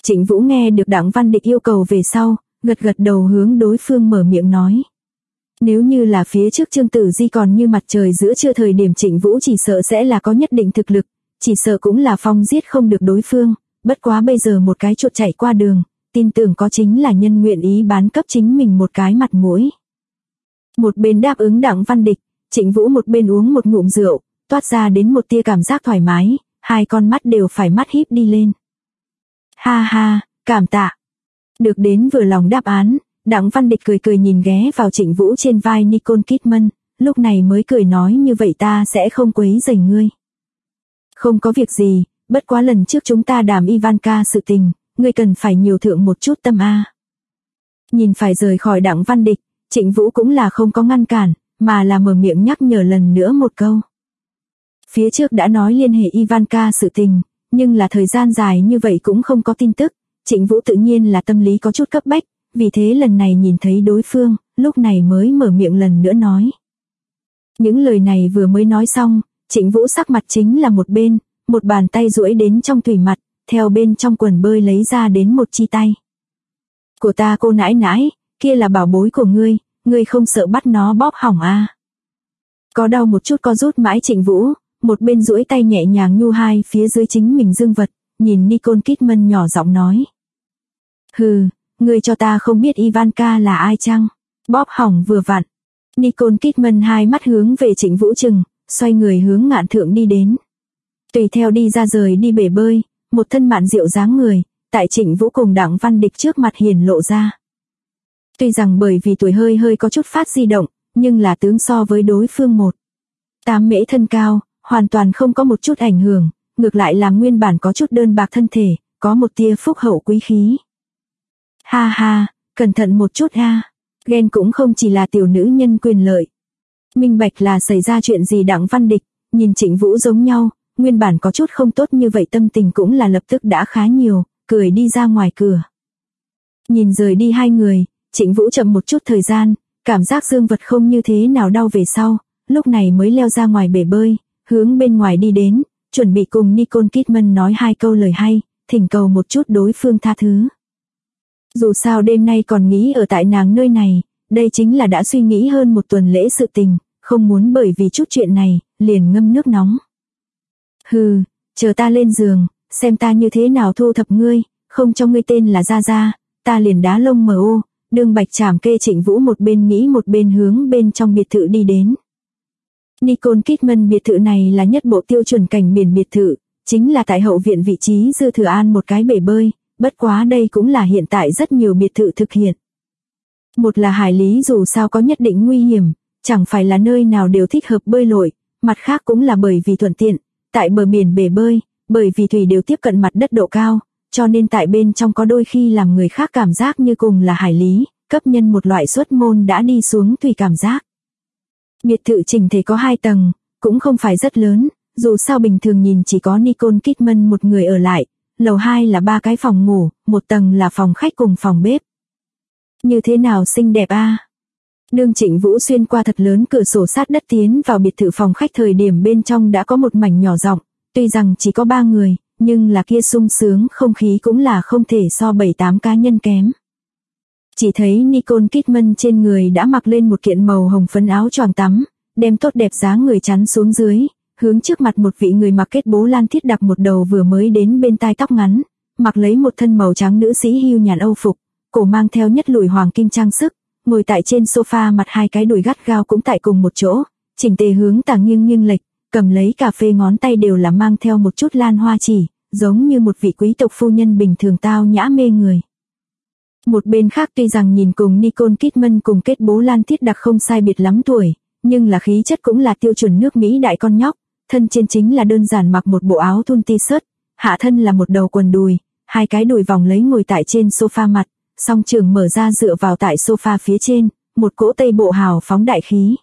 Trịnh Vũ nghe được Đặng Văn Địch yêu cầu về sau, gật gật đầu hướng đối phương mở miệng nói. Nếu như là phía trước Trương Tử Di còn như mặt trời giữa trưa thời điểm Trịnh Vũ chỉ sợ sẽ là có nhất định thực lực, chỉ sợ cũng là phong giết không được đối phương, bất quá bây giờ một cái chuột chạy qua đường, tin tưởng có chính là nhân nguyện ý bán cấp chính mình một cái mặt mũi. Một bên đáp ứng Đặng Văn Địch, Trịnh Vũ một bên uống một ngụm rượu, toát ra đến một tia cảm giác thoải mái, hai con mắt đều phải mắt híp đi lên. Ha ha, cảm tạ. Được đến vừa lòng đáp án, Đặng Văn Địch cười cười nhìn ghé vào Trịnh Vũ trên vai Nicole Kidman, lúc này mới cười nói như vậy ta sẽ không quấy rầy ngươi. Không có việc gì, bất quá lần trước chúng ta đàm Ivanka sự tình, ngươi cần phải nhiều thượng một chút tâm a. Nhìn phải rời khỏi Đặng Văn Địch, Trịnh Vũ cũng là không có ngăn cản, mà là mở miệng nhắc nhở lần nữa một câu. Phía trước đã nói liên hệ Ivanka sự tình, nhưng là thời gian dài như vậy cũng không có tin tức, Trịnh Vũ tự nhiên là tâm lý có chút cấp bách, vì thế lần này nhìn thấy đối phương, lúc này mới mở miệng lần nữa nói. Những lời này vừa mới nói xong, Trịnh Vũ sắc mặt chính là một bên, một bàn tay duỗi đến trong thủy mặt, theo bên trong quần bơi lấy ra đến một chi tay. Của ta cô nãi nãi, kia là bảo bối của ngươi không sợ bắt nó bóp hỏng à. Có đau một chút co rút mãi Trịnh Vũ, một bên duỗi tay nhẹ nhàng nhu hai phía dưới chính mình dương vật, nhìn Nicole Kidman nhỏ giọng nói. Hừ, ngươi cho ta không biết Ivanka là ai chăng? Bóp hỏng vừa vặn. Nicole Kidman hai mắt hướng về Trịnh Vũ chừng, xoay người hướng ngạn thượng đi đến. Tùy theo đi ra rời đi bể bơi, một thân mạn diệu dáng người, tại Trịnh Vũ cùng Đặng Văn Địch trước mặt hiển lộ ra. Tuy rằng bởi vì tuổi hơi có chút phát di động, nhưng là tướng so với đối phương 1.8 mễ thân cao, hoàn toàn không có một chút ảnh hưởng, ngược lại làm nguyên bản có chút đơn bạc thân thể, có một tia phúc hậu quý khí. Ha ha, cẩn thận một chút ha, ghen cũng không chỉ là tiểu nữ nhân quyền lợi. Minh bạch là xảy ra chuyện gì Đặng Văn Địch, nhìn Trịnh Vũ giống nhau, nguyên bản có chút không tốt như vậy tâm tình cũng là lập tức đã khá nhiều, cười đi ra ngoài cửa. Nhìn rời đi hai người, Trịnh Vũ chậm một chút thời gian, cảm giác dương vật không như thế nào đau về sau, lúc này mới leo ra ngoài bể bơi, hướng bên ngoài đi đến, chuẩn bị cùng Nicole Kidman nói hai câu lời hay, thỉnh cầu một chút đối phương tha thứ. Dù sao đêm nay còn nghĩ ở tại nàng nơi này, đây chính là đã suy nghĩ hơn một tuần lễ sự tình, không muốn bởi vì chút chuyện này, liền ngâm nước nóng. Hừ, chờ ta lên giường, xem ta như thế nào thu thập ngươi, không cho ngươi tên là Gia Gia, ta liền đá lông M.O. Đường bạch chảm kê Trịnh Vũ một bên nghĩ một bên hướng bên trong biệt thự đi đến. Nicole Kidman biệt thự này là nhất bộ tiêu chuẩn cảnh biển biệt thự, chính là tại hậu viện vị trí Dư Thừa An một cái bể bơi, bất quá đây cũng là hiện tại rất nhiều biệt thự thực hiện. Một là hải lý dù sao có nhất định nguy hiểm, chẳng phải là nơi nào đều thích hợp bơi lội, mặt khác cũng là bởi vì thuận tiện, tại bờ biển bể bơi, bởi vì thủy đều tiếp cận mặt đất độ cao, cho nên tại bên trong có đôi khi làm người khác cảm giác như cùng là hải lý, cấp nhân một loại xuất môn đã đi xuống thủy cảm giác. Biệt thự chỉnh thể có 2 tầng, cũng không phải rất lớn, dù sao bình thường nhìn chỉ có Nicole Kidman một người ở lại, lầu 2 là 3 cái phòng ngủ, 1 tầng là phòng khách cùng phòng bếp. Như thế nào xinh đẹp a. Đương Trịnh Vũ xuyên qua thật lớn cửa sổ sát đất tiến vào biệt thự phòng khách thời điểm bên trong đã có một mảnh nhỏ rộng, tuy rằng chỉ có 3 người, nhưng là kia sung sướng không khí cũng là không thể so 7-8 cá nhân kém. Chỉ thấy Nicole Kidman trên người đã mặc lên một kiện màu hồng phấn áo choàng tắm, đem tốt đẹp dáng người chắn xuống dưới, hướng trước mặt một vị người mặc kết bố lan thiết đặc một đầu vừa mới đến bên tai tóc ngắn, mặc lấy một thân màu trắng nữ sĩ hưu nhàn Âu phục, cổ mang theo nhất lùi hoàng kim trang sức, ngồi tại trên sofa mặt hai cái đùi gắt gao cũng tại cùng một chỗ, chỉnh tề hướng tả nghiêng lệch, cầm lấy cà phê ngón tay đều là mang theo một chút lan hoa chỉ, giống như một vị quý tộc phu nhân bình thường tao nhã mê người. Một bên khác tuy rằng nhìn cùng Nicole Kidman cùng kết bố lan thiết đặc không sai biệt lắm tuổi, nhưng là khí chất cũng là tiêu chuẩn nước Mỹ đại con nhóc, thân trên chính là đơn giản mặc một bộ áo thun t-shirt, hạ thân là một đầu quần đùi, hai cái đùi vòng lấy ngồi tại trên sofa mặt, song trường mở ra dựa vào tại sofa phía trên, một cỗ tây bộ hào phóng đại khí.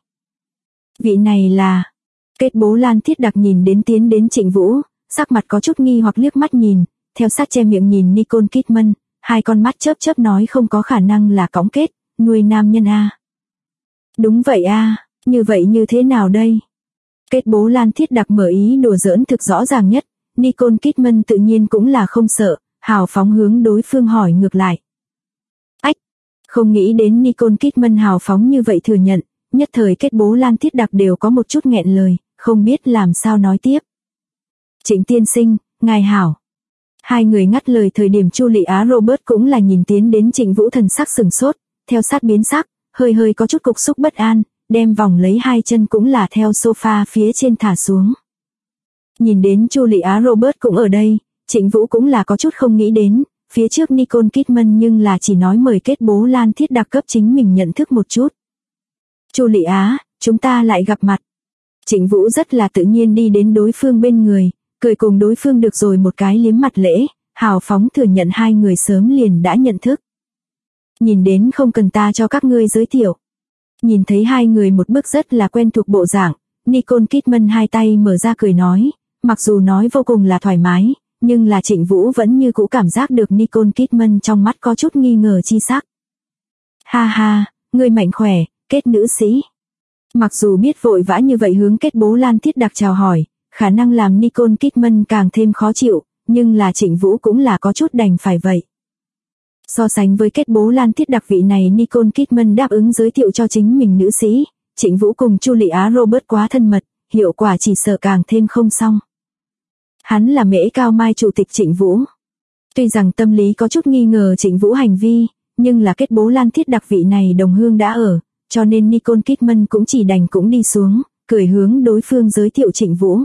Vị này là... Kết bố lan thiết đặc nhìn đến tiến đến Trịnh Vũ, sắc mặt có chút nghi hoặc liếc mắt nhìn, theo sát che miệng nhìn Nicole Kidman, hai con mắt chớp nói không có khả năng là cõng kết, nuôi nam nhân a. Đúng vậy a, như vậy như thế nào đây? Kết bố lan thiết đặc mở ý đùa giỡn thực rõ ràng nhất, Nicole Kidman tự nhiên cũng là không sợ, hào phóng hướng đối phương hỏi ngược lại. Ách, không nghĩ đến Nicole Kidman hào phóng như vậy thừa nhận, nhất thời Kết Bố Lan Thiết Đặc đều có một chút nghẹn lời, không biết làm sao nói tiếp. Trịnh tiên sinh, ngài hảo. Hai người ngắt lời thời điểm Chu Lị Á Robert cũng là nhìn tiến đến Trịnh Vũ thần sắc sừng sốt, theo sát biến sắc, hơi có chút cục xúc bất an, đem vòng lấy hai chân cũng là theo sofa phía trên thả xuống. Nhìn đến Chu Lị Á Robert cũng ở đây, Trịnh Vũ cũng là có chút không nghĩ đến, phía trước Nicole Kidman nhưng là chỉ nói mời Kết Bố Lan Thiết Đặc cấp chính mình nhận thức một chút. Chu Lị Á, chúng ta lại gặp mặt. Trịnh Vũ rất là tự nhiên đi đến đối phương bên người, cười cùng đối phương được rồi một cái liếm mặt lễ, hào phóng thừa nhận hai người sớm liền đã nhận thức. Nhìn đến không cần ta cho các ngươi giới thiệu. Nhìn thấy hai người một bước rất là quen thuộc bộ dạng, Nicole Kidman hai tay mở ra cười nói, mặc dù nói vô cùng là thoải mái, nhưng là Trịnh Vũ vẫn như cũ cảm giác được Nicole Kidman trong mắt có chút nghi ngờ chi sắc. Ha ha, ngươi mạnh khỏe, Kết nữ sĩ. Mặc dù biết vội vã như vậy hướng Kết Bố Lan Thiết Đặc chào hỏi, khả năng làm Nicole Kidman càng thêm khó chịu, nhưng là Trịnh Vũ cũng là có chút đành phải vậy. So sánh với Kết Bố Lan Thiết Đặc vị này Nicole Kidman đáp ứng giới thiệu cho chính mình nữ sĩ, Trịnh Vũ cùng Chu Lị Á Robert quá thân mật, hiệu quả chỉ sợ càng thêm không xong. Hắn là Mễ Cao Mai chủ tịch Trịnh Vũ. Tuy rằng tâm lý có chút nghi ngờ Trịnh Vũ hành vi, nhưng là Kết Bố Lan Thiết Đặc vị này đồng hương đã ở, cho nên Nicole Kidman cũng chỉ đành cũng đi xuống, cười hướng đối phương giới thiệu Trịnh Vũ.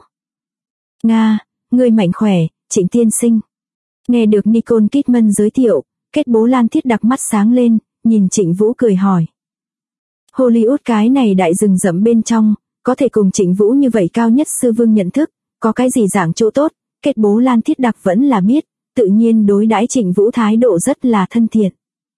Nga, ngươi mạnh khỏe, Trịnh tiên sinh. Nghe được Nicole Kidman giới thiệu, Kết Bố Lan Thiết Đặc mắt sáng lên, nhìn Trịnh Vũ cười hỏi. Hollywood cái này đại rừng rậm bên trong, có thể cùng Trịnh Vũ như vậy cao nhất sư vương nhận thức, có cái gì dạng chỗ tốt, Kết Bố Lan Thiết Đặc vẫn là biết, tự nhiên đối đãi Trịnh Vũ thái độ rất là thân thiện.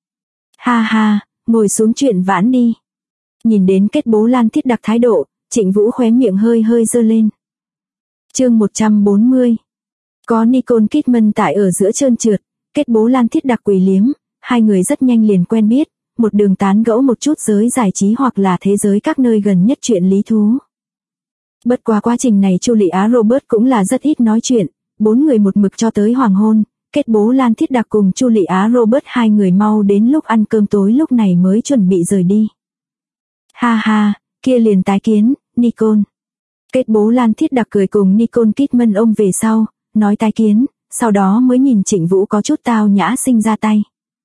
Ha ha, ngồi xuống chuyện vãn đi. Nhìn đến Kết Bố Lan Thiết Đặc thái độ, Trịnh Vũ khóe miệng hơi giơ lên. Chương 140. Có Nicole Kidman tại ở giữa trơn trượt, Kết Bố Lan Thiết Đặc quỳ liếm, hai người rất nhanh liền quen biết, một đường tán gẫu một chút giới giải trí hoặc là thế giới các nơi gần nhất chuyện lý thú. Bất quá quá trình này Chu Lị Á Robert cũng là rất ít nói chuyện, bốn người một mực cho tới hoàng hôn, Kết Bố Lan Thiết Đặc cùng Chu Lị Á Robert hai người mau đến lúc ăn cơm tối lúc này mới chuẩn bị rời đi. Ha ha, kia liền tái kiến, Nicole. Kết Bố Lan Thiết Đặc cười cùng Nicole Kidman ôm về sau, nói tái kiến, sau đó mới nhìn Trịnh Vũ có chút tao nhã sinh ra tay.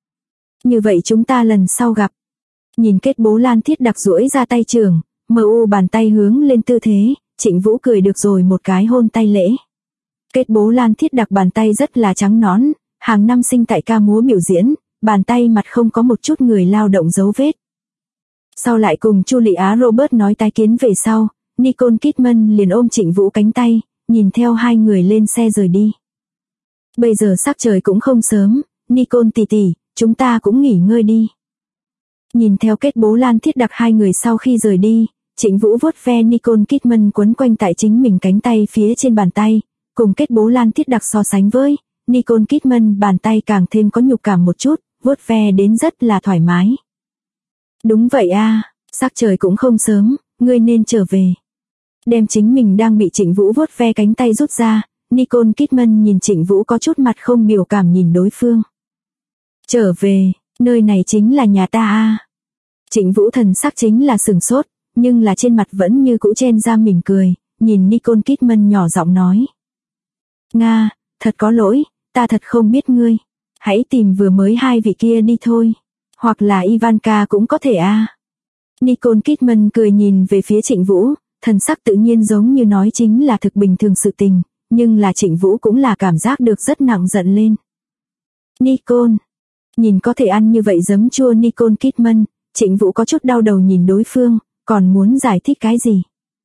Như vậy chúng ta lần sau gặp. Nhìn Kết Bố Lan Thiết Đặc duỗi ra tay trường, mu bàn tay hướng lên tư thế, Trịnh Vũ cười được rồi một cái hôn tay lễ. Kết Bố Lan Thiết Đặc bàn tay rất là trắng nõn, hàng năm sinh tại ca múa biểu diễn, bàn tay mặt không có một chút người lao động dấu vết. Sau lại cùng Chu Lị Á Robert nói tái kiến về sau, Nicole Kidman liền ôm Trịnh Vũ cánh tay, nhìn theo hai người lên xe rời đi. Bây giờ sắc trời cũng không sớm, Nicole tỷ tỷ, chúng ta cũng nghỉ ngơi đi. Nhìn theo Kết Bố Lan Thiết Đặc hai người sau khi rời đi, Trịnh Vũ vuốt ve Nicole Kidman quấn quanh tại chính mình cánh tay phía trên bàn tay, cùng Kết Bố Lan Thiết Đặc so sánh với, Nicole Kidman bàn tay càng thêm có nhục cảm một chút, vuốt ve đến rất là thoải mái. Đúng vậy a, sắc trời cũng không sớm, ngươi nên trở về. Đem chính mình đang bị Trịnh Vũ vuốt ve cánh tay rút ra, Nicole Kidman nhìn Trịnh Vũ có chút mặt không biểu cảm nhìn đối phương. Trở về, nơi này chính là nhà ta a. Trịnh Vũ thần sắc chính là sừng sốt, nhưng là trên mặt vẫn như cũ chen ra mỉm cười, nhìn Nicole Kidman nhỏ giọng nói. Nga, thật có lỗi, ta thật không biết ngươi. Hãy tìm vừa mới hai vị kia đi thôi. Hoặc là Ivanka cũng có thể a. Nicole Kidman cười nhìn về phía Trịnh Vũ, thần sắc tự nhiên giống như nói chính là thực bình thường sự tình, nhưng là Trịnh Vũ cũng là cảm giác được rất nặng giận lên. Nicole, nhìn có thể ăn như vậy giấm chua Nicole Kidman, Trịnh Vũ có chút đau đầu nhìn đối phương, còn muốn giải thích cái gì.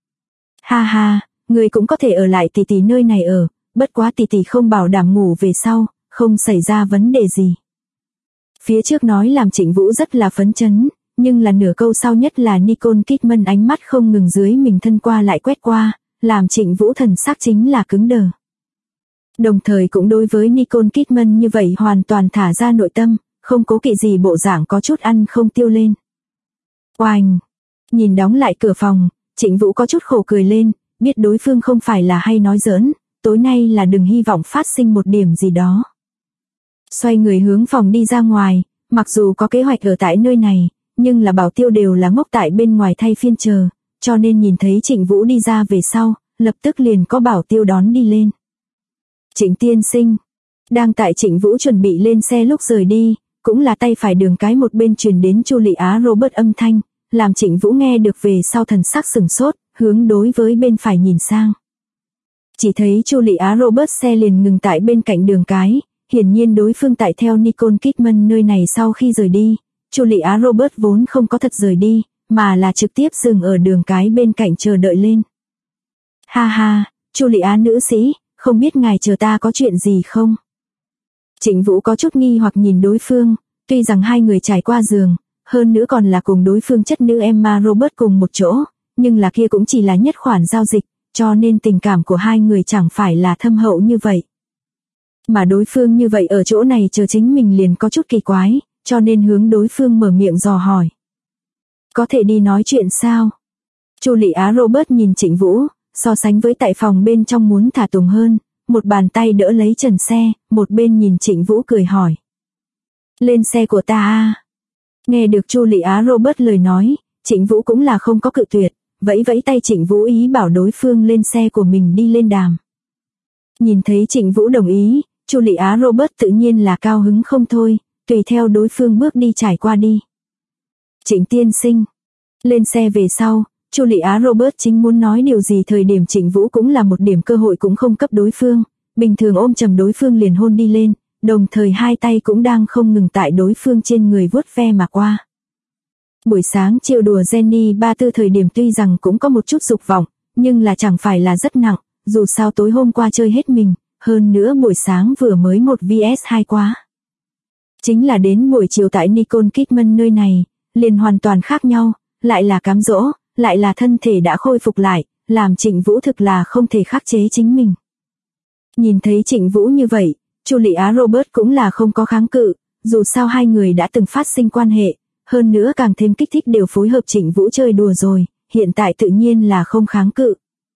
Ha ha, người cũng có thể ở lại tỷ tỷ nơi này ở, bất quá tỷ tỷ không bảo đảm ngủ về sau, không xảy ra vấn đề gì. Phía trước nói làm Trịnh Vũ rất là phấn chấn, nhưng là nửa câu sau nhất là Nicole Kidman ánh mắt không ngừng dưới mình thân qua lại quét qua, làm Trịnh Vũ thần sắc chính là cứng đờ. Đồng thời cũng đối với Nicole Kidman như vậy hoàn toàn thả ra nội tâm, không cố kỵ gì bộ dạng có chút ăn không tiêu lên. Oanh! Nhìn đóng lại cửa phòng, Trịnh Vũ có chút khổ cười lên, biết đối phương không phải là hay nói giỡn, tối nay là đừng hy vọng phát sinh một điểm gì đó. Xoay người hướng phòng đi ra ngoài, mặc dù có kế hoạch ở tại nơi này, nhưng là Bảo Tiêu đều là ngốc tại bên ngoài thay phiên chờ, cho nên nhìn thấy Trịnh Vũ đi ra về sau, lập tức liền có Bảo Tiêu đón đi lên. Trịnh tiên sinh, đang tại Trịnh Vũ chuẩn bị lên xe lúc rời đi, cũng là tay phải đường cái một bên truyền đến Chu Lị Á Robert âm thanh, làm Trịnh Vũ nghe được về sau thần sắc sửng sốt, hướng đối với bên phải nhìn sang. Chỉ thấy Chu Lị Á Robert xe liền ngừng tại bên cạnh đường cái, hiển nhiên đối phương tại theo Nicole Kidman nơi này sau khi rời đi, Chu Lị Á Robert vốn không có thật rời đi, mà là trực tiếp dừng ở đường cái bên cạnh chờ đợi lên. Ha ha, Chu Lị Á nữ sĩ, không biết ngài chờ ta có chuyện gì không? Trịnh Vũ có chút nghi hoặc nhìn đối phương, tuy rằng hai người trải qua giường, hơn nữa còn là cùng đối phương chất nữ Emma Robert cùng một chỗ, nhưng là kia cũng chỉ là nhất khoản giao dịch, cho nên tình cảm của hai người chẳng phải là thâm hậu như vậy. Mà đối phương như vậy ở chỗ này chờ chính mình liền có chút kỳ quái, cho nên hướng đối phương mở miệng dò hỏi. Có thể đi nói chuyện sao? Chu Lị Á Robert nhìn Trịnh Vũ, so sánh với tại phòng bên trong muốn thả tùng hơn, một bàn tay đỡ lấy trần xe, một bên nhìn Trịnh Vũ cười hỏi. Lên xe của ta à? Nghe được Chu Lị Á Robert lời nói, Trịnh Vũ cũng là không có cự tuyệt, vẫy vẫy tay Trịnh Vũ ý bảo đối phương lên xe của mình đi lên đàm. Nhìn thấy Trịnh Vũ đồng ý, Chu Lị Á Robert tự nhiên là cao hứng không thôi, tùy theo đối phương bước đi trải qua đi. Trịnh tiên sinh. Lên xe về sau, Chu Lị Á Robert chính muốn nói điều gì thời điểm Trịnh Vũ cũng là một điểm cơ hội cũng không cấp đối phương, bình thường ôm chầm đối phương liền hôn đi lên, đồng thời hai tay cũng đang không ngừng tại đối phương trên người vuốt ve mà qua. Buổi sáng trêu đùa Jenny 34 thời điểm tuy rằng cũng có một chút dục vọng, nhưng là chẳng phải là rất nặng, dù sao tối hôm qua chơi hết mình, hơn nữa buổi sáng vừa mới một vs2 quá. Chính là đến buổi chiều tại Nicole Kidman nơi này, liền hoàn toàn khác nhau, lại là cám dỗ, lại là thân thể đã khôi phục lại, làm Trịnh Vũ thực là không thể khắc chế chính mình. Nhìn thấy Trịnh Vũ như vậy, Chu Lị Á Robert cũng là không có kháng cự, dù sao hai người đã từng phát sinh quan hệ, hơn nữa càng thêm kích thích đều phối hợp Trịnh Vũ chơi đùa rồi, hiện tại tự nhiên là không kháng cự.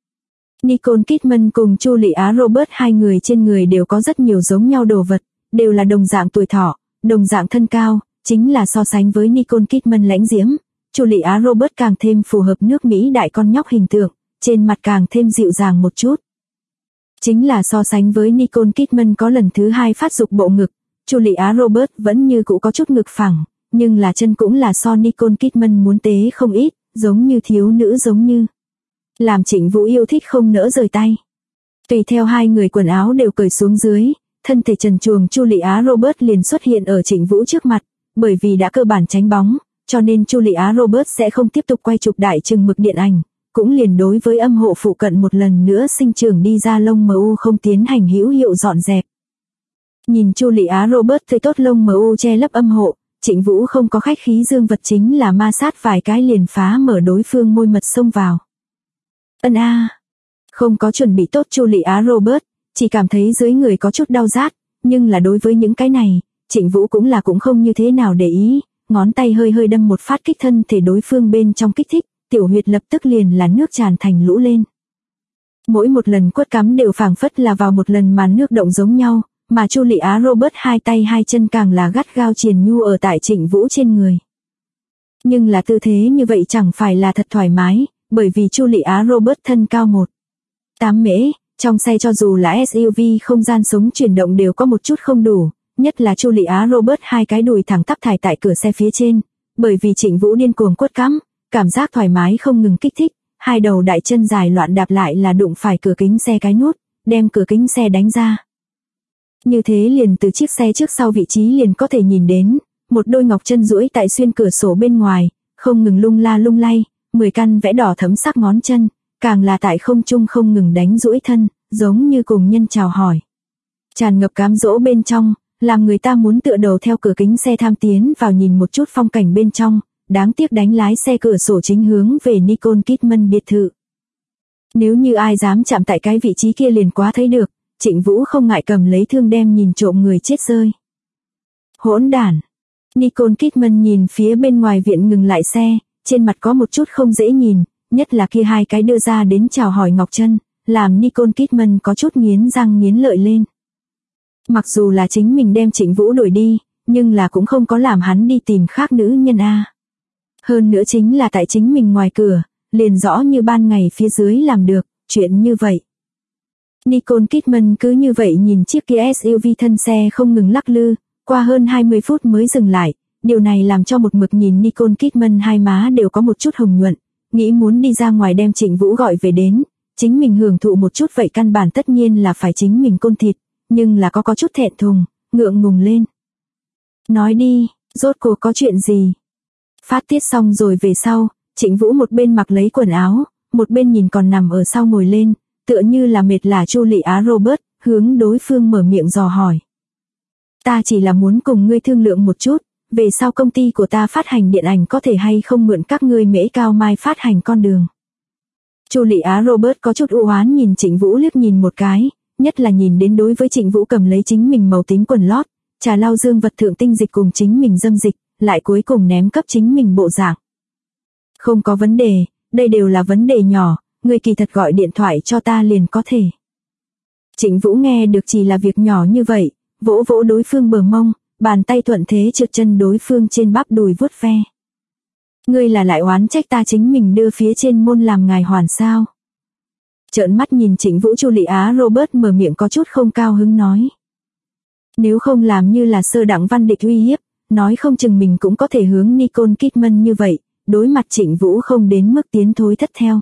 Nicole Kidman cùng Chu Lị Á Robert hai người trên người đều có rất nhiều giống nhau đồ vật, đều là đồng dạng tuổi thọ, đồng dạng thân cao, chính là so sánh với Nicole Kidman lãnh diễm, Chu Lị Á Robert càng thêm phù hợp nước Mỹ đại con nhóc hình tượng, trên mặt càng thêm dịu dàng một chút. Chính là so sánh với Nicole Kidman có lần thứ hai phát dục bộ ngực, Chu Lị Á Robert vẫn như cũ có chút ngực phẳng, nhưng là chân cũng là so Nicole Kidman muốn tế không ít, giống như thiếu nữ giống như. Làm Trịnh Vũ yêu thích không nỡ rời tay. Tùy theo hai người quần áo đều cởi xuống dưới, thân thể trần truồng Chu Lị Á Robert liền xuất hiện ở Trịnh Vũ trước mặt, bởi vì đã cơ bản tránh bóng, cho nên Chu Lị Á Robert sẽ không tiếp tục quay chụp đại chừng mực điện ảnh, cũng liền đối với âm hộ phụ cận một lần nữa sinh trưởng đi ra lông MU không tiến hành hữu hiệu dọn dẹp. Nhìn Chu Lị Á Robert thấy tốt lông MU che lấp âm hộ, Trịnh Vũ không có khách khí dương vật chính là ma sát vài cái liền phá mở đối phương môi mật xông vào. Ân a. Không có chuẩn bị tốt Chu Lị Á Robert, chỉ cảm thấy dưới người có chút đau rát, nhưng là đối với những cái này, Trịnh Vũ cũng không như thế nào để ý, ngón tay hơi hơi đâm một phát kích thân thể đối phương bên trong kích thích, tiểu huyệt lập tức liền là nước tràn thành lũ lên. Mỗi một lần quất cắm đều phảng phất là vào một lần màn nước động giống nhau, mà Chu Lị Á Robert hai tay hai chân càng là gắt gao triền nhu ở tại Trịnh Vũ trên người. Nhưng là tư thế như vậy chẳng phải là thật thoải mái, bởi vì Chu Lị Á Robert thân cao 1.8 mễ, trong xe cho dù là SUV không gian sống chuyển động đều có một chút không đủ, nhất là Chu Lị Á Robert hai cái đùi thẳng tắp thải tại cửa xe phía trên, bởi vì Trịnh Vũ điên cuồng quất cắm, cảm giác thoải mái không ngừng kích thích, hai đầu đại chân dài loạn đạp lại là đụng phải cửa kính xe cái nút, đem cửa kính xe đánh ra. Như thế liền từ chiếc xe trước sau vị trí liền có thể nhìn đến, một đôi ngọc chân duỗi tại xuyên cửa sổ bên ngoài, không ngừng lung la lung lay, 10 căn vẽ đỏ thấm sắc ngón chân, càng là tại không trung không ngừng đánh duỗi thân, giống như cùng nhân chào hỏi. Tràn ngập cám dỗ bên trong, làm người ta muốn tựa đầu theo cửa kính xe tham tiến vào nhìn một chút phong cảnh bên trong, đáng tiếc đánh lái xe cửa sổ chính hướng về Nicole Kidman biệt thự. Nếu như ai dám chạm tại cái vị trí kia liền quá thấy được, Trịnh Vũ không ngại cầm lấy thương đem nhìn trộm người chết rơi. Hỗn đản. Nicole Kidman nhìn phía bên ngoài viện ngừng lại xe, trên mặt có một chút không dễ nhìn, nhất là kia hai cái đưa ra đến chào hỏi Ngọc Trân, làm Nicole Kidman có chút nghiến răng nghiến lợi lên. Mặc dù là chính mình đem Trịnh Vũ đuổi đi, nhưng là cũng không có làm hắn đi tìm khác nữ nhân a. Hơn nữa chính là tại chính mình ngoài cửa, liền rõ như ban ngày phía dưới làm được, chuyện như vậy. Nicole Kidman cứ như vậy nhìn chiếc kia SUV thân xe không ngừng lắc lư, qua hơn 20 phút mới dừng lại, điều này làm cho một mực nhìn Nicole Kidman hai má đều có một chút hồng nhuận, nghĩ muốn đi ra ngoài đem Trịnh Vũ gọi về đến, chính mình hưởng thụ một chút vậy căn bản tất nhiên là phải chính mình côn thịt, nhưng là có chút thẹn thùng, ngượng ngùng lên. Nói đi, rốt cuộc có chuyện gì? Phát tiết xong rồi về sau, Trịnh Vũ một bên mặc lấy quần áo, một bên nhìn còn nằm ở sau ngồi lên, tựa như là mệt là Julia Roberts, hướng đối phương mở miệng dò hỏi. Ta chỉ là muốn cùng ngươi thương lượng một chút, về sau công ty của ta phát hành điện ảnh có thể hay không mượn các ngươi Mễ Cao Mai phát hành con đường. Julia Roberts có chút u oán nhìn Trịnh Vũ liếc nhìn một cái, nhất là nhìn đến đối với Trịnh Vũ cầm lấy chính mình màu tím quần lót, trà lau dương vật thượng tinh dịch cùng chính mình dâm dịch, lại cuối cùng ném cấp chính mình bộ dạng. Không có vấn đề, đây đều là vấn đề nhỏ, ngươi kỳ thật gọi điện thoại cho ta liền có thể. Trịnh Vũ nghe được chỉ là việc nhỏ như vậy, vỗ vỗ đối phương bờ mông, bàn tay thuận thế trượt chân đối phương trên bắp đùi vuốt ve. Ngươi là lại oán trách ta chính mình đưa phía trên môn làm ngài hoàn sao? Trợn mắt nhìn Trịnh Vũ, Julia Roberts mở miệng có chút không cao hứng nói. Nếu không làm như là Sơ Đặng Văn Địch uy hiếp, nói không chừng mình cũng có thể hướng Nicole Kidman như vậy, đối mặt Trịnh Vũ không đến mức tiến thối thất theo.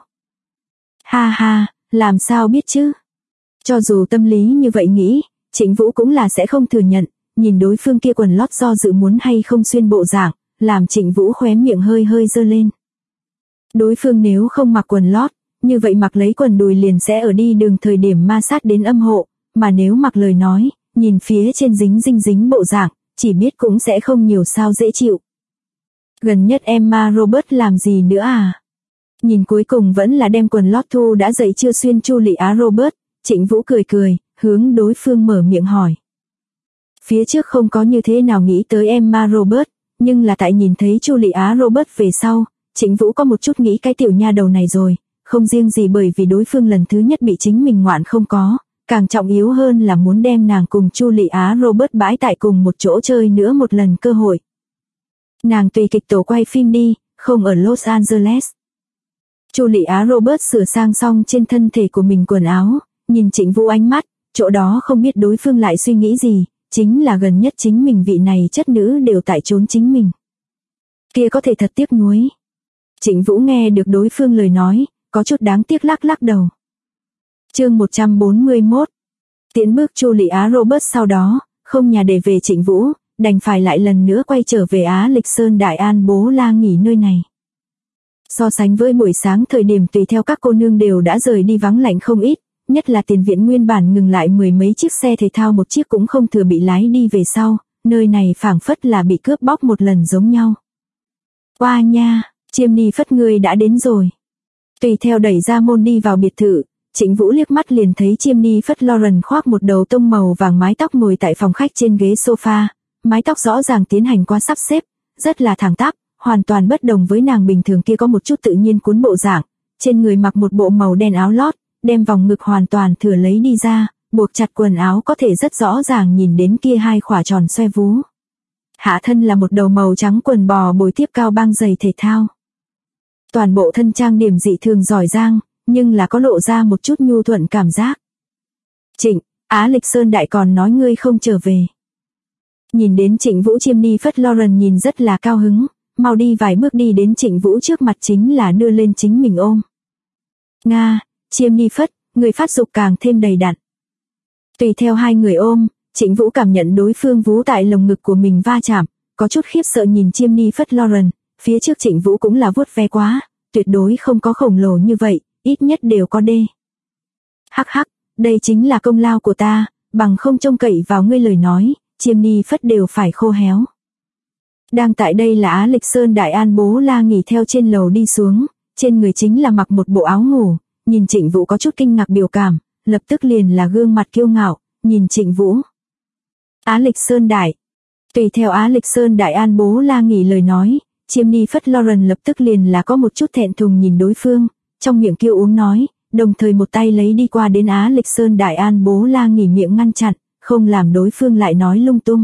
Ha ha, làm sao biết chứ? Cho dù tâm lý như vậy nghĩ, Trịnh Vũ cũng là sẽ không thừa nhận, nhìn đối phương kia quần lót do dự muốn hay không xuyên bộ dạng, làm Trịnh Vũ khóe miệng hơi hơi dơ lên. Đối phương nếu không mặc quần lót, như vậy mặc lấy quần đùi liền sẽ ở đi đường thời điểm ma sát đến âm hộ, mà nếu mặc lời nói, nhìn phía trên dính bộ dạng, chỉ biết cũng sẽ không nhiều sao dễ chịu. Gần nhất Emma Roberts làm gì nữa à? Nhìn cuối cùng vẫn là đem quần lót thu đã dậy chưa xuyên Julia Roberts, Trịnh Vũ cười cười, hướng đối phương mở miệng hỏi. Phía trước không có như thế nào nghĩ tới Emma Roberts, nhưng là tại nhìn thấy Julia Roberts về sau, Trịnh Vũ có một chút nghĩ cái tiểu nha đầu này rồi, không riêng gì bởi vì đối phương lần thứ nhất bị chính mình ngoạn không có, càng trọng yếu hơn là muốn đem nàng cùng Julia Roberts bãi tại cùng một chỗ chơi nữa một lần cơ hội. Nàng tùy kịch tổ quay phim đi, không ở Los Angeles. Julia Roberts sửa sang xong trên thân thể của mình quần áo, nhìn Trịnh Vũ ánh mắt, chỗ đó không biết đối phương lại suy nghĩ gì, chính là gần nhất chính mình vị này chất nữ đều tại trốn chính mình. Kia có thể thật tiếc nuối. Trịnh Vũ nghe được đối phương lời nói, có chút đáng tiếc lắc lắc đầu. Chương 141. Tiến bước Julia Roberts sau đó, không nhà để về Trịnh Vũ, đành phải lại lần nữa quay trở về Á Lịch Sơn Đại An Bố La nghỉ nơi này. So sánh với buổi sáng thời điểm tùy theo các cô nương đều đã rời đi vắng lạnh không ít, nhất là tiền viện nguyên bản ngừng lại mười mấy chiếc xe thể thao một chiếc cũng không thừa bị lái đi về sau, nơi này phảng phất là bị cướp bóc một lần giống nhau. Qua nha, Chiêm Ni Phất ngươi đã đến rồi. Tùy theo đẩy ra môn đi vào biệt thự, Trịnh Vũ liếc mắt liền thấy Chiêm Ni Phất Lauren khoác một đầu tông màu vàng mái tóc ngồi tại phòng khách trên ghế sofa, mái tóc rõ ràng tiến hành qua sắp xếp, rất là thẳng tắp, hoàn toàn bất đồng với nàng bình thường kia có một chút tự nhiên cuốn bộ dạng, trên người mặc một bộ màu đen áo lót, đem vòng ngực hoàn toàn thừa lấy đi ra, buộc chặt quần áo có thể rất rõ ràng nhìn đến kia hai khỏa tròn xoe vú. Hạ thân là một đầu màu trắng quần bò bồi tiếp cao băng giày thể thao. Toàn bộ thân trang điểm dị thường giỏi giang, nhưng là có lộ ra một chút nhu thuận cảm giác. Trịnh, Á Lịch Sơn Đại còn nói ngươi không trở về. Nhìn đến Trịnh Vũ, Chiêm Ni Phất Lauren nhìn rất là cao hứng, mau đi vài bước đi đến Trịnh Vũ trước mặt chính là đưa lên chính mình ôm. Nga, Chiêm Ni Phất, người phát dục càng thêm đầy đặn. Tùy theo hai người ôm, Trịnh Vũ cảm nhận đối phương vú tại lồng ngực của mình va chạm, có chút khiếp sợ nhìn Chiêm Ni Phất Lauren, phía trước Trịnh Vũ cũng là vuốt ve quá, tuyệt đối không có khổng lồ như vậy, ít nhất đều có đê. Hắc hắc, đây chính là công lao của ta, bằng không trông cậy vào ngươi lời nói, Chiêm Ni Phất đều phải khô héo. Đang tại đây là Á Lịch Sơn Đại An Bố La nghỉ theo trên lầu đi xuống, trên người chính là mặc một bộ áo ngủ, nhìn Trịnh Vũ có chút kinh ngạc biểu cảm, lập tức liền là gương mặt kiêu ngạo, nhìn Trịnh Vũ. Á Lịch Sơn Đại. Tùy theo Á Lịch Sơn Đại An Bố La nghỉ lời nói, Chiêm Ni Phất Lauren lập tức liền là có một chút thẹn thùng nhìn đối phương, trong miệng kêu uống nói, đồng thời một tay lấy đi qua đến Á Lịch Sơn Đại An Bố La nghỉ miệng ngăn chặn, không làm đối phương lại nói lung tung.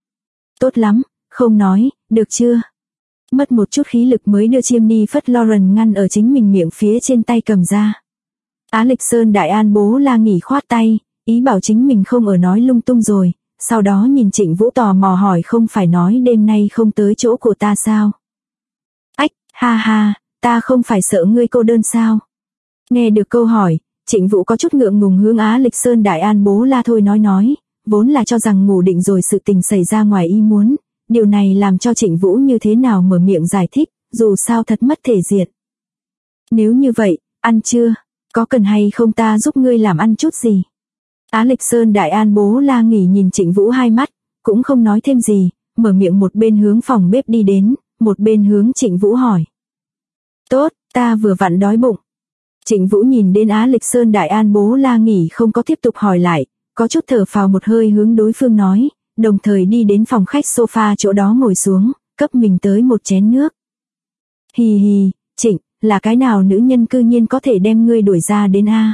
Tốt lắm, không nói, được chưa? Mất một chút khí lực mới đưa chiêm ni phất Lauren ngăn ở chính mình miệng phía trên tay cầm ra. Á Lịch Sơn Đại An Bố La nghỉ khoát tay, ý bảo chính mình không ở nói lung tung rồi, sau đó nhìn Trịnh Vũ tò mò hỏi không phải nói đêm nay không tới chỗ của ta sao? Ách, ha ha, ta không phải sợ ngươi cô đơn sao? Nghe được câu hỏi, Trịnh Vũ có chút ngượng ngùng hướng Á Lịch Sơn Đại An Bố La thôi nói, vốn là cho rằng ngủ định rồi sự tình xảy ra ngoài ý muốn, điều này làm cho Trịnh Vũ như thế nào mở miệng giải thích, dù sao thật mất thể diện. Nếu như vậy, ăn chưa? Có cần hay không ta giúp ngươi làm ăn chút gì? Á Lịch Sơn Đại An Bố La nghỉ nhìn Trịnh Vũ hai mắt, cũng không nói thêm gì, mở miệng một bên hướng phòng bếp đi đến, một bên hướng Trịnh Vũ hỏi. Tốt, ta vừa vặn đói bụng. Trịnh Vũ nhìn đến Á Lịch Sơn Đại An Bố La nghỉ không có tiếp tục hỏi lại, có chút thở phào một hơi hướng đối phương nói, đồng thời đi đến phòng khách sofa chỗ đó ngồi xuống, cấp mình tới một chén nước. Hì hì, Trịnh, là cái nào nữ nhân cư nhiên có thể đem ngươi đuổi ra đến a?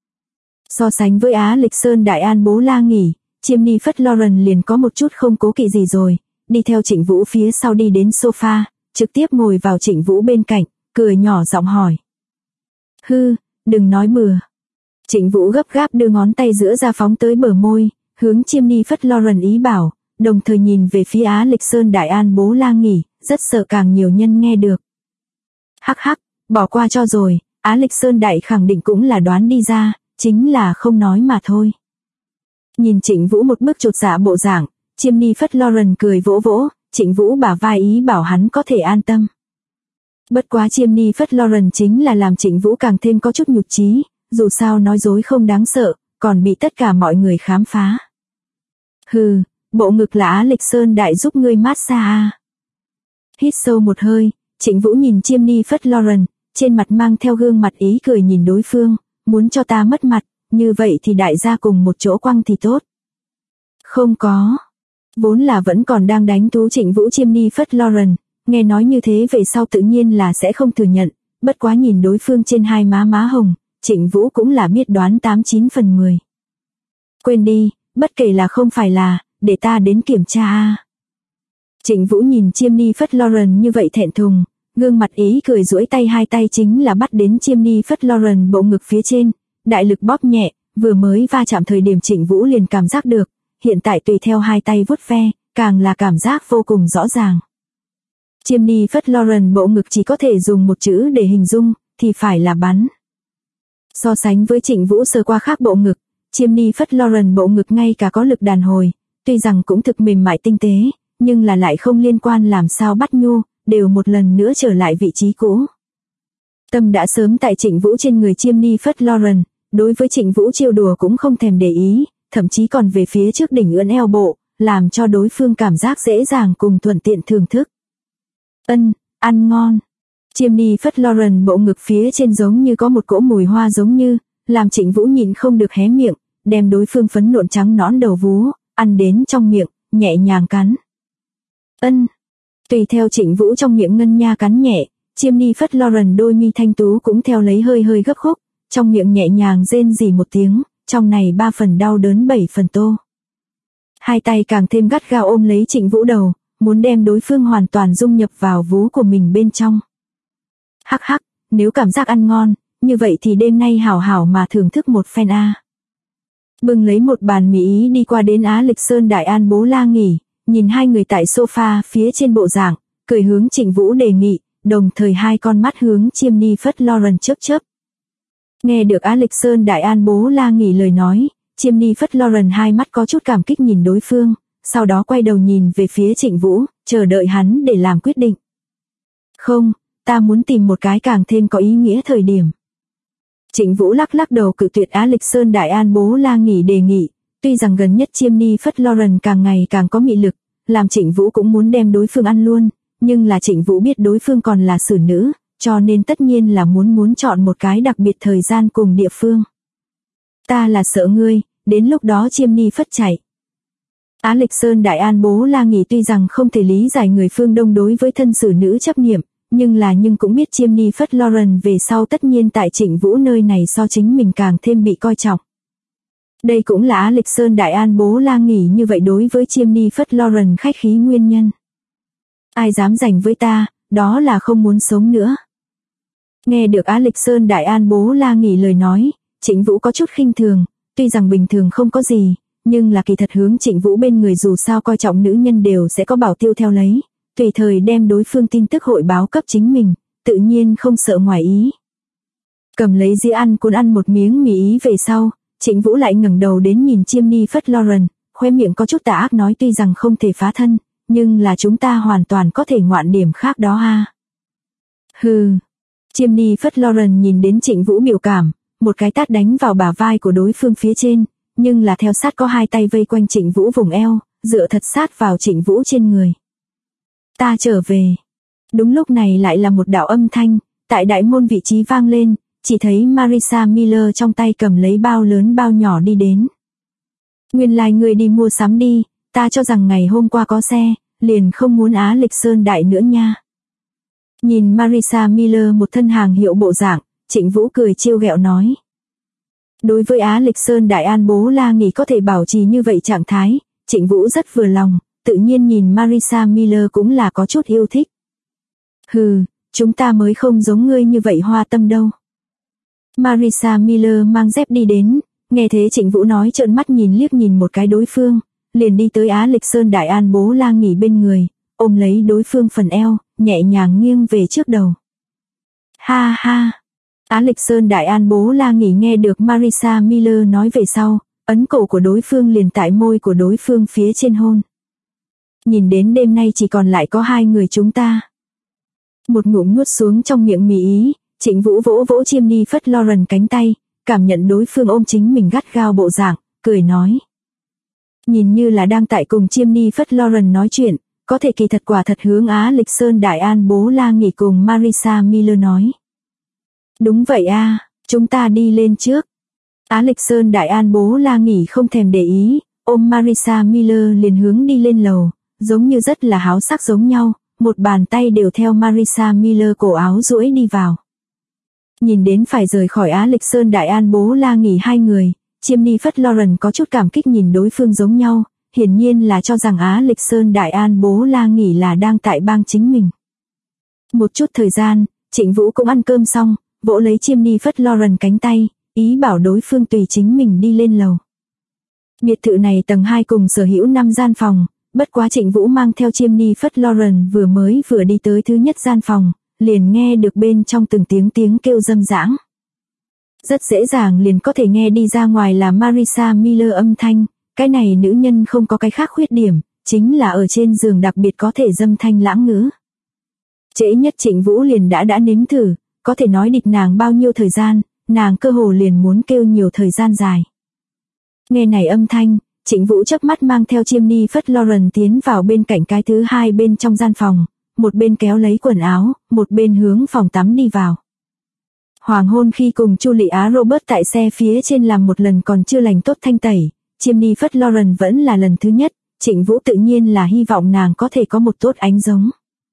So sánh với Á Lịch Sơn Đại An Bố La nghỉ, chiêm ni phất Lauren liền có một chút không cố kỵ gì rồi, đi theo Trịnh Vũ phía sau đi đến sofa, trực tiếp ngồi vào Trịnh Vũ bên cạnh, cười nhỏ giọng hỏi. Hư, đừng nói bừa. Trịnh Vũ gấp gáp đưa ngón tay giữa ra phóng tới bờ môi, hướng chiêm ni phất Lauren ý bảo, đồng thời nhìn về phía Á Lịch Sơn Đại An Bố La nghỉ, rất sợ càng nhiều nhân nghe được. Hắc hắc, bỏ qua cho rồi, Á Lịch Sơn Đại khẳng định cũng là đoán đi ra, chính là không nói mà thôi. Nhìn Trịnh Vũ một bước chột dạ bộ dạng, chiêm ni phất Lauren cười vỗ vỗ, Trịnh Vũ bả vai ý bảo hắn có thể an tâm. Bất quá chiêm ni phất Lauren chính là làm Trịnh Vũ càng thêm có chút nhục chí, dù sao nói dối không đáng sợ, còn bị tất cả mọi người khám phá. Hừ, bộ ngực là Á Lịch Sơn Đại giúp ngươi massage à. Hít sâu một hơi, Trịnh Vũ nhìn chiêm ni phất Lauren, trên mặt mang theo gương mặt ý cười nhìn đối phương, muốn cho ta mất mặt, như vậy thì đại gia cùng một chỗ quăng thì tốt. Không có. Vốn là vẫn còn đang đánh tú Trịnh Vũ chiêm ni phất Lauren, nghe nói như thế về sau tự nhiên là sẽ không thừa nhận, bất quá nhìn đối phương trên hai má hồng, Trịnh Vũ cũng là biết đoán 89 phần 10. Quên đi, bất kể là không phải là, để ta đến kiểm tra a. Trịnh Vũ nhìn chiêm ni phất Lauren như vậy thẹn thùng, gương mặt ý cười duỗi tay hai tay chính là bắt đến chiêm ni phất Lauren bộ ngực phía trên, đại lực bóp nhẹ, vừa mới va chạm thời điểm Trịnh Vũ liền cảm giác được, hiện tại tùy theo hai tay vuốt ve, càng là cảm giác vô cùng rõ ràng. Chiêm ni phất Lauren bộ ngực chỉ có thể dùng một chữ để hình dung, thì phải là bắn. So sánh với Trịnh Vũ sờ qua khác bộ ngực, chiêm ni phất Lauren bộ ngực ngay cả có lực đàn hồi, tuy rằng cũng thực mềm mại tinh tế, nhưng là lại không liên quan làm sao bắt nhu, đều một lần nữa trở lại vị trí cũ. Tâm đã sớm tại Trịnh Vũ trên người chiêm ni phất Lauren, đối với Trịnh Vũ trêu đùa cũng không thèm để ý, thậm chí còn về phía trước đỉnh ưỡn eo bộ, làm cho đối phương cảm giác dễ dàng cùng thuận tiện thưởng thức. Ăn ngon. Chiêm ni phất Lauren bộ ngực phía trên giống như có một cỗ mùi hoa giống như, làm Trịnh Vũ nhịn không được hé miệng, đem đối phương phấn nộn trắng nõn đầu vú, ăn đến trong miệng, nhẹ nhàng cắn. Tùy theo Trịnh Vũ trong miệng ngân nha cắn nhẹ, chiêm ni phất Lauren đôi mi thanh tú cũng theo lấy hơi gấp khúc, trong miệng nhẹ nhàng rên rỉ một tiếng, trong này 3 phần đau đớn 7 phần tô. Hai tay càng thêm gắt gao ôm lấy Trịnh Vũ đầu, muốn đem đối phương hoàn toàn dung nhập vào vú của mình bên trong. Hắc hắc, nếu cảm giác ăn ngon, như vậy thì đêm nay hảo hảo mà thưởng thức một phen a. Bưng lấy một bàn mì ý đi qua đến Á Lịch Sơn Đại An Bố La nghỉ, nhìn hai người tại sofa phía trên bộ dạng, cười hướng Trịnh Vũ đề nghị, đồng thời hai con mắt hướng chiêm ni phất Lauren chớp. Nghe được Á Lịch Sơn Đại An Bố La nghỉ lời nói, chiêm ni phất Lauren hai mắt có chút cảm kích nhìn đối phương, sau đó quay đầu nhìn về phía Trịnh Vũ, chờ đợi hắn để làm quyết định. Không, ta muốn tìm một cái càng thêm có ý nghĩa thời điểm. Trịnh Vũ lắc đầu cự tuyệt Á Lịch Sơn Đại An Bố La nghỉ đề nghị, tuy rằng gần nhất chiêm ni phất Lauren càng ngày càng có mị lực, làm Trịnh Vũ cũng muốn đem đối phương ăn luôn, nhưng là Trịnh Vũ biết đối phương còn là xử nữ, cho nên tất nhiên là muốn chọn một cái đặc biệt thời gian cùng địa phương. Ta là sợ ngươi, đến lúc đó chiêm ni phất chạy. Á Lịch Sơn Đại An Bố La nghỉ tuy rằng không thể lý giải người phương Đông đối với thân xử nữ chấp niệm, nhưng cũng biết chiêm ni phất Lauren về sau tất nhiên tại Trịnh Vũ nơi này so chính mình càng thêm bị coi trọng. Đây cũng là Á Lịch Sơn Đại An bố La nghỉ như vậy đối với Chiêm Ni Phất Lauren khách khí nguyên nhân. Ai dám giành với ta, đó là không muốn sống nữa. Nghe được Á Lịch Sơn Đại An bố La nghỉ lời nói, Trịnh Vũ có chút khinh thường, tuy rằng bình thường không có gì, nhưng là kỳ thật hướng Trịnh Vũ bên người dù sao coi trọng nữ nhân đều sẽ có bảo tiêu theo lấy, tùy thời đem đối phương tin tức hội báo cấp chính mình, tự nhiên không sợ ngoài ý. Cầm lấy dĩa ăn cuốn ăn một miếng mì ý về sau, Trịnh Vũ lại ngẩng đầu đến nhìn Chiêm Ni Phất Lauren, khóe miệng có chút tà ác nói tuy rằng không thể phá thân, nhưng là chúng ta hoàn toàn có thể ngoạn điểm khác đó ha. Hừ. Chiêm Ni Phất Lauren nhìn đến Trịnh Vũ biểu cảm, một cái tát đánh vào bả vai của đối phương phía trên, nhưng là theo sát có hai tay vây quanh Trịnh Vũ vùng eo, dựa thật sát vào Trịnh Vũ trên người. Ta trở về. Đúng lúc này lại là một đạo âm thanh, tại đại môn vị trí vang lên, chỉ thấy Marissa Miller trong tay cầm lấy bao lớn bao nhỏ đi đến. Nguyên lai người đi mua sắm đi, ta cho rằng ngày hôm qua có xe, liền không muốn Á Lịch Sơn Đại nữa nha. Nhìn Marissa Miller một thân hàng hiệu bộ dạng, Trịnh Vũ cười trêu ghẹo nói. Đối với Á Lịch Sơn Đại An bố La nghỉ có thể bảo trì như vậy trạng thái, Trịnh Vũ rất vừa lòng, tự nhiên nhìn Marissa Miller cũng là có chút yêu thích. Hừ, chúng ta mới không giống ngươi như vậy hoa tâm đâu. Marissa Miller mang dép đi đến, nghe thế Trịnh Vũ nói trợn mắt nhìn liếc nhìn một cái đối phương, liền đi tới Á Lịch Sơn Đại An bố La nghỉ bên người, ôm lấy đối phương phần eo, nhẹ nhàng nghiêng về trước đầu. Ha ha. Á Lịch Sơn Đại An bố La nghỉ nghe được Marissa Miller nói về sau, ấn cổ của đối phương liền tại môi của đối phương phía trên hôn. Nhìn đến đêm nay chỉ còn lại có hai người chúng ta. Một ngụm nuốt xuống trong miệng mì ý, Trịnh Vũ vỗ vỗ Chiêm Ni Phất Lauren cánh tay, cảm nhận đối phương ôm chính mình gắt gao bộ dạng, cười nói. Nhìn như là đang tại cùng Chiêm Ni Phất Lauren nói chuyện, có thể kỳ thật quả thật hướng Á Lịch Sơn Đại An bố La nghỉ cùng Marissa Miller nói. Đúng vậy a, chúng ta đi lên trước. Á Lịch Sơn Đại An bố La nghỉ không thèm để ý, ôm Marissa Miller liền hướng đi lên lầu, giống như rất là háo sắc giống nhau, một bàn tay đều theo Marissa Miller cổ áo duỗi đi vào. Nhìn đến phải rời khỏi Á Lịch Sơn Đại An bố La nghỉ hai người, Chiêm Ni Phất Lauren có chút cảm kích nhìn đối phương giống nhau, hiển nhiên là cho rằng Á Lịch Sơn Đại An bố La nghỉ là đang tại bang chính mình. Một chút thời gian, Trịnh Vũ cũng ăn cơm xong, vỗ lấy Chiêm Ni Phất Lauren cánh tay, ý bảo đối phương tùy chính mình đi lên lầu. Biệt thự này tầng 2 cùng sở hữu 5 gian phòng, bất quá Trịnh Vũ mang theo Chiêm Ni Phất Lauren vừa đi tới thứ nhất gian phòng, liền nghe được bên trong từng tiếng kêu râm rãng. Rất dễ dàng liền có thể nghe đi ra ngoài là Marissa Miller âm thanh, cái này nữ nhân không có cái khác khuyết điểm, chính là ở trên giường đặc biệt có thể dâm thanh lãng ngữ. Trễ nhất Trịnh Vũ liền đã nếm thử, có thể nói địch nàng bao nhiêu thời gian, nàng cơ hồ liền muốn kêu nhiều thời gian dài. Nghe này âm thanh, Trịnh Vũ chớp mắt mang theo Chiêm Ni Phất Lauren tiến vào bên cạnh cái thứ hai bên trong gian phòng, một bên kéo lấy quần áo, một bên hướng phòng tắm đi vào. Hoàng hôn khi cùng Chu Lị Á Robert tại xe phía trên làm một lần còn chưa lành tốt thanh tẩy, Chiêm Ni Phất Lauren vẫn là lần thứ nhất, Trịnh Vũ tự nhiên là hy vọng nàng có thể có một tốt ánh giống.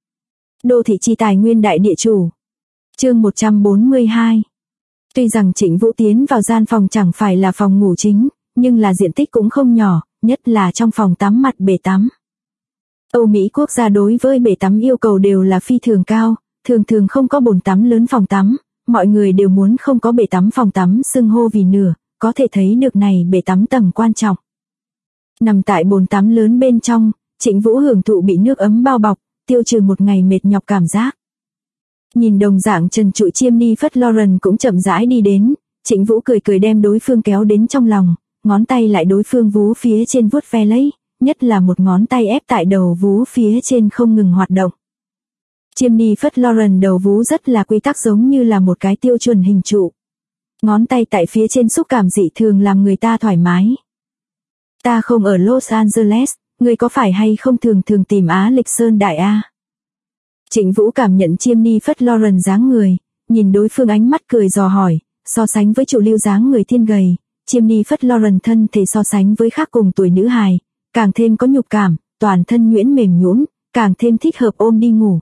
Đô thị chi tài nguyên đại địa chủ. Chương 142. Tuy rằng Trịnh Vũ tiến vào gian phòng chẳng phải là phòng ngủ chính, nhưng là diện tích cũng không nhỏ, nhất là trong phòng tắm mặt bể tắm. Âu Mỹ quốc gia đối với bể tắm yêu cầu đều là phi thường cao, thường không có bồn tắm lớn phòng tắm, mọi người đều muốn không có bể tắm phòng tắm xưng hô vì nửa, có thể thấy được này bể tắm tầm quan trọng. Nằm tại bồn tắm lớn bên trong, Trịnh Vũ hưởng thụ bị nước ấm bao bọc, tiêu trừ một ngày mệt nhọc cảm giác. Nhìn đồng dạng trần trụi Chiêm Ni Phất Lauren cũng chậm rãi đi đến, Trịnh Vũ cười đem đối phương kéo đến trong lòng, ngón tay lại đối phương vú phía trên vuốt ve lấy, nhất là một ngón tay ép tại đầu vú phía trên không ngừng hoạt động. Chiêm Ni Phất Lauren đầu vú rất là quy tắc giống như là một cái tiêu chuẩn hình trụ. Ngón tay tại phía trên xúc cảm dị thường làm người ta thoải mái. Ta không ở Los Angeles, người có phải hay không thường tìm Á Lịch Sơn Đại A? Trịnh Vũ cảm nhận Chiêm Ni Phất Lauren dáng người, nhìn đối phương ánh mắt cười dò hỏi, so sánh với chủ lưu dáng người thiên gầy, Chiêm Ni Phất Lauren thân thể so sánh với khác cùng tuổi nữ hài, càng thêm có nhục cảm, toàn thân nhuyễn mềm nhũn, càng thêm thích hợp ôm đi ngủ.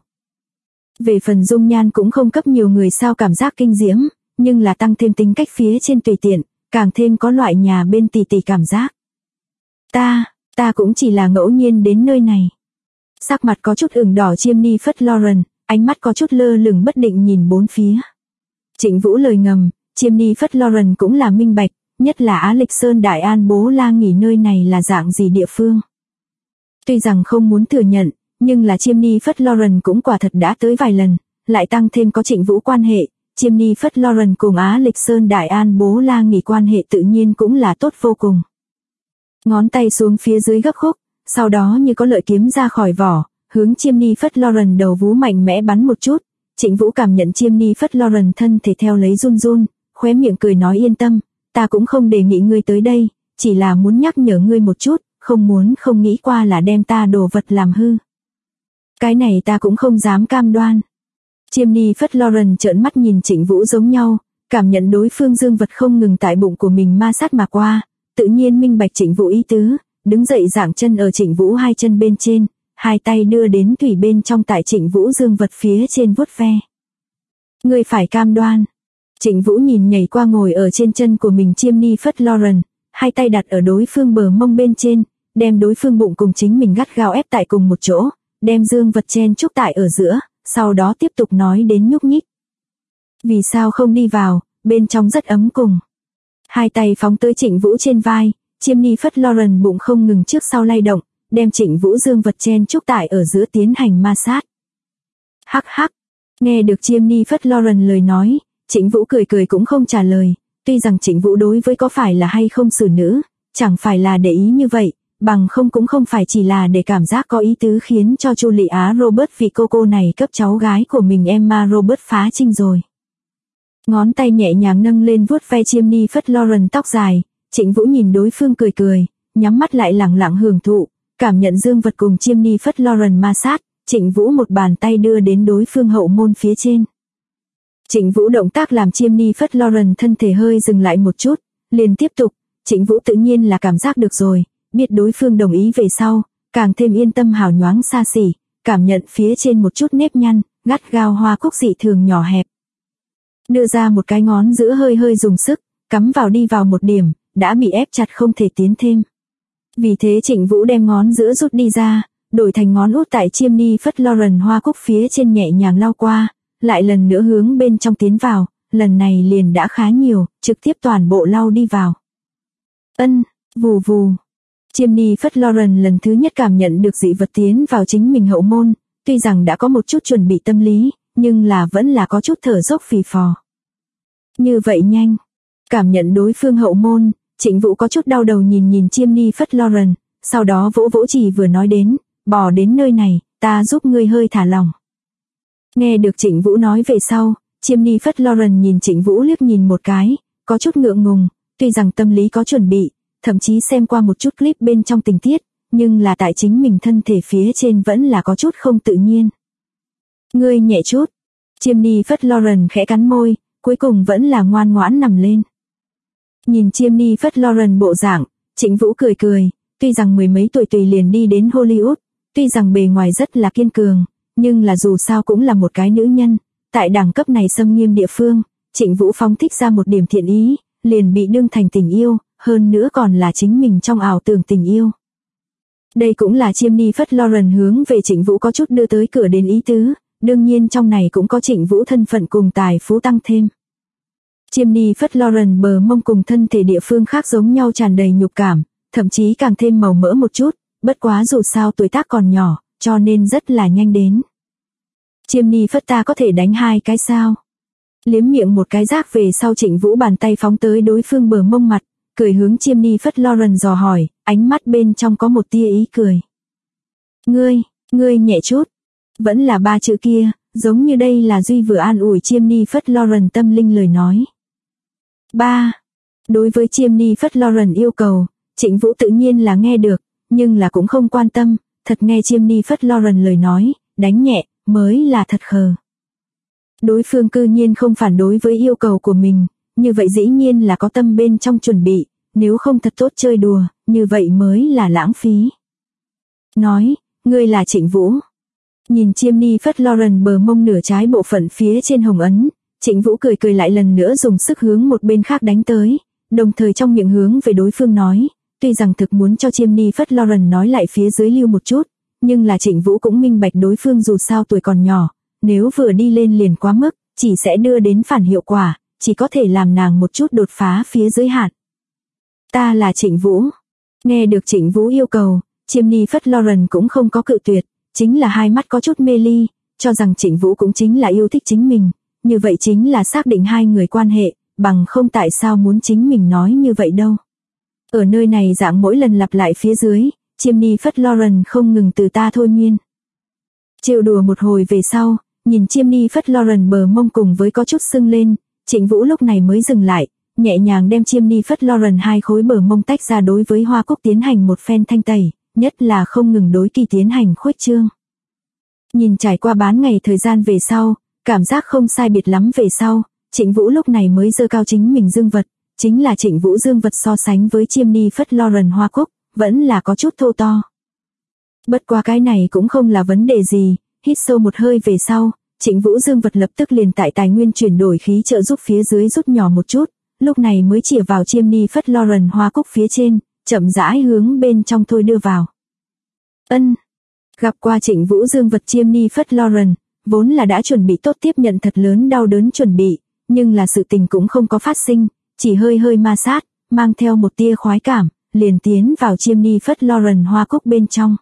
Về phần dung nhan cũng không cấp nhiều người sao cảm giác kinh diễm, nhưng là tăng thêm tính cách phía trên tùy tiện, càng thêm có loại nhà bên tì tì cảm giác. Ta cũng chỉ là ngẫu nhiên đến nơi này. Sắc mặt có chút ửng đỏ Jennifer Lawrence, ánh mắt có chút lơ lửng bất định nhìn bốn phía. Trịnh Vũ lời ngầm, Jennifer Lawrence cũng là minh bạch, nhất là Á Lịch Sơn Đại An Bố La nghỉ nơi này là dạng gì địa phương. Tuy rằng không muốn thừa nhận, nhưng là Jennifer Lawrence cũng quả thật đã tới vài lần, lại tăng thêm có Trịnh Vũ quan hệ, Jennifer Lawrence cùng Á Lịch Sơn Đại An Bố La nghỉ quan hệ tự nhiên cũng là tốt vô cùng. Ngón tay xuống phía dưới gấp khúc, sau đó như có lợi kiếm ra khỏi vỏ, hướng Jennifer Lawrence đầu vú mạnh mẽ bắn một chút. Trịnh Vũ cảm nhận Jennifer Lawrence thân thể theo lấy run run, khóe miệng cười nói yên tâm, ta cũng không đề nghị ngươi tới đây, chỉ là muốn nhắc nhở ngươi một chút, không nghĩ qua là đem ta đồ vật làm hư. Cái này ta cũng không dám cam đoan. Jennifer Lawrence trợn mắt nhìn Trịnh Vũ giống nhau, cảm nhận đối phương dương vật không ngừng tại bụng của mình ma sát mà qua, tự nhiên minh bạch Trịnh Vũ ý tứ, đứng dậy giảng chân ở Trịnh Vũ hai chân bên trên, hai tay đưa đến thủy bên trong tại Trịnh Vũ dương vật phía trên vuốt ve. Ngươi phải cam đoan. Trịnh Vũ nhìn nhảy qua ngồi ở trên chân của mình Jennifer Lawrence, hai tay đặt ở đối phương bờ mông bên trên, đem đối phương bụng cùng chính mình gắt gao ép tại cùng một chỗ, đem dương vật chen chúc tại ở giữa, sau đó tiếp tục nói đến nhúc nhích. Vì sao không đi vào, bên trong rất ấm cùng. Hai tay phóng tới Trịnh Vũ trên vai, Jennifer Lawrence bụng không ngừng trước sau lay động, đem Trịnh Vũ dương vật chen chúc tại ở giữa tiến hành ma sát. Hắc hắc, nghe được Jennifer Lawrence lời nói, Trịnh Vũ cười cũng không trả lời, tuy rằng Trịnh Vũ đối với có phải là hay không xử nữ, chẳng phải là để ý như vậy, bằng không cũng không phải chỉ là để cảm giác có ý tứ khiến cho Julia Roberts vì cô này cấp cháu gái của mình Emma Roberts phá trinh rồi. Ngón tay nhẹ nhàng nâng lên vuốt ve Jennifer Lawrence tóc dài, Trịnh Vũ nhìn đối phương cười, nhắm mắt lại lặng lặng hưởng thụ, cảm nhận dương vật cùng Jennifer Lawrence ma sát, Trịnh Vũ một bàn tay đưa đến đối phương hậu môn phía trên. Trịnh Vũ động tác làm Jennifer Lawrence thân thể hơi dừng lại một chút, liền tiếp tục, Trịnh Vũ tự nhiên là cảm giác được rồi, biết đối phương đồng ý về sau, càng thêm yên tâm hào nhoáng xa xỉ, cảm nhận phía trên một chút nếp nhăn, gắt gao hoa cúc dị thường nhỏ hẹp. Đưa ra một cái ngón giữa hơi dùng sức, cắm vào đi vào một điểm, đã bị ép chặt không thể tiến thêm. Vì thế Trịnh Vũ đem ngón giữa rút đi ra, đổi thành ngón út tại Jennifer Lawrence hoa cúc phía trên nhẹ nhàng lau qua, lại lần nữa hướng bên trong tiến vào, lần này liền đã khá nhiều, trực tiếp toàn bộ lau đi vào. Vù vù. Jennifer Lawrence lần thứ nhất cảm nhận được dị vật tiến vào chính mình hậu môn, tuy rằng đã có một chút chuẩn bị tâm lý, nhưng là vẫn là có chút thở dốc phì phò. Như vậy nhanh. Cảm nhận đối phương hậu môn, Trịnh Vũ có chút đau đầu nhìn Jennifer Lawrence, sau đó vỗ chỉ vừa nói đến, bò đến nơi này, ta giúp ngươi hơi thả lỏng. Nghe được Trịnh Vũ nói về sau, Jennifer Lawrence nhìn Trịnh Vũ liếc nhìn một cái, có chút ngượng ngùng, tuy rằng tâm lý có chuẩn bị, thậm chí xem qua một chút clip bên trong tình tiết, nhưng là tại chính mình thân thể phía trên vẫn là có chút không tự nhiên. Ngươi nhẹ chút. Jennifer Lawrence khẽ cắn môi, cuối cùng vẫn là ngoan ngoãn nằm lên. Nhìn Jennifer Lawrence bộ dạng, Trịnh Vũ cười, tuy rằng mười mấy tuổi tùy liền đi đến Hollywood, tuy rằng bề ngoài rất là kiên cường, nhưng là dù sao cũng là một cái nữ nhân, tại đẳng cấp này xâm nghiêm địa phương, Trịnh Vũ phóng thích ra một điểm thiện ý, liền bị đương thành tình yêu, hơn nữa còn là chính mình trong ảo tưởng tình yêu. Đây cũng là Jennifer Lawrence hướng về Trịnh Vũ có chút đưa tới cửa đến ý tứ, đương nhiên trong này cũng có Trịnh Vũ thân phận cùng tài phú tăng thêm. Jennifer Lawrence bờ mông cùng thân thể địa phương khác giống nhau tràn đầy nhục cảm, thậm chí càng thêm màu mỡ một chút, bất quá dù sao tuổi tác còn nhỏ, cho nên rất là nhanh đến. Jennifer ta có thể đánh 2 cái sao? Liếm miệng một cái rác về sau Trịnh Vũ bàn tay phóng tới đối phương bờ mông mặt, cười hướng Jennifer Lawrence dò hỏi, ánh mắt bên trong có một tia ý cười. Ngươi nhẹ chút. Vẫn là 3 chữ kia, giống như đây là Duy vừa an ủi Jennifer Lawrence tâm linh lời nói. 3. Đối với Jennifer Lawrence yêu cầu, Trịnh Vũ tự nhiên là nghe được, nhưng là cũng không quan tâm, thật nghe Jennifer Lawrence lời nói, đánh nhẹ, mới là thật khờ. Đối phương cư nhiên không phản đối với yêu cầu của mình, như vậy dĩ nhiên là có tâm bên trong chuẩn bị, nếu không thật tốt chơi đùa, như vậy mới là lãng phí. Nói, ngươi là Trịnh Vũ. Nhìn Jennifer Lawrence bờ mông nửa trái bộ phận phía trên hồng ấn, Trịnh Vũ cười lại lần nữa dùng sức hướng một bên khác đánh tới, đồng thời trong miệng hướng về đối phương nói, tuy rằng thực muốn cho Chiêm Ni Phất Lauren nói lại phía dưới lưu một chút, nhưng là Trịnh Vũ cũng minh bạch đối phương dù sao tuổi còn nhỏ, nếu vừa đi lên liền quá mức, chỉ sẽ đưa đến phản hiệu quả, chỉ có thể làm nàng một chút đột phá phía dưới hạn. Ta là Trịnh Vũ. Nghe được Trịnh Vũ yêu cầu, Chiêm Ni Phất Lauren cũng không có cự tuyệt, chính là hai mắt có chút mê ly, cho rằng Trịnh Vũ cũng chính là yêu thích chính mình, như vậy chính là xác định hai người quan hệ, bằng không tại sao muốn chính mình nói như vậy đâu. Ở nơi này dạng mỗi lần lặp lại phía dưới, Chiêm Ni Phất Lauren không ngừng từ ta thôi miên. Trêu đùa một hồi về sau, nhìn Chiêm Ni Phất Lauren bờ mông cùng với có chút sưng lên, Trịnh Vũ lúc này mới dừng lại, nhẹ nhàng đem Chiêm Ni Phất Lauren hai khối bờ mông tách ra đối với Hoa Cúc tiến hành một phen thanh tẩy, nhất là không ngừng đối kỳ tiến hành khuếch trương. Nhìn trải qua bán ngày thời gian về sau, cảm giác không sai biệt lắm về sau, Trịnh Vũ lúc này mới giơ cao chính mình dương vật, chính là Trịnh Vũ dương vật so sánh với Chiêm Ni Phất Lauren Hoa Cúc, vẫn là có chút thô to. Bất qua cái này cũng không là vấn đề gì, hít sâu một hơi về sau, Trịnh Vũ dương vật lập tức liền tại tài nguyên chuyển đổi khí trợ giúp phía dưới rút nhỏ một chút, lúc này mới chĩa vào Chiêm Ni Phất Lauren Hoa Cúc phía trên, chậm rãi hướng bên trong thôi đưa vào. Gặp qua Trịnh Vũ dương vật Chiêm Ni Phất Lauren, vốn là đã chuẩn bị tốt tiếp nhận thật lớn đau đớn chuẩn bị, nhưng là sự tình cũng không có phát sinh, chỉ hơi hơi ma sát, mang theo một tia khoái cảm, liền tiến vào Chiêm Ni Phất Lauren Hoa Cúc bên trong.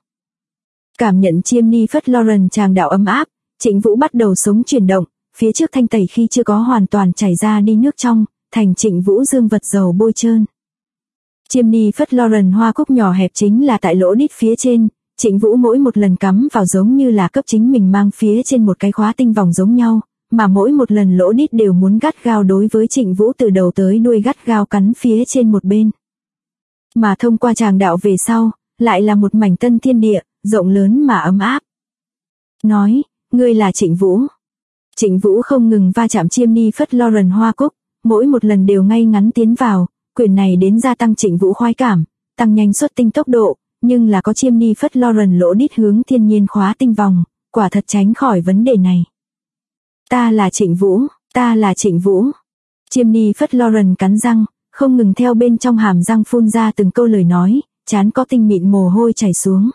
Cảm nhận Chiêm Ni Phất Lauren tràng đạo ấm áp, Trịnh Vũ bắt đầu sống chuyển động, phía trước thanh tẩy khi chưa có hoàn toàn chảy ra đi nước trong, thành Trịnh Vũ dương vật dầu bôi trơn. Chiêm Ni Phất Lauren Hoa Cúc nhỏ hẹp chính là tại lỗ đít phía trên, Trịnh Vũ mỗi một lần cắm vào giống như là cấp chính mình mang phía trên một cái khóa tinh vòng giống nhau, mà mỗi một lần lỗ đít đều muốn gắt gao đối với Trịnh Vũ từ đầu tới đuôi gắt gao cắn phía trên một bên. Mà thông qua tràng đạo về sau, lại là một mảnh tân thiên địa, rộng lớn mà ấm áp. Nói, ngươi là Trịnh Vũ. Trịnh Vũ không ngừng va chạm Chiêm Ni Phất Lauren Hoa Cúc, mỗi một lần đều ngay ngắn tiến vào, quyền này đến gia tăng Trịnh Vũ khoái cảm, tăng nhanh xuất tinh tốc độ, nhưng là có Chiêm Ni Phất Lauren lỗ đít hướng thiên nhiên khóa tinh vòng, quả thật tránh khỏi vấn đề này. Ta là Trịnh Vũ, ta là Trịnh Vũ. Chiêm Ni Phất Lauren cắn răng, không ngừng theo bên trong hàm răng phun ra từng câu lời nói, trán có tinh mịn mồ hôi chảy xuống.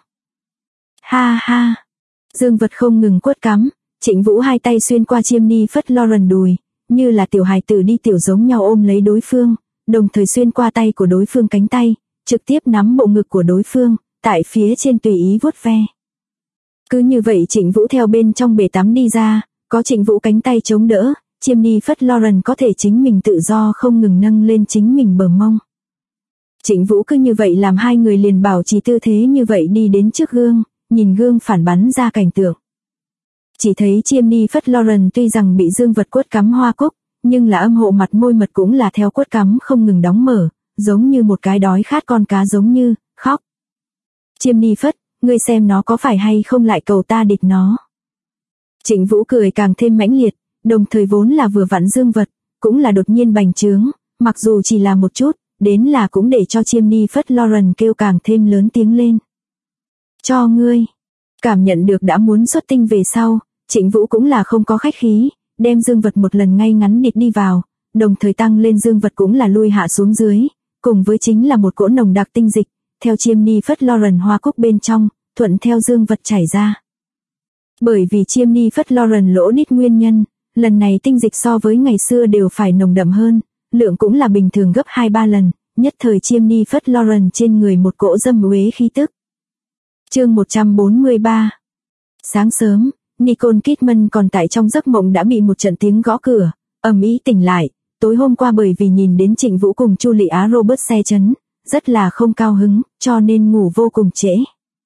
Ha ha. Dương vật không ngừng quất cắm, Trịnh Vũ hai tay xuyên qua Chiêm Ni Phất Lauren đùi, như là tiểu hài tử đi tiểu giống nhau ôm lấy đối phương, đồng thời xuyên qua tay của đối phương cánh tay, trực tiếp nắm bộ ngực của đối phương, tại phía trên tùy ý vuốt ve. Cứ như vậy Trịnh Vũ theo bên trong bể tắm đi ra, có Trịnh Vũ cánh tay chống đỡ, Chiêm Ni Phất Lauren có thể chính mình tự do không ngừng nâng lên chính mình bờ mông. Trịnh Vũ cứ như vậy làm hai người liền bảo trì tư thế như vậy đi đến trước gương, nhìn gương phản bắn ra cảnh tượng. Chỉ thấy Chiêm Ni Phất Lauren tuy rằng bị dương vật quất cắm Hoa Cúc, nhưng là âm hộ mặt môi mật cũng là theo quất cắm không ngừng đóng mở, giống như một cái đói khát con cá giống như, khóc. Chiêm Ni Phất, ngươi xem nó có phải hay không lại cầu ta địch nó. Trịnh Vũ cười càng thêm mãnh liệt, đồng thời vốn là vừa vặn dương vật, cũng là đột nhiên bành trướng, mặc dù chỉ là một chút, đến là cũng để cho Chiêm Ni Phất Lauren kêu càng thêm lớn tiếng lên. Cho ngươi. Cảm nhận được đã muốn xuất tinh về sau, Trịnh Vũ cũng là không có khách khí, đem dương vật một lần ngay ngắn địt đi vào, đồng thời tăng lên dương vật cũng là lui hạ xuống dưới, cùng với chính là một cỗ nồng đặc tinh dịch, theo Chiêm Ni Phất Lauren Hoa Cúc bên trong, thuận theo dương vật chảy ra. Bởi vì Chiêm Ni Phất Lauren lỗ đít nguyên nhân, lần này tinh dịch so với ngày xưa đều phải nồng đậm hơn, lượng cũng là bình thường gấp 2-3 lần, nhất thời Chiêm Ni Phất Lauren trên người một cỗ dâm uế khí tức. Chương 143. Sáng sớm, Nicole Kidman còn tại trong giấc mộng đã bị một trận tiếng gõ cửa, ầm ĩ tỉnh lại, tối hôm qua bởi vì nhìn đến Trịnh Vũ cùng Chu Lị Á Robert xe chấn, rất là không cao hứng, cho nên ngủ vô cùng trễ.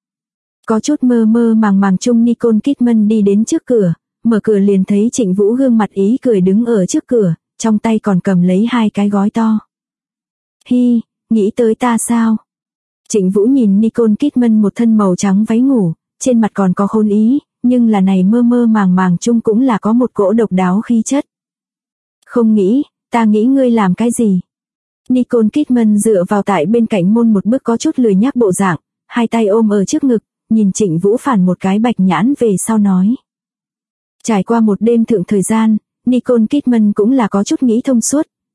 Có chút mơ mơ màng màng chung Nicole Kidman đi đến trước cửa, mở cửa liền thấy Trịnh Vũ gương mặt ý cười đứng ở trước cửa, trong tay còn cầm lấy hai cái gói to. Hi, nghĩ tới ta sao? Trịnh Vũ nhìn Nicole Kidman một thân màu trắng váy ngủ, trên mặt còn có khôn ý, nhưng là này mơ mơ màng màng chung cũng là có một cỗ độc đáo khí chất. Không nghĩ, ta nghĩ ngươi làm cái gì? Nicole Kidman dựa vào tại bên cạnh môn một bước có chút lười nhác bộ dạng, hai tay ôm ở trước ngực, nhìn Trịnh Vũ phản một cái bạch nhãn về sau nói. Trải qua một đêm thượng thời gian, Nicole Kidman cũng là có chút nghĩ thông suốt,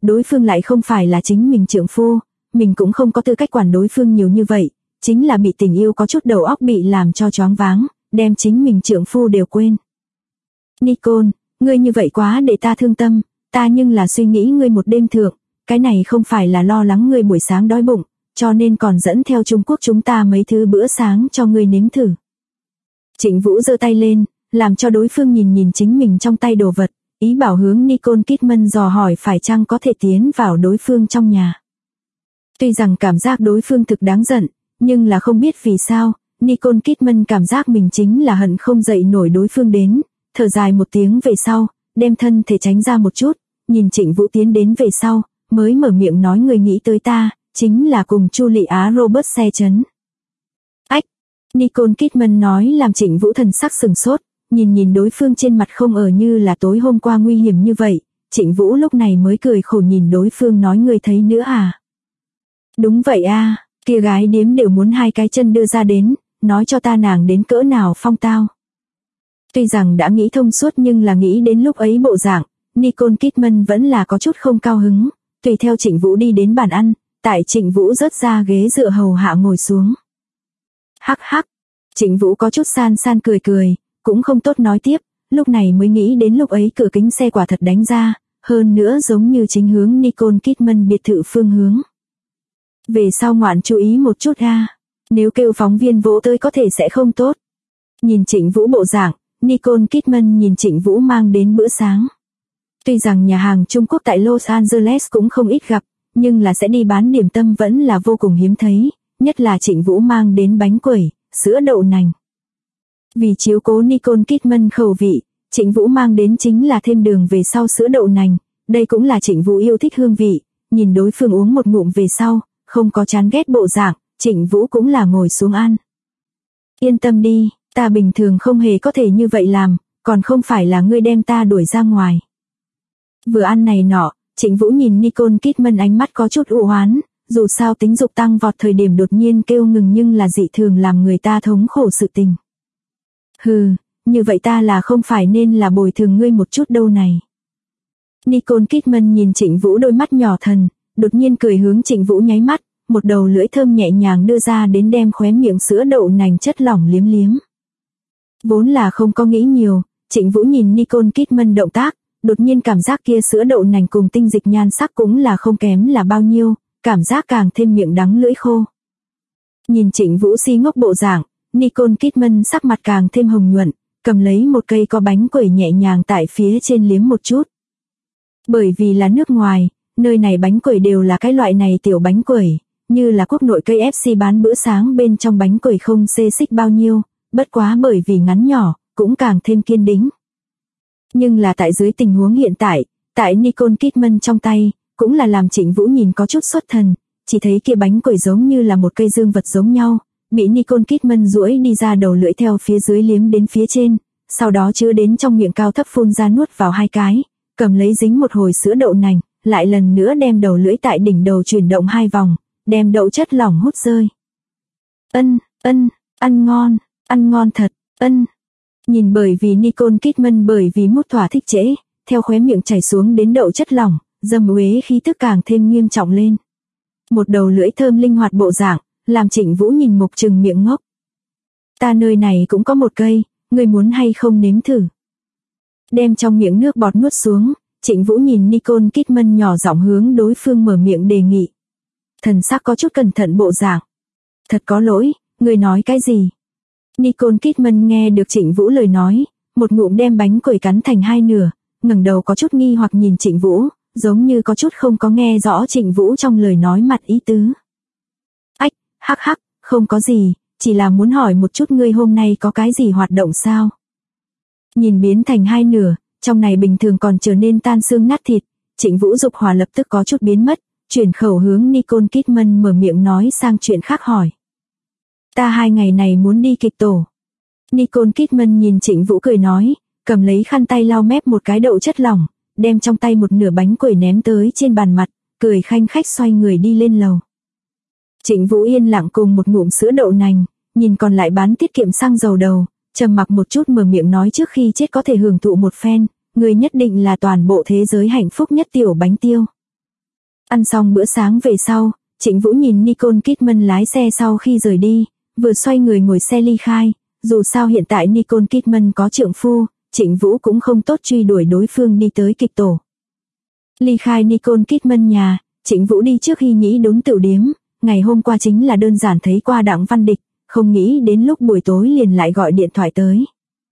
đối phương lại không phải là chính mình trượng phu, mình cũng không có tư cách quản đối phương nhiều như vậy, chính là bị tình yêu có chút đầu óc bị làm cho choáng váng, đem chính mình trượng phu đều quên. Nicole, ngươi như vậy quá để ta thương tâm, ta nhưng là suy nghĩ ngươi một đêm thượng, cái này không phải là lo lắng ngươi buổi sáng đói bụng, cho nên còn dẫn theo Trung Quốc chúng ta mấy thứ bữa sáng cho ngươi nếm thử. Trịnh Vũ giơ tay lên, làm cho đối phương nhìn nhìn chính mình trong tay đồ vật, ý bảo hướng Nicole Kidman dò hỏi phải chăng có thể tiến vào đối phương trong nhà. Tuy rằng cảm giác đối phương thực đáng giận, nhưng là không biết vì sao, Nicole Kidman cảm giác mình chính là hận không dậy nổi đối phương đến, thở dài một tiếng về sau, đem thân thể tránh ra một chút, nhìn Trịnh Vũ tiến đến về sau, mới mở miệng nói người nghĩ tới ta, chính là cùng Chu Lị Á Robert xe chấn. Ách! Nicole Kidman nói làm Trịnh Vũ thần sắc sừng sốt, nhìn đối phương trên mặt không ở như là tối hôm qua nguy hiểm như vậy, Trịnh Vũ lúc này mới cười khổ nhìn đối phương nói người thấy nữa à? Đúng vậy a, kia gái điếm đều muốn hai cái chân đưa ra đến, nói cho ta nàng đến cỡ nào phong tao. Tuy rằng đã nghĩ thông suốt nhưng là nghĩ đến lúc ấy bộ dạng, Nicole Kidman vẫn là có chút không cao hứng, tùy theo Trịnh Vũ đi đến bàn ăn, tại Trịnh Vũ rớt ra ghế dựa hầu hạ ngồi xuống. Hắc hắc, Trịnh Vũ có chút san cười, cũng không tốt nói tiếp, lúc này mới nghĩ đến lúc ấy cửa kính xe quả thật đánh ra, hơn nữa giống như chính hướng Nicole Kidman biệt thự phương hướng. Về sau ngoạn chú ý một chút ha, nếu kêu phóng viên vỗ tới có thể sẽ không tốt. Nhìn Trịnh Vũ bộ dạng, Nicole Kidman nhìn Trịnh Vũ mang đến bữa sáng. Tuy rằng nhà hàng Trung Quốc tại Los Angeles cũng không ít gặp, nhưng là sẽ đi bán điểm tâm vẫn là vô cùng hiếm thấy, nhất là Trịnh Vũ mang đến bánh quẩy, sữa đậu nành. Vì chiếu cố Nicole Kidman khẩu vị, Trịnh Vũ mang đến chính là thêm đường về sau sữa đậu nành, đây cũng là Trịnh Vũ yêu thích hương vị, nhìn đối phương uống một ngụm về sau, không có chán ghét bộ dạng, Trịnh Vũ cũng là ngồi xuống ăn. Yên tâm đi, ta bình thường không hề có thể như vậy làm, còn không phải là ngươi đem ta đuổi ra ngoài. Vừa ăn này nọ, Trịnh Vũ nhìn Nicole Kidman ánh mắt có chút u hoán, dù sao tính dục tăng vọt thời điểm đột nhiên kêu ngừng nhưng là dị thường làm người ta thống khổ sự tình. Hừ, như vậy ta là không phải nên là bồi thường ngươi một chút đâu này. Nicole Kidman nhìn Trịnh Vũ đôi mắt nhỏ thần, đột nhiên cười hướng Trịnh Vũ nháy mắt, một đầu lưỡi thơm nhẹ nhàng đưa ra đến đem khóe miệng sữa đậu nành chất lỏng liếm liếm. Vốn là không có nghĩ nhiều, Trịnh Vũ nhìn Nicole Kidman động tác, đột nhiên cảm giác kia sữa đậu nành cùng tinh dịch nhan sắc cũng là không kém là bao nhiêu, cảm giác càng thêm miệng đắng lưỡi khô. Nhìn Trịnh Vũ si ngốc bộ dạng, Nicole Kidman sắc mặt càng thêm hồng nhuận, cầm lấy một cây có bánh quẩy nhẹ nhàng tại phía trên liếm một chút. Bởi vì là nước ngoài, nơi này bánh quẩy đều là cái loại này tiểu bánh quẩy, như là quốc nội cây KFC bán bữa sáng bên trong bánh quẩy không xê xích bao nhiêu, bất quá bởi vì ngắn nhỏ, cũng càng thêm kiên đĩnh. Nhưng là tại dưới tình huống hiện tại Nicole Kidman trong tay, cũng là làm Trịnh Vũ nhìn có chút xuất thần, chỉ thấy kia bánh quẩy giống như là một cây dương vật giống nhau, bị Nicole Kidman duỗi đi ra đầu lưỡi theo phía dưới liếm đến phía trên, sau đó chứa đến trong miệng cao thấp phun ra nuốt vào hai cái, cầm lấy dính một hồi sữa đậu nành, lại lần nữa đem đầu lưỡi tại đỉnh đầu chuyển động hai vòng, đem đậu chất lỏng hút rơi. Ăn ngon thật, Nhìn bởi vì Nicole Kidman bởi vì mút thỏa thích trễ, theo khóe miệng chảy xuống đến đậu chất lỏng, dâm uế khí tức càng thêm nghiêm trọng lên. Một đầu lưỡi thơm linh hoạt bộ dạng, làm Trịnh Vũ nhìn mục trừng miệng ngốc. Ta nơi này cũng có một cây, ngươi muốn hay không nếm thử. Đem trong miệng nước bọt nuốt xuống, Trịnh Vũ nhìn Nicole Kidman nhỏ giọng hướng đối phương mở miệng đề nghị. Thần sắc có chút cẩn thận bộ dạng. Thật có lỗi, ngươi nói cái gì? Nicole Kidman nghe được Trịnh Vũ lời nói, một ngụm đem bánh quẩy cắn thành hai nửa, ngẩng đầu có chút nghi hoặc nhìn Trịnh Vũ, giống như có chút không có nghe rõ Trịnh Vũ trong lời nói mặt ý tứ. Hắc, không có gì, chỉ là muốn hỏi một chút ngươi hôm nay có cái gì hoạt động sao? Nhìn biến thành hai nửa, trong này bình thường còn trở nên tan xương nát thịt, Trịnh Vũ dục hỏa lập tức có chút biến mất, chuyển khẩu hướng Nicole Kidman mở miệng nói sang chuyện khác hỏi. Ta 2 ngày này muốn đi kịch tổ. Nicole Kidman nhìn Trịnh Vũ cười nói, cầm lấy khăn tay lau mép một cái đậu chất lỏng, đem trong tay một nửa bánh quẩy ném tới trên bàn mặt, cười khanh khách xoay người đi lên lầu. Trịnh Vũ yên lặng cùng một ngụm sữa đậu nành, nhìn còn lại bán tiết kiệm xăng dầu đầu, trầm mặc một chút mở miệng nói trước khi chết có thể hưởng thụ một phen, người nhất định là toàn bộ thế giới hạnh phúc nhất tiểu bánh tiêu. Ăn xong bữa sáng về sau, Trịnh Vũ nhìn Nicole Kidman lái xe sau khi rời đi, vừa xoay người ngồi xe ly khai, dù sao hiện tại Nicole Kidman có trượng phu, Trịnh Vũ cũng không tốt truy đuổi đối phương đi tới kịch tổ. Ly khai Nicole Kidman nhà, Trịnh Vũ đi trước Hy Nhĩ đốn tửu điếm, ngày hôm qua chính là đơn giản thấy qua Đặng Văn Địch, không nghĩ đến lúc buổi tối liền lại gọi điện thoại tới.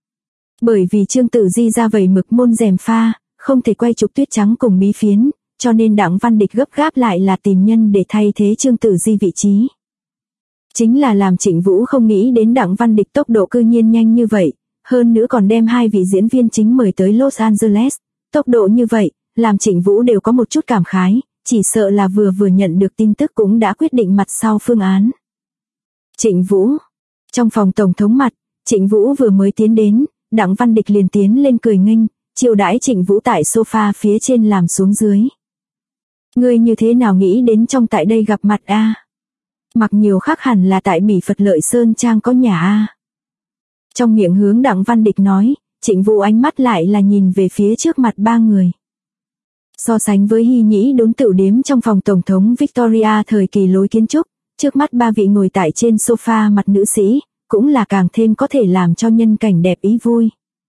Bởi vì Trương Tử Di ra vầy mực môn rèm pha, không thể quay chụp Tuyết Trắng cùng Bí Phiến, cho nên Đặng Văn Địch gấp gáp lại là tìm nhân để thay thế Trương Tử Di vị trí. Chính là làm Trịnh Vũ không nghĩ đến Đặng Văn Địch tốc độ cư nhiên nhanh như vậy, hơn nữa còn đem 2 vị diễn viên chính mời tới Los Angeles, tốc độ như vậy, làm Trịnh Vũ đều có một chút cảm khái, chỉ sợ là vừa nhận được tin tức cũng đã quyết định mặt sau phương án. Trịnh Vũ. Trong phòng tổng thống mặt, Trịnh Vũ vừa mới tiến đến, Đặng Văn Địch liền tiến lên cười nghênh, chiêu đãi Trịnh Vũ tại sofa phía trên làm xuống dưới. Ngươi như thế nào nghĩ đến trong tại đây gặp mặt a? Mặc nhiều khác hẳn là tại Bỉ Phật Lợi Sơn Trang có nhà a. Trong miệng hướng Đặng Văn Địch nói, Trịnh Vũ ánh mắt lại là nhìn về phía trước mặt 3 người. So sánh với Hy Nhĩ đốn tửu điếm trong phòng tổng thống Victoria thời kỳ lối kiến trúc, trước mắt 3 vị ngồi tại trên sofa mặt nữ sĩ, cũng là càng thêm có thể làm cho nhân cảnh đẹp ý vui.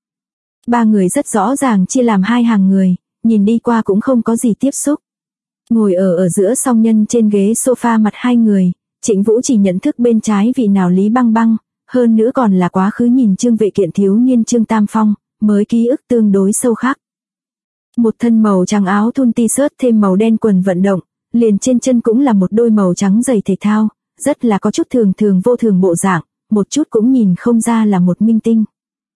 3 người rất rõ ràng chia làm 2 hàng người, nhìn đi qua cũng không có gì tiếp xúc. Ngồi ở giữa song nhân trên ghế sofa mặt 2 người, Trịnh Vũ chỉ nhận thức bên trái vị nào Lý Băng Băng, hơn nữa còn là quá khứ nhìn Trương Vệ Kiện thiếu niên Trương Tam Phong, mới ký ức tương đối sâu khắc. Một thân màu trắng áo thun t-shirt thêm màu đen quần vận động, liền trên chân cũng là một đôi màu trắng giày thể thao, rất là có chút thường vô thường bộ dạng, một chút cũng nhìn không ra là một minh tinh.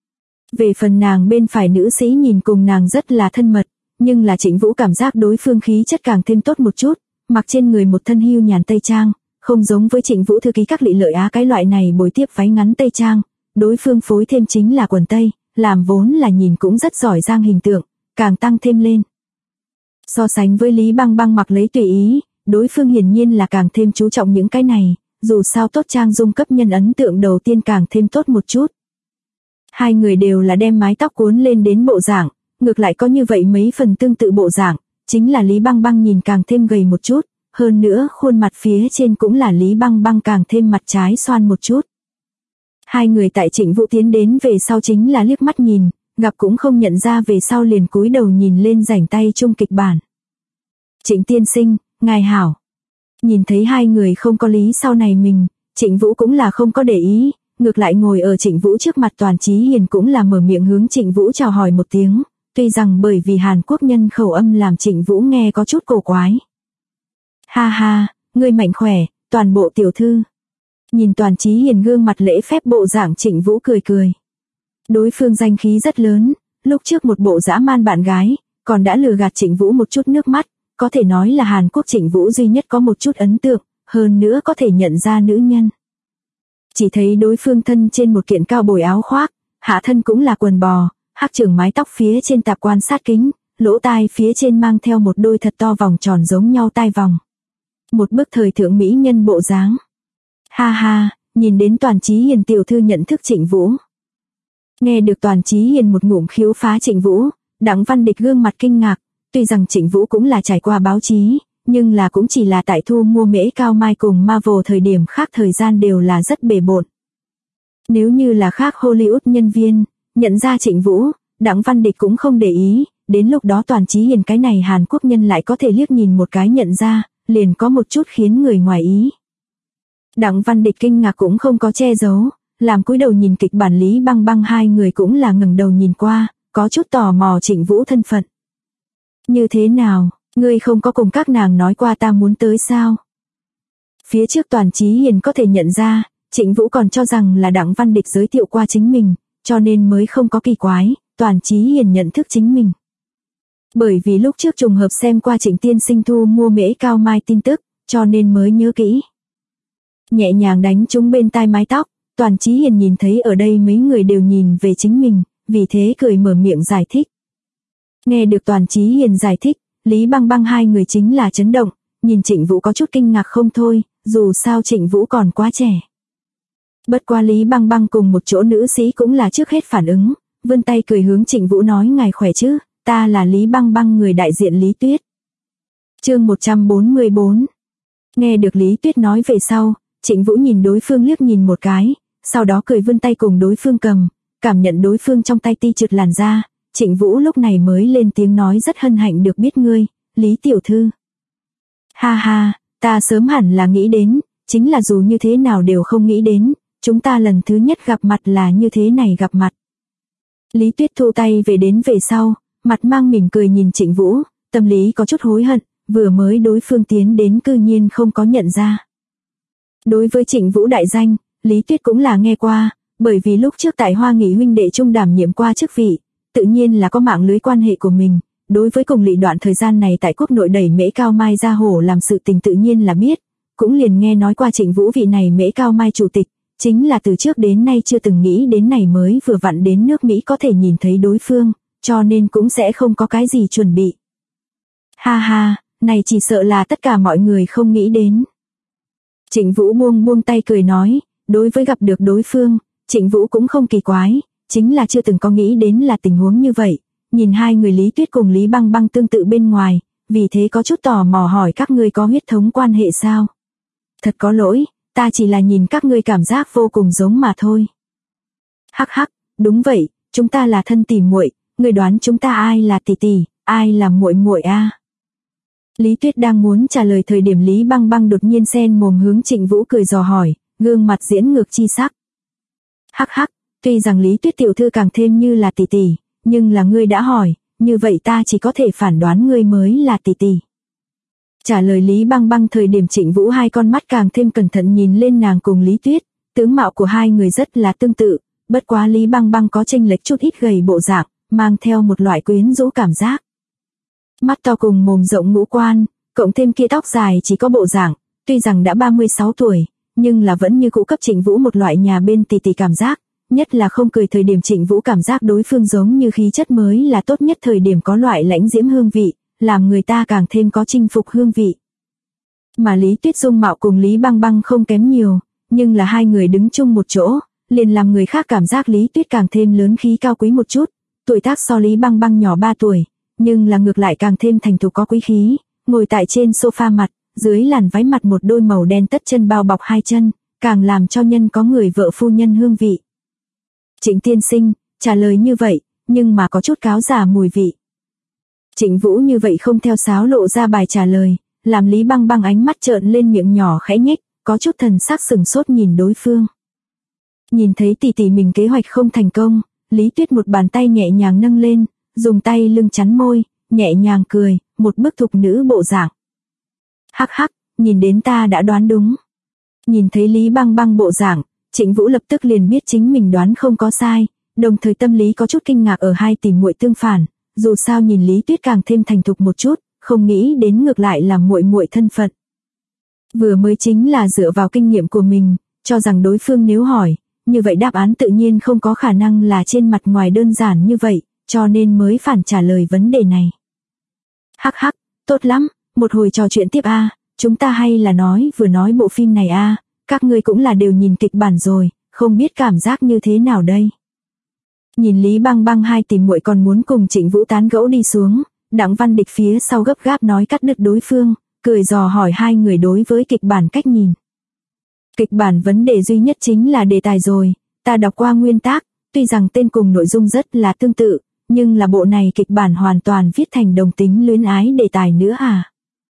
Về phần nàng bên phải nữ sĩ nhìn cùng nàng rất là thân mật, nhưng là Trịnh Vũ cảm giác đối phương khí chất càng thêm tốt một chút, mặc trên người một thân hưu nhàn tây trang, không giống với Trịnh Vũ thư ký các lị lợi á cái loại này bồi tiếp váy ngắn tây trang, đối phương phối thêm chính là quần tây, làm vốn là nhìn cũng rất giỏi giang hình tượng, càng tăng thêm lên. So sánh với Lý Băng Băng mặc lấy tùy ý, đối phương hiển nhiên là càng thêm chú trọng những cái này, dù sao tốt trang dung cấp nhân ấn tượng đầu tiên càng thêm tốt một chút. 2 người đều là đem mái tóc cuốn lên đến bộ dạng, ngược lại có như vậy mấy phần tương tự bộ dạng, chính là Lý Băng Băng nhìn càng thêm gầy một chút, hơn nữa khuôn mặt phía trên cũng là Lý Băng Băng càng thêm mặt trái xoan một chút. 2 người tại Trịnh Vũ tiến đến về sau chính là liếc mắt nhìn, gặp cũng không nhận ra về sau liền cúi đầu nhìn lên rảnh tay chung kịch bản. Trịnh tiên sinh, ngài hảo. Nhìn thấy 2 người không có lý sau này mình, Trịnh Vũ cũng là không có để ý, ngược lại ngồi ở Trịnh Vũ trước mặt Toàn Chí Hiền cũng là mở miệng hướng Trịnh Vũ chào hỏi một tiếng, tuy rằng bởi vì Hàn Quốc nhân khẩu âm làm Trịnh Vũ nghe có chút cổ quái. Ha ha, ngươi mạnh khỏe, toàn bộ tiểu thư. Nhìn Toàn Chí Hiền gương mặt lễ phép bộ dạng Trịnh Vũ cười cười. Đối phương danh khí rất lớn, lúc trước một bộ dã man bạn gái, còn đã lừa gạt Trịnh Vũ một chút nước mắt, có thể nói là Hàn Quốc Trịnh Vũ duy nhất có một chút ấn tượng, hơn nữa có thể nhận ra nữ nhân. Chỉ thấy đối phương thân trên một kiện cao bồi áo khoác, hạ thân cũng là quần bò, hắc trưởng mái tóc phía trên tạp quan sát kính, lỗ tai phía trên mang theo một đôi thật to vòng tròn giống nhau tai vòng. Một bức thời thượng mỹ nhân bộ dáng. Ha ha, nhìn đến Toàn Chí Hiền tiểu thư nhận thức Trịnh Vũ. Nghe được Toàn Chí Hiền một ngụm khiếu phá Trịnh Vũ, Đặng Văn Địch gương mặt kinh ngạc, tuy rằng Trịnh Vũ cũng là trải qua báo chí, nhưng là cũng chỉ là tại thu mua mễ cao mai cùng Marvel thời điểm khác thời gian đều là rất bề bộn. Nếu như là khác Hollywood nhân viên, nhận ra Trịnh Vũ, Đặng Văn Địch cũng không để ý, đến lúc đó Toàn Chí Hiền cái này Hàn Quốc nhân lại có thể liếc nhìn một cái nhận ra, liền có một chút khiến người ngoài ý. Đặng Văn Địch kinh ngạc cũng không có che giấu, làm cúi đầu nhìn kịch bản Lý Băng Băng 2 người cũng là ngẩng đầu nhìn qua, có chút tò mò Trịnh Vũ thân phận. Như thế nào, ngươi không có cùng các nàng nói qua ta muốn tới sao? Phía trước Toàn Chí Hiền có thể nhận ra, Trịnh Vũ còn cho rằng là Đặng Văn Địch giới thiệu qua chính mình, cho nên mới không có kỳ quái, Toàn Chí Hiền nhận thức chính mình. Bởi vì lúc trước trùng hợp xem qua Trịnh tiên sinh thu mua mễ cao mai tin tức, cho nên mới nhớ kỹ. Nhẹ nhàng đánh trúng bên tai mái tóc, Toàn Chí Hiền nhìn thấy ở đây mấy người đều nhìn về chính mình, vì thế cười mở miệng giải thích. Nghe được Toàn Chí Hiền giải thích, Lý Băng Băng 2 người chính là chấn động, nhìn Trịnh Vũ có chút kinh ngạc không thôi, dù sao Trịnh Vũ còn quá trẻ. Bất qua Lý Băng Băng cùng một chỗ nữ sĩ cũng là trước hết phản ứng, vươn tay cười hướng Trịnh Vũ nói ngài khỏe chứ, ta là Lý Băng Băng người đại diện Lý Tuyết. Chương 144. Nghe được Lý Tuyết nói về sau, Trịnh Vũ nhìn đối phương liếc nhìn một cái, sau đó cười vươn tay cùng đối phương cầm, cảm nhận đối phương trong tay ti trượt làn da, Trịnh Vũ lúc này mới lên tiếng nói rất hân hạnh được biết ngươi, Lý tiểu thư. Ha ha, ta sớm hẳn là nghĩ đến, chính là dù như thế nào đều không nghĩ đến, chúng ta lần thứ nhất gặp mặt là như thế này gặp mặt. Lý Tuyết thu tay về đến về sau, mặt mang mỉm cười nhìn Trịnh Vũ, tâm lý có chút hối hận, vừa mới đối phương tiến đến cư nhiên không có nhận ra. Đối với Trịnh Vũ đại danh, Lý Tuyết cũng là nghe qua, bởi vì lúc trước tại Hoa Nghị huynh đệ trung đảm nhiệm qua chức vị, tự nhiên là có mạng lưới quan hệ của mình, đối với cùng lỵ đoạn thời gian này tại quốc nội đẩy Mễ Cao Mai ra hổ làm sự tình tự nhiên là biết, cũng liền nghe nói qua Trịnh Vũ vị này Mễ Cao Mai chủ tịch, chính là từ trước đến nay chưa từng nghĩ đến này mới vừa vặn đến nước Mỹ có thể nhìn thấy đối phương, cho nên cũng sẽ không có cái gì chuẩn bị. Ha ha, này chỉ sợ là tất cả mọi người không nghĩ đến. Trịnh Vũ buông tay cười nói, đối với gặp được đối phương, Trịnh Vũ cũng không kỳ quái, chính là chưa từng có nghĩ đến là tình huống như vậy, nhìn hai người Lý Tuyết cùng Lý Băng Băng tương tự bên ngoài, vì thế có chút tò mò hỏi các ngươi có huyết thống quan hệ sao? Thật có lỗi, ta chỉ là nhìn các ngươi cảm giác vô cùng giống mà thôi. Hắc hắc, đúng vậy, chúng ta là thân tỉ muội, ngươi đoán chúng ta ai là tỷ tỷ, ai là muội muội a? Lý Tuyết đang muốn trả lời thời điểm Lý Băng Băng đột nhiên xen mồm hướng Trịnh Vũ cười dò hỏi, gương mặt diễn ngược chi sắc. Hắc hắc, tuy rằng Lý Tuyết tiểu thư càng thêm như là tỷ tỷ, nhưng là ngươi đã hỏi, như vậy ta chỉ có thể phản đoán ngươi mới là tỷ tỷ. Trả lời Lý Băng Băng thời điểm Trịnh Vũ hai con mắt càng thêm cẩn thận nhìn lên nàng cùng Lý Tuyết, tướng mạo của hai người rất là tương tự, bất quá Lý Băng Băng có chênh lệch chút ít gầy bộ dạng, mang theo một loại quyến rũ cảm giác. Mắt to cùng mồm rộng ngũ quan, cộng thêm kia tóc dài chỉ có bộ dạng, tuy rằng đã 36 tuổi, nhưng là vẫn như cũ cấp Trịnh Vũ một loại nhà bên tỷ tỷ cảm giác, nhất là không cười thời điểm Trịnh Vũ cảm giác đối phương giống như khí chất mới là tốt nhất thời điểm có loại lãnh diễm hương vị, làm người ta càng thêm có chinh phục hương vị. Mà Lý Tuyết dung mạo cùng Lý Băng Băng không kém nhiều, nhưng là hai người đứng chung một chỗ, liền làm người khác cảm giác Lý Tuyết càng thêm lớn khí cao quý một chút, tuổi tác so Lý Băng Băng nhỏ 3 tuổi, nhưng là ngược lại càng thêm thành thục có quý khí, ngồi tại trên sofa mặt, dưới làn váy mặt một đôi màu đen tất chân bao bọc hai chân, càng làm cho nhân có người vợ phu nhân hương vị. Trịnh tiên sinh, trả lời như vậy, nhưng mà có chút cáo giả mùi vị. Trịnh Vũ như vậy không theo sáo lộ ra bài trả lời, làm Lý Băng Băng ánh mắt trợn lên miệng nhỏ khẽ nhếch, có chút thần sắc sừng sốt nhìn đối phương. Nhìn thấy tỷ tỷ mình kế hoạch không thành công, Lý Tuyết một bàn tay nhẹ nhàng nâng lên, dùng tay lưng chắn môi, nhẹ nhàng cười, một bức thục nữ bộ dạng. Hắc hắc, nhìn đến ta đã đoán đúng. Nhìn thấy Lý Băng Băng bộ dạng, Trịnh Vũ lập tức liền biết chính mình đoán không có sai, đồng thời tâm lý có chút kinh ngạc ở hai tỷ muội tương phản, dù sao nhìn Lý Tuyết càng thêm thành thục một chút, không nghĩ đến ngược lại là muội muội thân phận. Vừa mới chính là dựa vào kinh nghiệm của mình, cho rằng đối phương nếu hỏi, như vậy đáp án tự nhiên không có khả năng là trên mặt ngoài đơn giản như vậy, cho nên mới phản trả lời vấn đề này. Hắc hắc, tốt lắm, một hồi trò chuyện tiếp a, chúng ta hay là vừa nói bộ phim này a, các ngươi cũng là đều nhìn kịch bản rồi, không biết cảm giác như thế nào đây. Nhìn Lý Băng Băng hai tỷ muội còn muốn cùng Trịnh Vũ tán gẫu đi xuống, Đặng Văn Địch phía sau gấp gáp nói cắt đứt đối phương, cười dò hỏi hai người đối với kịch bản cách nhìn. Kịch bản vấn đề duy nhất chính là đề tài rồi, ta đọc qua nguyên tác, tuy rằng tên cùng nội dung rất là tương tự, nhưng là bộ này kịch bản hoàn toàn viết thành đồng tính luyến ái đề tài nữa à.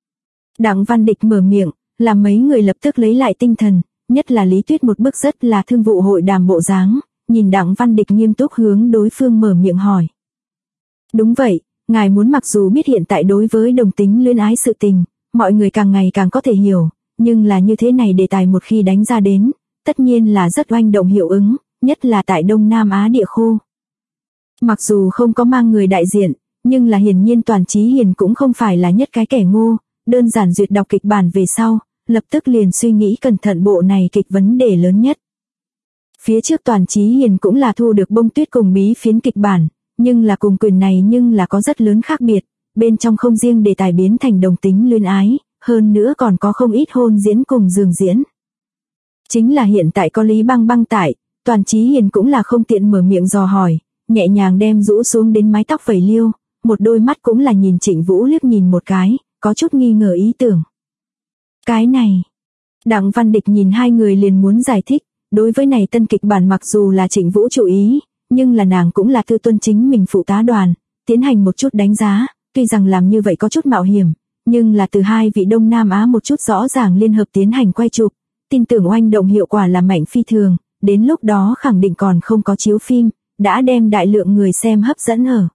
Đặng Văn Địch mở miệng, làm mấy người lập tức lấy lại tinh thần, nhất là Lý Tuyết một bức rất là thương vụ hội đàm bộ dáng, nhìn Đặng Văn Địch nghiêm túc hướng đối phương mở miệng hỏi. Đúng vậy, ngài muốn mặc dù biết hiện tại đối với đồng tính luyến ái sự tình, mọi người càng ngày càng có thể hiểu, nhưng là như thế này đề tài một khi đánh ra đến, tất nhiên là rất oanh động hiệu ứng, nhất là tại Đông Nam Á địa khu. Mặc dù không có mang người đại diện, nhưng là hiển nhiên Toàn Chí Hiền cũng không phải là nhất cái kẻ ngu, đơn giản duyệt đọc kịch bản về sau, lập tức liền suy nghĩ cẩn thận bộ này kịch vấn đề lớn nhất. Phía trước Toàn Chí Hiền cũng là thu được Bông Tuyết cùng Bí Phiến kịch bản, nhưng là cùng quyền này nhưng là có rất lớn khác biệt, bên trong không riêng đề tài biến thành đồng tính luyến ái, hơn nữa còn có không ít hôn diễn cùng giường diễn. Chính là hiện tại có Lý Băng Băng tại, Toàn Chí Hiền cũng là không tiện mở miệng dò hỏi, nhẹ nhàng đem rũ xuống đến mái tóc vẩy liêu, một đôi mắt cũng là nhìn Trịnh Vũ liếc nhìn một cái, có chút nghi ngờ ý tưởng. Cái này. Đặng Văn Địch nhìn hai người liền muốn giải thích, đối với này tân kịch bản mặc dù là Trịnh Vũ chủ ý, nhưng là nàng cũng là Thư Tuân chính mình phụ tá đoàn, tiến hành một chút đánh giá, tuy rằng làm như vậy có chút mạo hiểm, nhưng là từ hai vị Đông Nam Á một chút rõ ràng liên hợp tiến hành quay chụp, tin tưởng oanh động hiệu quả là mạnh phi thường, đến lúc đó khẳng định còn không có chiếu phim, đã đem đại lượng người xem hấp dẫn ở.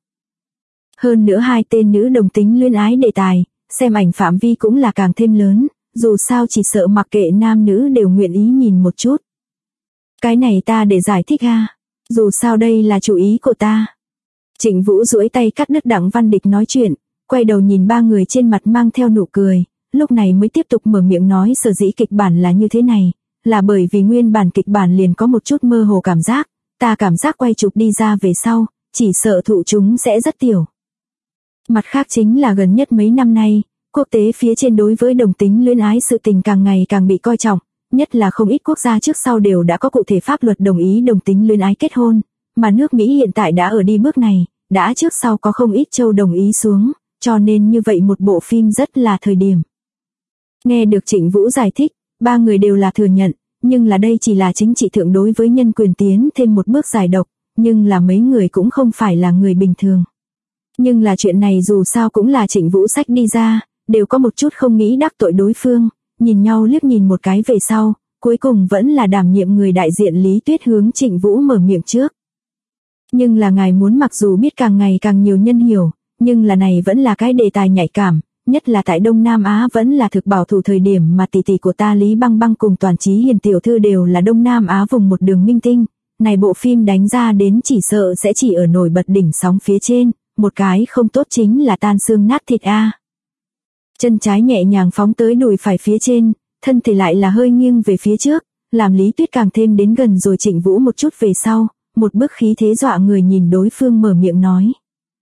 Hơn nữa hai tên nữ đồng tính luyến ái đề tài, xem ảnh phạm vi cũng là càng thêm lớn, dù sao chỉ sợ mặc kệ nam nữ đều nguyện ý nhìn một chút. Cái này ta để giải thích ha, dù sao đây là chủ ý của ta. Trịnh Vũ duỗi tay cắt đứt Đặng Văn Địch nói chuyện, quay đầu nhìn ba người trên mặt mang theo nụ cười, lúc này mới tiếp tục mở miệng nói sở dĩ kịch bản là như thế này, là bởi vì nguyên bản kịch bản liền có một chút mơ hồ cảm giác, ta cảm giác quay chụp đi ra về sau, chỉ sợ thụ chúng sẽ rất tiểu. Mặt khác chính là gần nhất mấy năm nay, quốc tế phía trên đối với đồng tính luyến ái sự tình càng ngày càng bị coi trọng, nhất là không ít quốc gia trước sau đều đã có cụ thể pháp luật đồng ý đồng tính luyến ái kết hôn, mà nước Mỹ hiện tại đã ở đi bước này, đã trước sau có không ít châu đồng ý xuống, cho nên như vậy một bộ phim rất là thời điểm. Nghe được Trịnh Vũ giải thích, ba người đều là thừa nhận, nhưng là đây chỉ là chính trị thượng đối với nhân quyền tiến thêm một bước giải độc, nhưng là mấy người cũng không phải là người bình thường. Nhưng là chuyện này dù sao cũng là Trịnh Vũ sách đi ra, đều có một chút không nghĩ đắc tội đối phương, nhìn nhau liếc nhìn một cái về sau, cuối cùng vẫn là đảm nhiệm người đại diện Lý Tuyết hướng Trịnh Vũ mở miệng trước. Nhưng là ngài muốn mặc dù biết càng ngày càng nhiều nhân hiểu, nhưng là này vẫn là cái đề tài nhạy cảm, nhất là tại Đông Nam Á vẫn là thực bảo thủ thời điểm mà tỷ tỷ của ta Lý Băng Băng cùng Toàn Chí Hiền tiểu thư đều là Đông Nam Á vùng một đường minh tinh, này bộ phim đánh ra đến chỉ sợ sẽ chỉ ở nổi bật đỉnh sóng phía trên, một cái không tốt chính là tan xương nát thịt a. Chân trái nhẹ nhàng phóng tới đùi phải phía trên, thân thể lại là hơi nghiêng về phía trước, làm Lý Tuyết càng thêm đến gần rồi Trịnh Vũ một chút về sau, một bức khí thế dọa người nhìn đối phương mở miệng nói.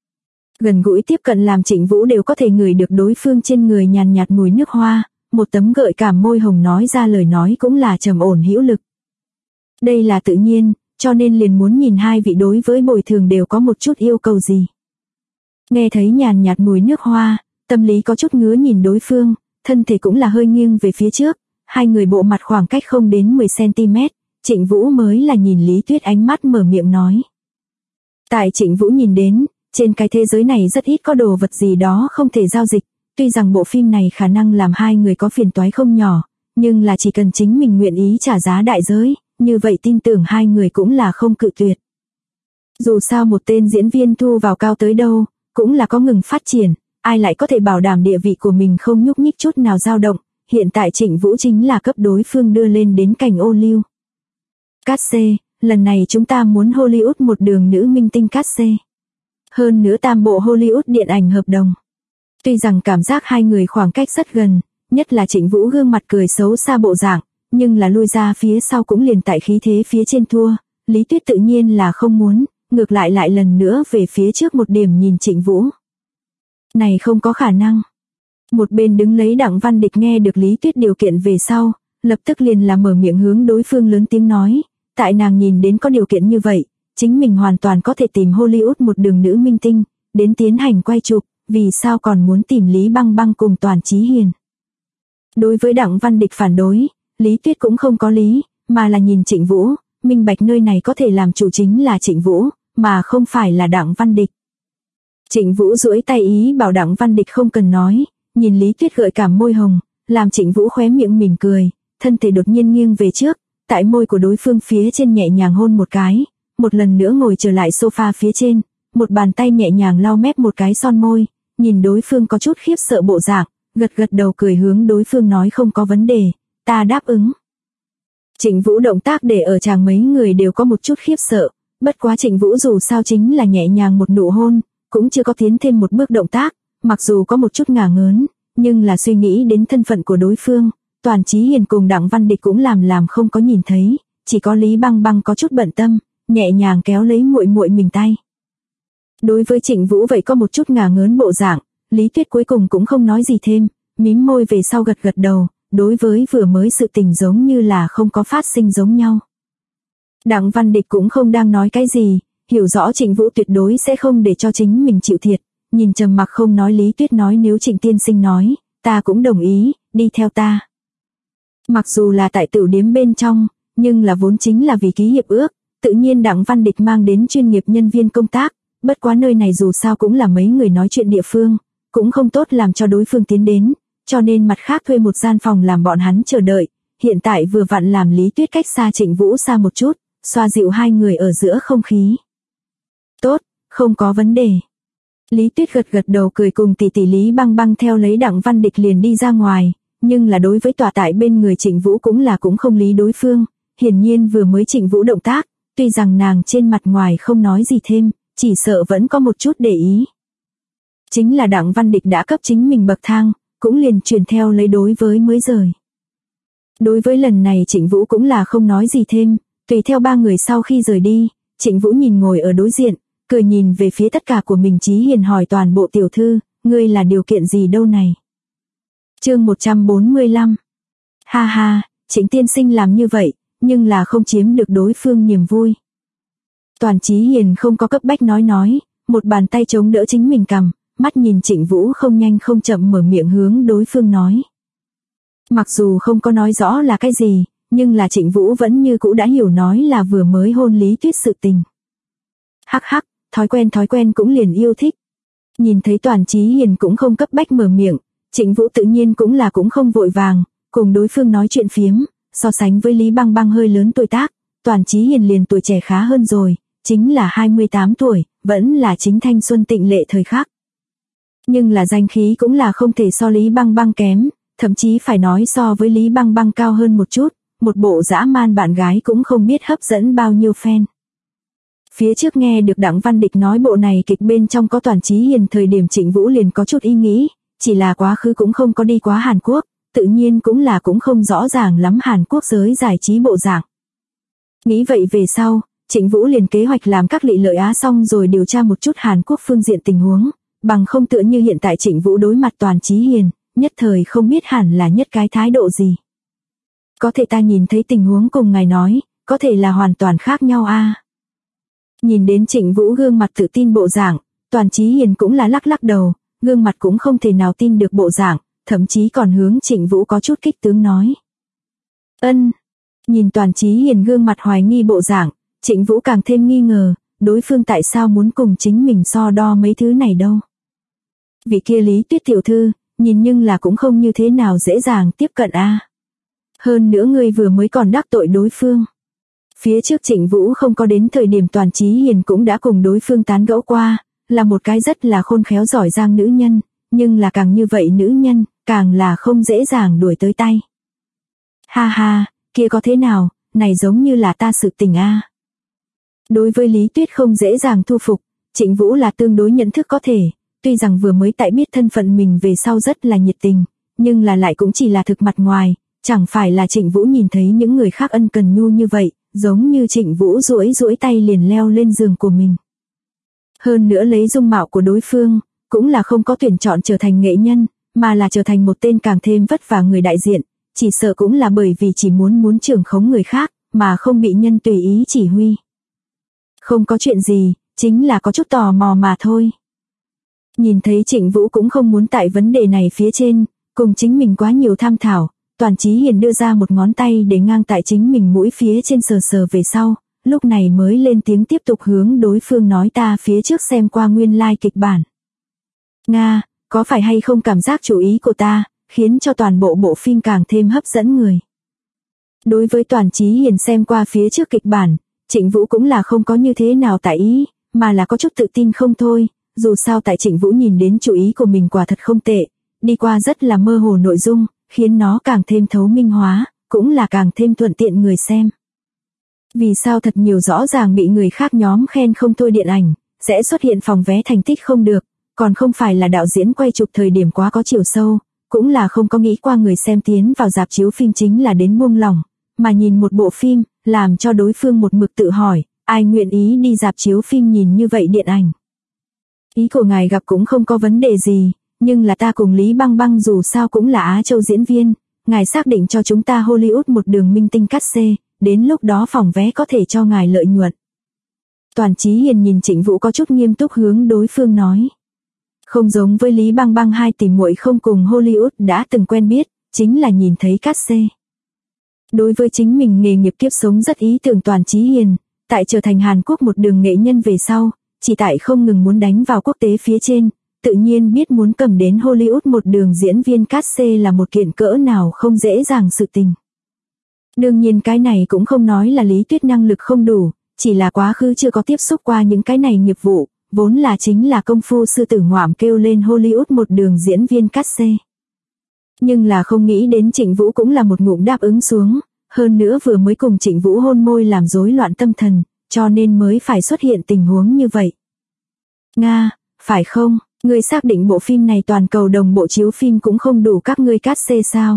Gần gũi tiếp cận làm Trịnh Vũ đều có thể ngửi được đối phương trên người nhàn nhạt mùi nước hoa, một tấm gợi cảm môi hồng nói ra lời nói cũng là trầm ổn hữu lực. Đây là tự nhiên, cho nên liền muốn nhìn hai vị đối với bồi thường đều có một chút yêu cầu gì. Nghe thấy nhàn nhạt mùi nước hoa, tâm lý có chút ngứa nhìn đối phương, thân thể cũng là hơi nghiêng về phía trước, hai người bộ mặt khoảng cách không đến 10cm, Trịnh Vũ mới là nhìn Lý Tuyết ánh mắt mở miệng nói. Tại Trịnh Vũ nhìn đến, trên cái thế giới này rất ít có đồ vật gì đó không thể giao dịch, tuy rằng bộ phim này khả năng làm hai người có phiền toái không nhỏ, nhưng là chỉ cần chính mình nguyện ý trả giá đại giới, như vậy tin tưởng hai người cũng là không cự tuyệt. Dù sao một tên diễn viên thu vào cao tới đâu, cũng là có ngừng phát triển, ai lại có thể bảo đảm địa vị của mình không nhúc nhích chút nào dao động, hiện tại Trịnh Vũ chính là cấp đối phương đưa lên đến cảnh ô liu. Cát xê, lần này chúng ta muốn Hollywood một đường nữ minh tinh cát xê. Hơn nữa tam bộ Hollywood điện ảnh hợp đồng. Tuy rằng cảm giác hai người khoảng cách rất gần, nhất là Trịnh Vũ gương mặt cười xấu xa bộ dạng, nhưng là lui ra phía sau cũng liền tại khí thế phía trên thua, Lý Tuyết tự nhiên là không muốn, ngược lại lại lần nữa về phía trước một điểm nhìn Trịnh Vũ. Này không có khả năng. Một bên đứng lấy Đặng Văn Địch nghe được Lý Tuyết điều kiện về sau, lập tức liền là mở miệng hướng đối phương lớn tiếng nói, tại nàng nhìn đến có điều kiện như vậy, chính mình hoàn toàn có thể tìm Hollywood một đường nữ minh tinh, đến tiến hành quay chụp, vì sao còn muốn tìm Lý Băng Băng cùng Toàn Chí Hiền. Đối với Đặng Văn Địch phản đối, Lý Tuyết cũng không có lý, mà là nhìn Trịnh Vũ, minh bạch nơi này có thể làm chủ chính là Trịnh Vũ, mà không phải là Đặng Văn Địch. Trịnh Vũ duỗi tay ý bảo Đặng Văn Địch không cần nói, nhìn Lý Tuyết gợi cảm môi hồng, làm Trịnh Vũ khóe miệng mỉm cười, thân thể đột nhiên nghiêng về trước, tại môi của đối phương phía trên nhẹ nhàng hôn một cái, một lần nữa ngồi trở lại sofa phía trên, một bàn tay nhẹ nhàng lau mép một cái son môi, nhìn đối phương có chút khiếp sợ bộ dạng, gật gật đầu cười hướng đối phương nói không có vấn đề, ta đáp ứng. Trịnh Vũ động tác để ở chàng mấy người đều có một chút khiếp sợ, bất quá Trịnh Vũ dù sao chính là nhẹ nhàng một nụ hôn, cũng chưa có tiến thêm một bước động tác, mặc dù có một chút ngả ngớn, nhưng là suy nghĩ đến thân phận của đối phương, Toàn Chí Hiền cùng Đặng Văn Địch cũng làm không có nhìn thấy, chỉ có Lý Băng Băng có chút bận tâm, nhẹ nhàng kéo lấy muội muội mình tay. Đối với Trịnh Vũ vậy có một chút ngả ngớn bộ dạng, Lý Tuyết cuối cùng cũng không nói gì thêm, mím môi về sau gật gật đầu, đối với vừa mới sự tình giống như là không có phát sinh giống nhau. Đặng Văn Địch cũng không đang nói cái gì, hiểu rõ Trịnh Vũ tuyệt đối sẽ không để cho chính mình chịu thiệt, nhìn trầm mặc không nói Lý Tuyết nói nếu Trịnh tiên sinh nói, ta cũng đồng ý, đi theo ta. Mặc dù là tại tửu điếm bên trong, nhưng là vốn chính là vì ký hiệp ước, tự nhiên Đặng Văn Địch mang đến chuyên nghiệp nhân viên công tác, bất quá nơi này dù sao cũng là mấy người nói chuyện địa phương, cũng không tốt làm cho đối phương tiến đến, cho nên mặt khác thuê một gian phòng làm bọn hắn chờ đợi, hiện tại vừa vặn làm Lý Tuyết cách xa Trịnh Vũ xa một chút, xoa dịu hai người ở giữa không khí. Tốt, không có vấn đề. Lý Tuyết gật đầu cười cùng tỷ tỷ Lý Băng Băng theo lấy Đặng Văn Địch liền đi ra ngoài, nhưng là đối với tòa tại bên người Trịnh Vũ cũng không lý đối phương, hiển nhiên vừa mới Trịnh Vũ động tác, tuy rằng nàng trên mặt ngoài không nói gì thêm, chỉ sợ vẫn có một chút để ý. Chính là Đặng Văn Địch đã cấp chính mình bậc thang, cũng liền truyền theo lấy đối với mới rời. Đối với lần này Trịnh Vũ cũng là không nói gì thêm, tùy theo ba người sau khi rời đi, Trịnh Vũ nhìn ngồi ở đối diện, cười nhìn về phía tất cả của mình Chí Hiền hỏi toàn bộ tiểu thư, ngươi là điều kiện gì đâu này? Chương 145. Ha ha, Trịnh tiên sinh làm như vậy, nhưng là không chiếm được đối phương niềm vui. Toàn Chí Hiền không có cấp bách nói, một bàn tay chống đỡ chính mình cằm, mắt nhìn Trịnh Vũ không nhanh không chậm mở miệng hướng đối phương nói. Mặc dù không có nói rõ là cái gì, nhưng là Trịnh Vũ vẫn như cũ đã hiểu nói là vừa mới hôn Lý Tuyết sự tình. Hắc hắc, thói quen cũng liền yêu thích. Nhìn thấy Toàn Chí Hiền cũng không cấp bách mở miệng, Trịnh Vũ tự nhiên cũng không vội vàng, cùng đối phương nói chuyện phiếm, so sánh với Lý Băng Băng hơi lớn tuổi tác, Toàn Chí Hiền liền tuổi trẻ khá hơn rồi, chính là 28 tuổi, vẫn là chính thanh xuân tịnh lệ thời khắc. Nhưng là danh khí cũng là không thể so Lý Băng Băng kém, thậm chí phải nói so với Lý Băng Băng cao hơn một chút, một bộ dã man bạn gái cũng không biết hấp dẫn bao nhiêu fan. Phía trước nghe được Đặng Văn Địch nói bộ này kịch bên trong có Toàn Chí Hiền thời điểm Trịnh Vũ liền có chút ý nghĩ, chỉ là quá khứ cũng không có đi quá Hàn Quốc, tự nhiên cũng không rõ ràng lắm Hàn Quốc giới giải trí bộ dạng. Nghĩ vậy về sau, Trịnh Vũ liền kế hoạch làm các lị lợi á xong rồi điều tra một chút Hàn Quốc phương diện tình huống, bằng không tựa như hiện tại Trịnh Vũ đối mặt Toàn Chí Hiền, nhất thời không biết hẳn là nhất cái thái độ gì. Có thể ta nhìn thấy tình huống cùng ngài nói, có thể là hoàn toàn khác nhau a. Nhìn đến Trịnh Vũ gương mặt tự tin bộ dạng, Toàn Chí Hiền cũng là lắc đầu, gương mặt cũng không thể nào tin được bộ dạng, thậm chí còn hướng Trịnh Vũ có chút kích tướng nói. Nhìn Toàn Chí Hiền gương mặt hoài nghi bộ dạng, Trịnh Vũ càng thêm nghi ngờ, đối phương tại sao muốn cùng chính mình so đo mấy thứ này đâu. Vị kia Lý Tuyết tiểu thư, nhìn nhưng là cũng không như thế nào dễ dàng tiếp cận a. Hơn nữa ngươi vừa mới còn đắc tội đối phương. Phía trước Trịnh Vũ không có đến thời điểm Toàn Chí Hiền cũng đã cùng đối phương tán gẫu qua, là một cái rất là khôn khéo giỏi giang nữ nhân, nhưng là càng như vậy nữ nhân, càng là không dễ dàng đuổi tới tay. Ha ha, kia có thế nào, này giống như là ta sự tình a. Đối với Lý Tuyết không dễ dàng thu phục, Trịnh Vũ là tương đối nhận thức có thể, tuy rằng vừa mới tại biết thân phận mình về sau rất là nhiệt tình, nhưng là lại cũng chỉ là thực mặt ngoài, chẳng phải là Trịnh Vũ nhìn thấy những người khác ân cần nhu như vậy, giống như Trịnh Vũ duỗi tay liền leo lên giường của mình. Hơn nữa lấy dung mạo của đối phương, cũng là không có tuyển chọn trở thành nghệ nhân, mà là trở thành một tên càng thêm vất vả người đại diện, chỉ sợ cũng là bởi vì chỉ muốn trưởng khống người khác, mà không bị nhân tùy ý chỉ huy. Không có chuyện gì, chính là có chút tò mò mà thôi. Nhìn thấy Trịnh Vũ cũng không muốn tại vấn đề này phía trên, cùng chính mình quá nhiều tham thảo, Toàn Chí Hiền đưa ra một ngón tay để ngang tại chính mình mũi phía trên sờ về sau, lúc này mới lên tiếng tiếp tục hướng đối phương nói ta phía trước xem qua nguyên lai kịch bản. Nga, có phải hay không cảm giác chú ý của ta, khiến cho toàn bộ phim càng thêm hấp dẫn người. Đối với Toàn Chí Hiền xem qua phía trước kịch bản, Trịnh Vũ cũng là không có như thế nào tại ý, mà là có chút tự tin không thôi, dù sao tại Trịnh Vũ nhìn đến chú ý của mình quả thật không tệ, đi qua rất là mơ hồ nội dung, khiến nó càng thêm thấu minh hóa, cũng là càng thêm thuận tiện người xem. Vì sao thật nhiều rõ ràng bị người khác nhóm khen không thôi điện ảnh, sẽ xuất hiện phòng vé thành tích không được, còn không phải là đạo diễn quay chụp thời điểm quá có chiều sâu, cũng là không có nghĩ qua người xem tiến vào rạp chiếu phim chính là đến buông lỏng, mà nhìn một bộ phim, làm cho đối phương một mực tự hỏi, ai nguyện ý đi rạp chiếu phim nhìn như vậy điện ảnh. Ý của ngài gặp cũng không có vấn đề gì, nhưng là ta cùng Lý Băng Băng dù sao cũng là Á Châu diễn viên, ngài xác định cho chúng ta Hollywood một đường minh tinh cắt xê, đến lúc đó phòng vé có thể cho ngài lợi nhuận. Toàn Chí Hiền nhìn Trịnh Vũ có chút nghiêm túc hướng đối phương nói. Không giống với Lý Băng Băng hai tỷ muội không cùng Hollywood đã từng quen biết, chính là nhìn thấy cát xê. Đối với chính mình nghề nghiệp kiếp sống rất ý tưởng Toàn Chí Hiền, tại trở thành Hàn Quốc một đường nghệ nhân về sau, chỉ tại không ngừng muốn đánh vào quốc tế phía trên, tự nhiên biết muốn cầm đến Hollywood một đường diễn viên cát xê là một kiện cỡ nào không dễ dàng sự tình. Đương nhiên cái này cũng không nói là Lý Tuyết năng lực không đủ, chỉ là quá khứ chưa có tiếp xúc qua những cái này nghiệp vụ, vốn là chính là công phu sư tử ngoạm kêu lên Hollywood một đường diễn viên cát xê. Nhưng là không nghĩ đến Trịnh Vũ cũng là một ngụm đáp ứng xuống, hơn nữa vừa mới cùng Trịnh Vũ hôn môi làm rối loạn tâm thần, cho nên mới phải xuất hiện tình huống như vậy. Nga, phải không, ngươi xác định bộ phim này toàn cầu đồng bộ chiếu phim cũng không đủ các ngươi cát xê sao?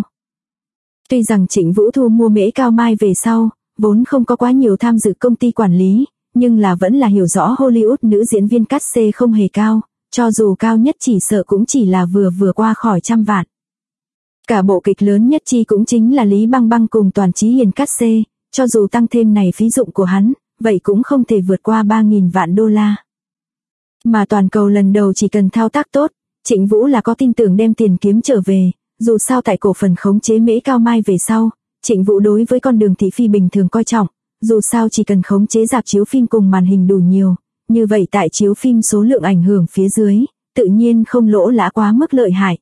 Tuy rằng Trịnh Vũ thu mua Mễ Cao Mai về sau, vốn không có quá nhiều tham dự công ty quản lý, nhưng là vẫn là hiểu rõ Hollywood nữ diễn viên cát xê không hề cao, cho dù cao nhất chỉ sợ cũng chỉ là vừa qua khỏi 100 vạn. Cả bộ kịch lớn nhất chi cũng chính là Lý Băng Băng cùng Toàn Chí Hiền cát xê, cho dù tăng thêm này phí dụng của hắn, vậy cũng không thể vượt qua 3.000 vạn đô la. Mà toàn cầu lần đầu chỉ cần thao tác tốt, Trịnh Vũ là có tin tưởng đem tiền kiếm trở về, dù sao tại cổ phần khống chế Mễ Cao Mai về sau, Trịnh Vũ đối với con đường thị phi bình thường coi trọng, dù sao chỉ cần khống chế rạp chiếu phim cùng màn hình đủ nhiều, như vậy tại chiếu phim số lượng ảnh hưởng phía dưới, tự nhiên không lỗ lã quá mức lợi hại.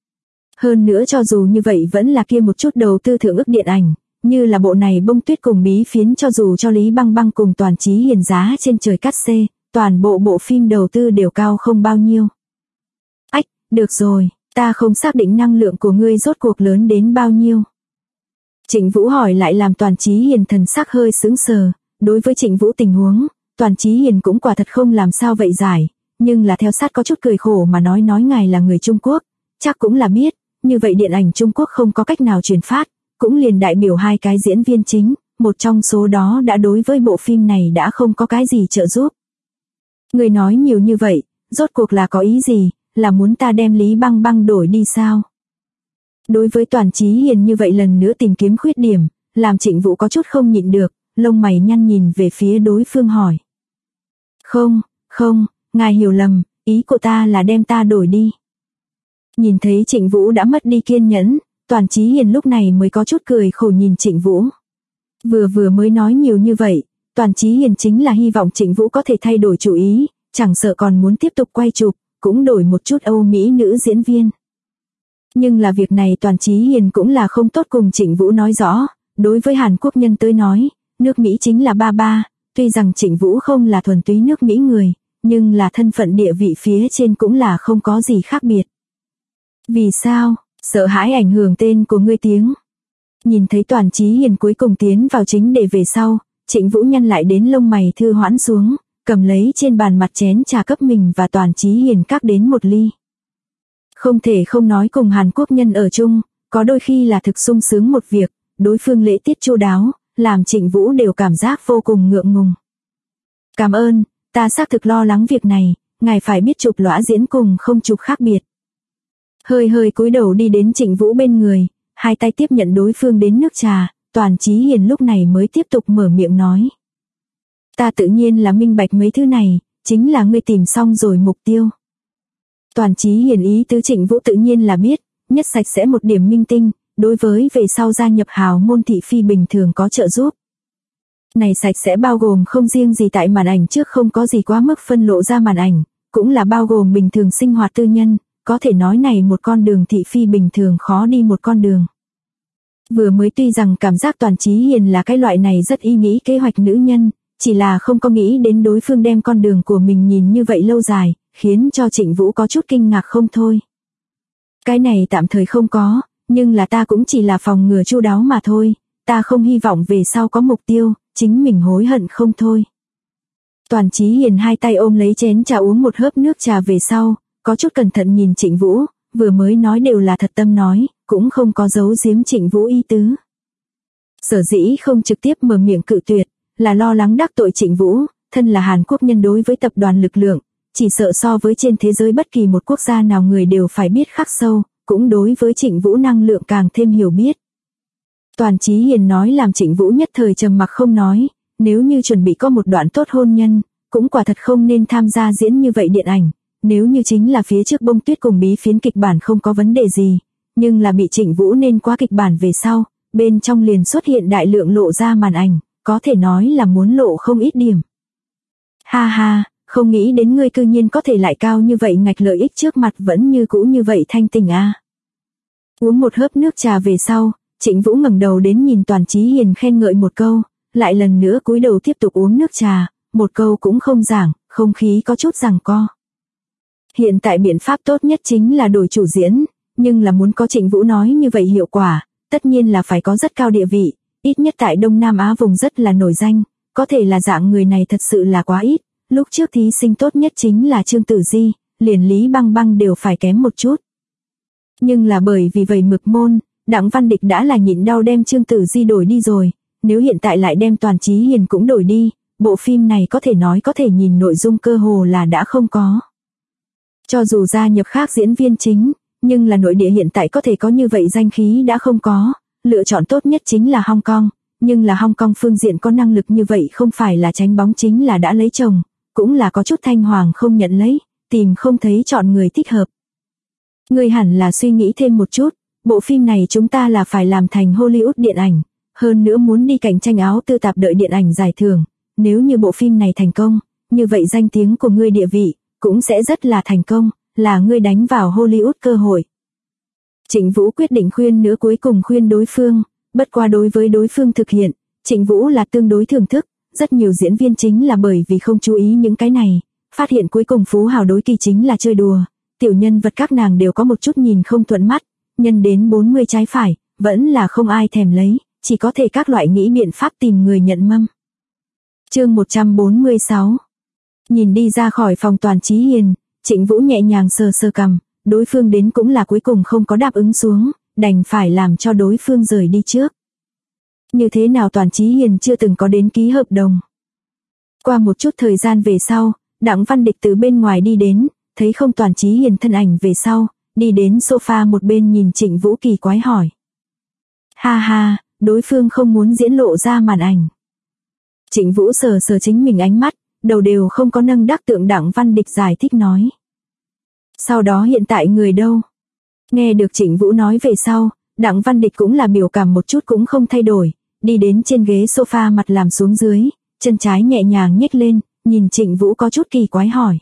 Hơn nữa cho dù như vậy vẫn là kia một chút đầu tư thượng ức điện ảnh, như là bộ này Bông Tuyết cùng Bí Phiến cho dù cho Lý Băng Băng cùng Toàn Chí Hiền giá trên trời cát xê, toàn bộ phim đầu tư đều cao không bao nhiêu. Ách, được rồi, ta không xác định năng lượng của ngươi rốt cuộc lớn đến bao nhiêu. Trịnh Vũ hỏi lại làm Toàn Chí Hiền thần sắc hơi sững sờ, đối với Trịnh Vũ tình huống, Toàn Chí Hiền cũng quả thật không làm sao vậy giải, nhưng là theo sát có chút cười khổ mà nói ngài là người Trung Quốc, chắc cũng là biết, như vậy điện ảnh Trung Quốc không có cách nào truyền phát, cũng liền đại biểu hai cái diễn viên chính, một trong số đó đã đối với bộ phim này đã không có cái gì trợ giúp. Người nói nhiều như vậy, rốt cuộc là có ý gì, là muốn ta đem Lý Băng Băng đổi đi sao? Đối với Toàn Chí Hiền như vậy lần nữa tìm kiếm khuyết điểm, làm Trịnh Vũ có chút không nhịn được, lông mày nhăn nhìn về phía đối phương hỏi. Không, ngài hiểu lầm, ý của ta là đem ta đổi đi. Nhìn thấy Trịnh Vũ đã mất đi kiên nhẫn, Toàn Chí Hiền lúc này mới có chút cười khổ nhìn Trịnh Vũ. Vừa mới nói nhiều như vậy, Toàn Chí Hiền chính là hy vọng Trịnh Vũ có thể thay đổi chủ ý, chẳng sợ còn muốn tiếp tục quay chụp, cũng đổi một chút Âu Mỹ nữ diễn viên. Nhưng là việc này Toàn Chí Hiền cũng là không tốt cùng Trịnh Vũ nói rõ, đối với Hàn Quốc nhân tới nói, nước Mỹ chính là ba, tuy rằng Trịnh Vũ không là thuần túy nước Mỹ người, nhưng là thân phận địa vị phía trên cũng là không có gì khác biệt. Vì sao? Sợ hãi ảnh hưởng tên của ngươi tiếng. Nhìn thấy Toàn Chí Hiền cuối cùng tiến vào chính đề về sau, Trịnh Vũ nhăn lại đến lông mày thư hoãn xuống, cầm lấy trên bàn mặt chén trà cấp mình và Toàn Chí Hiền các đến một ly. Không thể không nói cùng Hàn Quốc nhân ở chung, có đôi khi là thực sung sướng một việc, đối phương lễ tiết chu đáo, làm Trịnh Vũ đều cảm giác vô cùng ngượng ngùng. Cảm ơn, ta xác thực lo lắng việc này, ngài phải biết chụp lõa diễn cùng không chụp khác biệt. Hơi cúi đầu đi đến Trịnh Vũ bên người, hai tay tiếp nhận đối phương đến nước trà, Toàn Chí Hiền lúc này mới tiếp tục mở miệng nói. Ta tự nhiên là minh bạch mấy thứ này, chính là ngươi tìm xong rồi mục tiêu. Toàn Chí Hiền ý tứ Trịnh Vũ tự nhiên là biết, nhất sạch sẽ một điểm minh tinh, đối với về sau gia nhập hào môn thị phi bình thường có trợ giúp. Này sạch sẽ bao gồm không riêng gì tại màn ảnh trước không có gì quá mức phân lộ ra màn ảnh, cũng là bao gồm bình thường sinh hoạt tư nhân, có thể nói này một con đường thị phi bình thường khó đi một con đường. Vừa mới tuy rằng cảm giác Toàn Chí Hiền là cái loại này rất ý nghĩ kế hoạch nữ nhân, chỉ là không có nghĩ đến đối phương đem con đường của mình nhìn như vậy lâu dài, khiến cho Trịnh Vũ có chút kinh ngạc không thôi. Cái này tạm thời không có, nhưng là ta cũng chỉ là phòng ngừa chu đáo mà thôi, ta không hy vọng về sau có mục tiêu, chính mình hối hận không thôi. Toàn Chí Hiền hai tay ôm lấy chén trà uống một hớp nước trà về sau, có chút cẩn thận nhìn Trịnh Vũ, vừa mới nói đều là thật tâm nói, cũng không có giấu giếm Trịnh Vũ ý tứ. Sở dĩ không trực tiếp mở miệng cự tuyệt, là lo lắng đắc tội Trịnh Vũ, thân là Hàn Quốc nhân đối với tập đoàn lực lượng, chỉ sợ so với trên thế giới bất kỳ một quốc gia nào người đều phải biết khắc sâu, cũng đối với Trịnh Vũ năng lượng càng thêm hiểu biết. Toàn Chí Hiền nói làm Trịnh Vũ nhất thời trầm mặc không nói, nếu như chuẩn bị có một đoạn tốt hôn nhân, cũng quả thật không nên tham gia diễn như vậy điện ảnh, nếu như chính là phía trước Bông Tuyết cùng Bí Phiến kịch bản không có vấn đề gì, nhưng là bị Trịnh Vũ nên quá kịch bản về sau, bên trong liền xuất hiện đại lượng lộ ra màn ảnh, có thể nói là muốn lộ không ít điểm. Ha ha, không nghĩ đến ngươi cư nhiên có thể lại cao như vậy, ngạch lợi ích trước mặt vẫn như cũ như vậy thanh tình a. Uống một hớp nước trà về sau, Trịnh Vũ ngẩng đầu đến nhìn Toàn Chí Hiền khen ngợi một câu, lại lần nữa cúi đầu tiếp tục uống nước trà, một câu cũng không giảng, không khí có chút giằng co. Hiện tại biện pháp tốt nhất chính là đổi chủ diễn, nhưng là muốn có Trịnh Vũ nói như vậy hiệu quả, tất nhiên là phải có rất cao địa vị, ít nhất tại Đông Nam Á vùng rất là nổi danh, có thể là dạng người này thật sự là quá ít, lúc trước thí sinh tốt nhất chính là Trương Tử Di, liền Lý Băng Băng đều phải kém một chút. Nhưng là bởi vì vậy mực môn, Đặng Văn Địch đã là nhịn đau đem Trương Tử Di đổi đi rồi, nếu hiện tại lại đem Toàn Chí Hiền cũng đổi đi, bộ phim này có thể nói có thể nhìn nội dung cơ hồ là đã không có. Cho dù gia nhập khác diễn viên chính, nhưng là nội địa hiện tại có thể có như vậy danh khí đã không có, lựa chọn tốt nhất chính là Hong Kong, nhưng là Hong Kong phương diện có năng lực như vậy không phải là tránh bóng chính là đã lấy chồng, cũng là có chút thanh hoàng không nhận lấy, tìm không thấy chọn người thích hợp. Người hẳn là suy nghĩ thêm một chút, bộ phim này chúng ta là phải làm thành Hollywood điện ảnh, hơn nữa muốn đi cạnh tranh áo tư tạp đợi điện ảnh giải thưởng, nếu như bộ phim này thành công, như vậy danh tiếng của ngươi địa vị cũng sẽ rất là thành công, là ngươi đánh vào Hollywood cơ hội. Trịnh Vũ quyết định khuyên nữa cuối cùng khuyên đối phương, bất qua đối với đối phương thực hiện, Trịnh Vũ là tương đối thưởng thức, rất nhiều diễn viên chính là bởi vì không chú ý những cái này, phát hiện cuối cùng Phú Hào đối kỳ chính là chơi đùa, tiểu nhân vật các nàng đều có một chút nhìn không thuận mắt, nhân đến 40 trái phải, vẫn là không ai thèm lấy, chỉ có thể các loại nghĩ biện pháp tìm người nhận mâm. Chương 146. Nhìn đi ra khỏi phòng Toàn Chí Hiền, Trịnh Vũ nhẹ nhàng sờ sờ cằm, đối phương đến cũng là cuối cùng không có đáp ứng xuống, đành phải làm cho đối phương rời đi trước. Như thế nào Toàn Chí Hiền chưa từng có đến ký hợp đồng. Qua một chút thời gian về sau, Đặng Văn Địch từ bên ngoài đi đến, thấy không Toàn Chí Hiền thân ảnh về sau, đi đến sofa một bên nhìn Trịnh Vũ kỳ quái hỏi. Ha ha, đối phương không muốn diễn lộ ra màn ảnh. Trịnh Vũ sờ sờ chính mình ánh mắt, đầu đều không có nâng đắc tượng Đặng Văn Địch giải thích nói. Sau đó hiện tại người đâu? Nghe được Trịnh Vũ nói về sau, Đặng Văn Địch cũng là biểu cảm một chút cũng không thay đổi, đi đến trên ghế sofa mặt làm xuống dưới, chân trái nhẹ nhàng nhếch lên, nhìn Trịnh Vũ có chút kỳ quái hỏi.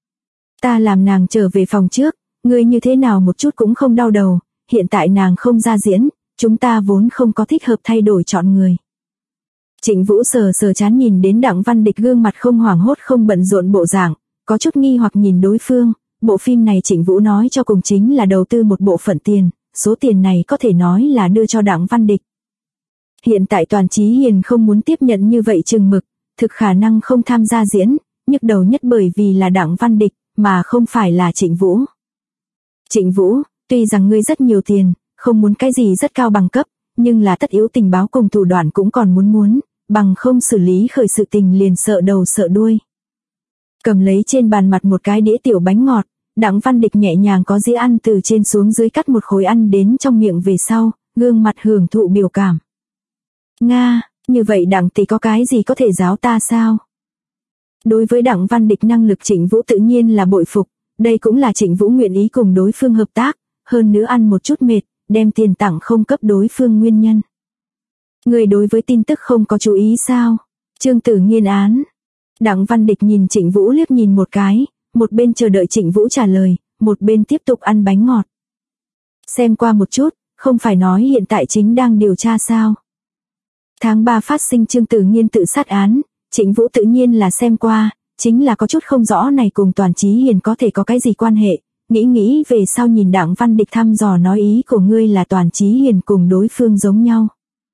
Ta làm nàng trở về phòng trước, ngươi như thế nào một chút cũng không đau đầu, hiện tại nàng không ra diễn, chúng ta vốn không có thích hợp thay đổi chọn người. Trịnh Vũ sờ sờ chán nhìn đến Đặng Văn Địch gương mặt không hoảng hốt không bận rộn bộ dạng, có chút nghi hoặc nhìn đối phương, bộ phim này Trịnh Vũ nói cho cùng chính là đầu tư một bộ phận tiền, số tiền này có thể nói là đưa cho Đặng Văn Địch. Hiện tại Toàn Chí Hiền không muốn tiếp nhận như vậy chừng mực, thực khả năng không tham gia diễn, nhức đầu nhất bởi vì là Đặng Văn Địch, mà không phải là Trịnh Vũ. Trịnh Vũ, tuy rằng ngươi rất nhiều tiền, không muốn cái gì rất cao bằng cấp, nhưng là tất yếu tình báo cùng thủ đoạn cũng còn muốn, bằng không xử lý khởi sự tình liền sợ đầu sợ đuôi. Cầm lấy trên bàn mặt một cái đĩa tiểu bánh ngọt, Đặng Văn Địch nhẹ nhàng có dĩa ăn từ trên xuống dưới cắt một khối ăn đến trong miệng về sau, gương mặt hưởng thụ biểu cảm. Nga, như vậy Đặng tỷ có cái gì có thể giáo ta sao? Đối với Đặng Văn Địch năng lực Trịnh Vũ tự nhiên là bội phục, đây cũng là Trịnh Vũ nguyện ý cùng đối phương hợp tác, hơn nữa ăn một chút mệt, đem tiền tặng không cấp đối phương nguyên nhân. Người đối với tin tức không có chú ý sao? Trương Tử Nghiên án. Đặng Văn Địch nhìn Trịnh Vũ liếc nhìn một cái, một bên chờ đợi Trịnh Vũ trả lời, một bên tiếp tục ăn bánh ngọt. Xem qua một chút, không phải nói hiện tại chính đang điều tra sao? Tháng 3 phát sinh Trương Tử Nghiên tự sát án, Trịnh Vũ tự nhiên là xem qua, chính là có chút không rõ này cùng Toàn Chí Hiền có thể có cái gì quan hệ, nghĩ về sau nhìn Đặng Văn Địch thăm dò nói ý của ngươi là Toàn Chí Hiền cùng đối phương giống nhau.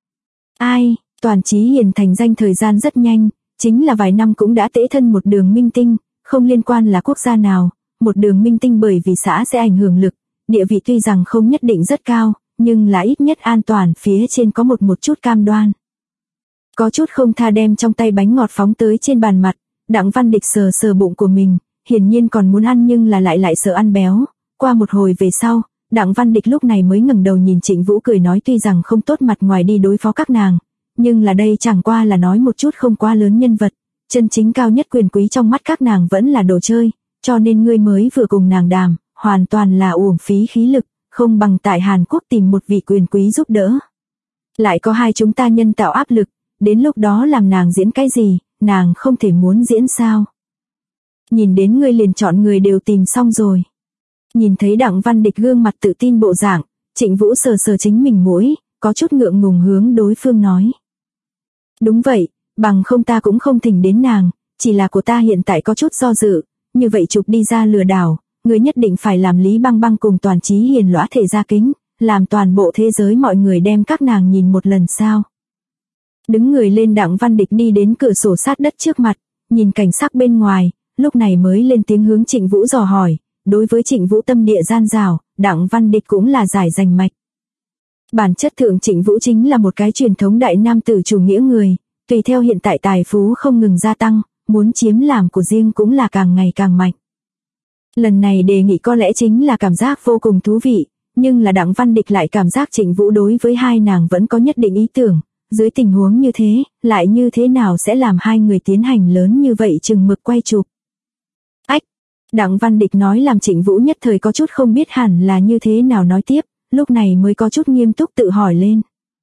Ai, Toàn Chí Hiền thành danh thời gian rất nhanh, chính là vài năm cũng đã tễ thân một đường minh tinh, không liên quan là quốc gia nào, một đường minh tinh bởi vì xã sẽ ảnh hưởng lực, địa vị tuy rằng không nhất định rất cao, nhưng là ít nhất an toàn phía trên có một chút cam đoan. Có chút không tha đem trong tay bánh ngọt phóng tới trên bàn mặt, Đặng Văn Địch sờ sờ bụng của mình, hiển nhiên còn muốn ăn nhưng là lại sợ ăn béo. Qua một hồi về sau, Đặng Văn Địch lúc này mới ngẩng đầu nhìn Trịnh Vũ cười nói tuy rằng không tốt mặt ngoài đi đối phó các nàng, nhưng là đây chẳng qua là nói một chút không quá lớn nhân vật, chân chính cao nhất quyền quý trong mắt các nàng vẫn là đồ chơi, cho nên ngươi mới vừa cùng nàng đàm, hoàn toàn là uổng phí khí lực, không bằng tại Hàn Quốc tìm một vị quyền quý giúp đỡ. Lại có hai chúng ta nhân tạo áp lực, đến lúc đó làm nàng diễn cái gì, nàng không thể muốn diễn sao. Nhìn đến ngươi liền chọn người đều tìm xong rồi. Nhìn thấy Đặng Văn Địch gương mặt tự tin bộ dạng, Trịnh Vũ sờ sờ chính mình mũi, có chút ngượng ngùng hướng đối phương nói. Đúng vậy, bằng không ta cũng không thỉnh đến nàng, chỉ là của ta hiện tại có chút do dự, như vậy chụp đi ra lừa đảo, người nhất định phải làm Lý Băng Băng cùng Toàn Chí Hiền lõa thể ra kính, làm toàn bộ thế giới mọi người đem các nàng nhìn một lần sao. Đứng người lên Đặng Văn Địch đi đến cửa sổ sát đất trước mặt, nhìn cảnh sắc bên ngoài, lúc này mới lên tiếng hướng Trịnh Vũ dò hỏi, đối với Trịnh Vũ tâm địa gian dảo, Đặng Văn Địch cũng là giải rành mạch. Bản chất thượng Trịnh Vũ chính là một cái truyền thống đại nam tử chủ nghĩa người, tùy theo hiện tại tài phú không ngừng gia tăng, muốn chiếm làm của riêng cũng là càng ngày càng mạnh. Lần này đề nghị có lẽ chính là cảm giác vô cùng thú vị, nhưng là Đặng Văn Địch lại cảm giác Trịnh Vũ đối với hai nàng vẫn có nhất định ý tưởng, dưới tình huống như thế, lại như thế nào sẽ làm hai người tiến hành lớn như vậy chừng mực quay chụp. Ách! Đặng Văn Địch nói làm Trịnh Vũ nhất thời có chút không biết hẳn là như thế nào nói tiếp, lúc này mới có chút nghiêm túc tự hỏi lên.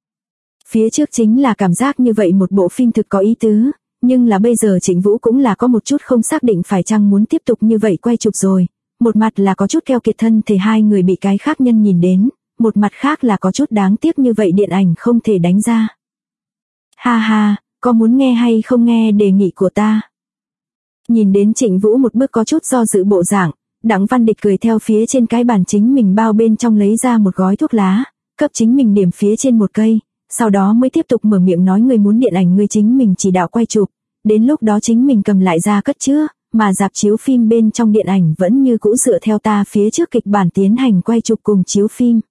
Phía trước chính là cảm giác như vậy một bộ phim thực có ý tứ, nhưng là bây giờ Trịnh Vũ cũng là có một chút không xác định phải chăng muốn tiếp tục như vậy quay chụp rồi, một mặt là có chút keo kiệt thân thể hai người bị cái khác nhân nhìn đến, một mặt khác là có chút đáng tiếc như vậy điện ảnh không thể đánh ra. Ha ha, có muốn nghe hay không nghe đề nghị của ta? Nhìn đến Trịnh Vũ một bước có chút do dự bộ dạng, Đặng Văn Địch cười theo phía trên cái bàn chính mình bao bên trong lấy ra một gói thuốc lá, cấp chính mình điểm phía trên một cây, sau đó mới tiếp tục mở miệng nói người muốn điện ảnh người chính mình chỉ đạo quay chụp, đến lúc đó chính mình cầm lại ra cất chứa, mà rạp chiếu phim bên trong điện ảnh vẫn như cũ dựa theo ta phía trước kịch bản tiến hành quay chụp cùng chiếu phim.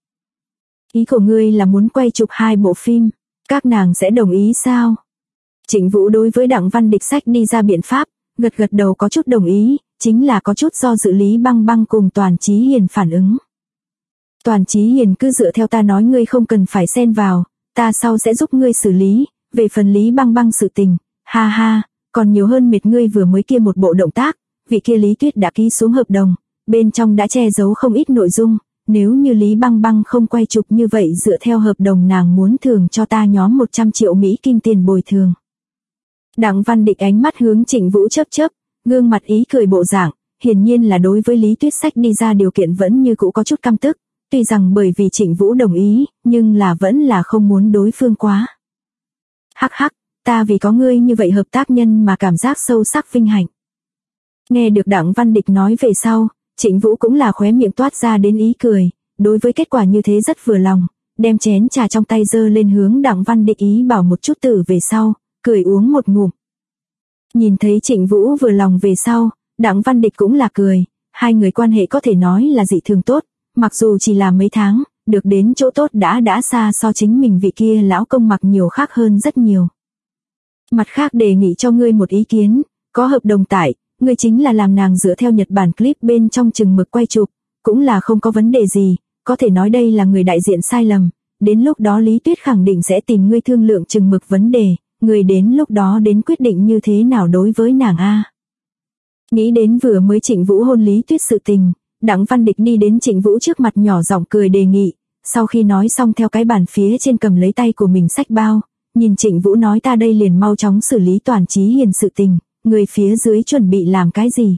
Ý của ngươi là muốn quay chụp hai bộ phim, các nàng sẽ đồng ý sao? Trịnh Vũ đối với Đặng Văn Địch sách đi ra biện pháp, gật gật đầu có chút đồng ý, chính là có chút do dự Lý Băng Băng cùng Toàn Chí Hiền phản ứng. Toàn Chí Hiền cứ dựa theo ta nói ngươi không cần phải xen vào, ta sau sẽ giúp ngươi xử lý, về phần Lý Băng Băng sự tình, ha ha, còn nhiều hơn mệt ngươi vừa mới kia một bộ động tác, vị kia Lý Tuyết đã ký xuống hợp đồng, bên trong đã che giấu không ít nội dung, nếu như Lý Băng Băng không quay chụp như vậy dựa theo hợp đồng nàng muốn thưởng cho ta nhóm 100 triệu Mỹ kim tiền bồi thường. Đặng Văn Địch ánh mắt hướng Trịnh Vũ chớp chớp, gương mặt ý cười bộ dạng, hiển nhiên là đối với Lý Tuyết sách đi ra điều kiện vẫn như cũ có chút căm tức, tuy rằng bởi vì Trịnh Vũ đồng ý, nhưng là vẫn là không muốn đối phương quá. Hắc hắc, ta vì có ngươi như vậy hợp tác nhân mà cảm giác sâu sắc vinh hạnh. Nghe được Đặng Văn Địch nói về sau, Trịnh Vũ cũng là khóe miệng toát ra đến ý cười, đối với kết quả như thế rất vừa lòng, đem chén trà trong tay giơ lên hướng Đặng Văn Địch ý bảo một chút tử về sau, cười uống một ngụm. Nhìn thấy Trịnh Vũ vừa lòng về sau, Đặng Văn Địch cũng là cười, hai người quan hệ có thể nói là dị thường tốt, mặc dù chỉ là mấy tháng, được đến chỗ tốt đã xa so chính mình vị kia lão công mặc nhiều khác hơn rất nhiều. Mặt khác đề nghị cho ngươi một ý kiến, có hợp đồng tại, ngươi chính là làm nàng dựa theo Nhật Bản clip bên trong chừng mực quay chụp, cũng là không có vấn đề gì, có thể nói đây là người đại diện sai lầm, đến lúc đó Lý Tuyết khẳng định sẽ tìm ngươi thương lượng chừng mực vấn đề, người đến lúc đó đến quyết định như thế nào đối với nàng a. Nghĩ đến vừa mới Trịnh Vũ hôn Lý Tuyết sự tình, Đặng Văn Địch đi đến Trịnh Vũ trước mặt nhỏ giọng cười đề nghị, sau khi nói xong theo cái bàn phía trên cầm lấy tay của mình xách bao, nhìn Trịnh Vũ nói ta đây liền mau chóng xử lý Toàn Chí Hiền sự tình, người phía dưới chuẩn bị làm cái gì?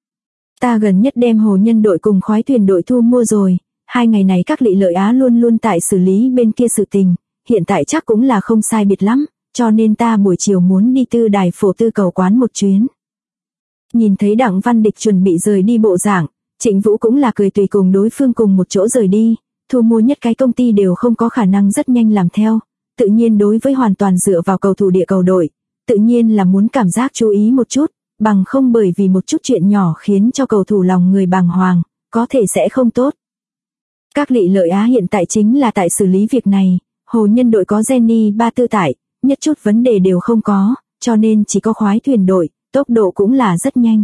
Ta gần nhất đem hồ nhân đội cùng khói thuyền đội thu mua rồi, 2 ngày này các lị lợi Á luôn luôn tại xử lý bên kia sự tình, hiện tại chắc cũng là không sai biệt lắm, cho nên ta buổi chiều muốn đi Tư Đài Phổ Tư cầu quán một chuyến. Nhìn thấy Đặng Văn Địch chuẩn bị rời đi bộ dạng, Trịnh Vũ cũng là cười tùy cùng đối phương cùng một chỗ rời đi, thu mua nhất cái công ty đều không có khả năng rất nhanh làm theo, tự nhiên đối với hoàn toàn dựa vào cầu thủ địa cầu đội, tự nhiên là muốn cảm giác chú ý một chút, bằng không bởi vì một chút chuyện nhỏ khiến cho cầu thủ lòng người bàng hoàng, có thể sẽ không tốt. Các lị lợi Á hiện tại chính là tại xử lý việc này, hồ nhân đội có Jenny Ba Tư tại, nhất chút vấn đề đều không có, cho nên chỉ có khoái thuyền đội, tốc độ cũng là rất nhanh.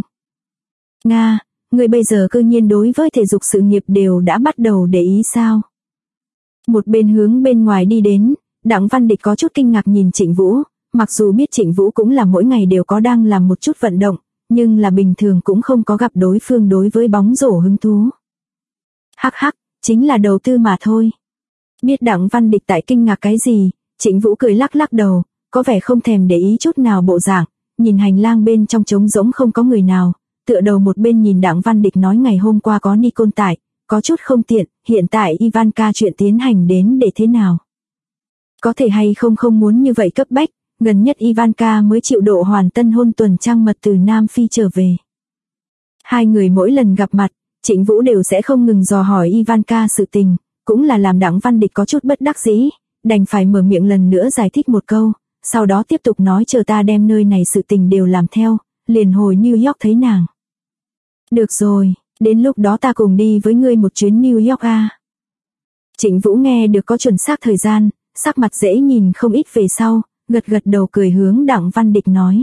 Nga, người bây giờ cư nhiên đối với thể dục sự nghiệp đều đã bắt đầu để ý sao? Một bên hướng bên ngoài đi đến, Đặng Văn Địch có chút kinh ngạc nhìn Trịnh Vũ, mặc dù biết Trịnh Vũ cũng là mỗi ngày đều có đang làm một chút vận động, nhưng là bình thường cũng không có gặp đối phương đối với bóng rổ hứng thú. Hắc hắc, chính là đầu tư mà thôi. Biết Đặng Văn Địch tại kinh ngạc cái gì, Trịnh Vũ cười lắc lắc đầu, có vẻ không thèm để ý chút nào bộ dạng, nhìn hành lang bên trong trống rỗng không có người nào, tựa đầu một bên nhìn Đặng Văn Địch nói ngày hôm qua có Nicole tại, có chút không tiện, hiện tại Ivanka chuyện tiến hành đến để thế nào. Có thể hay không muốn như vậy cấp bách, gần nhất Ivanka mới chịu độ hoàn tân hôn tuần trăng mật từ Nam Phi trở về. Hai người mỗi lần gặp mặt, Trịnh Vũ đều sẽ không ngừng dò hỏi Ivanka sự tình, cũng là làm Đặng Văn Địch có chút bất đắc dĩ, đành phải mở miệng lần nữa giải thích một câu, sau đó tiếp tục nói chờ ta đem nơi này sự tình đều làm theo, liền hồi New York thấy nàng. Được rồi, đến lúc đó ta cùng đi với ngươi một chuyến New York a. Trịnh Vũ nghe được có chuẩn xác thời gian, sắc mặt dễ nhìn không ít về sau, gật gật đầu cười hướng Đặng Văn Địch nói.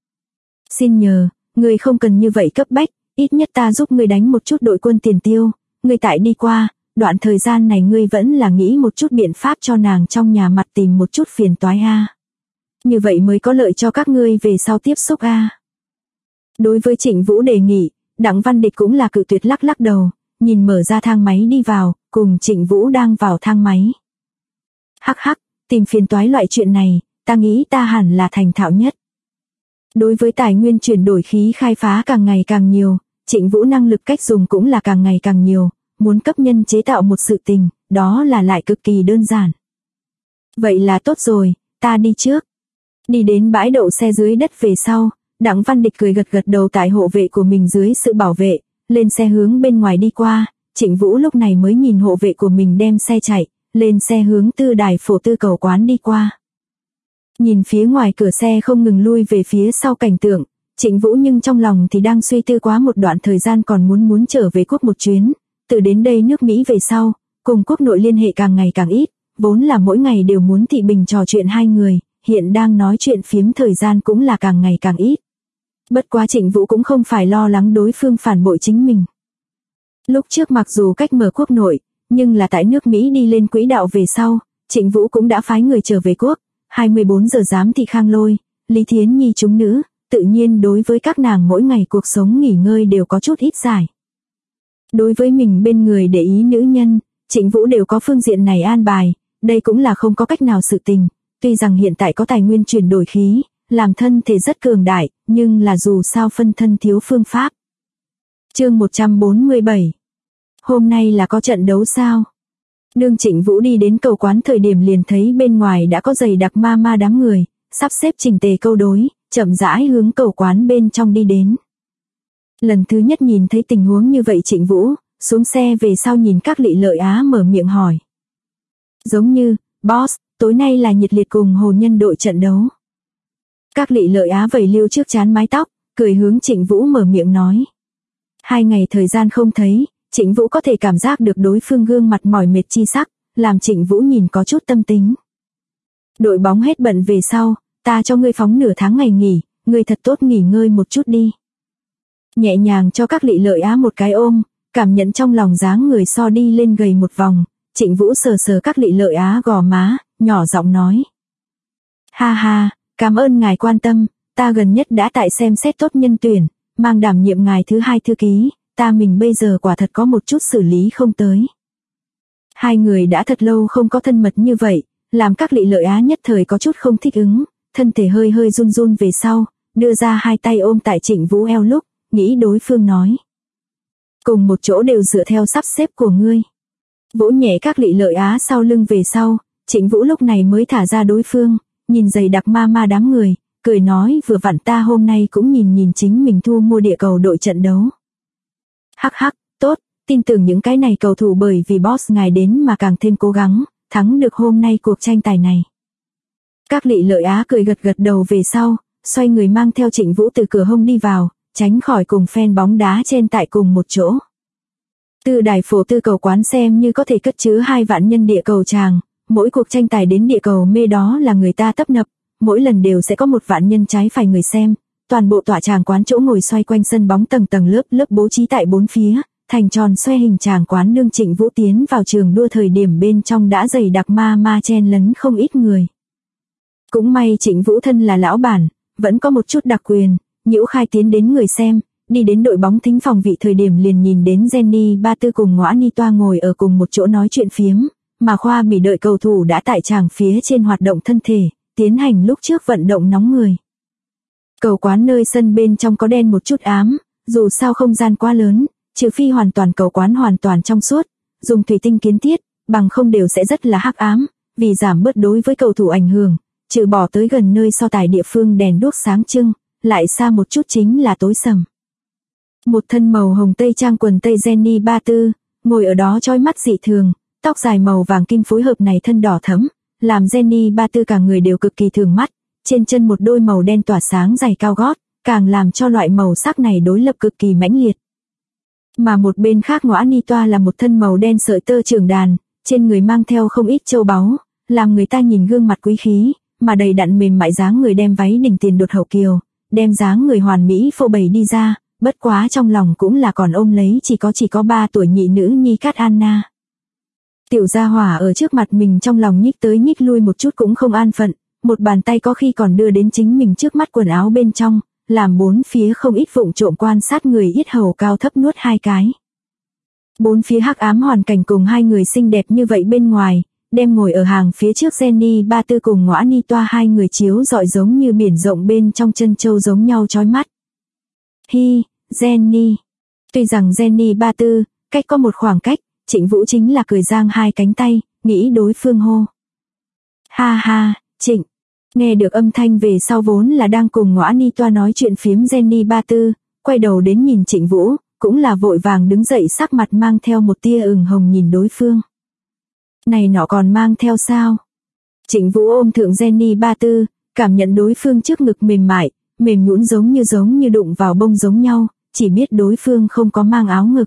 Xin nhờ, ngươi không cần như vậy cấp bách, ít nhất ta giúp ngươi đánh một chút đội quân tiền tiêu, ngươi tại đi qua, đoạn thời gian này ngươi vẫn là nghĩ một chút biện pháp cho nàng trong nhà mặt tìm một chút phiền toái a. Như vậy mới có lợi cho các ngươi về sau tiếp xúc a. Đối với Trịnh Vũ đề nghị, Đặng Văn Địch cũng là cự tuyệt lắc lắc đầu, nhìn mở ra thang máy đi vào, cùng Trịnh Vũ đang vào thang máy. Hắc hắc, tìm phiền toái loại chuyện này, ta nghĩ ta hẳn là thành thạo nhất. Đối với tài nguyên chuyển đổi khí khai phá càng ngày càng nhiều, Trịnh Vũ năng lực cách dùng cũng là càng ngày càng nhiều, muốn cấp nhân chế tạo một sự tình, đó là lại cực kỳ đơn giản. Vậy là tốt rồi, ta đi trước. Đi đến bãi đậu xe dưới đất về sau, Đặng Văn Địch cười gật gật đầu tại hộ vệ của mình dưới sự bảo vệ, lên xe hướng bên ngoài đi qua, Trịnh Vũ lúc này mới nhìn hộ vệ của mình đem xe chạy, lên xe hướng Tư Đài Phổ Tư Cầu quán đi qua. Nhìn phía ngoài cửa xe không ngừng lui về phía sau cảnh tượng, Trịnh Vũ nhưng trong lòng thì đang suy tư quá một đoạn thời gian còn muốn trở về quốc một chuyến, từ đến đây nước Mỹ về sau, cùng quốc nội liên hệ càng ngày càng ít, vốn là mỗi ngày đều muốn thị bình trò chuyện hai người, hiện đang nói chuyện phiếm thời gian cũng là càng ngày càng ít. Bất quá Trịnh Vũ cũng không phải lo lắng đối phương phản bội chính mình. Lúc trước mặc dù cách mở quốc nội, nhưng là tại nước Mỹ đi lên quỹ đạo về sau, Trịnh Vũ cũng đã phái người trở về quốc, 24 giờ giám thị Khang Lôi, Lý Thiến Nhi chúng nữ, tự nhiên đối với các nàng mỗi ngày cuộc sống nghỉ ngơi đều có chút ít giải. Đối với mình bên người để ý nữ nhân, Trịnh Vũ đều có phương diện này an bài, đây cũng là không có cách nào sự tình, tuy rằng hiện tại có tài nguyên chuyển đổi khí, làm thân thể rất cường đại, nhưng là dù sao phân thân thiếu phương pháp. Chương 147. Hôm nay là có trận đấu sao? Đương Trịnh Vũ đi đến cầu quán thời điểm liền thấy bên ngoài đã có dày đặc ma đám người, sắp xếp chỉnh tề câu đối, chậm rãi hướng cầu quán bên trong đi đến. Lần thứ nhất nhìn thấy tình huống như vậy Trịnh Vũ, xuống xe về sau nhìn các Lị Lợi Á mở miệng hỏi. Giống như, boss, tối nay là nhiệt liệt cùng Hồ Nhân đội trận đấu. Các Lị Lợi Á vẩy liêu trước trán mái tóc, cười hướng Trịnh Vũ mở miệng nói. 2 ngày thời gian không thấy, Trịnh Vũ có thể cảm giác được đối phương gương mặt mỏi mệt chi sắc, làm Trịnh Vũ nhìn có chút tâm tính. Đội bóng hết bận về sau, ta cho ngươi phóng nửa tháng ngày nghỉ, ngươi thật tốt nghỉ ngơi một chút đi. Nhẹ nhàng cho các Lị Lợi Á một cái ôm, cảm nhận trong lòng dáng người so đi lên gầy một vòng, Trịnh Vũ sờ sờ các Lị Lợi Á gò má, nhỏ giọng nói. Ha ha, cảm ơn ngài quan tâm, ta gần nhất đã tại xem xét tốt nhân tuyển, mang đảm nhiệm ngài thứ 2 thư ký, ta mình bây giờ quả thật có một chút xử lý không tới. Hai người đã thật lâu không có thân mật như vậy, làm các Lị Lợi Á nhất thời có chút không thích ứng, thân thể hơi run run về sau, đưa ra 2 tay ôm tại Trịnh Vũ eo lúc, nghĩ đối phương nói. Cùng một chỗ đều dựa theo sắp xếp của ngươi. Vỗ nhẹ các Lị Lợi Á sau lưng về sau, Trịnh Vũ lúc này mới thả ra đối phương, nhìn dày đặc ma đám người, cười nói vừa vặn ta hôm nay cũng nhìn chính mình thu mua địa cầu đội trận đấu. Hắc hắc, tốt, tin tưởng những cái này cầu thủ bởi vì boss ngài đến mà càng thêm cố gắng, thắng được hôm nay cuộc tranh tài này. Các Lị Lợi Á cười gật đầu về sau, xoay người mang theo Trịnh Vũ từ cửa hông đi vào, tránh khỏi cùng fan bóng đá trên tại cùng một chỗ. Tư Đài Phổ Tư Cầu quán xem như có thể cất chứa 2 vạn nhân địa cầu tràng, mỗi cuộc tranh tài đến địa cầu mê đó là người ta tấp nập, mỗi lần đều sẽ có 1 vạn nhân trái phải người xem, toàn bộ tọa tràng quán chỗ ngồi xoay quanh sân bóng tầng lớp bố trí tại 4 phía, thành tròn xoay hình tràng quán đương Trịnh Vũ tiến vào trường đua thời điểm bên trong đã dày đặc ma chen lấn không ít người. Cũng may Trịnh Vũ thân là lão bản, vẫn có một chút đặc quyền, Nhiễu Khai tiến đến người xem, đi đến đội bóng thính phòng vị thời điểm liền nhìn đến Jenny Ba Tư cùng Ngõa Ni Toa ngồi ở cùng một chỗ nói chuyện phiếm, mà Khoa Bỉ đợi cầu thủ đã tại tràng phía trên hoạt động thân thể, tiến hành lúc trước vận động nóng người. Cầu quán nơi sân bên trong có đen một chút ám, dù sao không gian quá lớn, trừ phi hoàn toàn cầu quán hoàn toàn trong suốt, dùng thủy tinh kiến thiết, bằng không đều sẽ rất là hắc ám, vì giảm bớt đối với cầu thủ ảnh hưởng, trừ bỏ tới gần nơi so tài địa phương đèn đuốc sáng trưng, lại xa một chút chính là tối sầm. Một thân màu hồng tây trang quần tây Jenny Ba Tư, ngồi ở đó chói mắt dị thường, tóc dài màu vàng kim phối hợp này thân đỏ thẫm, làm Jenny Ba Tư cả người đều cực kỳ thường mắt, trên chân một đôi màu đen tỏa sáng giày cao gót, càng làm cho loại màu sắc này đối lập cực kỳ mãnh liệt. Mà một bên khác Ngõa Ni Toa là một thân màu đen sợi tơ trưởng đàn, trên người mang theo không ít châu báu, làm người ta nhìn gương mặt quý khí, mà đầy đặn mềm mại dáng người đem váy đỉnh tiền đột hậu kiều, đem dáng người hoàn mỹ phô bày đi ra, bất quá trong lòng cũng là còn ôm lấy chỉ có 3 tuổi nhị nữ nhi Cát Anna. Tiểu gia hỏa ở trước mặt mình trong lòng nhích tới nhích lui một chút cũng không an phận, một bàn tay có khi còn đưa đến chính mình trước mắt quần áo bên trong, làm bốn phía không ít vụng trộm quan sát người yết hầu cao thấp nuốt 2 cái. Bốn phía hắc ám hoàn cảnh cùng hai người xinh đẹp như vậy bên ngoài, đem ngồi ở hàng phía trước Jenny Ba Tư cùng Ngõa Ni Toa hai người chiếu rọi giống như biển rộng bên trong chân châu giống nhau chói mắt. Hi, Jenny. Tuy rằng Jenny Ba Tư, cách có một khoảng cách, Trịnh Vũ chính là cười giang 2 cánh tay, nghĩ đối phương hô. Ha ha, Trịnh. Nghe được âm thanh về sau vốn là đang cùng Ngõa Ni Toa nói chuyện phiếm Jenny Ba Tư, quay đầu đến nhìn Trịnh Vũ, cũng là vội vàng đứng dậy sắc mặt mang theo một tia ửng hồng nhìn đối phương. Này nọ còn mang theo sao? Trịnh Vũ ôm thượng Jenny Ba Tư, cảm nhận đối phương trước ngực mềm mại, mềm nhũn giống như đụng vào bông giống nhau, chỉ biết đối phương không có mang áo ngực.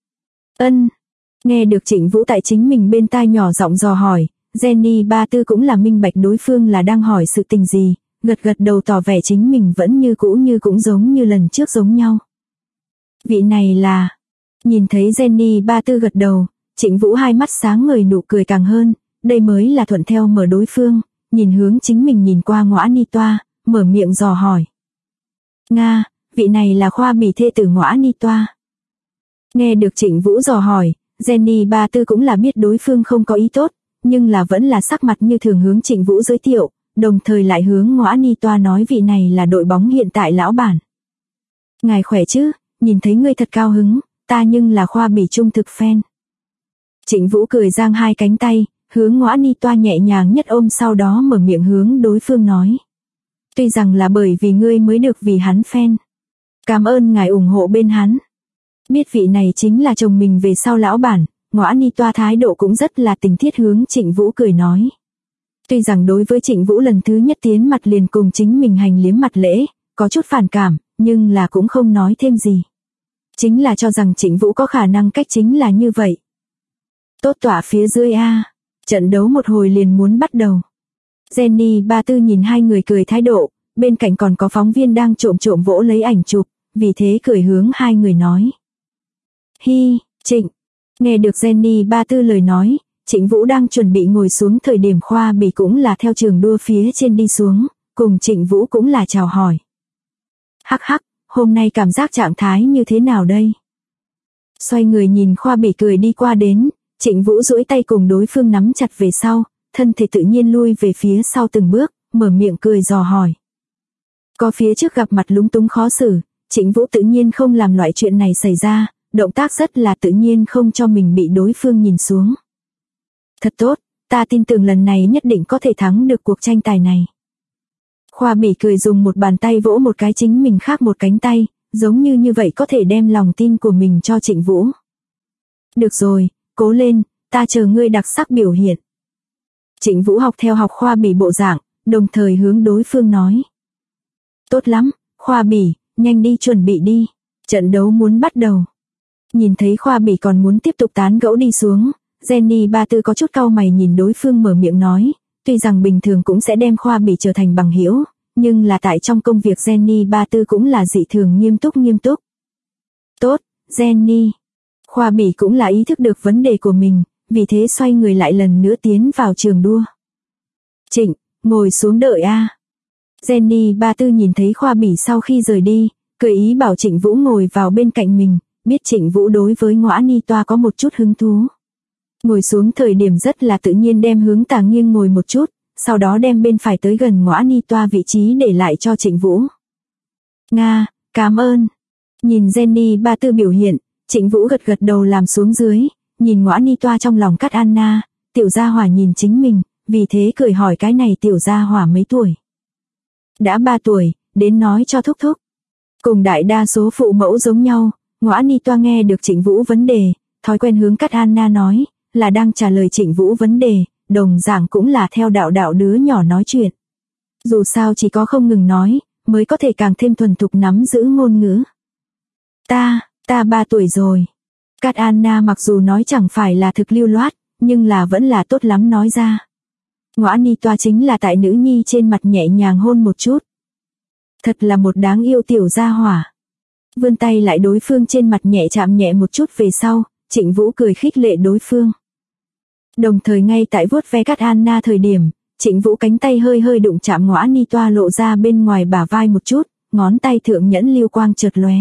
Ân. Nghe được Trịnh Vũ tại chính mình bên tai nhỏ giọng dò hỏi, Jenny Ba Tư cũng là minh bạch đối phương là đang hỏi sự tình gì, gật gật đầu tỏ vẻ chính mình vẫn như cũ cũng giống như lần trước giống nhau. Vị này là... Nhìn thấy Jenny Ba Tư gật đầu, Trịnh Vũ hai mắt sáng ngời nụ cười càng hơn, đây mới là thuận theo mở đối phương, nhìn hướng chính mình nhìn qua Ngõa Ni Toa, mở miệng dò hỏi. Nga, vị này là Khoa Bỉ thê tử Ngõa Ni Toa. Nghe được Trịnh Vũ dò hỏi, Jenny Ba Tư cũng là biết đối phương không có ý tốt, nhưng là vẫn là sắc mặt như thường hướng Trịnh Vũ giới thiệu, đồng thời lại hướng Ngõa Ni Toa nói vị này là đội bóng hiện tại lão bản. Ngài khỏe chứ, nhìn thấy ngươi thật cao hứng, ta nhưng là Khoa Bỉ trung thực fan. Trịnh Vũ cười giang 2 cánh tay, hướng Ngõa Ni Toa nhẹ nhàng nhất ôm sau đó mở miệng hướng đối phương nói. Tuy rằng là bởi vì ngươi mới được vì hắn fan. Cảm ơn ngài ủng hộ bên hắn. Biết vị này chính là chồng mình về sau lão bản, Ngõa Ni Toa thái độ cũng rất là tình thiết hướng Trịnh Vũ cười nói. Tuy rằng đối với Trịnh Vũ lần thứ nhất tiến mặt liền cùng chính mình hành liếm mặt lễ, có chút phản cảm, nhưng là cũng không nói thêm gì. Chính là cho rằng Trịnh Vũ có khả năng cách chính là như vậy. Tốt tỏa phía dưới a. Trận đấu một hồi liền muốn bắt đầu. Jenny Ba Tư nhìn hai người cười thái độ, bên cạnh còn có phóng viên đang trộm vỗ lấy ảnh chụp, vì thế cười hướng hai người nói. Hi, Trịnh. Nghe được Jenny Ba Tư lời nói, Trịnh Vũ đang chuẩn bị ngồi xuống thời điểm Khoa Bỉ cũng là theo trường đua phía trên đi xuống, cùng Trịnh Vũ cũng là chào hỏi. Hắc hắc, hôm nay cảm giác trạng thái như thế nào đây? Xoay người nhìn Khoa Bỉ cười đi qua đến, Trịnh Vũ duỗi tay cùng đối phương nắm chặt về sau, thân thể tự nhiên lui về phía sau từng bước, mở miệng cười dò hỏi. Có phía trước gặp mặt lúng túng khó xử, Trịnh Vũ tự nhiên không làm loại chuyện này xảy ra, động tác rất là tự nhiên không cho mình bị đối phương nhìn xuống. Thật tốt, ta tin tưởng lần này nhất định có thể thắng được cuộc tranh tài này. Khoa Bỉ cười dùng một bàn tay vỗ một cái chính mình khác một cánh tay, giống như vậy có thể đem lòng tin của mình cho Trịnh Vũ. Được rồi, cố lên, ta chờ ngươi đặc sắc biểu hiện. Trịnh Vũ học theo Khoa Bỉ bộ dạng, đồng thời hướng đối phương nói. Tốt lắm, Khoa Bỉ, nhanh đi chuẩn bị đi, trận đấu muốn bắt đầu. Nhìn thấy Khoa Bỉ còn muốn tiếp tục tán gẫu đi xuống, Jenny Ba Tư có chút cau mày nhìn đối phương mở miệng nói, tuy rằng bình thường cũng sẽ đem Khoa Bỉ trở thành bằng hữu, nhưng là tại trong công việc Jenny Ba Tư cũng là dị thường nghiêm túc. Tốt, Jenny. Khoa Bỉ cũng là ý thức được vấn đề của mình, vì thế xoay người lại lần nữa tiến vào trường đua. Trịnh, ngồi xuống đợi a. Jenny Ba Tư nhìn thấy Khoa Bỉ sau khi rời đi, cười ý bảo Trịnh Vũ ngồi vào bên cạnh mình, biết Trịnh Vũ đối với Ngõa Ni Toa có một chút hứng thú. Ngồi xuống thời điểm rất là tự nhiên đem hướng tà nghiêng ngồi một chút, sau đó đem bên phải tới gần Ngõa Ni Toa vị trí để lại cho Trịnh Vũ. Nga, cảm ơn. Nhìn Jenny Ba Tư biểu hiện, Trịnh Vũ gật gật đầu làm xuống dưới, nhìn Ngõa Ni Toa trong lòng Cát Anna, tiểu gia hỏa nhìn chính mình, vì thế cười hỏi cái này tiểu gia hỏa mấy tuổi. Đã 3 tuổi, đến nói cho thúc thúc. Cùng đại đa số phụ mẫu giống nhau, Ngõa Ni Toa nghe được Trịnh Vũ vấn đề, thói quen hướng Cát Anna nói, là đang trả lời Trịnh Vũ vấn đề, đồng dạng cũng là theo đạo đứa nhỏ nói chuyện. Dù sao chỉ có không ngừng nói, mới có thể càng thêm thuần thục nắm giữ ngôn ngữ. Ta 3 tuổi rồi. Cát Anna mặc dù nói chẳng phải là thực lưu loát, nhưng là vẫn là tốt lắm nói ra. Ngõa Ni Toa chính là tại nữ nhi trên mặt nhẹ nhàng hôn một chút. Thật là một đáng yêu tiểu gia hỏa. Vươn tay lại đối phương trên mặt nhẹ chạm nhẹ một chút về sau, Trịnh Vũ cười khích lệ đối phương. Đồng thời ngay tại vuốt ve Cát Anna thời điểm, Trịnh Vũ cánh tay hơi đụng chạm Ngõa Ni Toa lộ ra bên ngoài bả vai một chút, ngón tay thượng nhẫn lưu quang chợt lóe.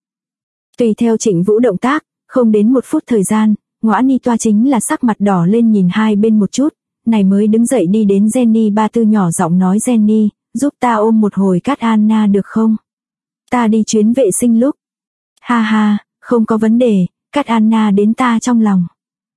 Tùy theo Trịnh Vũ động tác, không đến 1 phút thời gian, Ngõa Ni Toa chính là sắc mặt đỏ lên nhìn hai bên một chút, này mới đứng dậy đi đến Jenny Ba Tư nhỏ giọng nói Jenny, giúp ta ôm một hồi Cát Anna được không? Ta đi chuyến vệ sinh lúc. Ha ha, không có vấn đề, Cát Anna đến ta trong lòng.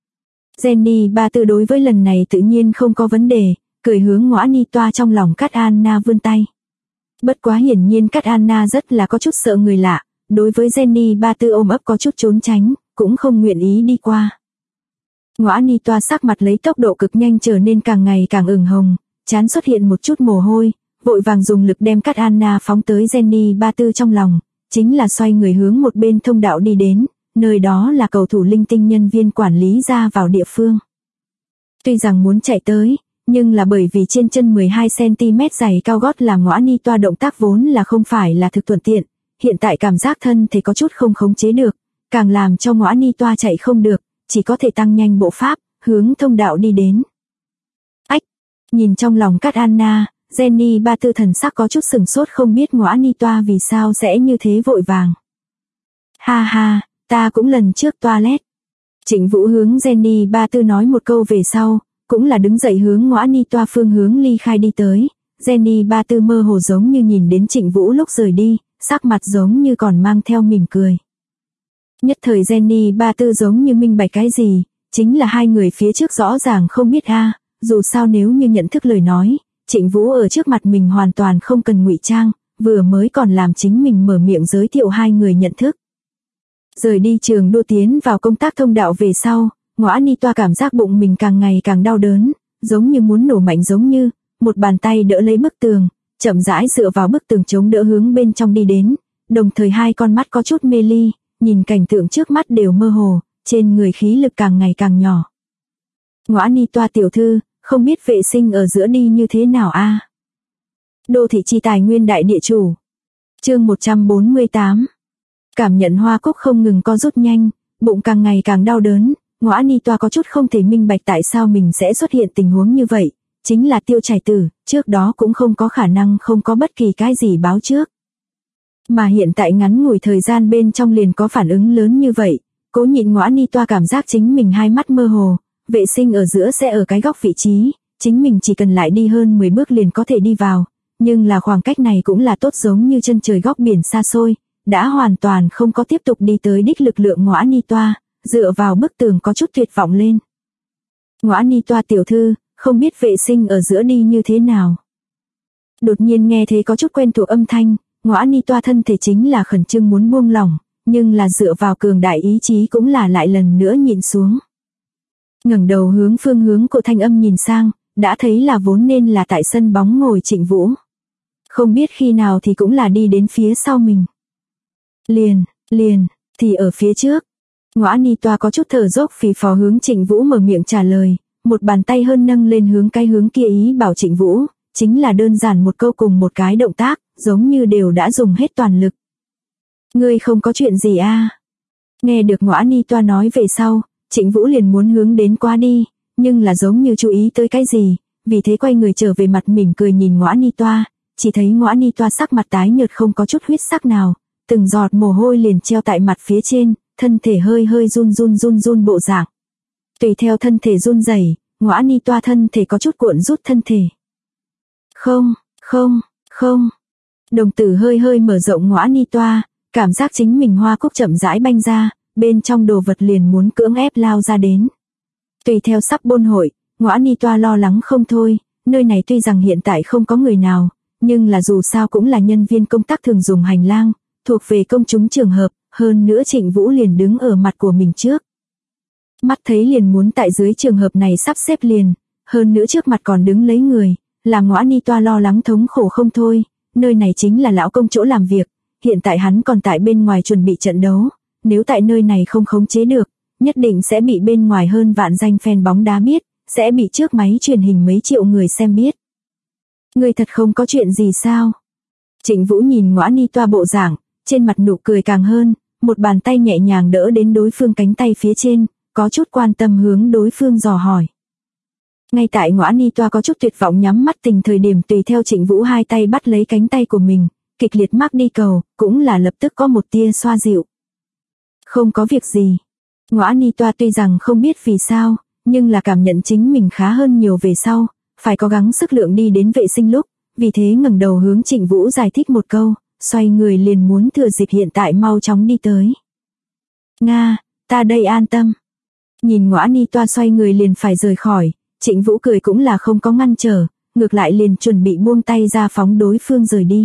Jenny Ba Tư đối với lần này tự nhiên không có vấn đề, cười hướng Ngõa Ni Toa trong lòng Cát Anna vươn tay. Bất quá hiển nhiên Cát Anna rất là có chút sợ người lạ, đối với Jenny Ba Tư ôm ấp có chút trốn tránh, cũng không nguyện ý đi qua. Ngõa Ni Toa sắc mặt lấy tốc độ cực nhanh trở nên càng ngày càng ửng hồng, trán xuất hiện một chút mồ hôi, vội vàng dùng lực đem Cát Anna phóng tới Jenny Ba Tư trong lòng, chính là xoay người hướng một bên thông đạo đi đến, nơi đó là cầu thủ linh tinh nhân viên quản lý ra vào địa phương. Tuy rằng muốn chạy tới, nhưng là bởi vì trên chân 12cm giày cao gót làm Ngõa Ni Toa động tác vốn là không phải là thực thuận tiện, hiện tại cảm giác thân thể có chút không khống chế được, càng làm cho Ngõa Ni Toa chạy không được, chỉ có thể tăng nhanh bộ pháp, hướng thông đạo đi đến. Ách, nhìn trong lòng Cát Anna, Jenny Ba Tư thần sắc có chút sừng sốt không biết Ngõa Ni Toa vì sao sẽ như thế vội vàng. Ha ha, ta cũng lần trước toilet. Trịnh Vũ hướng Jenny Ba Tư nói một câu về sau, cũng là đứng dậy hướng Ngõa Ni Toa phương hướng ly khai đi tới. Jenny Ba Tư mơ hồ giống như nhìn đến Trịnh Vũ lúc rời đi, sắc mặt giống như còn mang theo mỉm cười. Nhất thời Jenny Ba Tư giống như minh bạch cái gì, chính là hai người phía trước rõ ràng không biết dù sao nếu như nhận thức lời nói, Trịnh Vũ ở trước mặt mình hoàn toàn không cần ngụy trang, vừa mới còn làm chính mình mở miệng giới thiệu hai người nhận thức. Rời đi trường đua tiến vào công tác thông đạo về sau, Ngõa Ni Toa cảm giác bụng mình càng ngày càng đau đớn, giống như muốn nổ mạnh giống như, một bàn tay đỡ lấy bức tường, chậm rãi dựa vào bức tường chống đỡ hướng bên trong đi đến, đồng thời hai con mắt có chút mê ly, nhìn cảnh tượng trước mắt đều mơ hồ, trên người khí lực càng ngày càng nhỏ. Ngõa Ni Toa tiểu thư, không biết vệ sinh ở giữa đi như thế nào Đô thị chi tài nguyên đại địa chủ. Chương 148. Cảm nhận hoa cúc không ngừng co rút nhanh, bụng càng ngày càng đau đớn, Ngõa Ni Toa có chút không thể minh bạch tại sao mình sẽ xuất hiện tình huống như vậy, chính là Tiêu Trải Tử, trước đó cũng không có khả năng không có bất kỳ cái gì báo trước. Mà hiện tại ngắn ngủi thời gian bên trong liền có phản ứng lớn như vậy, Cố Nhịn Ngõa Ni Toa cảm giác chính mình hai mắt mơ hồ, vệ sinh ở giữa sẽ ở cái góc vị trí, chính mình chỉ cần lại đi hơn 10 bước liền có thể đi vào, nhưng là khoảng cách này cũng là tốt giống như chân trời góc biển xa xôi, đã hoàn toàn không có tiếp tục đi tới đích lực lượng Ngõa Ni Toa, dựa vào bức tường có chút tuyệt vọng lên. Ngõa Ni Toa tiểu thư, không biết vệ sinh ở giữa đi như thế nào. Đột nhiên nghe thấy có chút quen thuộc âm thanh, Ngõa Ni Toa thân thể chính là khẩn trương muốn buông lỏng, nhưng là dựa vào cường đại ý chí cũng là lại lần nữa nhịn xuống. Ngẩng đầu hướng phương hướng của thanh âm nhìn sang, đã thấy là vốn nên là tại sân bóng ngồi Trịnh Vũ. Không biết khi nào thì cũng là đi đến phía sau mình. Liền, thì ở phía trước. Ngõa Ni Toa có chút thở dốc phì phò hướng Trịnh Vũ mở miệng trả lời, một bàn tay hơn nâng lên hướng cái hướng kia ý bảo Trịnh Vũ, chính là đơn giản một câu cùng một cái động tác, giống như đều đã dùng hết toàn lực. Ngươi không có chuyện gì Nghe được Ngõa Ni Toa nói về sau, Trịnh Vũ liền muốn hướng đến qua đi, nhưng là giống như chú ý tới cái gì, vì thế quay người trở về mặt mỉm cười nhìn Ngõa Ni Toa, chỉ thấy Ngõa Ni Toa sắc mặt tái nhợt không có chút huyết sắc nào, từng giọt mồ hôi liền treo tại mặt phía trên, thân thể hơi hơi run bộ dạng. Tùy theo thân thể run rẩy, Ngõa Ni Toa thân thể có chút cuộn rút thân thể. Không. Đồng tử hơi hơi mở rộng Ngõa Ni Toa, cảm giác chính mình hoa cúc chậm rãi banh ra, bên trong đồ vật liền muốn cưỡng ép lao ra đến. Tùy theo sắp bôn hội, Ngõa Ni Toa lo lắng không thôi, nơi này tuy rằng hiện tại không có người nào, nhưng là dù sao cũng là nhân viên công tác thường dùng hành lang, thuộc về công chúng trường hợp, hơn nữa Trịnh Vũ liền đứng ở mặt của mình trước. Mắt thấy liền muốn tại dưới trường hợp này sắp xếp liền, hơn nữa trước mặt còn đứng lấy người, làm Ngõa Ni Toa lo lắng thống khổ không thôi, nơi này chính là lão công chỗ làm việc, hiện tại hắn còn tại bên ngoài chuẩn bị trận đấu, nếu tại nơi này không khống chế được, nhất định sẽ bị bên ngoài hơn vạn danh fan bóng đá biết, sẽ bị trước máy truyền hình mấy triệu người xem biết. Người thật không có chuyện gì sao? Trịnh Vũ nhìn Ngõa Ni Toa bộ dạng, trên mặt nụ cười càng hơn, một bàn tay nhẹ nhàng đỡ đến đối phương cánh tay phía trên, có chút quan tâm hướng đối phương dò hỏi. Ngay tại Ngõa Ni Toa có chút tuyệt vọng nhắm mắt tình thời điểm tùy theo Trịnh Vũ hai tay bắt lấy cánh tay của mình, kịch liệt mắc đi cầu, cũng là lập tức có một tia xoa dịu. Không có việc gì. Ngõa Ni Toa tuy rằng không biết vì sao, nhưng là cảm nhận chính mình khá hơn nhiều về sau, phải cố gắng sức lượng đi đến vệ sinh lúc, vì thế ngẩng đầu hướng Trịnh Vũ giải thích một câu, xoay người liền muốn thừa dịp hiện tại mau chóng đi tới. Nga, ta đây an tâm. Nhìn Ngõa Ni Toa xoay người liền phải rời khỏi, Trịnh Vũ cười cũng là không có ngăn trở, ngược lại liền chuẩn bị buông tay ra phóng đối phương rời đi.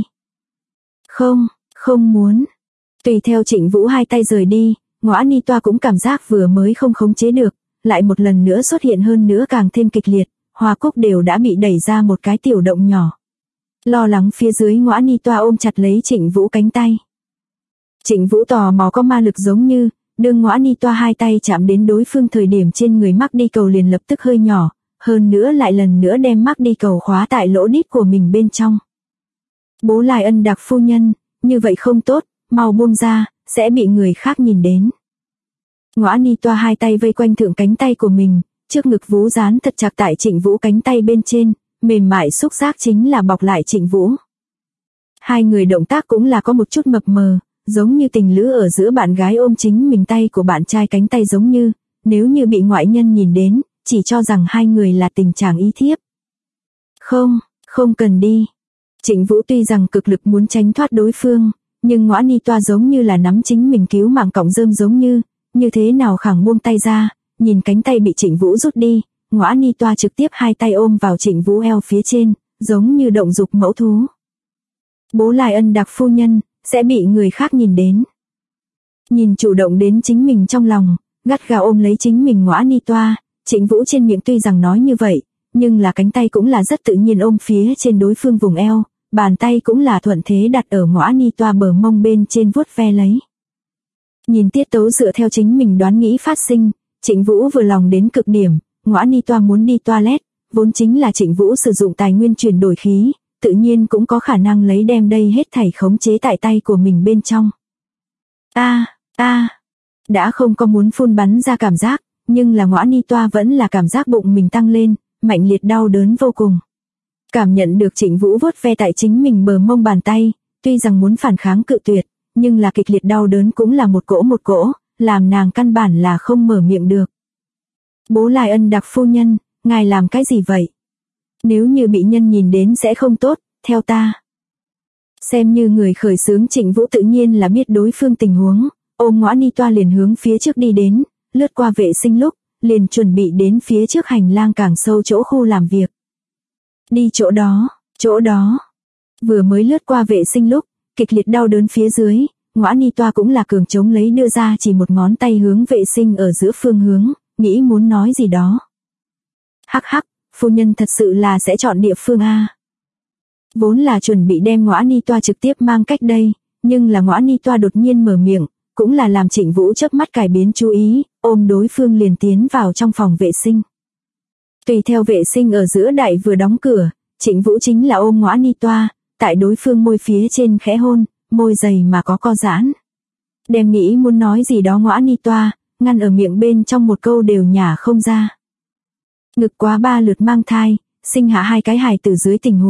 Không muốn. Tùy theo Trịnh Vũ hai tay rời đi, Ngõa Ni Toa cũng cảm giác vừa mới không khống chế được, lại một lần nữa xuất hiện hơn nữa càng thêm kịch liệt, hoa cúc đều đã bị đẩy ra một cái tiểu động nhỏ. Lo lắng phía dưới Ngõa Ni Toa ôm chặt lấy Trịnh Vũ cánh tay. Trịnh Vũ tò mò có ma lực giống như, đương Ngõa Ni Toa hai tay chạm đến đối phương thời điểm trên người mắc đi cầu liền lập tức hơi nhỏ, hơn nữa lại lần nữa đem mắc đi cầu khóa tại lỗ đít của mình bên trong. Bố Lại Ân Đặc phu nhân, như vậy không tốt, mau buông ra, sẽ bị người khác nhìn đến. Ngõa Ni Toa hai tay vây quanh thượng cánh tay của mình, trước ngực vú dán thật chặt tại Trịnh Vũ cánh tay bên trên, mềm mại xúc giác chính là bọc lại Trịnh Vũ. Hai người động tác cũng là có một chút mập mờ, giống như tình lữ ở giữa bạn gái ôm chính mình tay của bạn trai cánh tay giống như, nếu như bị ngoại nhân nhìn đến, chỉ cho rằng hai người là tình trạng ý thiếp. Không cần đi. Trịnh Vũ tuy rằng cực lực muốn tránh thoát đối phương, nhưng Ngõa Ni Toa giống như là nắm chính mình cứu mạng cọng rơm giống như thế nào khẳng buông tay ra, nhìn cánh tay bị Trịnh Vũ rút đi, Ngõa Ni Toa trực tiếp hai tay ôm vào Trịnh Vũ eo phía trên, giống như động dục mẫu thú. Bố Lại Ân Đặc phu nhân, sẽ bị người khác nhìn đến. Nhìn chủ động đến chính mình trong lòng, gắt gao ôm lấy chính mình Ngõa Ni Toa, Trịnh Vũ trên miệng tuy rằng nói như vậy, nhưng là cánh tay cũng là rất tự nhiên ôm phía trên đối phương vùng eo, bàn tay cũng là thuận thế đặt ở Ngõa Ni Toa bờ mông bên trên vuốt ve lấy. Nhìn tiết tấu dựa theo chính mình đoán nghĩ phát sinh, Trịnh Vũ vừa lòng đến cực điểm, Ngõa Ni Toa muốn đi toilet, vốn chính là Trịnh Vũ sử dụng tài nguyên chuyển đổi khí, tự nhiên cũng có khả năng lấy đem đây hết thảy khống chế tại tay của mình bên trong. Đã không có muốn phun bắn ra cảm giác, nhưng là Ngõa Ni Toa vẫn là cảm giác bụng mình tăng lên, mạnh liệt đau đớn vô cùng. Cảm nhận được Trịnh Vũ vuốt ve tại chính mình bờ mông bàn tay, tuy rằng muốn phản kháng cự tuyệt, nhưng là kịch liệt đau đớn cũng là một cỗ, làm nàng căn bản là không mở miệng được. Bố Lại Ân Đặc phu nhân, ngài làm cái gì vậy? Nếu như bị nhân nhìn đến sẽ không tốt, theo ta. Xem như người khởi xướng Trịnh Vũ tự nhiên là biết đối phương tình huống, ôm Ngõa Ni Toa liền hướng phía trước đi đến, lướt qua vệ sinh lúc, liền chuẩn bị đến phía trước hành lang càng sâu chỗ khu làm việc. Đi chỗ đó. Vừa mới lướt qua vệ sinh lúc, kịch liệt đau đớn phía dưới, Ngõa Ni Toa cũng là cường chống lấy đưa ra chỉ một ngón tay hướng vệ sinh ở giữa phương hướng, nghĩ muốn nói gì đó. Hắc, phu nhân thật sự là sẽ chọn địa phương a. Vốn là chuẩn bị đem Ngõa Ni Toa trực tiếp mang cách đây, nhưng là Ngõa Ni Toa đột nhiên mở miệng, cũng là làm Trịnh Vũ chớp mắt cải biến chú ý, ôm đối phương liền tiến vào trong phòng vệ sinh. Tùy theo vệ sinh ở giữa đại vừa đóng cửa, Trịnh Vũ chính là ôm Ngõa Ni Toa, tại đối phương môi phía trên khẽ hôn, môi dày mà có co giãn. Đem nghĩ muốn nói gì đó Ngõa Ni Toa, ngăn ở miệng bên trong một câu đều nhả không ra. Ngực quá 3 lượt mang thai, sinh hạ 2 cái hài tử dưới tình huống,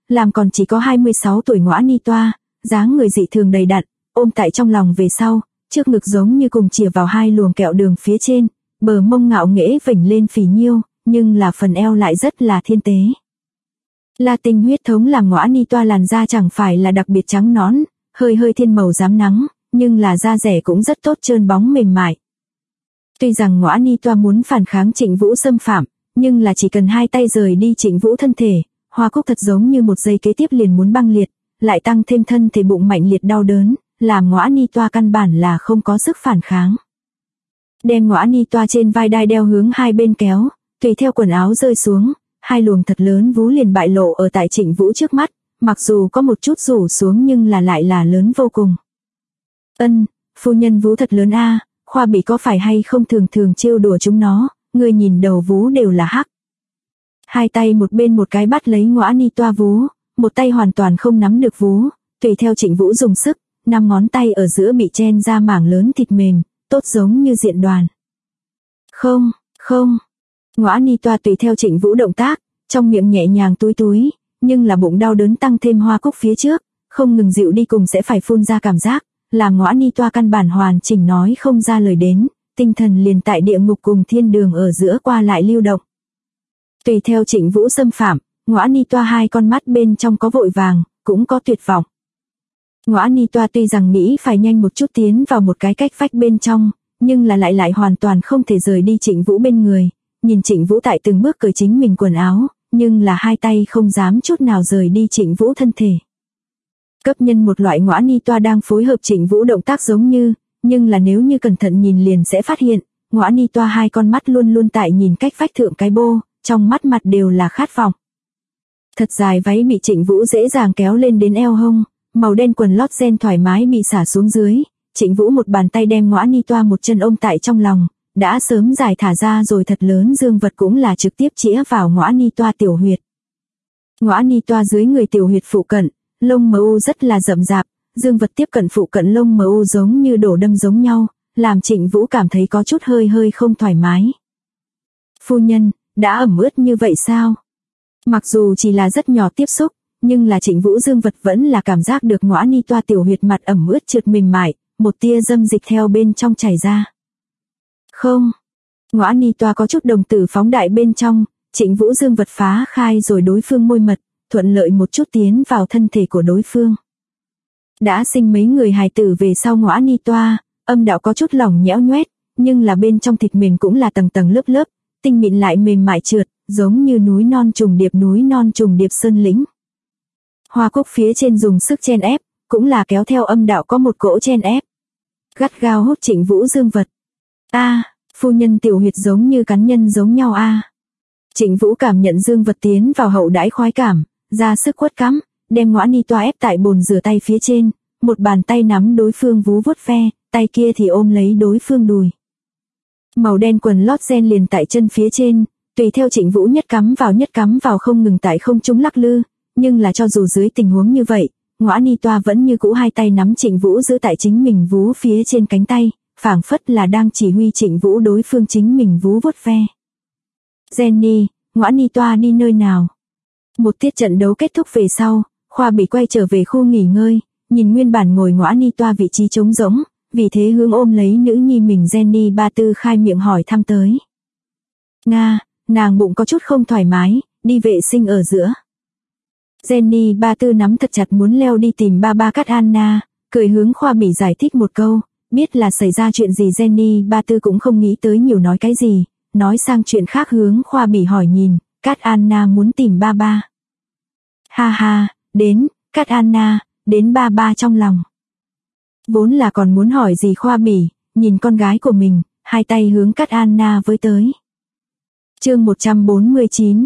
làm còn chỉ có 26 tuổi Ngõa Ni Toa, dáng người dị thường đầy đặn, ôm tại trong lòng về sau, trước ngực giống như cùng chìa vào hai luồng kẹo đường phía trên, bờ mông ngạo nghễ vểnh lên phì nhiêu, nhưng là phần eo lại rất là thiên tế. La tinh huyết thống làm Ngõa Ni Toa làn da chẳng phải là đặc biệt trắng nõn, hơi hơi thiên màu rám nắng, nhưng là da rẻ cũng rất tốt trơn bóng mềm mại. Tuy rằng Ngõa Ni Toa muốn phản kháng Trịnh Vũ xâm phạm, nhưng là chỉ cần hai tay rời đi Trịnh Vũ thân thể, Hoa Cúc thật giống như một giây kế tiếp liền muốn băng liệt, lại tăng thêm thân thể bụng mạnh liệt đau đớn, làm Ngõa Ni Toa căn bản là không có sức phản kháng. Đem Ngõa Ni Toa trên vai đai đeo hướng hai bên kéo, tùy theo quần áo rơi xuống, hai luồng thật lớn vú liền bại lộ ở tại Trịnh Vũ trước mắt, mặc dù có một chút rủ xuống nhưng là lại là lớn vô cùng. Ân, phu nhân vú thật lớn a, Khoa Bỉ có phải hay không thường thường trêu đùa chúng nó, người nhìn đầu vú đều là hắc. Hai tay một bên một cái bắt lấy Ngõa Ni Toa vú, một tay hoàn toàn không nắm được vú, tùy theo Trịnh Vũ dùng sức, 5 ngón tay ở giữa bị chen ra mảng lớn thịt mềm, tốt giống như diện đoàn. Không. Ngõa Ni Toa tùy theo Trịnh Vũ động tác, trong miệng nhẹ nhàng túi túi, nhưng là bụng đau đớn tăng thêm Hoa Cúc phía trước, không ngừng dịu đi cùng sẽ phải phun ra cảm giác, làm Ngõa Ni Toa căn bản hoàn chỉnh nói không ra lời đến, tinh thần liền tại địa ngục cùng thiên đường ở giữa qua lại lưu động. Tùy theo Trịnh Vũ xâm phạm, Ngõa Ni Toa hai con mắt bên trong có vội vàng, cũng có tuyệt vọng. Ngõa Ni Toa tuy rằng nghĩ phải nhanh một chút tiến vào một cái cách vách bên trong, nhưng là lại hoàn toàn không thể rời đi Trịnh Vũ bên người, nhìn Trịnh Vũ tại từng bước cởi chính mình quần áo, nhưng là hai tay không dám chút nào rời đi Trịnh Vũ thân thể. Cấp nhân một loại Ngõa Ni Toa đang phối hợp Trịnh Vũ động tác giống như, nhưng là nếu như cẩn thận nhìn liền sẽ phát hiện, Ngõa Ni Toa hai con mắt luôn luôn tại nhìn cách vách thượng cái bô, trong mắt mặt đều là khát vọng. Thật dài váy bị Trịnh Vũ dễ dàng kéo lên đến eo hông, màu đen quần lót ren thoải mái bị xả xuống dưới, Trịnh Vũ một bàn tay đem Ngõa Ni Toa một chân ôm tại trong lòng, đã sớm giải thả ra rồi thật lớn dương vật cũng là trực tiếp chĩa vào Ngõa Ni Toa tiểu huyệt. Ngõa Ni Toa dưới người tiểu huyệt phụ cận, lông mờ u rất là rậm rạp, dương vật tiếp cận phụ cận lông mờ u giống như đổ đâm giống nhau, làm Trịnh Vũ cảm thấy có chút hơi không thoải mái. Phu nhân, đã ẩm ướt như vậy sao? Mặc dù chỉ là rất nhỏ tiếp xúc, nhưng là Trịnh Vũ dương vật vẫn là cảm giác được Ngõa Ni Toa tiểu huyệt mặt ẩm ướt trượt mềm mại, một tia dâm dịch theo bên trong chảy ra. Không. Ngõa Ni Toa có chút đồng tử phóng đại bên trong, Trịnh Vũ dương vật phá khai rồi đối phương môi mật, thuận lợi một chút tiến vào thân thể của đối phương. Đã sinh mấy người hài tử về sau Ngõa Ni Toa, âm đạo có chút lỏng nhẽo nhoét, nhưng là bên trong thịt mềm cũng là tầng tầng lớp, tinh mịn lại mềm mại trượt, giống như núi non trùng điệp sơn lĩnh. Hoa Cúc phía trên dùng sức chen ép, cũng là kéo theo âm đạo có một cỗ chen ép. Gắt gao hút Trịnh Vũ dương vật. Phu nhân tiểu huyệt giống như cắn nhân giống nhau Trịnh Vũ cảm nhận dương vật tiến vào hậu đãi khoái cảm, ra sức quất cắm, đem Ngõa Ni Toa ép tại bồn rửa tay phía trên, một bàn tay nắm đối phương vú vuốt ve, tay kia thì ôm lấy đối phương đùi. Màu đen quần lót ren liền tại chân phía trên, tùy theo Trịnh Vũ nhất cắm vào không ngừng tại không trung lắc lư, nhưng là cho dù dưới tình huống như vậy, Ngõa Ni Toa vẫn như cũ hai tay nắm Trịnh Vũ giữ tại chính mình vú phía trên cánh tay, phảng phất là đang chỉ huy Trịnh Vũ đối phương chính mình vú vuốt ve. Jenny, Ngõa Ni Toa đi nơi nào? Một tiết trận đấu kết thúc về sau, Khoa Bỉ quay trở về khu nghỉ ngơi, nhìn nguyên bản ngồi Ngõa Ni Toa vị trí trống rỗng, vì thế hướng ôm lấy nữ nhi mình Jenny Ba Tư khai miệng hỏi thăm tới. Nga, nàng bụng có chút không thoải mái, đi vệ sinh ở giữa. Jenny Ba Tư nắm thật chặt muốn leo đi tìm ba Cát Anna, cười hướng Khoa Bỉ giải thích một câu, biết là xảy ra chuyện gì Jenny Ba Tư cũng không nghĩ tới nhiều nói cái gì, nói sang chuyện khác hướng Khoa Bỉ hỏi nhìn, Cát Anna muốn tìm ba. Ha, đến, Cát Anna, đến ba trong lòng. Vốn là còn muốn hỏi gì Khoa Bỉ, nhìn con gái của mình, hai tay hướng Cát Anna với tới. Chương 149.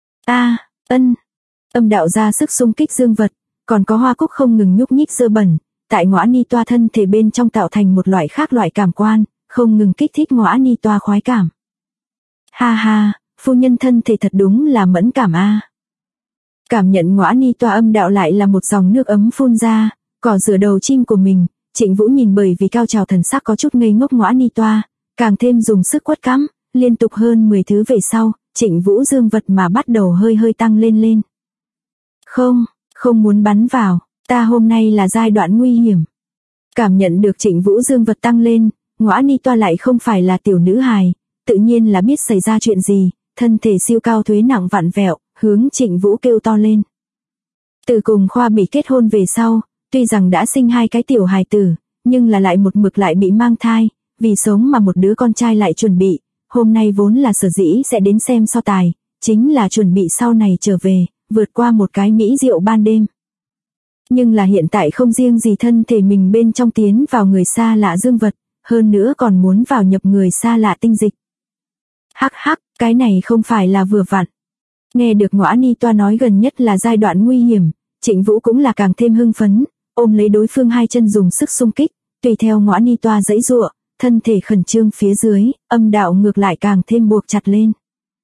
Âm đạo ra sức xung kích dương vật, còn có Hoa Cúc không ngừng nhúc nhích dơ bẩn, tại Ngõa Ni Toa thân thể bên trong tạo thành một loại khác loại cảm quan, không ngừng kích thích Ngõa Ni Toa khoái cảm. Ha, phu nhân thân thể thật đúng là mẫn cảm Cảm nhận Ngõa Ni Toa âm đạo lại là một dòng nước ấm phun ra, cỏ rửa đầu chim của mình, Trịnh Vũ nhìn bởi vì cao trào thần sắc có chút ngây ngốc Ngõa Ni Toa, càng thêm dùng sức quất cắm, liên tục hơn 10 thứ về sau, Trịnh Vũ dương vật mà bắt đầu hơi tăng lên. Không muốn bắn vào, ta hôm nay là giai đoạn nguy hiểm. Cảm nhận được Trịnh Vũ dương vật tăng lên, Ngõa Ni Toa lại không phải là tiểu nữ hài, tự nhiên là biết xảy ra chuyện gì, thân thể siêu cao thuế nặng vặn vẹo, hướng Trịnh Vũ kêu to lên. Từ cùng Khoa Bỉ kết hôn về sau, tuy rằng đã sinh 2 cái tiểu hài tử, nhưng là lại một mực lại bị mang thai, vì sống mà một đứa con trai lại chuẩn bị, hôm nay vốn là sở dĩ sẽ đến xem so tài, chính là chuẩn bị sau này trở về, vượt qua một cái mỹ diệu ban đêm. Nhưng là hiện tại không riêng gì thân thể mình bên trong tiến vào người xa lạ dương vật, hơn nữa còn muốn vào nhập người xa lạ tinh dịch. Hắc hắc, cái này không phải là vừa vặn. Nghe được Ngõa Ni Toa nói gần nhất là giai đoạn nguy hiểm, Trịnh Vũ cũng là càng thêm hưng phấn, ôm lấy đối phương 2 chân dùng sức xung kích, tùy theo Ngõa Ni Toa giãy giụa, thân thể khẩn trương phía dưới, âm đạo ngược lại càng thêm buộc chặt lên.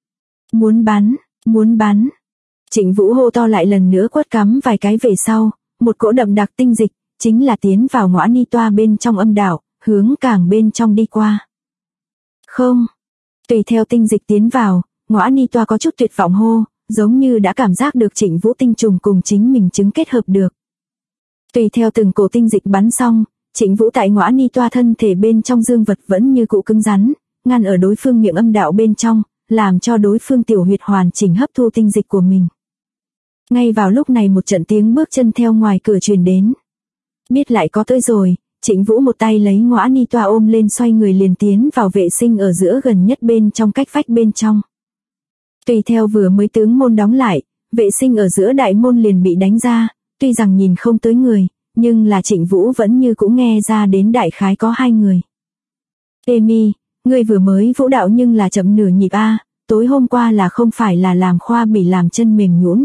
Muốn bắn. Trịnh Vũ hô to lại lần nữa quất cắm vài cái về sau, một cỗ đậm đặc tinh dịch, chính là tiến vào Ngõa Ni Toa bên trong âm đạo, hướng càng bên trong đi qua. Không. Tùy theo tinh dịch tiến vào, Ngõa Ni Toa có chút tuyệt vọng hô, giống như đã cảm giác được Trịnh Vũ tinh trùng cùng chính mình chứng kết hợp được. Tùy theo từng cổ tinh dịch bắn xong, Trịnh Vũ tại Ngõa Ni Toa thân thể bên trong dương vật vẫn như cũ cứng rắn, ngăn ở đối phương miệng âm đạo bên trong, làm cho đối phương tiểu huyệt hoàn chỉnh hấp thu tinh dịch của mình. Ngay vào lúc này một trận tiếng bước chân theo ngoài cửa truyền đến. Biết lại có tới rồi, Trịnh Vũ một tay lấy Ngõa Ni Toa ôm lên xoay người liền tiến vào vệ sinh ở giữa gần nhất bên trong cách vách bên trong. Tùy theo vừa mới tướng môn đóng lại, vệ sinh ở giữa đại môn liền bị đánh ra, tuy rằng nhìn không tới người, nhưng là Trịnh Vũ vẫn như cũng nghe ra đến đại khái có 2 người. Amy, ngươi vừa mới vũ đạo nhưng là chậm nửa nhịp a, tối hôm qua là không phải là làm Khoa Bỉ làm chân mềm nhũn.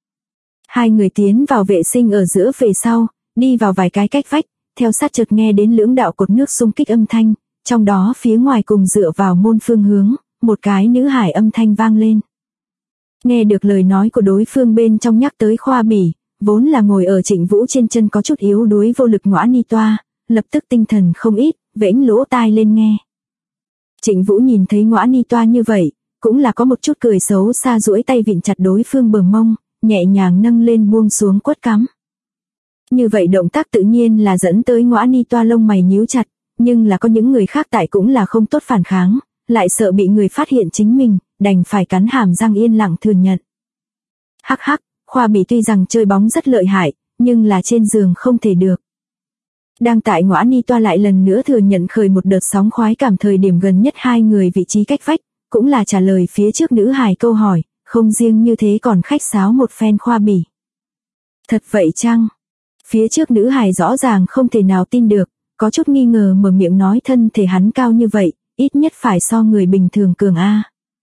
2 người tiến vào vệ sinh ở giữa về sau, đi vào vài cái cách vách, theo sát chợt nghe đến lưỡng đạo cột nước xung kích âm thanh, trong đó phía ngoài cùng dựa vào môn phương hướng, một cái nữ hải âm thanh vang lên. Nghe được lời nói của đối phương bên trong nhắc tới Khoa Bỉ, vốn là ngồi ở Trịnh Vũ trên chân có chút yếu đuối vô lực Ngõa Ni Toa, lập tức tinh thần không ít, vểnh lỗ tai lên nghe. Trịnh Vũ nhìn thấy Ngõa Ni Toa như vậy, cũng là có một chút cười xấu xa duỗi tay vịn chặt đối phương bờ mông, nhẹ nhàng nâng lên buông xuống quất cắm. Như vậy động tác tự nhiên là dẫn tới Ngõa Ni Toa lông mày nhíu chặt, nhưng là có những người khác tại cũng là không tốt phản kháng, lại sợ bị người phát hiện chính mình, đành phải cắn hàm răng yên lặng thừa nhận. Hắc hắc, Khoa Bỉ tuy rằng chơi bóng rất lợi hại, nhưng là trên giường không thể được. Đang tại Ngõa Ni Toa lại lần nữa thừa nhận khởi một đợt sóng khoái cảm thời điểm gần nhất 2 người vị trí cách vách, cũng là trả lời phía trước nữ hài câu hỏi, không riêng như thế còn khách sáo một phen Khoa Bỉ. Thật vậy chăng? Phía trước nữ hài rõ ràng không thể nào tin được, có chút nghi ngờ mở miệng nói thân thể hắn cao như vậy, ít nhất phải so người bình thường cường a.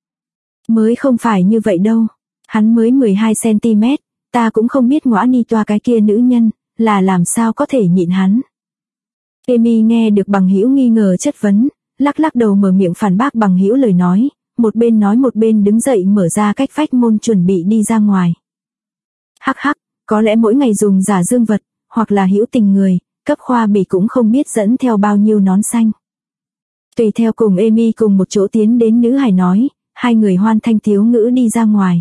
Mới không phải như vậy đâu, hắn mới 12cm, ta cũng không biết Ngõa Ni Toa cái kia nữ nhân, là làm sao có thể nhịn hắn. Amy nghe được bằng hữu nghi ngờ chất vấn, lắc lắc đầu mở miệng phản bác bằng hữu lời nói một bên đứng dậy mở ra cách vách môn chuẩn bị đi ra ngoài. Hắc hắc, có lẽ mỗi ngày dùng giả dương vật, hoặc là hữu tình người, cấp Khoa Bỉ cũng không biết dẫn theo bao nhiêu nón xanh. Tùy theo cùng Amy cùng một chỗ tiến đến nữ hài nói, 2 người hoan thanh thiếu ngữ đi ra ngoài.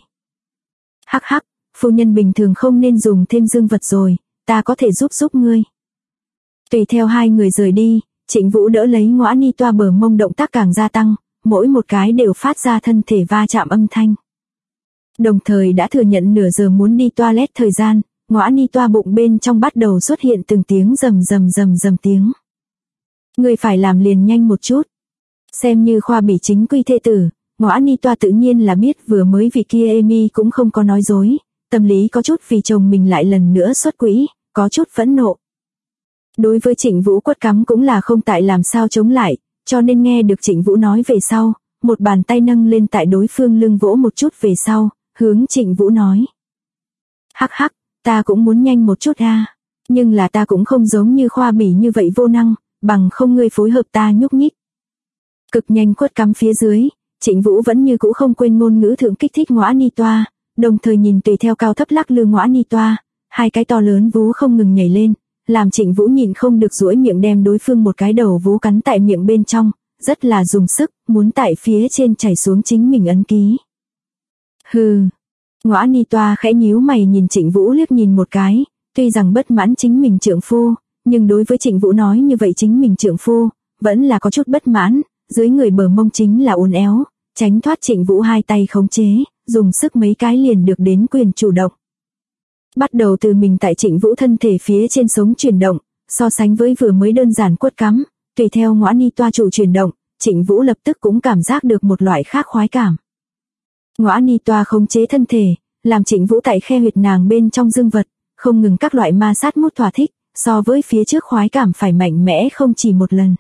Hắc hắc, phu nhân bình thường không nên dùng thêm dương vật rồi, ta có thể giúp ngươi. Tùy theo 2 người rời đi, Trịnh Vũ đỡ lấy Ngõa Ni Toa bờ mông động tác càng gia tăng, mỗi một cái đều phát ra thân thể va chạm âm thanh. Đồng thời đã thừa nhận nửa giờ muốn đi toilet thời gian, Ngõa Ni Toa bụng bên trong bắt đầu xuất hiện từng tiếng rầm rầm tiếng. Người phải làm liền nhanh một chút. Xem như Khoa Bỉ chính quy thê tử, Ngõa Ni Toa tự nhiên là biết vừa mới vì kia Amy cũng không có nói dối, tâm lý có chút vì chồng mình lại lần nữa xuất quỹ, có chút phẫn nộ. Đối với Trịnh Vũ quất cắm cũng là không tại làm sao chống lại, cho nên nghe được Trịnh Vũ nói về sau, một bàn tay nâng lên tại đối phương lưng vỗ một chút về sau, hướng Trịnh Vũ nói. Hắc hắc, ta cũng muốn nhanh một chút a, nhưng là ta cũng không giống như Khoa Bỉ như vậy vô năng, bằng không ngươi phối hợp ta nhúc nhích. Cực nhanh quất cắm phía dưới, Trịnh Vũ vẫn như cũ không quên ngôn ngữ thượng kích thích Ngõa Ni Toa, đồng thời nhìn tùy theo cao thấp lắc lư Ngõa Ni Toa, 2 cái to lớn vú không ngừng nhảy lên, làm Trịnh Vũ nhìn không được duỗi miệng đem đối phương một cái đầu vú cắn tại miệng bên trong, rất là dùng sức, muốn tại phía trên chảy xuống chính mình ấn ký. Hừ, Ngõa Ni Toa khẽ nhíu mày nhìn Trịnh Vũ liếc nhìn một cái, tuy rằng bất mãn chính mình trượng phu, nhưng đối với Trịnh Vũ nói như vậy chính mình trượng phu, vẫn là có chút bất mãn, dưới người bờ mông chính là uốn éo, tránh thoát Trịnh Vũ hai tay khống chế, dùng sức mấy cái liền được đến quyền chủ động. Bắt đầu từ mình tại Trịnh Vũ thân thể phía trên sống chuyển động, so sánh với vừa mới đơn giản quất cắm, tùy theo Ngõa Ni Toa chủ chuyển động, Trịnh Vũ lập tức cũng cảm giác được một loại khác khoái cảm. Ngõa Ni Toa khống chế thân thể, làm Trịnh Vũ tại khe huyệt nàng bên trong dương vật, không ngừng các loại ma sát mút thỏa thích, so với phía trước khoái cảm phải mạnh mẽ không chỉ một lần.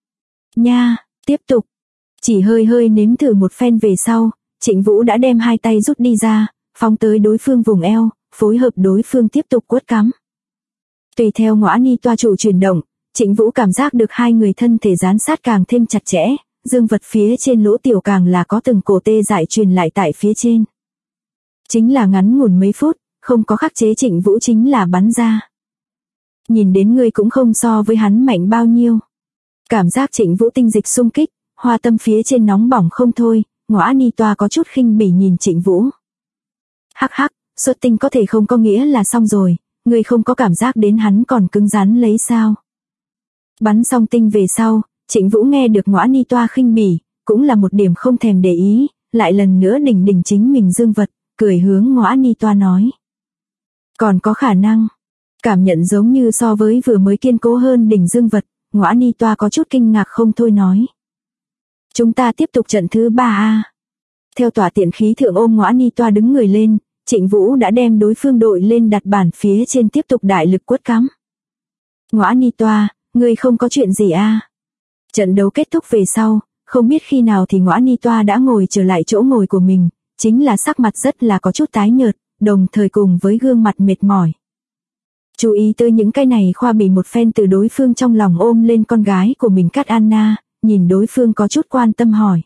Nha, tiếp tục. Chỉ hơi nếm thử một phen về sau, Trịnh Vũ đã đem hai tay rút đi ra, phóng tới đối phương vùng eo, phối hợp đối phương tiếp tục quất cắm. Tùy theo Ngõa Ni Toa chủ chuyển động, Trịnh Vũ cảm giác được hai người thân thể dán sát càng thêm chặt chẽ, dương vật phía trên lỗ tiểu càng là có từng cổ tê dại truyền lại tại phía trên. Chính là ngắn ngủn mấy phút, không có khắc chế Trịnh Vũ chính là bắn ra. Nhìn đến ngươi cũng không so với hắn mạnh bao nhiêu. Cảm giác Trịnh Vũ tinh dịch xung kích, hoa tâm phía trên nóng bỏng không thôi, Ngõa Ni Toa có chút khinh bỉ nhìn Trịnh Vũ. Hắc hắc, xuất tinh có thể không có nghĩa là xong rồi, ngươi không có cảm giác đến hắn còn cứng rắn lấy sao. Bắn xong tinh về sau, Trịnh Vũ nghe được Ngõa Ni Toa khinh bỉ, cũng là một điểm không thèm để ý, lại lần nữa đỉnh chính mình dương vật, cười hướng Ngõa Ni Toa nói. Còn có khả năng, cảm nhận giống như so với vừa mới kiên cố hơn đỉnh dương vật, Ngõa Ni Toa có chút kinh ngạc không thôi nói. Chúng ta tiếp tục trận thứ 3A. Theo tỏa tiện khí thượng ôm Ngõa Ni Toa đứng người lên, Trịnh Vũ đã đem đối phương đội lên đặt bàn phía trên tiếp tục đại lực quất cắm. Ngõa Ni Toa, ngươi không có chuyện gì a? Trận đấu kết thúc về sau, không biết khi nào thì Ngõa Ni Toa đã ngồi trở lại chỗ ngồi của mình, chính là sắc mặt rất là có chút tái nhợt, đồng thời cùng với gương mặt mệt mỏi. Chú ý tới những cái này Khoa Bỉ một phen từ đối phương trong lòng ôm lên con gái của mình Cát Anna, nhìn đối phương có chút quan tâm hỏi.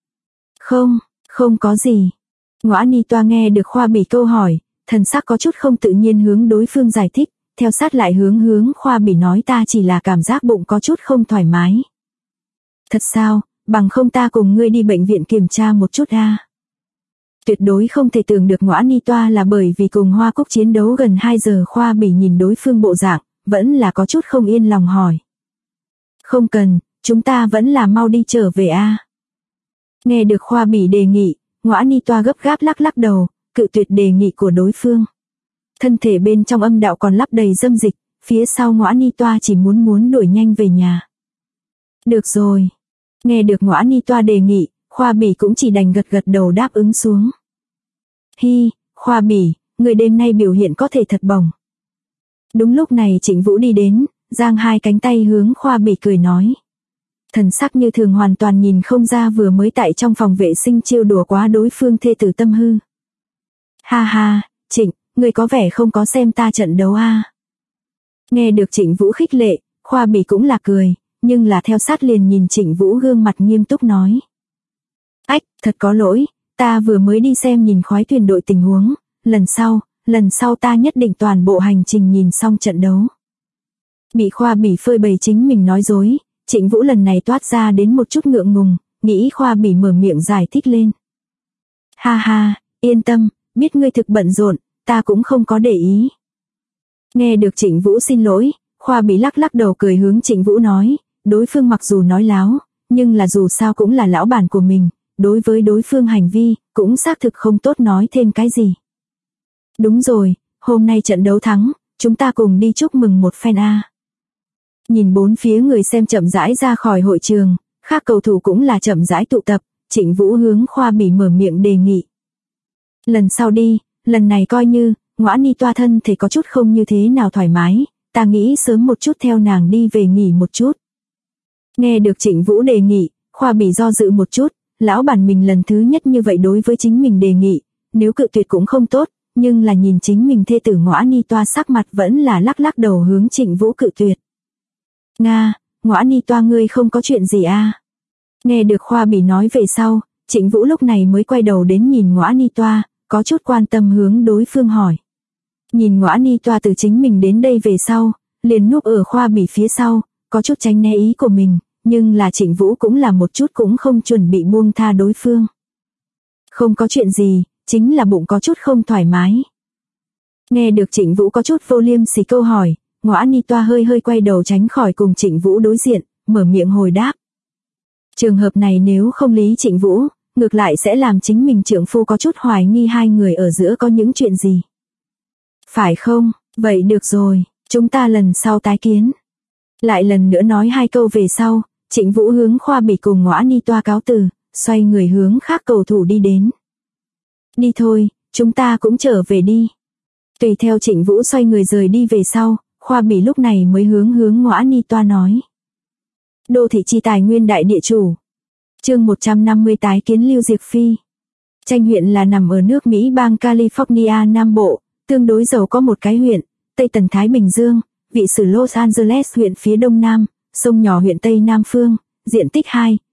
Không có gì. Ngõa Ni Toa nghe được Khoa Bỉ câu hỏi, thần sắc có chút không tự nhiên hướng đối phương giải thích, theo sát lại hướng Khoa Bỉ nói ta chỉ là cảm giác bụng có chút không thoải mái. Thật sao, bằng không ta cùng ngươi đi bệnh viện kiểm tra một chút a. Tuyệt đối không thể tưởng được Ngõa Ni Toa là bởi vì cùng Hoa Cúc chiến đấu gần 2 giờ. Khoa Bỉ nhìn đối phương bộ dạng, vẫn là có chút không yên lòng hỏi. Không cần, chúng ta vẫn là mau đi trở về a. Nghe được Khoa Bỉ đề nghị, Ngõa Ni Toa gấp gáp lắc đầu, cự tuyệt đề nghị của đối phương. Thân thể bên trong âm đạo còn lắp đầy dâm dịch, phía sau Ngõa Ni Toa chỉ muốn đuổi nhanh về nhà. Được rồi. Nghe được Ngõa Ni Toa đề nghị, Khoa Bỉ cũng chỉ đành gật đầu đáp ứng xuống. Hi, Khoa Bỉ, người đêm nay biểu hiện có thể thật bổng. Đúng lúc này Trịnh Vũ đi đến, giang hai cánh tay hướng Khoa Bỉ cười nói. Thần sắc như thường hoàn toàn nhìn không ra vừa mới tại trong phòng vệ sinh trêu đùa quá đối phương thê tử tâm hư. Ha ha, Trịnh, người có vẻ không có xem ta trận đấu a. Nghe được Trịnh Vũ khích lệ, Khoa Bỉ cũng là cười, nhưng là theo sát liền nhìn Trịnh Vũ gương mặt nghiêm túc nói. Ách, thật có lỗi, ta vừa mới đi xem nhìn khoái thuyền đội tình huống, lần sau ta nhất định toàn bộ hành trình nhìn xong trận đấu. Bị Khoa Bỉ phơi bày chính mình nói dối, Trịnh Vũ lần này toát ra đến một chút ngượng ngùng, nghĩ Khoa Bỉ mở miệng giải thích lên. Ha ha, yên tâm, biết ngươi thực bận rộn, ta cũng không có để ý. Nghe được Trịnh Vũ xin lỗi, Khoa Bỉ lắc đầu cười hướng Trịnh Vũ nói, đối phương mặc dù nói láo, nhưng là dù sao cũng là lão bản của mình, đối với đối phương hành vi, cũng xác thực không tốt nói thêm cái gì. Đúng rồi, hôm nay trận đấu thắng, chúng ta cùng đi chúc mừng một phen a. Nhìn bốn phía người xem chậm rãi ra khỏi hội trường, khác cầu thủ cũng là chậm rãi tụ tập, Trịnh Vũ hướng Khoa Bỉ mở miệng đề nghị. Lần sau đi, lần này coi như, Ngõa Ni Toa thân thể có chút không như thế nào thoải mái, ta nghĩ sớm một chút theo nàng đi về nghỉ một chút. Nghe được Trịnh Vũ đề nghị, Khoa Bỉ do dự một chút, lão bản mình lần thứ nhất như vậy đối với chính mình đề nghị, nếu cự tuyệt cũng không tốt, nhưng là nhìn chính mình thê tử Ngõa Ni Toa sắc mặt vẫn là lắc đầu hướng Trịnh Vũ cự tuyệt. Nga, Ngõa Ni Toa ngươi không có chuyện gì a? Nghe được Khoa Bỉ nói về sau, Trịnh Vũ lúc này mới quay đầu đến nhìn Ngõa Ni Toa, có chút quan tâm hướng đối phương hỏi. Nhìn Ngõa Ni Toa từ chính mình đến đây về sau, liền núp ở Khoa Bỉ phía sau, có chút tránh né ý của mình, nhưng là Trịnh Vũ cũng là một chút cũng không chuẩn bị buông tha đối phương. Không có chuyện gì, chính là bụng có chút không thoải mái. Nghe được Trịnh Vũ có chút vô liêm sỉ câu hỏi, Ngõ Anita hơi hơi quay đầu tránh khỏi cùng Trịnh Vũ đối diện, mở miệng hồi đáp. Trường hợp này nếu không lý Trịnh Vũ, ngược lại sẽ làm chính mình trượng phu có chút hoài nghi hai người ở giữa có những chuyện gì. Phải không? Vậy được rồi, chúng ta lần sau tái kiến. Lại lần nữa nói hai câu về sau, Trịnh Vũ hướng Khoa Bỉ cùng Ngõ Anita cáo từ, xoay người hướng khác cầu thủ đi đến. Đi thôi, chúng ta cũng trở về đi. Tùy theo Trịnh Vũ xoay người rời đi về sau, Khoa Bỉ lúc này mới hướng Ngõ Anita nói. Đô thị chi tài nguyên đại địa chủ. Chương 150 tái kiến Lưu Diệc Phi. Tranh huyện là nằm ở nước Mỹ bang California Nam Bộ, tương đối giàu có một cái huyện, Tây Tần Thái Bình Dương, vị sử Los Angeles huyện phía đông nam, sông nhỏ huyện Tây Nam Phương, diện tích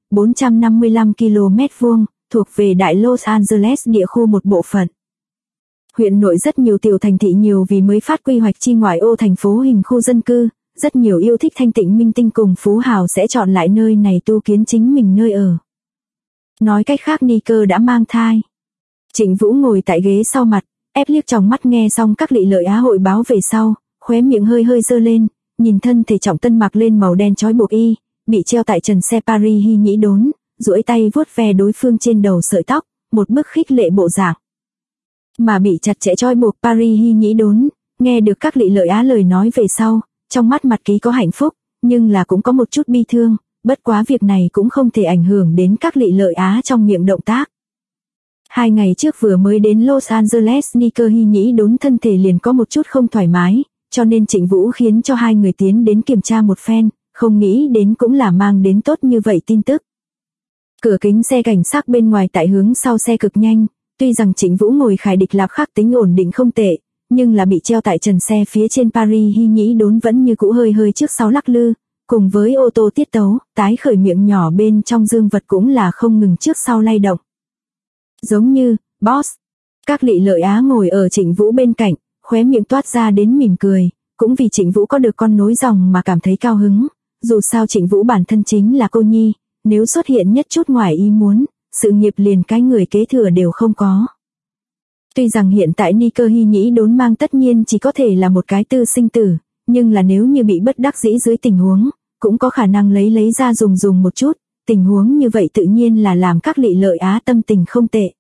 455 km vuông, thuộc về Đại Los Angeles địa khu một bộ phận. Huyện nội rất nhiều tiểu thành thị nhiều vì mới phát quy hoạch chi ngoại ô thành phố hình khu dân cư, rất nhiều yêu thích thanh tịnh minh tinh cùng phú hào sẽ chọn lại nơi này tu kiến chính mình nơi ở. Nói cách khác Nicker đã mang thai. Trịnh Vũ ngồi tại ghế sau mặt, ép liếc trong mắt nghe xong các lị lợi Á hội báo về sau, khóe miệng hơi hơi dơ lên, nhìn thân thể trọng tân mặc lên màu đen trói buộc y, bị treo tại trần xe Paris Hy Nhĩ Đốn, duỗi tay vuốt ve đối phương trên đầu sợi tóc, một bức khích lệ bộ dạng. Mà bị chặt chẽ trói buộc Paris Hy Nhĩ Đốn, nghe được các lị lợi Á lời nói về sau, trong mắt mặt ký có hạnh phúc, nhưng là cũng có một chút bi thương, bất quá việc này cũng không thể ảnh hưởng đến các lị lợi Á trong miệng động tác. 2 ngày trước vừa mới đến Los Angeles, Nicker Hy Nhĩ Đốn thân thể liền có một chút không thoải mái, cho nên Trịnh Vũ khiến cho hai người tiến đến kiểm tra một phen, không nghĩ đến cũng là mang đến tốt như vậy tin tức. Cửa kính xe cảnh sát bên ngoài tại hướng sau xe cực nhanh, tuy rằng Trịnh Vũ ngồi khải địch lạp khắc tính ổn định không tệ, nhưng là bị treo tại trần xe phía trên Paris Hy Nhĩ Đốn vẫn như cũ hơi hơi trước sau lắc lư, cùng với ô tô tiết tấu, tái khởi miệng nhỏ bên trong dương vật cũng là không ngừng trước sau lay động. Giống như, boss. Các lị lợi Á ngồi ở Trịnh Vũ bên cạnh, khóe miệng toát ra đến mỉm cười, cũng vì Trịnh Vũ có được con nối dòng mà cảm thấy cao hứng, dù sao Trịnh Vũ bản thân chính là cô nhi, nếu xuất hiện nhất chút ngoài ý muốn, sự nghiệp liền cái người kế thừa đều không có. Tuy rằng hiện tại Nicker Hy Nhĩ Đốn mang tất nhiên chỉ có thể là một cái tư sinh tử, nhưng là nếu như bị bất đắc dĩ dưới tình huống, cũng có khả năng lấy ra dùng một chút, tình huống như vậy tự nhiên là làm các lị lợi Á tâm tình không tệ.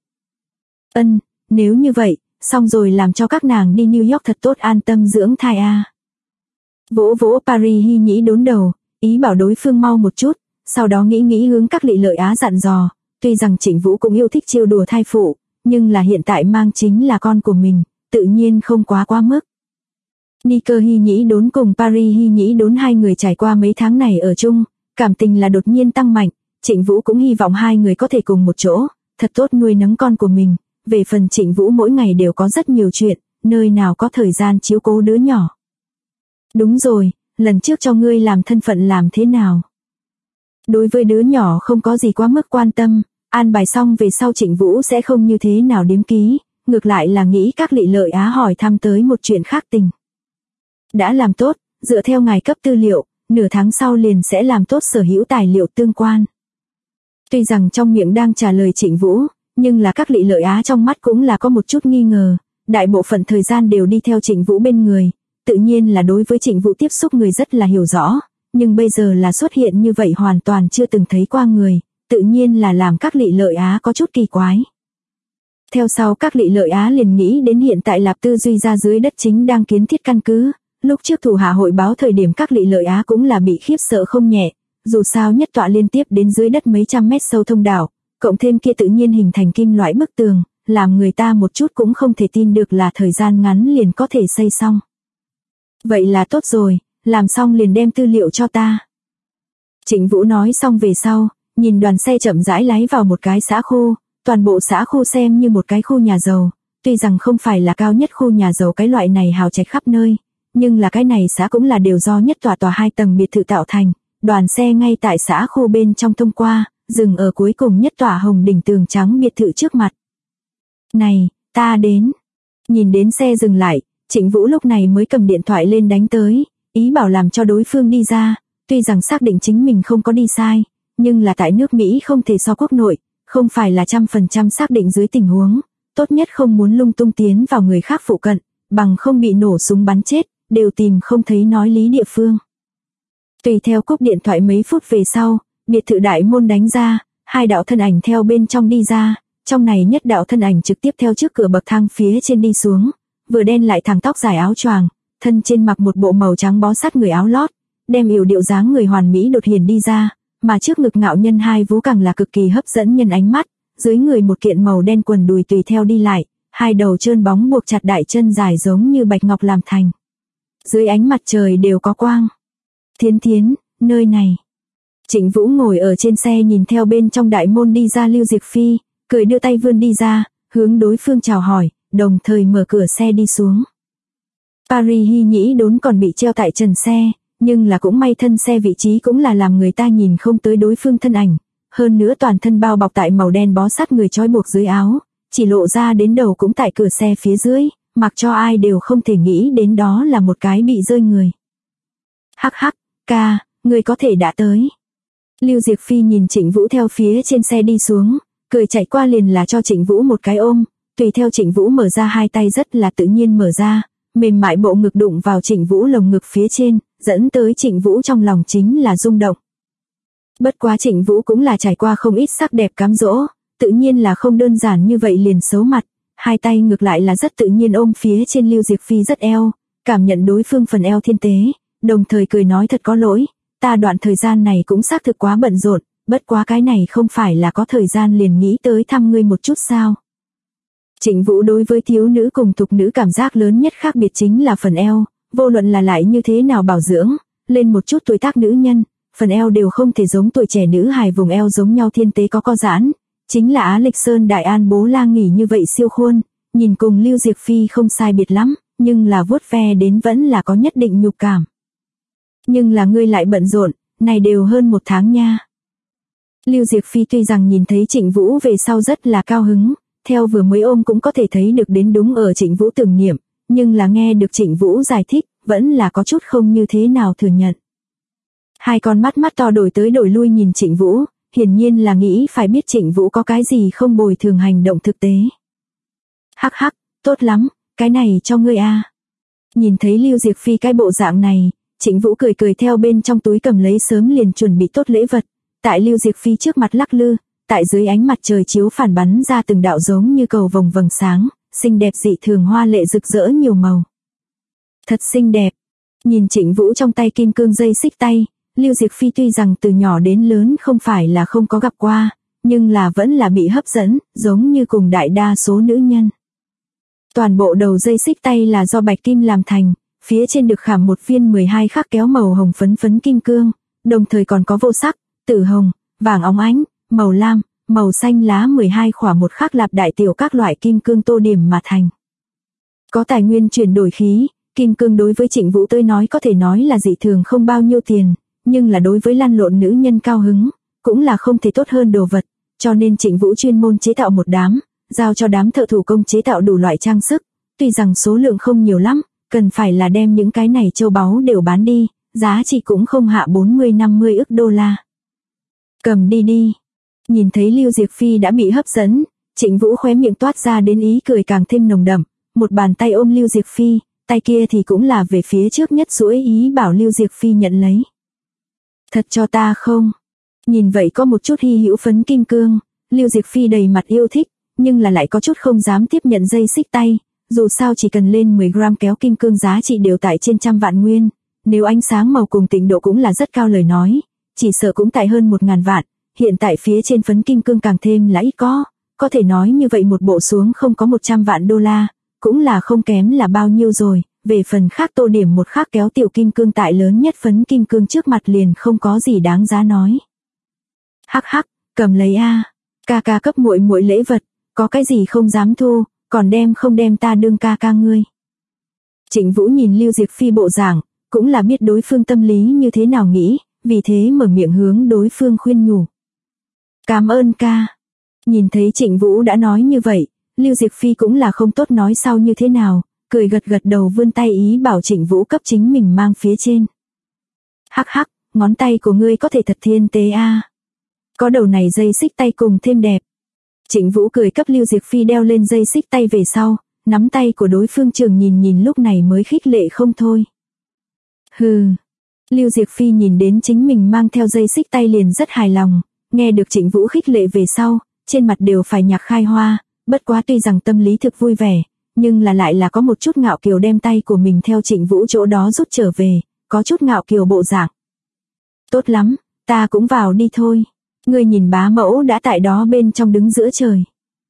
Nếu như vậy, xong rồi làm cho các nàng đi New York thật tốt an tâm dưỡng thai a. Vỗ vỗ Paris Hy Nhĩ Đốn đầu, ý bảo đối phương mau một chút, sau đó nghĩ hướng các lị lợi Á dặn dò, tuy rằng Trịnh Vũ cũng yêu thích trêu đùa thai phụ, nhưng là hiện tại mang chính là con của mình, tự nhiên không quá mức. Nicker Hy Nhĩ Đốn cùng Paris Hy Nhĩ Đốn hai người trải qua mấy tháng này ở chung, cảm tình là đột nhiên tăng mạnh, Trịnh Vũ cũng hy vọng hai người có thể cùng một chỗ, thật tốt nuôi nấng con của mình. Về phần Trịnh Vũ mỗi ngày đều có rất nhiều chuyện, nơi nào có thời gian chiếu cố đứa nhỏ. Đúng rồi, lần trước cho ngươi làm thân phận làm thế nào? Đối với đứa nhỏ không có gì quá mức quan tâm, an bài xong về sau Trịnh Vũ sẽ không như thế nào đếm ký, ngược lại là nghĩ các lị lợi Á hỏi thăm tới một chuyện khác tình. Đã làm tốt, dựa theo ngài cấp tư liệu, nửa tháng sau liền sẽ làm tốt sở hữu tài liệu tương quan. Tuy rằng trong miệng đang trả lời Trịnh Vũ, nhưng là các lị lợi Á trong mắt cũng là có một chút nghi ngờ, đại bộ phận thời gian đều đi theo Trịnh Vũ bên người, tự nhiên là đối với Trịnh Vũ tiếp xúc người rất là hiểu rõ, nhưng bây giờ là xuất hiện như vậy hoàn toàn chưa từng thấy qua người, tự nhiên là làm các lị lợi Á có chút kỳ quái. Theo sau các lị lợi Á liền nghĩ đến hiện tại Lạp Tư Duy ra dưới đất chính đang kiến thiết căn cứ, lúc trước thủ hạ hội báo thời điểm các lị lợi Á cũng là bị khiếp sợ không nhẹ, dù sao nhất tọa liên tiếp đến dưới đất mấy trăm mét sâu thông đạo, cộng thêm kia tự nhiên hình thành kim loại bức tường, làm người ta một chút cũng không thể tin được là thời gian ngắn liền có thể xây xong. Vậy là tốt rồi, làm xong liền đem tư liệu cho ta. Trịnh Vũ nói xong về sau, nhìn đoàn xe chậm rãi lái vào một cái xã khu, toàn bộ xã khu xem như một cái khu nhà giàu, tuy rằng không phải là cao nhất khu nhà giàu cái loại này hào trạch khắp nơi, nhưng là cái này xã cũng là đều do nhất tòa 2 tầng biệt thự tạo thành, đoàn xe ngay tại xã khu bên trong thông qua, dừng ở cuối cùng nhất tòa hồng đỉnh tường trắng biệt thự trước mặt. Này, ta đến. Nhìn đến xe dừng lại, Trịnh Vũ lúc này mới cầm điện thoại lên đánh tới, ý bảo làm cho đối phương đi ra, tuy rằng xác định chính mình không có đi sai, nhưng là tại nước Mỹ không thể so quốc nội, không phải là 100% xác định dưới tình huống, tốt nhất không muốn lung tung tiến vào người khác phụ cận, bằng không bị nổ súng bắn chết, đều tìm không thấy nói lý địa phương. Tùy theo cúp điện thoại mấy phút về sau, biệt thự đại môn đánh ra, hai đạo thân ảnh theo bên trong đi ra, trong này nhất đạo thân ảnh trực tiếp theo trước cửa bậc thang phía trên đi xuống, vừa đen lại thẳng tóc dài áo choàng, thân trên mặc một bộ màu trắng bó sát người áo lót, đem yểu điệu dáng người hoàn mỹ đột hiển đi ra, mà trước ngực ngạo nhân hai vú càng là cực kỳ hấp dẫn nhân ánh mắt, dưới người một kiện màu đen quần đùi tùy theo đi lại, hai đầu trơn bóng buộc chặt đại chân dài giống như bạch ngọc làm thành. Dưới ánh mặt trời đều có quang. Thiến Thiến, nơi này. Trịnh Vũ ngồi ở trên xe nhìn theo bên trong đại môn đi ra Lưu Diệc Phi, cười đưa tay vươn đi ra, hướng đối phương chào hỏi, đồng thời mở cửa xe đi xuống. Paris Hy Nhĩ đốn còn bị treo tại trần xe, nhưng là cũng may thân xe vị trí cũng là làm người ta nhìn không tới đối phương thân ảnh, hơn nữa toàn thân bao bọc tại màu đen bó sát người trói buộc dưới áo, chỉ lộ ra đến đầu cũng tại cửa xe phía dưới, mặc cho ai đều không thể nghĩ đến đó là một cái bị rơi người. Hắc hắc, ca, người có thể đã tới. Lưu Diệc Phi nhìn Trịnh Vũ theo phía trên xe đi xuống, cười chạy qua liền là cho Trịnh Vũ một cái ôm, tùy theo Trịnh Vũ mở ra hai tay rất là tự nhiên mở ra, mềm mại bộ ngực đụng vào Trịnh Vũ lồng ngực phía trên, dẫn tới Trịnh Vũ trong lòng chính là rung động. Bất quá Trịnh Vũ cũng là trải qua không ít sắc đẹp cám dỗ, tự nhiên là không đơn giản như vậy liền xấu mặt, hai tay ngược lại là rất tự nhiên ôm phía trên Lưu Diệc Phi rất eo, cảm nhận đối phương phần eo thiên tế, đồng thời cười nói thật có lỗi, ta đoạn thời gian này cũng xác thực quá bận rộn, bất quá cái này không phải là có thời gian liền nghĩ tới thăm ngươi một chút sao. Trịnh Vũ đối với thiếu nữ cùng thục nữ cảm giác lớn nhất khác biệt chính là phần eo, vô luận là lại như thế nào bảo dưỡng, lên một chút tuổi tác nữ nhân, phần eo đều không thể giống tuổi trẻ nữ hài vùng eo giống nhau thiên tế có co giãn, chính là Á Lịch Sơn Đại An Bố La nghỉ như vậy siêu khuôn, nhìn cùng Lưu Diệc Phi không sai biệt lắm, nhưng là vuốt ve đến vẫn là có nhất định nhục cảm. Nhưng là ngươi lại bận rộn, này đều hơn một tháng nha. Lưu Diệc Phi tuy rằng nhìn thấy Trịnh Vũ về sau rất là cao hứng, theo vừa mới ôm cũng có thể thấy được đến đúng ở Trịnh Vũ tưởng niệm, nhưng là nghe được Trịnh Vũ giải thích, vẫn là có chút không như thế nào thừa nhận. Hai con mắt to đổi tới đổi lui nhìn Trịnh Vũ, hiển nhiên là nghĩ phải biết Trịnh Vũ có cái gì không bồi thường hành động thực tế. Hắc hắc, tốt lắm, cái này cho ngươi a. Nhìn thấy Lưu Diệc Phi cái bộ dạng này, Trịnh Vũ cười cười theo bên trong túi cầm lấy sớm liền chuẩn bị tốt lễ vật, tại Lưu Diệc Phi trước mặt lắc lư, tại dưới ánh mặt trời chiếu phản bắn ra từng đạo giống như cầu vồng vầng sáng, xinh đẹp dị thường hoa lệ rực rỡ nhiều màu. Thật xinh đẹp. Nhìn Trịnh Vũ trong tay kim cương dây xích tay, Lưu Diệc Phi tuy rằng từ nhỏ đến lớn không phải là không có gặp qua, nhưng là vẫn là bị hấp dẫn, giống như cùng đại đa số nữ nhân. Toàn bộ đầu dây xích tay là do bạch kim làm thành, phía trên được khảm một viên 12 khắc kéo màu hồng phấn phấn kim cương, đồng thời còn có vô sắc, tử hồng, vàng óng ánh, màu lam, màu xanh lá 12 khỏa một khắc lạp đại tiểu các loại kim cương tô điểm mà thành. Có tài nguyên chuyển đổi khí, kim cương đối với Trịnh Vũ tới nói có thể nói là dị thường không bao nhiêu tiền, nhưng là đối với lăn lộn nữ nhân cao hứng, cũng là không thể tốt hơn đồ vật, cho nên Trịnh Vũ chuyên môn chế tạo một đám, giao cho đám thợ thủ công chế tạo đủ loại trang sức, tuy rằng số lượng không nhiều lắm, cần phải là đem những cái này châu báu đều bán đi, giá trị cũng không hạ 40-50 ức đô la. Cầm đi đi. Nhìn thấy Lưu Diệc Phi đã bị hấp dẫn, Trịnh Vũ khóe miệng toát ra đến ý cười càng thêm nồng đậm, một bàn tay ôm Lưu Diệc Phi, tay kia thì cũng là về phía trước nhất duỗi ý bảo Lưu Diệc Phi nhận lấy. Thật cho ta không? Nhìn vậy có một chút hy hữu phấn kim cương, Lưu Diệc Phi đầy mặt yêu thích, nhưng là lại có chút không dám tiếp nhận dây xích tay, dù sao chỉ cần lên 10 gram kéo kim cương giá trị đều tại trên trăm vạn nguyên, nếu ánh sáng màu cùng tịnh độ cũng là rất cao lời nói, chỉ sợ cũng tại hơn 1.000 vạn, hiện tại phía trên phấn kim cương càng thêm là ít có thể nói như vậy một bộ xuống không có 100 vạn đô la, cũng là không kém là bao nhiêu rồi, về phần khác tô điểm một khắc kéo tiểu kim cương tại lớn nhất phấn kim cương trước mặt liền không có gì đáng giá nói. Hắc hắc, cầm lấy a, ca ca cấp muội muội lễ vật, có cái gì không dám thu, còn không đem ta đương ca ca ngươi. Trịnh Vũ nhìn Lưu Diệc Phi bộ dạng, cũng là biết đối phương tâm lý như thế nào nghĩ, vì thế mở miệng hướng đối phương khuyên nhủ. Cảm ơn ca. Nhìn thấy Trịnh Vũ đã nói như vậy, Lưu Diệc Phi cũng là không tốt nói sau như thế nào, cười gật gật đầu vươn tay ý bảo Trịnh Vũ cấp chính mình mang phía trên. Hắc hắc, ngón tay của ngươi có thể thật thiên tế a. Có đầu này dây xích tay cùng thêm đẹp. Trịnh Vũ cười cấp Lưu Diệc Phi đeo lên dây xích tay về sau, nắm tay của đối phương Trường nhìn lúc này mới khích lệ không thôi. Hừ. Lưu Diệc Phi nhìn đến chính mình mang theo dây xích tay liền rất hài lòng, nghe được Trịnh Vũ khích lệ về sau, trên mặt đều phải nhạc khai hoa, bất quá tuy rằng tâm lý thực vui vẻ, nhưng lại là có một chút ngạo kiều đem tay của mình theo Trịnh Vũ chỗ đó rút trở về, có chút ngạo kiều bộ dạng. Tốt lắm, ta cũng vào đi thôi. Ngươi nhìn bá mẫu đã tại đó bên trong đứng giữa trời.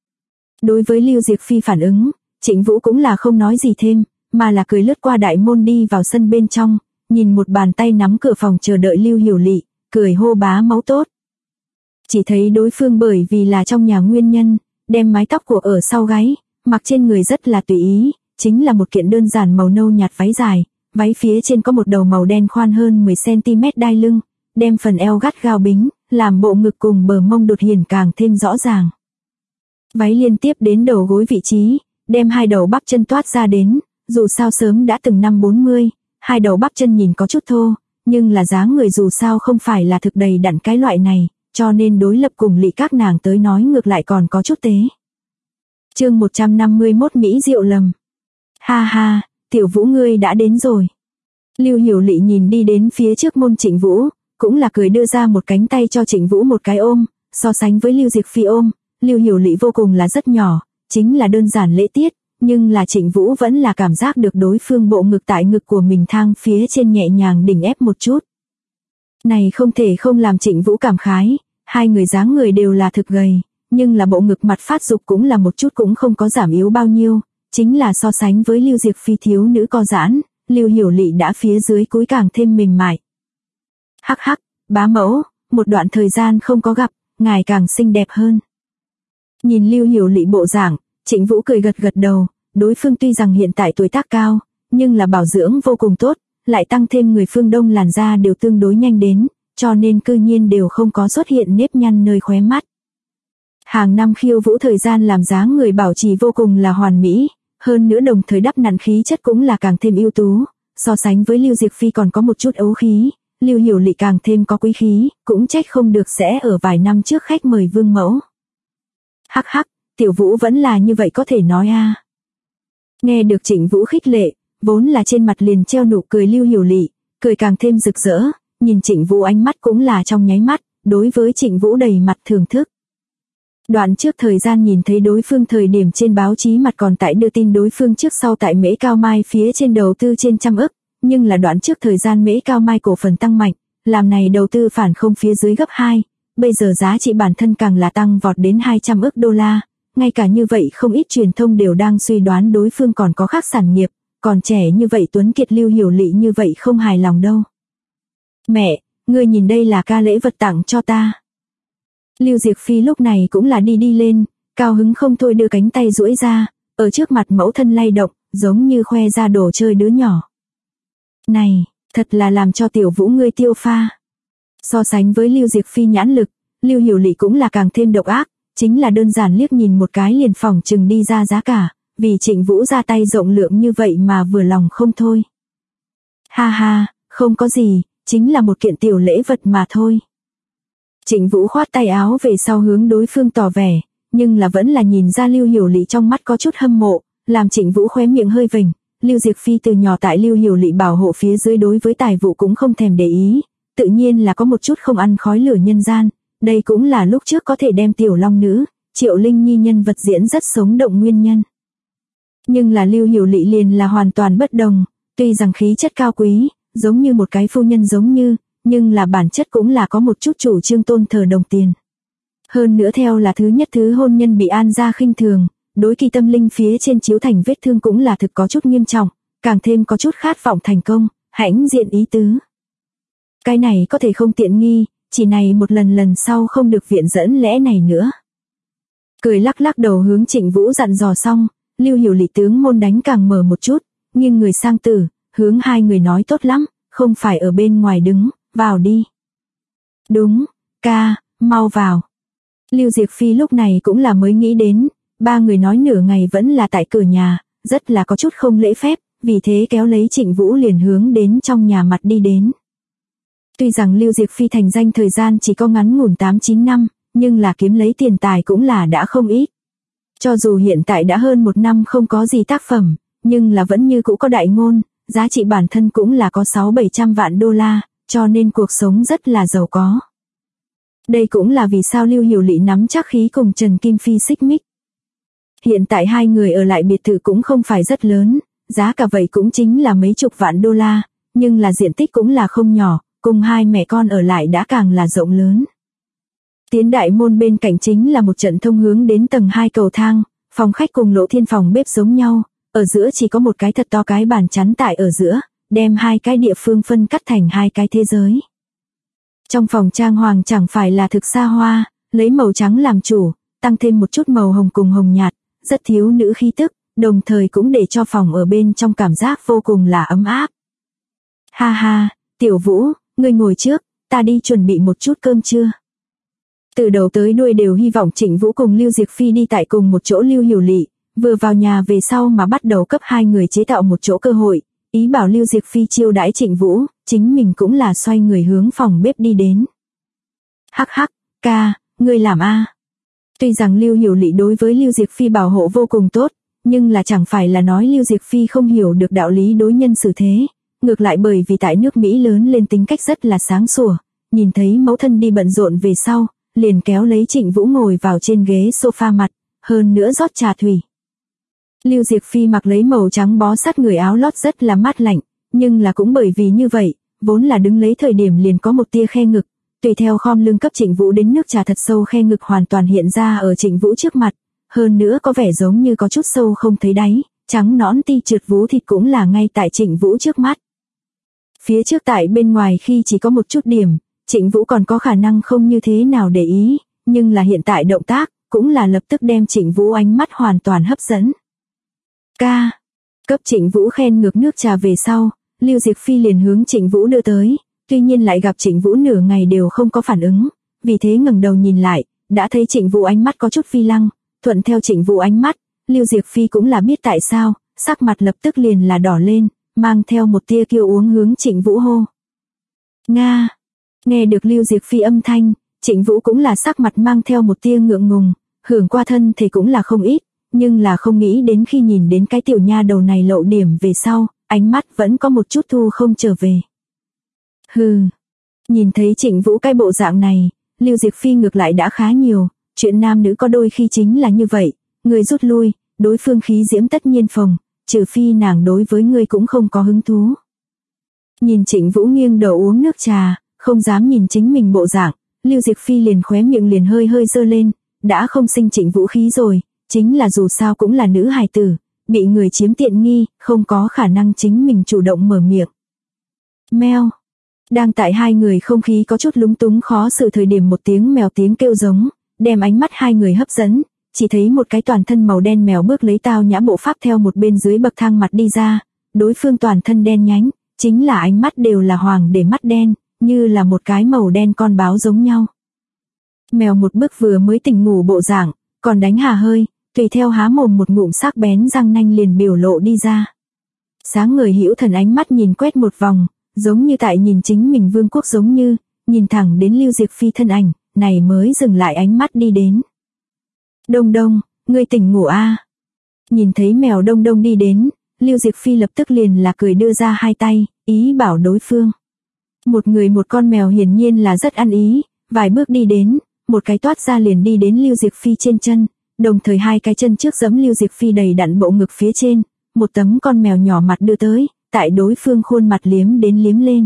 Đối với Lưu Diệc Phi phản ứng, Trịnh Vũ cũng là không nói gì thêm, mà là cười lướt qua đại môn đi vào sân bên trong, nhìn một bàn tay nắm cửa phòng chờ đợi Lưu Hiểu Lị, cười hô bá mẫu tốt. Chỉ thấy đối phương bởi vì là trong nhà nguyên nhân, đem mái tóc của ở sau gáy, mặc trên người rất là tùy ý, chính là một kiện đơn giản màu nâu nhạt váy dài, váy phía trên có một đầu màu đen khoan hơn 10cm đai lưng, đem phần eo gắt gao bính, làm bộ ngực cùng bờ mông đột hiển càng thêm rõ ràng. Váy liên tiếp đến đầu gối vị trí, đem hai đầu bắp chân toát ra đến, dù sao sớm đã từng năm 40, hai đầu bắp chân nhìn có chút thô, nhưng là dáng người dù sao không phải là thực đầy đặn cái loại này, cho nên đối lập cùng Lị các nàng tới nói ngược lại còn có chút tế. Chương 151 Mỹ Diệu lầm. Ha ha, Tiểu Vũ ngươi đã đến rồi. Lưu Hiểu Lị nhìn đi đến phía trước môn Trịnh Vũ, cũng là cười đưa ra một cánh tay cho Trịnh Vũ một cái ôm, so sánh với Lưu Diệc Phi ôm, Lưu Hiểu Lị vô cùng là rất nhỏ, chính là đơn giản lễ tiết, nhưng là Trịnh Vũ vẫn là cảm giác được đối phương bộ ngực tại ngực của mình thang phía trên nhẹ nhàng đỉnh ép một chút. Này không thể không làm Trịnh Vũ cảm khái, hai người dáng người đều là thực gầy, nhưng là bộ ngực mặt phát dục cũng là một chút cũng không có giảm yếu bao nhiêu, chính là so sánh với Lưu Diệc Phi thiếu nữ co giãn, Lưu Hiểu Lị đã phía dưới cúi càng thêm mềm mại. Hắc hắc, bá mẫu, một đoạn thời gian không có gặp, ngài càng xinh đẹp hơn. Nhìn Lưu Hiểu Lị bộ dạng, Trịnh Vũ cười gật gật đầu, đối phương tuy rằng hiện tại tuổi tác cao, nhưng là bảo dưỡng vô cùng tốt, lại tăng thêm người phương Đông làn da đều tương đối nhanh đến, cho nên cư nhiên đều không có xuất hiện nếp nhăn nơi khóe mắt. Hàng năm khiêu vũ thời gian làm dáng người bảo trì vô cùng là hoàn mỹ, hơn nữa đồng thời đắp nặn khí chất cũng là càng thêm ưu tú, so sánh với Lưu Diệc Phi còn có một chút ấu khí, Lưu Hiểu Lị càng thêm có quý khí, cũng trách không được sẽ ở vài năm trước khách mời vương mẫu. Hắc hắc, Tiểu Vũ vẫn là như vậy có thể nói a. Nghe được Trịnh Vũ khích lệ, vốn là trên mặt liền treo nụ cười Lưu Hiểu Lị, cười càng thêm rực rỡ, nhìn Trịnh Vũ ánh mắt cũng là trong nháy mắt, đối với Trịnh Vũ đầy mặt thưởng thức. Đoạn trước thời gian nhìn thấy đối phương thời điểm trên báo chí mặt còn tại đưa tin đối phương trước sau tại Mễ Cao Mai phía trên đầu tư trên 100 ức, nhưng là đoạn trước thời gian Mễ Cao Mai cổ phần tăng mạnh, làm này đầu tư phản không phía dưới gấp 2, bây giờ giá trị bản thân càng là tăng vọt đến 200 ức đô la, ngay cả như vậy không ít truyền thông đều đang suy đoán đối phương còn có khác sản nghiệp, còn trẻ như vậy tuấn kiệt Lưu Hiểu Lị như vậy không hài lòng đâu. Mẹ, ngươi nhìn đây là ca lễ vật tặng cho ta. Lưu Diệc Phi lúc này cũng là đi lên, cao hứng không thôi đưa cánh tay duỗi ra, ở trước mặt mẫu thân lay động, giống như khoe ra đồ chơi đứa nhỏ. Này, thật là làm cho Tiểu Vũ ngươi tiêu pha. So sánh với Lưu Diệc Phi nhãn lực, Lưu Hiểu Lị cũng là càng thêm độc ác, chính là đơn giản liếc nhìn một cái liền phỏng chừng đi ra giá cả, vì Trịnh Vũ ra tay rộng lượng như vậy mà vừa lòng không thôi. Ha ha, không có gì, chính là một kiện tiểu lễ vật mà thôi. Trịnh Vũ khoát tay áo về sau hướng đối phương tỏ vẻ, nhưng là vẫn là nhìn ra Lưu Hiểu Lị trong mắt có chút hâm mộ, làm Trịnh Vũ khóe miệng hơi vểnh. Lưu Diệc Phi từ nhỏ tại Lưu Hiểu Lị bảo hộ phía dưới đối với tài vụ cũng không thèm để ý, tự nhiên là có một chút không ăn khói lửa nhân gian, đây cũng là lúc trước có thể đem tiểu long nữ, Triệu Linh Nhi nhân vật diễn rất sống động nguyên nhân. Nhưng là Lưu Hiểu Lị liền là hoàn toàn bất đồng, tuy rằng khí chất cao quý, giống như một cái phu nhân giống như, nhưng là bản chất cũng là có một chút chủ trương tôn thờ đồng tiền. Hơn nữa theo là thứ nhất thứ hôn nhân bị An gia khinh thường, đối kỳ tâm linh phía trên chiếu thành vết thương cũng là thực có chút nghiêm trọng, càng thêm có chút khát vọng thành công, hãnh diện ý tứ. Cái này có thể không tiện nghi, chỉ này một lần sau không được viện dẫn lẽ này nữa. Cười lắc lắc đầu hướng Trịnh Vũ dặn dò xong, Lưu Hiểu Lị tướng môn đánh càng mở một chút, nghiêng người sang tử, hướng hai người nói tốt lắm, không phải ở bên ngoài đứng, vào đi. Đúng, ca, mau vào. Lưu Diệc Phi lúc này cũng là mới nghĩ đến, ba người nói nửa ngày vẫn là tại cửa nhà, rất là có chút không lễ phép, vì thế kéo lấy Trịnh Vũ liền hướng đến trong nhà mặt đi đến. Tuy rằng Lưu Diệc Phi thành danh thời gian chỉ có ngắn ngủn 8-9 năm, nhưng là kiếm lấy tiền tài cũng là đã không ít. Cho dù hiện tại đã hơn 1 năm không có gì tác phẩm, nhưng là vẫn như cũ có đại ngôn, giá trị bản thân cũng là có 600-700 vạn đô la, cho nên cuộc sống rất là giàu có. Đây cũng là vì sao Lưu Hiểu Lị nắm chắc khí cùng Trần Kim Phi xích mích. Hiện tại hai người ở lại biệt thự cũng không phải rất lớn, giá cả vậy cũng chính là mấy chục vạn đô la, nhưng là diện tích cũng là không nhỏ, cùng hai mẹ con ở lại đã càng là rộng lớn. Tiến đại môn bên cạnh chính là một trận thông hướng đến tầng 2 cầu thang, phòng khách cùng lỗ thiên phòng bếp giống nhau, ở giữa chỉ có một cái thật to cái bàn chắn tại ở giữa, đem hai cái địa phương phân cắt thành hai cái thế giới. Trong phòng trang hoàng chẳng phải là thực xa hoa, lấy màu trắng làm chủ, tăng thêm một chút màu hồng cùng hồng nhạt, rất thiếu nữ khí tức, đồng thời cũng để cho phòng ở bên trong cảm giác vô cùng là ấm áp. Ha ha, Tiểu Vũ, ngươi ngồi trước, ta đi chuẩn bị một chút cơm trưa. Từ đầu tới đuôi đều hy vọng Trịnh Vũ cùng Lưu Diệc Phi đi tại cùng một chỗ Lưu Hiểu Lị, vừa vào nhà về sau mà bắt đầu cấp hai người chế tạo một chỗ cơ hội, ý bảo Lưu Diệc Phi chiêu đãi Trịnh Vũ, chính mình cũng là xoay người hướng phòng bếp đi đến. Hắc hắc, ca, ngươi làm a. Tuy rằng Lưu Hiểu Lị đối với Lưu Diệc Phi bảo hộ vô cùng tốt, nhưng là chẳng phải là nói Lưu Diệc Phi không hiểu được đạo lý đối nhân xử thế, ngược lại bởi vì tại nước Mỹ lớn lên tính cách rất là sáng sủa, nhìn thấy mẫu thân đi bận rộn về sau, liền kéo lấy Trịnh Vũ ngồi vào trên ghế sofa mặt, hơn nữa rót trà thủy. Lưu Diệc Phi mặc lấy màu trắng bó sát người áo lót rất là mát lạnh, nhưng là cũng bởi vì như vậy, vốn là đứng lấy thời điểm liền có một tia khe ngực, tùy theo khom lưng cấp Trịnh Vũ đến nước trà thật sâu khe ngực hoàn toàn hiện ra ở Trịnh Vũ trước mặt, hơn nữa có vẻ giống như có chút sâu không thấy đáy, trắng nõn ti trượt vú thịt cũng là ngay tại Trịnh Vũ trước mắt. Phía trước tại bên ngoài khi chỉ có một chút điểm, Trịnh Vũ còn có khả năng không như thế nào để ý, nhưng là hiện tại động tác, cũng là lập tức đem Trịnh Vũ ánh mắt hoàn toàn hấp dẫn. Ca, cấp Trịnh Vũ khen ngược nước trà về sau, Lưu Diệc Phi liền hướng Trịnh Vũ đưa tới, tuy nhiên lại gặp Trịnh Vũ nửa ngày đều không có phản ứng, vì thế ngẩng đầu nhìn lại, đã thấy Trịnh Vũ ánh mắt có chút phi lăng, thuận theo Trịnh Vũ ánh mắt, Lưu Diệc Phi cũng là biết tại sao, sắc mặt lập tức liền là đỏ lên, mang theo một tia kiêu uống hướng Trịnh Vũ hô. Nga, nghe được Lưu Diệc Phi âm thanh, Trịnh Vũ cũng là sắc mặt mang theo một tia ngượng ngùng, hưởng qua thân thì cũng là không ít, nhưng là không nghĩ đến khi nhìn đến cái tiểu nha đầu này lộ điểm về sau, ánh mắt vẫn có một chút thu không trở về. Hừ, nhìn thấy Trịnh Vũ cái bộ dạng này, Lưu Diệc Phi ngược lại đã khá nhiều, chuyện nam nữ có đôi khi chính là như vậy, người rút lui, đối phương khí diễm tất nhiên phồng, trừ phi nàng đối với người cũng không có hứng thú. Nhìn Trịnh Vũ nghiêng đầu uống nước trà, không dám nhìn chính mình bộ dạng, Lưu Diệc Phi liền khóe miệng liền hơi hơi giơ lên, đã không sinh Trịnh Vũ khí rồi, chính là dù sao cũng là nữ hài tử, bị người chiếm tiện nghi, không có khả năng chính mình chủ động mở miệng. Meo. Đang tại hai người không khí có chút lúng túng khó xử thời điểm một tiếng mèo tiếng kêu giống, đem ánh mắt hai người hấp dẫn, chỉ thấy một cái toàn thân màu đen mèo bước lấy tao nhã bộ pháp theo một bên dưới bậc thang mặt đi ra, đối phương toàn thân đen nhánh, chính là ánh mắt đều là hoàng để mắt đen, như là một cái màu đen con báo giống nhau. Mèo một bước vừa mới tỉnh ngủ bộ dạng, còn đánh hà hơi, tùy theo há mồm một ngụm sắc bén răng nanh liền biểu lộ đi ra. Sáng ngời hữu thần ánh mắt nhìn quét một vòng, giống như tại nhìn chính mình vương quốc giống như, nhìn thẳng đến Lưu Diệc Phi thân ảnh, này mới dừng lại ánh mắt đi đến. Đông Đông, ngươi tỉnh ngủ a? Nhìn thấy mèo Đông Đông đi đến, Lưu Diệc Phi lập tức liền là cười đưa ra hai tay, ý bảo đối phương. Một người một con mèo hiển nhiên là rất ăn ý, vài bước đi đến, một cái toát ra liền đi đến Lưu Diệc Phi trên chân, đồng thời hai cái chân trước giẫm Lưu Diệc Phi đầy đặn bộ ngực phía trên, một tấm con mèo nhỏ mặt đưa tới, tại đối phương khuôn mặt liếm đến liếm lên.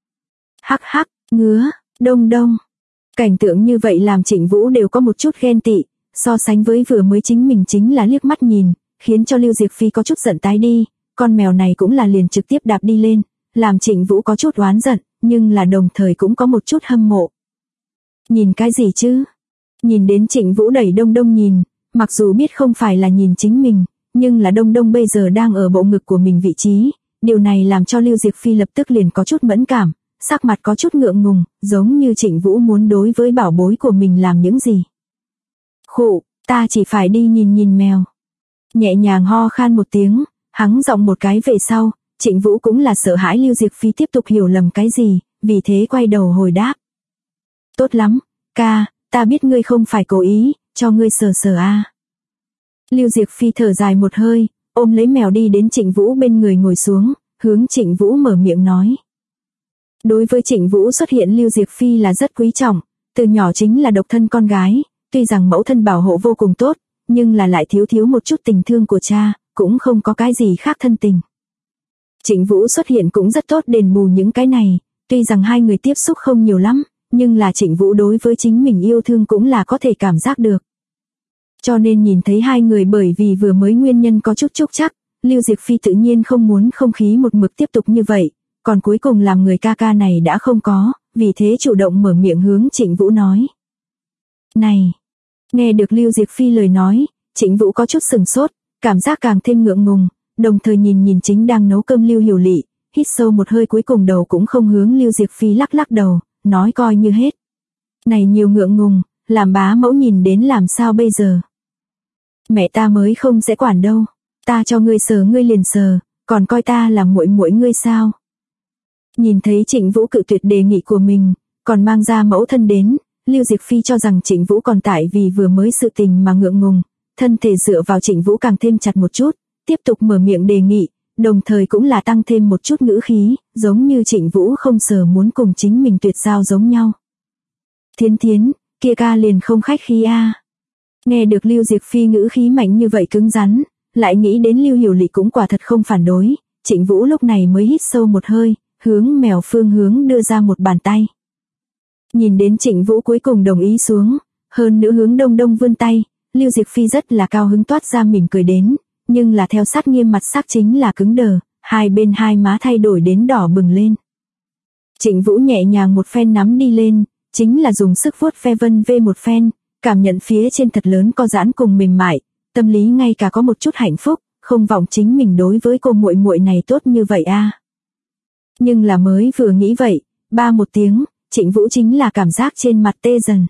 Hắc hắc, ngứa, Đông Đông. Cảnh tượng như vậy làm Trịnh Vũ đều có một chút ghen tị, so sánh với vừa mới chính mình chính là liếc mắt nhìn, khiến cho Lưu Diệc Phi có chút giận tái đi, con mèo này cũng là liền trực tiếp đạp đi lên, làm Trịnh Vũ có chút oán giận, nhưng là đồng thời cũng có một chút hâm mộ. Nhìn cái gì chứ? Nhìn đến Trịnh Vũ đẩy Đông Đông nhìn, mặc dù biết không phải là nhìn chính mình, nhưng là Đông Đông bây giờ đang ở bộ ngực của mình vị trí, điều này làm cho Lưu Diệc Phi lập tức liền có chút mẫn cảm, sắc mặt có chút ngượng ngùng, giống như Trịnh Vũ muốn đối với bảo bối của mình làm những gì. Khụ, ta chỉ phải đi nhìn nhìn mèo. Nhẹ nhàng ho khan một tiếng, hắng giọng một cái về sau, Trịnh Vũ cũng là sợ hãi Lưu Diệc Phi tiếp tục hiểu lầm cái gì, vì thế quay đầu hồi đáp. Tốt lắm, ca, ta biết ngươi không phải cố ý, cho ngươi sờ sờ a. Lưu Diệc Phi thở dài một hơi, ôm lấy mèo đi đến Trịnh Vũ bên người ngồi xuống, hướng Trịnh Vũ mở miệng nói. Đối với Trịnh Vũ xuất hiện Lưu Diệc Phi là rất quý trọng, từ nhỏ chính là độc thân con gái, tuy rằng mẫu thân bảo hộ vô cùng tốt, nhưng là lại thiếu một chút tình thương của cha, cũng không có cái gì khác thân tình. Trịnh Vũ xuất hiện cũng rất tốt đền bù những cái này, tuy rằng hai người tiếp xúc không nhiều lắm, nhưng là Trịnh Vũ đối với chính mình yêu thương cũng là có thể cảm giác được. Cho nên nhìn thấy hai người bởi vì vừa mới nguyên nhân có chút trúc trắc, Lưu Diệc Phi tự nhiên không muốn không khí một mực tiếp tục như vậy, còn cuối cùng làm người ca ca này đã không có, vì thế chủ động mở miệng hướng Trịnh Vũ nói. Này! Nghe được Lưu Diệc Phi lời nói, Trịnh Vũ có chút sừng sốt, cảm giác càng thêm ngượng ngùng, đồng thời nhìn chính đang nấu cơm Lưu Hiểu Lị, hít sâu một hơi cuối cùng đầu cũng không hướng Lưu Diệc Phi lắc đầu, nói coi như hết. Này nhiều ngượng ngùng, làm bá mẫu nhìn đến làm sao bây giờ? Mẹ ta mới không sẽ quản đâu, ta cho ngươi sờ ngươi liền sờ, còn coi ta là muội muội ngươi sao? Nhìn thấy Trịnh Vũ cự tuyệt đề nghị của mình, còn mang ra mẫu thân đến, Lưu Diệc Phi cho rằng Trịnh Vũ còn tại vì vừa mới sự tình mà ngượng ngùng, thân thể dựa vào Trịnh Vũ càng thêm chặt một chút, tiếp tục mở miệng đề nghị, đồng thời cũng là tăng thêm một chút ngữ khí, giống như Trịnh Vũ không sờ muốn cùng chính mình tuyệt giao giống nhau. Thiến Thiến, kia ca liền không khách khí a. Nghe được Lưu Diệc Phi ngữ khí mạnh như vậy cứng rắn, lại nghĩ đến Lưu Hiểu Lị cũng quả thật không phản đối, Trịnh Vũ lúc này mới hít sâu một hơi, hướng mèo phương hướng đưa ra một bàn tay. Nhìn đến Trịnh Vũ cuối cùng đồng ý xuống, hơn nữa hướng đông vươn tay, Lưu Diệc Phi rất là cao hứng toát ra mỉm cười đến, nhưng là theo sát nghiêm mặt sắc chính là cứng đờ, hai bên hai má thay đổi đến đỏ bừng lên. Trịnh Vũ nhẹ nhàng một phen nắm đi lên, chính là dùng sức vuốt ve vân vê một phen, cảm nhận phía trên thật lớn co giãn cùng mềm mại, tâm lý ngay cả có một chút hạnh phúc, không vọng chính mình đối với cô muội muội này tốt như vậy a. Nhưng là mới vừa nghĩ vậy, ba một tiếng, Trịnh Vũ chính là cảm giác trên mặt tê dần.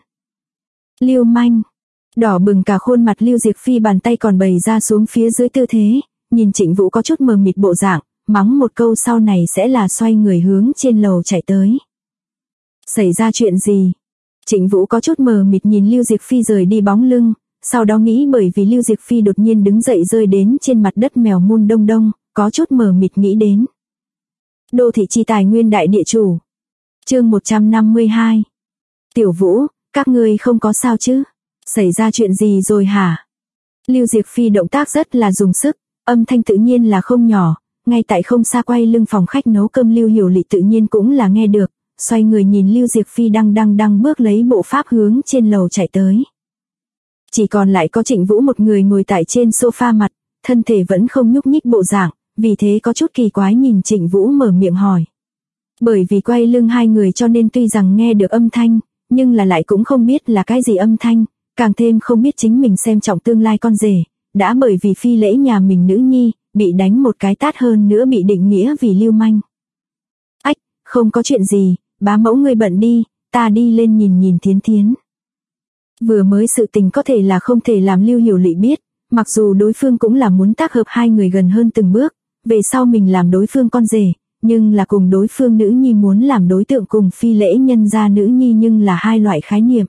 Lưu manh, đỏ bừng cả khuôn mặt Lưu Diệc Phi bàn tay còn bày ra xuống phía dưới tư thế, nhìn Trịnh Vũ có chút mờ mịt bộ dạng, mắng một câu sau này sẽ là xoay người hướng trên lầu chạy tới. Xảy ra chuyện gì? Trịnh Vũ có chút mờ mịt nhìn Lưu Diệc Phi rời đi bóng lưng, sau đó nghĩ bởi vì Lưu Diệc Phi đột nhiên đứng dậy rơi đến trên mặt đất mèo mun đông, có chút mờ mịt nghĩ đến. Đô thị chi tài nguyên đại địa chủ. Chương 152. Tiểu Vũ, các ngươi không có sao chứ? Xảy ra chuyện gì rồi hả? Lưu Diệc Phi động tác rất là dùng sức, âm thanh tự nhiên là không nhỏ, ngay tại không xa quay lưng phòng khách nấu cơm Lưu Hiểu Lị tự nhiên cũng là nghe được, xoay người nhìn Lưu Diệc Phi đang bước lấy bộ pháp hướng trên lầu chạy tới. Chỉ còn lại có Trịnh Vũ một người ngồi tại trên sofa mặt, thân thể vẫn không nhúc nhích bộ dạng, vì thế có chút kỳ quái nhìn Trịnh Vũ mở miệng hỏi. Bởi vì quay lưng hai người cho nên tuy rằng nghe được âm thanh, nhưng là lại cũng không biết là cái gì âm thanh, càng thêm không biết chính mình xem trọng tương lai con rể, đã bởi vì phi lễ nhà mình nữ nhi, bị đánh một cái tát hơn nữa bị định nghĩa vì lưu manh. Ách, không có chuyện gì, bá mẫu ngươi bận đi, ta đi lên nhìn Thiến Thiến. Vừa mới sự tình có thể là không thể làm Lưu Hiểu Lị biết, mặc dù đối phương cũng là muốn tác hợp hai người gần hơn từng bước, về sau mình làm đối phương con rể, nhưng là cùng đối phương nữ nhi muốn làm đối tượng cùng phi lễ nhân gia nữ nhi nhưng là hai loại khái niệm.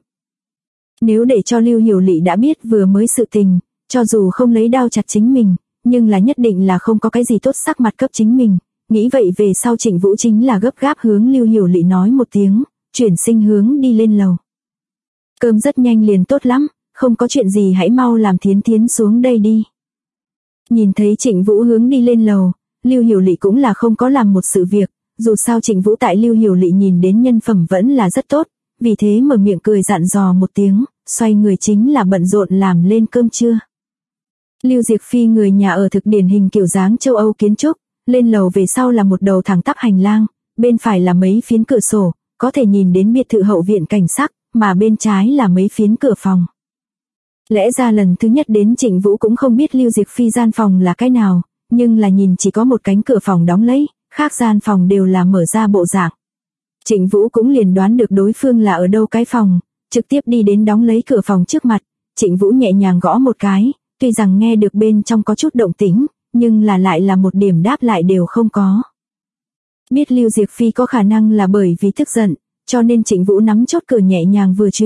Nếu để cho Lưu Hiểu Lị đã biết vừa mới sự tình, cho dù không lấy đao chặt chính mình, nhưng là nhất định là không có cái gì tốt sắc mặt cấp chính mình, nghĩ vậy về sau Trịnh Vũ chính là gấp gáp hướng Lưu Hiểu Lị nói một tiếng, chuyển sinh hướng đi lên lầu. Cơm rất nhanh liền tốt lắm, không có chuyện gì hãy mau làm Thiến Thiến xuống đây đi. Nhìn thấy Trịnh Vũ hướng đi lên lầu, Lưu Hiểu Lị cũng là không có làm một sự việc, dù sao Trịnh Vũ tại Lưu Hiểu Lị nhìn đến nhân phẩm vẫn là rất tốt, vì thế mở miệng cười dặn dò một tiếng, xoay người chính là bận rộn làm lên cơm trưa. Lưu Diệc Phi người nhà ở thực điển hình kiểu dáng châu Âu kiến trúc, lên lầu về sau là một đầu thẳng tắp hành lang, bên phải là mấy phiến cửa sổ, có thể nhìn đến biệt thự hậu viện cảnh sắc, mà bên trái là mấy phiến cửa phòng. Lẽ ra lần thứ nhất đến Trịnh Vũ cũng không biết Lưu Diệc Phi gian phòng là cái nào, nhưng là nhìn chỉ có một cánh cửa phòng đóng lấy, khác gian phòng đều là mở ra bộ dạng. Trịnh Vũ cũng liền đoán được đối phương là ở đâu cái phòng, trực tiếp đi đến đóng lấy cửa phòng trước mặt, Trịnh Vũ nhẹ nhàng gõ một cái, tuy rằng nghe được bên trong có chút động tĩnh, nhưng là lại là một điểm đáp lại đều không có. Biết Lưu Diệc Phi có khả năng là bởi vì tức giận, cho nên Trịnh Vũ nắm chốt cửa nhẹ nhàng vừa chuyển,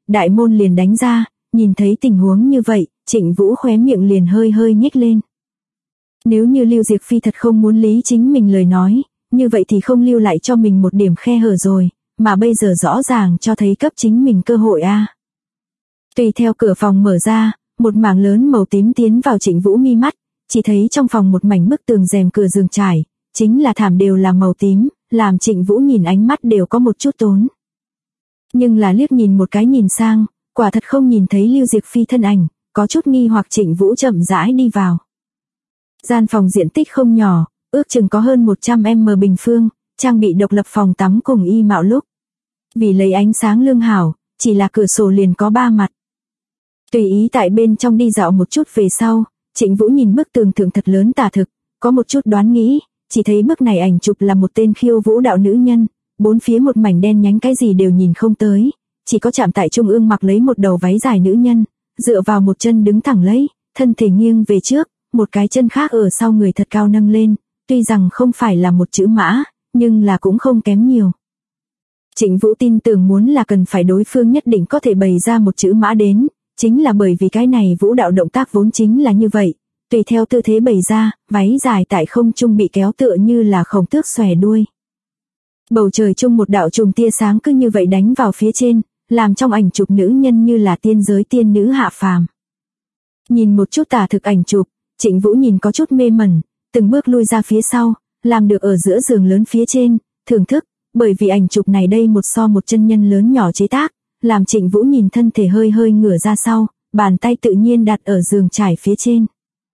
đại môn liền đánh ra, nhìn thấy tình huống như vậy, Trịnh Vũ khóe miệng liền hơi hơi nhếch lên. Nếu như Lưu Diệc Phi thật không muốn lý chính mình lời nói, như vậy thì không lưu lại cho mình một điểm khe hở rồi, mà bây giờ rõ ràng cho thấy cấp chính mình cơ hội a. Tùy theo cửa phòng mở ra, một mảng lớn màu tím tiến vào Trịnh Vũ mi mắt, chỉ thấy trong phòng một mảnh bức tường rèm cửa giường trải, chính là thảm đều là màu tím, làm Trịnh Vũ nhìn ánh mắt đều có một chút tốn. Nhưng là liếc nhìn một cái nhìn sang, quả thật không nhìn thấy Lưu Diệc Phi thân ảnh, có chút nghi hoặc Trịnh Vũ chậm rãi đi vào. Gian phòng diện tích không nhỏ, ước chừng có hơn 100m bình phương, trang bị độc lập phòng tắm cùng y mạo lúc. Vì lấy ánh sáng lương hảo, chỉ là cửa sổ liền có 3 mặt. Tùy ý tại bên trong đi dạo một chút về sau, Trịnh Vũ nhìn bức tường thượng thật lớn tả thực, có một chút đoán nghĩ, chỉ thấy bức này ảnh chụp là một tên khiêu vũ đạo nữ nhân, bốn phía một mảnh đen nhánh cái gì đều nhìn không tới, chỉ có chạm tại trung ương mặc lấy một đầu váy dài nữ nhân, dựa vào một chân đứng thẳng lấy, thân thể nghiêng về trước, một cái chân khác ở sau người thật cao nâng lên, tuy rằng không phải là một chữ mã, nhưng là cũng không kém nhiều. Trịnh Vũ tin tưởng muốn là cần phải đối phương nhất định có thể bày ra một chữ mã đến, chính là bởi vì cái này vũ đạo động tác vốn chính là như vậy, tùy theo tư thế bày ra, váy dài tại không trung bị kéo tựa như là khổng tước xòe đuôi. Bầu trời chung một đạo chùm tia sáng cứ như vậy đánh vào phía trên, làm trong ảnh chụp nữ nhân như là tiên giới tiên nữ hạ phàm. Nhìn một chút tả thực ảnh chụp, Trịnh Vũ nhìn có chút mê mẩn, từng bước lui ra phía sau, làm được ở giữa giường lớn phía trên, thưởng thức, bởi vì ảnh chụp này đây một so một chân nhân lớn nhỏ chế tác, làm Trịnh Vũ nhìn thân thể hơi hơi ngửa ra sau, bàn tay tự nhiên đặt ở giường trải phía trên.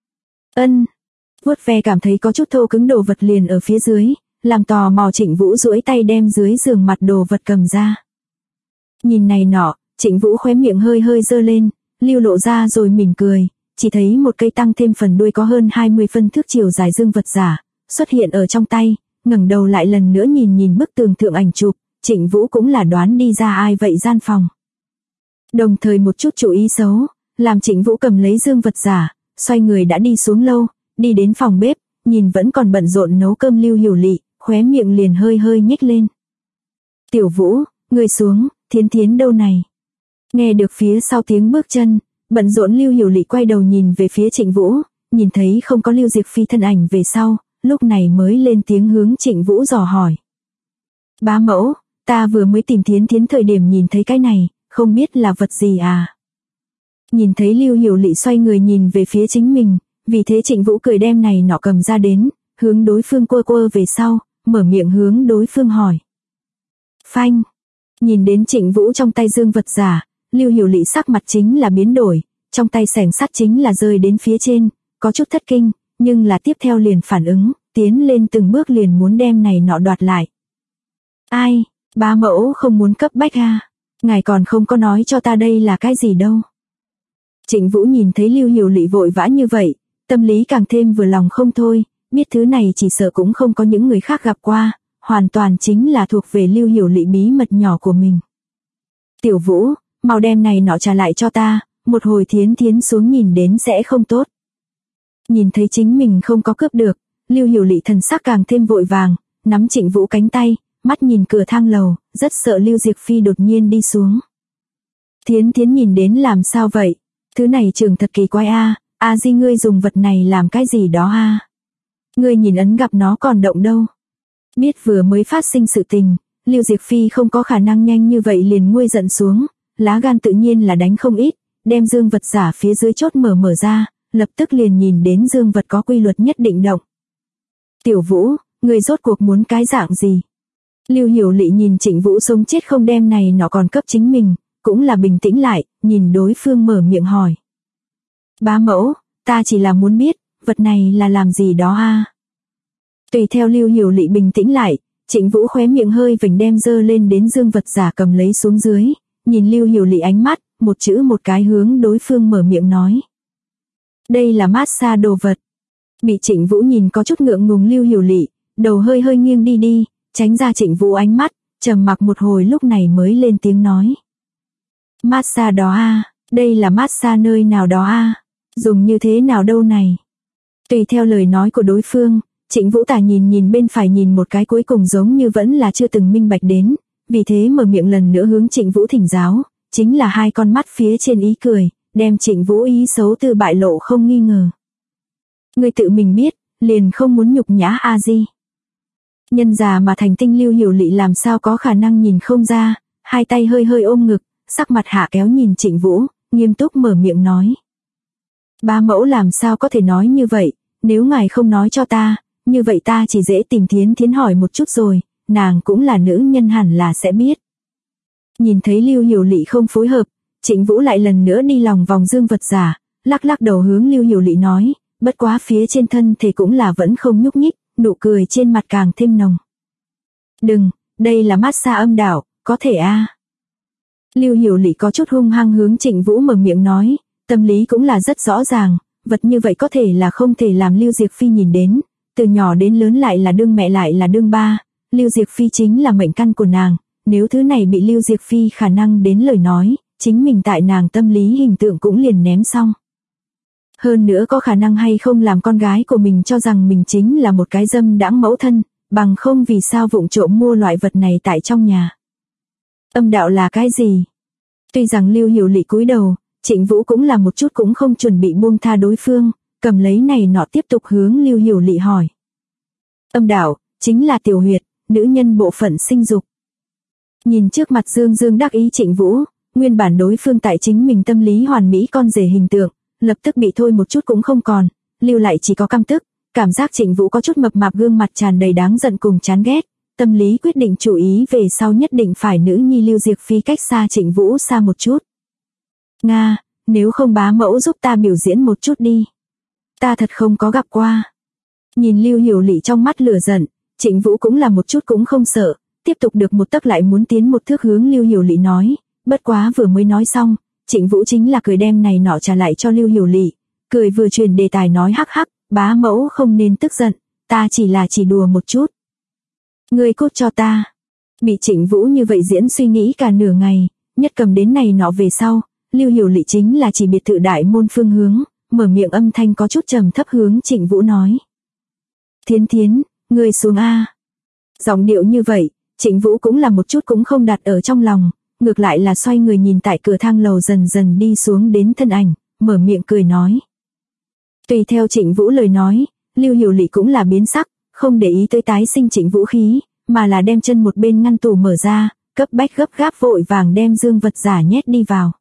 Vuốt ve cảm thấy có chút thô cứng đồ vật liền ở phía dưới, làm tò mò Trịnh Vũ duỗi tay đem dưới giường mặt đồ vật cầm ra. Nhìn này nọ, Trịnh Vũ khóe miệng hơi hơi giơ lên, lưu lộ ra rồi mỉm cười, chỉ thấy một cây tăng thêm phần đuôi có hơn 20 phân thước chiều dài dương vật giả, xuất hiện ở trong tay, ngẩng đầu lại lần nữa nhìn bức tường thượng ảnh chụp, Trịnh Vũ cũng là đoán đi ra ai vậy gian phòng. Đồng thời một chút chú ý xấu, làm Trịnh Vũ cầm lấy dương vật giả, xoay người đã đi xuống lâu, đi đến phòng bếp, nhìn vẫn còn bận rộn nấu cơm Lưu Hiểu Lị, khóe miệng liền hơi hơi nhếch lên. Tiểu Vũ, người xuống, Thiến Thiến đâu này? Nghe được phía sau tiếng bước chân, bận rộn Lưu Hiểu Lị quay đầu nhìn về phía Trịnh Vũ, nhìn thấy không có Lưu Diệc Phi thân ảnh về sau, lúc này mới lên tiếng hướng Trịnh Vũ dò hỏi. Bá mẫu, ta vừa mới tìm Thiến Thiến thời điểm nhìn thấy cái này, không biết là vật gì à? Nhìn thấy Lưu Hiểu Lị xoay người nhìn về phía chính mình, vì thế Trịnh Vũ cười đem này nọ cầm ra đến, hướng đối phương quơ quơ về sau, mở miệng hướng đối phương hỏi. Phanh! Nhìn đến Trịnh Vũ trong tay dương vật giả, Lưu Hiểu Lị sắc mặt chính là biến đổi, trong tay xẻng sắt chính là rơi đến phía trên, có chút thất kinh, nhưng là tiếp theo liền phản ứng, tiến lên từng bước liền muốn đem này nọ đoạt lại. Ai, bá mẫu không muốn cấp bách à? Ngài còn không có nói cho ta đây là cái gì đâu. Trịnh Vũ nhìn thấy Lưu Hiểu Lị vội vã như vậy, tâm lý càng thêm vừa lòng không thôi, biết thứ này chỉ sợ cũng không có những người khác gặp qua, hoàn toàn chính là thuộc về Lưu Hiểu Lị bí mật nhỏ của mình. Tiểu Vũ, mau đem này nọ trả lại cho ta, một hồi Thiến Thiến xuống nhìn đến sẽ không tốt. Nhìn thấy chính mình không có cướp được, Lưu Hiểu Lị thần sắc càng thêm vội vàng, nắm Trịnh Vũ cánh tay, mắt nhìn cửa thang lầu, rất sợ Lưu Diệc Phi đột nhiên đi xuống. Thiến Thiến nhìn đến làm sao vậy? Thứ này trường thật kỳ quái a, Di ngươi dùng vật này làm cái gì đó a? Ngươi nhìn ấn gặp nó còn động đâu. Biết vừa mới phát sinh sự tình, Lưu Diệc Phi không có khả năng nhanh như vậy liền nguôi giận xuống, lá gan tự nhiên là đánh không ít, đem dương vật giả phía dưới chốt mở ra, lập tức liền nhìn đến dương vật có quy luật nhất định động. Tiểu Vũ, ngươi rốt cuộc muốn cái dạng gì? Lưu Hiểu Lị nhìn Trịnh Vũ sống chết không đem này nó còn cấp chính mình, cũng là bình tĩnh lại, nhìn đối phương mở miệng hỏi. Bá mẫu, ta chỉ là muốn biết, vật này là làm gì đó a? Tùy theo Lưu Hiểu Lị bình tĩnh lại, Trịnh Vũ khóe miệng hơi vểnh đem dơ lên đến dương vật giả cầm lấy xuống dưới, nhìn Lưu Hiểu Lị ánh mắt, một chữ một cái hướng đối phương mở miệng nói. Đây là massage đồ vật. Bị Trịnh Vũ nhìn có chút ngượng ngùng Lưu Hiểu Lị, đầu hơi hơi nghiêng đi, tránh ra Trịnh Vũ ánh mắt, trầm mặc một hồi lúc này mới lên tiếng nói. Massage đó a, đây là massage nơi nào đó a, dùng như thế nào đâu này? Tùy theo lời nói của đối phương, Trịnh Vũ tả nhìn bên phải nhìn một cái cuối cùng giống như vẫn là chưa từng minh bạch đến, vì thế mở miệng lần nữa hướng Trịnh Vũ thỉnh giáo, chính là hai con mắt phía trên ý cười, đem Trịnh Vũ ý xấu từ bại lộ không nghi ngờ. Ngươi tự mình biết, liền không muốn nhục nhã a di. Nhân già mà thành tinh Lưu Hiểu Lị làm sao có khả năng nhìn không ra, hai tay hơi hơi ôm ngực, sắc mặt hạ kéo nhìn Trịnh Vũ, nghiêm túc mở miệng nói. Bá mẫu làm sao có thể nói như vậy, nếu ngài không nói cho ta, như vậy ta chỉ dễ tìm Thiến Thiến hỏi một chút rồi, nàng cũng là nữ nhân hẳn là sẽ biết. Nhìn thấy Lưu Hiểu Lị không phối hợp, Trịnh Vũ lại lần nữa đi lòng vòng Dương Vật Giả, lắc lắc đầu hướng Lưu Hiểu Lị nói, bất quá phía trên thân thể cũng là vẫn không nhúc nhích, nụ cười trên mặt càng thêm nồng. Đừng, đây là massage âm đạo, có thể a. Lưu Hiểu Lị có chút hung hăng hướng Trịnh Vũ mở miệng nói, tâm lý cũng là rất rõ ràng, vật như vậy có thể là không thể làm Lưu Diệc Phi nhìn đến, từ nhỏ đến lớn lại là đương mẹ lại là đương ba, Lưu Diệc Phi chính là mệnh căn của nàng, nếu thứ này bị Lưu Diệc Phi khả năng đến lời nói, chính mình tại nàng tâm lý hình tượng cũng liền ném xong. Hơn nữa có khả năng hay không làm con gái của mình cho rằng mình chính là một cái dâm đãng mẫu thân, bằng không vì sao vụng trộm mua loại vật này tại trong nhà. Âm đạo là cái gì? Tuy rằng Lưu Hiểu Lị cúi đầu, Trịnh Vũ cũng là một chút cũng không chuẩn bị buông tha đối phương, cầm lấy này nọ tiếp tục hướng Lưu Hiểu Lị hỏi. Âm đạo, chính là tiểu huyệt, nữ nhân bộ phận sinh dục. Nhìn trước mặt dương dương đắc ý Trịnh Vũ, nguyên bản đối phương tại chính mình tâm lý hoàn mỹ con rể hình tượng, lập tức bị thôi một chút cũng không còn, lưu lại chỉ có căm tức, cảm giác Trịnh Vũ có chút mập mạp gương mặt tràn đầy đáng giận cùng chán ghét, tâm lý quyết định chú ý về sau nhất định phải nữ nhi Lưu Diệc Phi cách xa Trịnh Vũ xa một chút. Nga, nếu không bá mẫu giúp ta biểu diễn một chút đi. Ta thật không có gặp qua. Nhìn Lưu Hiểu Lị trong mắt lửa giận, Trịnh Vũ cũng là một chút cũng không sợ, tiếp tục được một tấc lại muốn tiến một thước hướng Lưu Hiểu Lị nói, bất quá vừa mới nói xong, Trịnh Vũ chính là cười đem này nọ trả lại cho Lưu Hiểu Lị, cười vừa truyền đề tài nói hắc hắc, bá mẫu không nên tức giận, ta chỉ đùa một chút. Ngươi cút cho ta. Bị Trịnh Vũ như vậy diễn suy nghĩ cả nửa ngày, nhất cầm đến này nọ về sau, Lưu Hiểu Lị chính là chỉ biệt thự đại môn phương hướng, mở miệng âm thanh có chút trầm thấp hướng Trịnh Vũ nói. Thiến Thiến, ngươi xuống a. Giọng điệu như vậy, Trịnh Vũ cũng là một chút cũng không đặt ở trong lòng, ngược lại là xoay người nhìn tại cửa thang lầu dần dần đi xuống đến thân ảnh, mở miệng cười nói. Tùy theo Trịnh Vũ lời nói, Lưu Hiểu Lị cũng là biến sắc, không để ý tới tái sinh Trịnh Vũ khí, mà là đem chân một bên ngăn tủ mở ra, cấp bách gấp gáp vội vàng đem Dương Vật Giả nhét đi vào.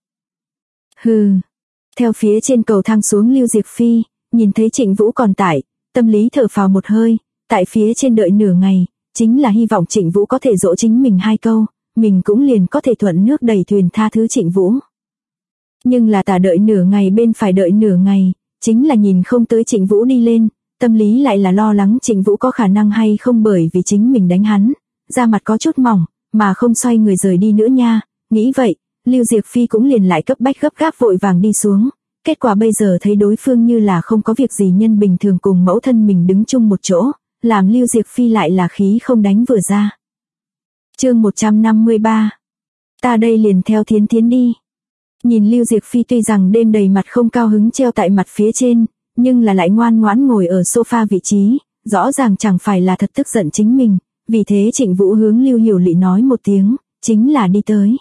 Hừ. Theo phía trên cầu thang xuống Lưu Diệc Phi, nhìn thấy Trịnh Vũ còn tại, tâm lý thở phào một hơi, tại phía trên đợi nửa ngày, chính là hy vọng Trịnh Vũ có thể dỗ chính mình hai câu, mình cũng liền có thể thuận nước đẩy thuyền tha thứ Trịnh Vũ. Nhưng là tả đợi nửa ngày bên phải đợi nửa ngày, chính là nhìn không tới Trịnh Vũ đi lên, tâm lý lại là lo lắng Trịnh Vũ có khả năng hay không bởi vì chính mình đánh hắn, da mặt có chút mỏng, mà không xoay người rời đi nữa nha, nghĩ vậy, Lưu Diệc Phi cũng liền lại cấp bách gấp gáp vội vàng đi xuống, kết quả bây giờ thấy đối phương như là không có việc gì nhân bình thường cùng mẫu thân mình đứng chung một chỗ, làm Lưu Diệc Phi lại là khí không đánh vừa ra. Chương 153. Ta đây liền theo Thiến Thiến đi. Nhìn Lưu Diệc Phi tuy rằng đêm đầy mặt không cao hứng treo tại mặt phía trên, nhưng là lại ngoan ngoãn ngồi ở sofa vị trí, rõ ràng chẳng phải là thật tức giận chính mình, vì thế Trịnh Vũ hướng Lưu Hiểu Lị nói một tiếng, chính là đi tới.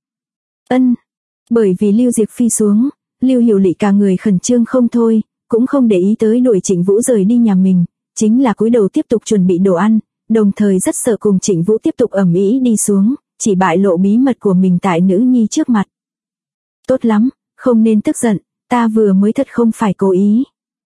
Ân. Bởi vì Lưu Diệc Phi xuống, Lưu Hiểu Lị cả người khẩn trương không thôi, cũng không để ý tới đuổi Trịnh Vũ rời đi nhà mình, chính là cúi đầu tiếp tục chuẩn bị đồ ăn, đồng thời rất sợ cùng Trịnh Vũ tiếp tục ầm ĩ đi xuống, chỉ bại lộ bí mật của mình tại nữ nhi trước mặt. Tốt lắm, không nên tức giận, ta vừa mới thật không phải cố ý.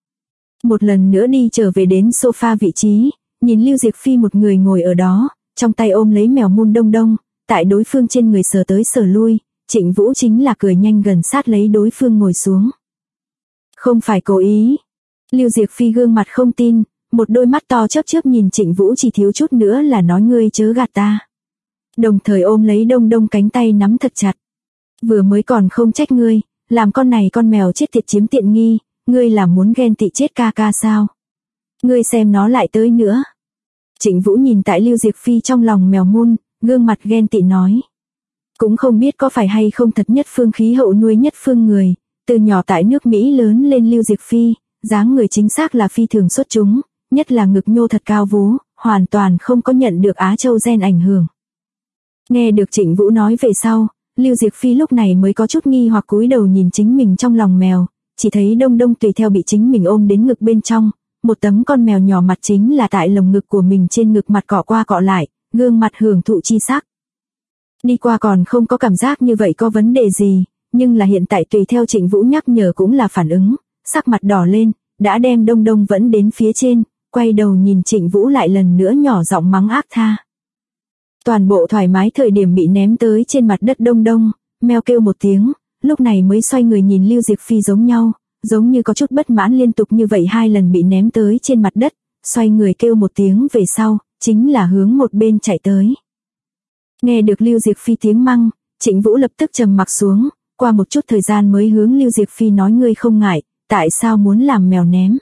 Một lần nữa đi trở về đến sofa vị trí, nhìn Lưu Diệc Phi một người ngồi ở đó, trong tay ôm lấy mèo mun đông đông, tại đối phương trên người sờ tới sờ lui, Trịnh Vũ chính là cười nhanh gần sát lấy đối phương ngồi xuống. Không phải cố ý. Lưu Diệc Phi gương mặt không tin, một đôi mắt to chớp chớp nhìn Trịnh Vũ chỉ thiếu chút nữa là nói ngươi chớ gạt ta. Đồng thời ôm lấy đông đông cánh tay nắm thật chặt. Vừa mới còn không trách ngươi, làm con này con mèo chết tiệt chiếm tiện nghi, ngươi là muốn ghen tị chết ca ca sao? Ngươi xem nó lại tới nữa. Trịnh Vũ nhìn tại Lưu Diệc Phi trong lòng mèo mun, gương mặt ghen tị nói. Cũng không biết có phải hay không thật nhất phương khí hậu nuôi nhất phương người, từ nhỏ tại nước Mỹ lớn lên Lưu Diệc Phi, dáng người chính xác là phi thường xuất chúng, nhất là ngực nhô thật cao vú, hoàn toàn không có nhận được Á Châu gen ảnh hưởng. Nghe được Trịnh Vũ nói về sau, Lưu Diệc Phi lúc này mới có chút nghi hoặc cúi đầu nhìn chính mình trong lòng mèo, chỉ thấy Đông Đông tùy theo bị chính mình ôm đến ngực bên trong, một tấm con mèo nhỏ mặt chính là tại lồng ngực của mình trên ngực mặt cọ qua cọ lại, gương mặt hưởng thụ chi sắc. Đi qua còn không có cảm giác như vậy có vấn đề gì, nhưng là hiện tại tùy theo Trịnh Vũ nhắc nhở cũng là phản ứng, sắc mặt đỏ lên, đã đem Đông Đông vẫn đến phía trên, quay đầu nhìn Trịnh Vũ lại lần nữa nhỏ giọng mắng ác tha. Toàn bộ thoải mái thời điểm bị ném tới trên mặt đất Đông Đông, meo kêu một tiếng, lúc này mới xoay người nhìn Lưu Diệc Phi giống nhau, giống như có chút bất mãn liên tục như vậy 2 lần bị ném tới trên mặt đất, xoay người kêu một tiếng về sau, chính là hướng một bên chạy tới. Nghe được Lưu Diệc Phi tiếng măng, Trịnh Vũ lập tức trầm mặc xuống, qua một chút thời gian mới hướng Lưu Diệc Phi nói ngươi không ngại, tại sao muốn làm mèo ném?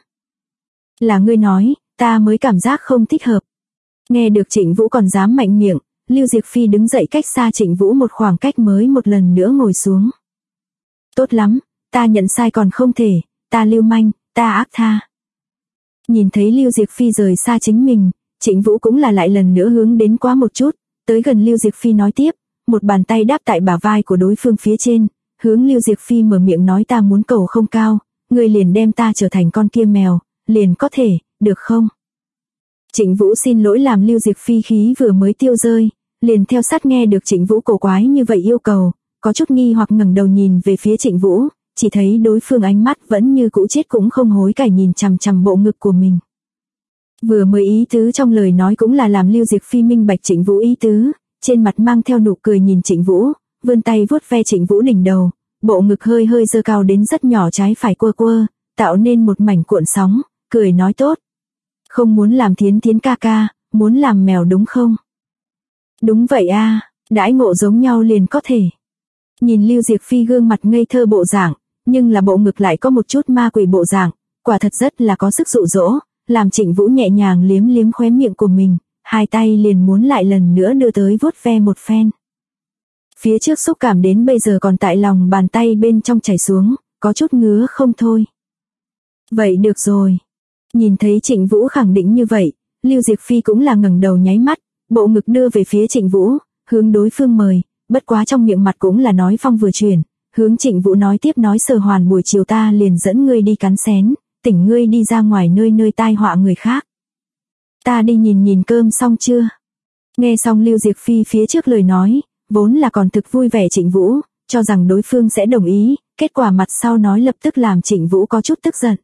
Là ngươi nói, ta mới cảm giác không thích hợp. Nghe được Trịnh Vũ còn dám mạnh miệng, Lưu Diệc Phi đứng dậy cách xa Trịnh Vũ một khoảng cách mới một lần nữa ngồi xuống. Tốt lắm, ta nhận sai còn không thể, ta lưu manh, ta ác tha. Nhìn thấy Lưu Diệc Phi rời xa chính mình, Trịnh Vũ cũng là lại lần nữa hướng đến quá một chút, tới gần Lưu Diệc Phi nói tiếp, một bàn tay đáp tại bả vai của đối phương phía trên, hướng Lưu Diệc Phi mở miệng nói ta muốn cầu không cao, ngươi liền đem ta trở thành con kia mèo, liền có thể, được không? Trịnh Vũ xin lỗi làm Lưu Diệc Phi khí vừa mới tiêu rơi, liền theo sát nghe được Trịnh Vũ cổ quái như vậy yêu cầu, có chút nghi hoặc ngẩng đầu nhìn về phía Trịnh Vũ, chỉ thấy đối phương ánh mắt vẫn như cũ chết cũng không hối cải nhìn chằm chằm bộ ngực của mình. Vừa mới ý tứ trong lời nói cũng là làm Lưu Diệc Phi minh bạch Trịnh Vũ ý tứ, trên mặt mang theo nụ cười nhìn Trịnh Vũ, vươn tay vuốt ve Trịnh Vũ đỉnh đầu, bộ ngực hơi hơi giơ cao đến rất nhỏ trái phải quơ quơ, tạo nên một mảnh cuộn sóng, cười nói tốt. Không muốn làm Thiến Thiến ca ca, muốn làm mèo đúng không? Đúng vậy a, đãi ngộ giống nhau liền có thể. Nhìn Lưu Diệc Phi gương mặt ngây thơ bộ dạng, nhưng là bộ ngực lại có một chút ma quỷ bộ dạng, quả thật rất là có sức dụ dỗ, làm Trịnh Vũ nhẹ nhàng liếm liếm khóe miệng của mình, hai tay liền muốn lại lần nữa đưa tới vuốt ve một phen. Phía trước xúc cảm đến bây giờ còn tại lòng bàn tay bên trong chảy xuống, có chút ngứa không thôi. Vậy được rồi. Nhìn thấy Trịnh Vũ khẳng định như vậy, Lưu Diệc Phi cũng là ngẩng đầu nháy mắt, bộ ngực đưa về phía Trịnh Vũ, hướng đối phương mời, bất quá trong miệng mặt cũng là nói phong vừa chuyển, hướng Trịnh Vũ nói tiếp nói Sở Hoàn buổi chiều ta liền dẫn ngươi đi cắn xén, tỉnh ngươi đi ra ngoài nơi nơi tai họa người khác. Ta đi nhìn cơm xong chưa? Nghe xong Lưu Diệc Phi phía trước lời nói, vốn là còn thực vui vẻ Trịnh Vũ, cho rằng đối phương sẽ đồng ý, kết quả mặt sau nói lập tức làm Trịnh Vũ có chút tức giận.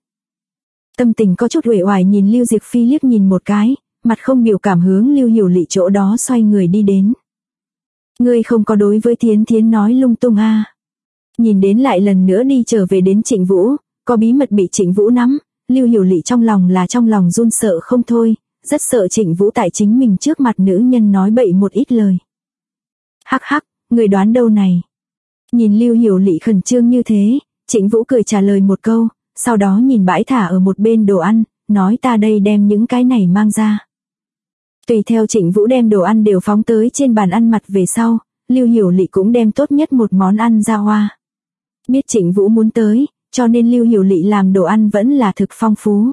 Tâm tình có chút uể oải nhìn Lưu Diệc Phi liếc nhìn một cái, mặt không biểu cảm hướng Lưu Hiểu Lị chỗ đó xoay người đi đến. Ngươi không có đối với Thiến Thiến nói lung tung a? Nhìn đến lại lần nữa đi trở về đến Trịnh Vũ, có bí mật bị Trịnh Vũ nắm, Lưu Hiểu Lị trong lòng run sợ không thôi, rất sợ Trịnh Vũ tại chính mình trước mặt nữ nhân nói bậy một ít lời. Hắc hắc, người đoán đâu này? Nhìn Lưu Hiểu Lị khẩn trương như thế, Trịnh Vũ cười trả lời một câu, sau đó nhìn bãi thả ở một bên đồ ăn, nói ta đây đem những cái này mang ra. Tùy theo Trịnh Vũ đem đồ ăn đều phóng tới trên bàn ăn mặt về sau, Lưu Hiểu Lị cũng đem tốt nhất một món ăn ra hoa. Biết Trịnh Vũ muốn tới, cho nên Lưu Hiểu Lị làm đồ ăn vẫn là thực phong phú.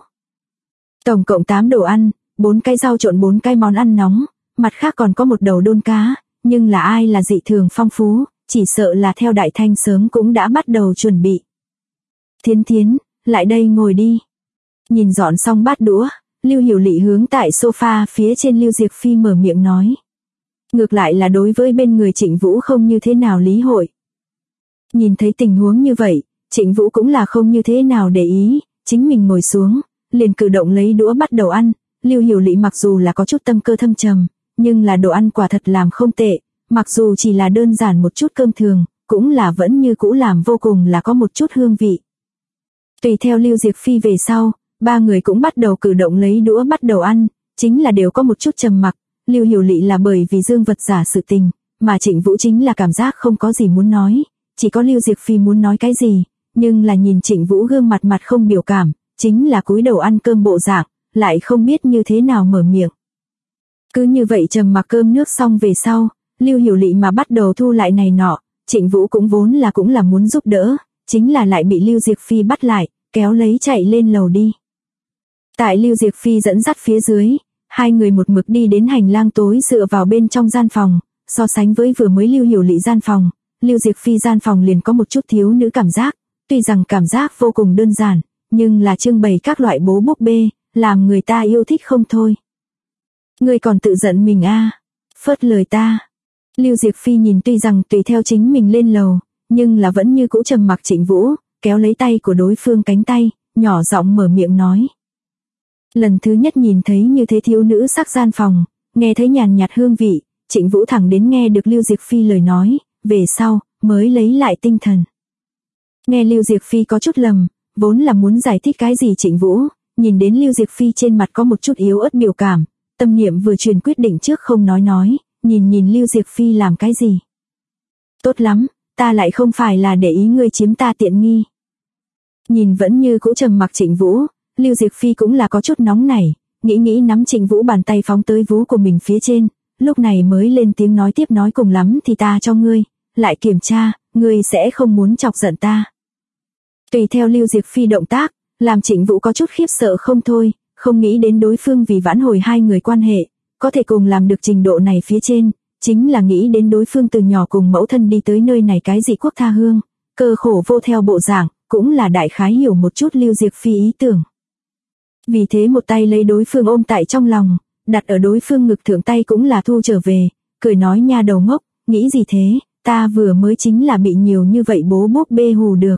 Tổng cộng 8 đồ ăn, 4 cái rau trộn 4 cái món ăn nóng, mặt khác còn có một đầu đôn cá, nhưng là ai là dị thường phong phú, chỉ sợ là theo Đại Thanh sớm cũng đã bắt đầu chuẩn bị. Thiến Thiến, lại đây ngồi đi. Nhìn dọn xong bát đũa, Lưu Hiểu Lị hướng tại sofa phía trên Lưu Diệc Phi mở miệng nói. Ngược lại là đối với bên người Trịnh Vũ không như thế nào lý hội. Nhìn thấy tình huống như vậy, Trịnh Vũ cũng là không như thế nào để ý, chính mình ngồi xuống, liền cử động lấy đũa bắt đầu ăn. Lưu Hiểu Lị mặc dù là có chút tâm cơ thâm trầm, nhưng là đồ ăn quả thật làm không tệ, mặc dù chỉ là đơn giản một chút cơm thường, cũng là vẫn như cũ làm vô cùng là có một chút hương vị. Tùy theo Lưu Diệc Phi về sau, ba người cũng bắt đầu cử động lấy đũa bắt đầu ăn, chính là đều có một chút trầm mặc. Lưu Hiểu Lị là bởi vì dương vật giả sự tình, mà Trịnh Vũ chính là cảm giác không có gì muốn nói, chỉ có Lưu Diệc Phi muốn nói cái gì, nhưng là nhìn Trịnh Vũ gương mặt không biểu cảm, chính là cúi đầu ăn cơm bộ dạng, lại không biết như thế nào mở miệng. Cứ như vậy trầm mặc cơm nước xong về sau, Lưu Hiểu Lị mà bắt đầu thu lại này nọ, Trịnh Vũ cũng vốn là cũng là muốn giúp đỡ, chính là lại bị Lưu Diệc Phi bắt lại, kéo lấy chạy lên lầu đi. Tại Lưu Diệc Phi dẫn dắt phía dưới, hai người một mực đi đến hành lang tối dựa vào bên trong gian phòng, so sánh với vừa mới Lưu Hiểu Lị gian phòng, Lưu Diệc Phi gian phòng liền có một chút thiếu nữ cảm giác, tuy rằng cảm giác vô cùng đơn giản, nhưng là trưng bày các loại bố búp bê, làm người ta yêu thích không thôi. Ngươi còn tự giận mình a, phớt lời ta. Lưu Diệc Phi nhìn tuy rằng tùy theo chính mình lên lầu, nhưng là vẫn như cũ trầm mặc Trịnh Vũ, kéo lấy tay của đối phương cánh tay, nhỏ giọng mở miệng nói. Lần thứ nhất nhìn thấy như thế thiếu nữ sắc gian phòng, nghe thấy nhàn nhạt hương vị, Trịnh Vũ thẳng đến nghe được Lưu Diệc Phi lời nói, về sau, mới lấy lại tinh thần. Nghe Lưu Diệc Phi có chút lầm, vốn là muốn giải thích cái gì Trịnh Vũ, nhìn đến Lưu Diệc Phi trên mặt có một chút yếu ớt biểu cảm, tâm niệm vừa truyền quyết định trước không nói, nhìn Lưu Diệc Phi làm cái gì. Tốt lắm, ta lại không phải là để ý ngươi chiếm ta tiện nghi. Nhìn vẫn như cũ trầm mặc Trịnh Vũ, Lưu Diệc Phi cũng là có chút nóng nảy, nghĩ nắm Trịnh Vũ bàn tay phóng tới vú của mình phía trên, lúc này mới lên tiếng nói tiếp nói cùng lắm thì ta cho ngươi, lại kiểm tra, ngươi sẽ không muốn chọc giận ta. Tùy theo Lưu Diệc Phi động tác, làm Trịnh Vũ có chút khiếp sợ không thôi, không nghĩ đến đối phương vì vãn hồi hai người quan hệ, có thể cùng làm được trình độ này phía trên, chính là nghĩ đến đối phương từ nhỏ cùng mẫu thân đi tới nơi này cái dị quốc tha hương, cơ khổ vô theo bộ dạng, cũng là đại khái hiểu một chút Lưu Diệc Phi ý tưởng. Vì thế một tay lấy đối phương ôm tại trong lòng, đặt ở đối phương ngực thượng tay cũng là thu trở về, cười nói nha đầu ngốc, nghĩ gì thế, ta vừa mới chính là bị nhiều như vậy bố búp bê hù được.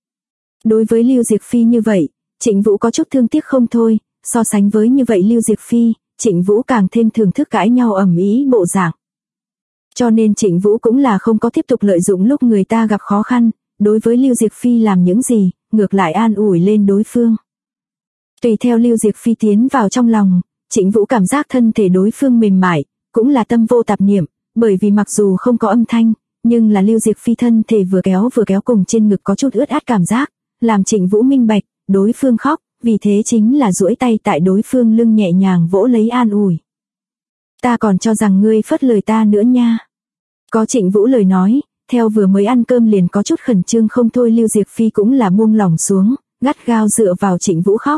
Đối với Lưu Diệc Phi như vậy, Trịnh Vũ có chút thương tiếc không thôi, so sánh với như vậy Lưu Diệc Phi, Trịnh Vũ càng thêm thưởng thức cãi nhau ầm ĩ bộ dạng. Cho nên Trịnh Vũ cũng là không có tiếp tục lợi dụng lúc người ta gặp khó khăn, đối với Lưu Diệc Phi làm những gì, ngược lại an ủi lên đối phương. Tùy theo Lưu Diệc Phi tiến vào trong lòng, Trịnh Vũ cảm giác thân thể đối phương mềm mại, cũng là tâm vô tạp niệm, bởi vì mặc dù không có âm thanh, nhưng là Lưu Diệc Phi thân thể vừa kéo cùng trên ngực có chút ướt át cảm giác, làm Trịnh Vũ minh bạch, đối phương khóc, vì thế chính là duỗi tay tại đối phương lưng nhẹ nhàng vỗ lấy an ủi. Ta còn cho rằng ngươi phớt lời ta nữa nha. Có Trịnh Vũ lời nói, theo vừa mới ăn cơm liền có chút khẩn trương không thôi Lưu Diệc Phi cũng là buông lỏng xuống, gắt gao dựa vào Trịnh Vũ khóc.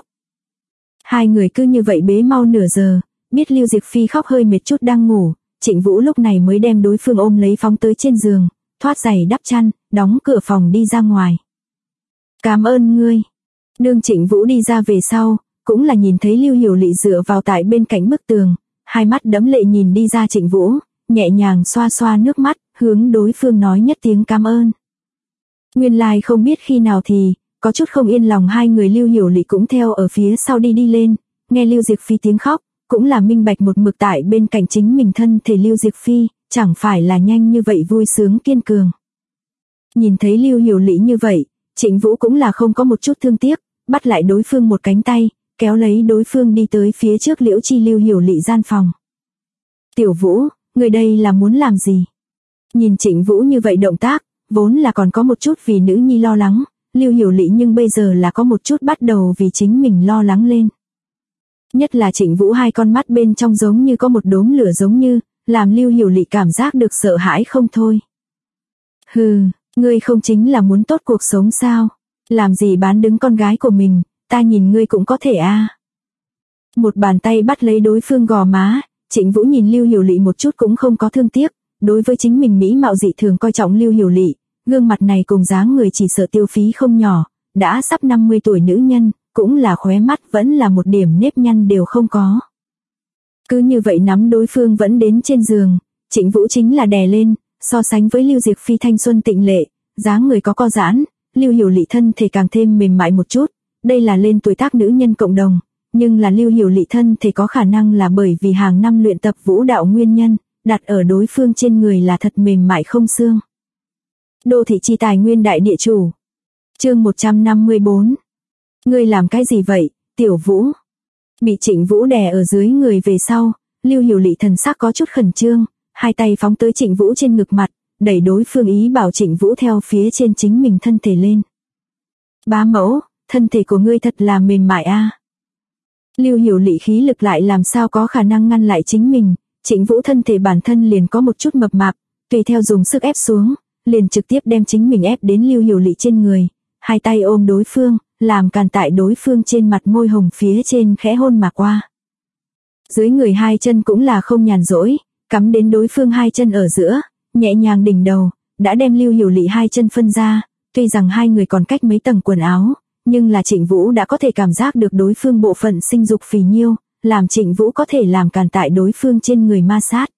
Hai người cứ như vậy bế mau nửa giờ, biết Lưu Diệc Phi khóc hơi mệt chút đang ngủ, Trịnh Vũ lúc này mới đem đối phương ôm lấy phóng tới trên giường, thoát giày đắp chăn, đóng cửa phòng đi ra ngoài. Cảm ơn ngươi. Nương Trịnh Vũ đi ra về sau, cũng là nhìn thấy Lưu Hiểu Lị dựa vào tại bên cạnh bức tường, hai mắt đẫm lệ nhìn đi ra Trịnh Vũ, nhẹ nhàng xoa xoa nước mắt, hướng đối phương nói nhất tiếng cảm ơn. Nguyên lai không biết khi nào thì, có chút không yên lòng hai người Lưu Hiểu Lị cũng theo ở phía sau đi lên, nghe Lưu Diệc Phi tiếng khóc, cũng là minh bạch một mực tại bên cạnh chính mình thân thể Lưu Diệc Phi, chẳng phải là nhanh như vậy vui sướng kiên cường. Nhìn thấy Lưu Hiểu Lị như vậy, Trịnh Vũ cũng là không có một chút thương tiếc, bắt lại đối phương một cánh tay, kéo lấy đối phương đi tới phía trước Liễu Chi Lưu Hiểu Lị gian phòng. Tiểu Vũ, người đây là muốn làm gì? Nhìn Trịnh Vũ như vậy động tác, vốn là còn có một chút vì nữ nhi lo lắng, Lưu Hiểu Lị nhưng bây giờ là có một chút bắt đầu vì chính mình lo lắng lên. Nhất là Trịnh Vũ hai con mắt bên trong giống như có một đốm lửa giống như, làm Lưu Hiểu Lị cảm giác được sợ hãi không thôi. Hừ, ngươi không chính là muốn tốt cuộc sống sao? Làm gì bán đứng con gái của mình, ta nhìn ngươi cũng có thể a. Một bàn tay bắt lấy đối phương gò má, Trịnh Vũ nhìn Lưu Hiểu Lị một chút cũng không có thương tiếc, đối với chính mình mỹ mạo dị thường coi trọng Lưu Hiểu Lị, gương mặt này cùng dáng người chỉ sợ tiêu phí không nhỏ, đã sắp 50 tuổi nữ nhân, cũng là khóe mắt vẫn là một điểm nếp nhăn đều không có. Cứ như vậy nắm đối phương vẫn đến trên giường, Trịnh Vũ chính là đè lên, so sánh với Lưu Diệc Phi thanh xuân tịnh lệ, dáng người có co giãn, Lưu Hiểu Lị thân thể càng thêm mềm mại một chút, đây là lên tuổi tác nữ nhân cộng đồng, nhưng là Lưu Hiểu Lị thân thể có khả năng là bởi vì hàng năm luyện tập vũ đạo nguyên nhân, đặt ở đối phương trên người là thật mềm mại không xương. Đô thị chi tài nguyên đại địa chủ. Chương 154. Ngươi làm cái gì vậy, Tiểu Vũ? Bị Trịnh Vũ đè ở dưới người về sau, Lưu Hiểu Lị thần sắc có chút khẩn trương, hai tay phóng tới Trịnh Vũ trên ngực mặt, đẩy đối phương ý bảo Trịnh Vũ theo phía trên chính mình thân thể lên. Bá mẫu, thân thể của ngươi thật là mềm mại a. Lưu Hiểu Lị khí lực lại làm sao có khả năng ngăn lại chính mình, Trịnh Vũ thân thể bản thân liền có một chút mập mạp, tùy theo dùng sức ép xuống, liền trực tiếp đem chính mình ép đến Lưu Hiểu Lị trên người, hai tay ôm đối phương, làm càn tại đối phương trên mặt môi hồng phía trên khẽ hôn mà qua. Dưới người hai chân cũng là không nhàn rỗi, cắm đến đối phương hai chân ở giữa, nhẹ nhàng đỉnh đầu, đã đem Lưu Hiểu Lị hai chân phân ra, tuy rằng hai người còn cách mấy tầng quần áo, nhưng là Trịnh Vũ đã có thể cảm giác được đối phương bộ phận sinh dục phì nhiêu, làm Trịnh Vũ có thể làm càn tại đối phương trên người ma sát.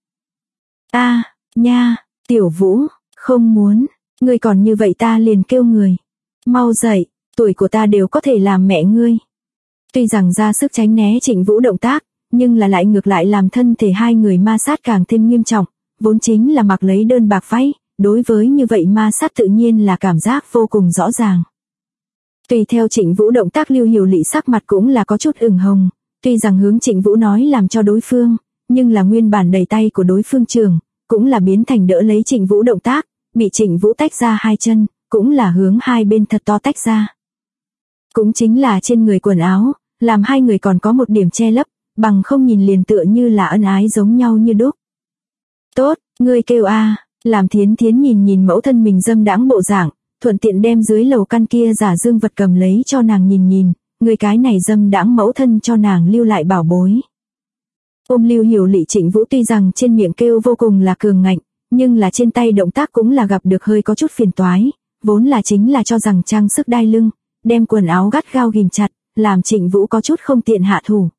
A, nha, Tiểu Vũ, không muốn, ngươi còn như vậy ta liền kêu người. Mau dậy, tuổi của ta đều có thể làm mẹ ngươi. Tuy rằng ra sức tránh né Trịnh Vũ động tác, nhưng là lại ngược lại làm thân thể hai người ma sát càng thêm nghiêm trọng, vốn chính là mặc lấy đơn bạc váy, đối với như vậy ma sát tự nhiên là cảm giác vô cùng rõ ràng. Tùy theo Trịnh Vũ động tác Lưu Hiểu Lị sắc mặt cũng là có chút ửng hồng, tuy rằng hướng Trịnh Vũ nói làm cho đối phương, nhưng là nguyên bản đẩy tay của đối phương trường, cũng là biến thành đỡ lấy Trịnh Vũ động tác, bị Trịnh Vũ tách ra hai chân, cũng là hướng hai bên thật to tách ra. Cũng chính là trên người quần áo, làm hai người còn có một điểm che lấp, bằng không nhìn liền tựa như là ân ái giống nhau như đúc. Tốt, ngươi kêu a, làm Thiến Thiến nhìn mẫu thân mình dâm đãng bộ dạng, thuận tiện đem dưới lầu căn kia giả dương vật cầm lấy cho nàng nhìn, người cái này dâm đãng mẫu thân cho nàng lưu lại bảo bối. Ôm Lưu Hiểu Lị Trịnh Vũ tuy rằng trên miệng kêu vô cùng là cường ngạnh, nhưng là trên tay động tác cũng là gặp được hơi có chút phiền toái, vốn là chính là cho rằng trang sức đai lưng, đem quần áo gắt gao ghim chặt, làm Trịnh Vũ có chút không tiện hạ thủ.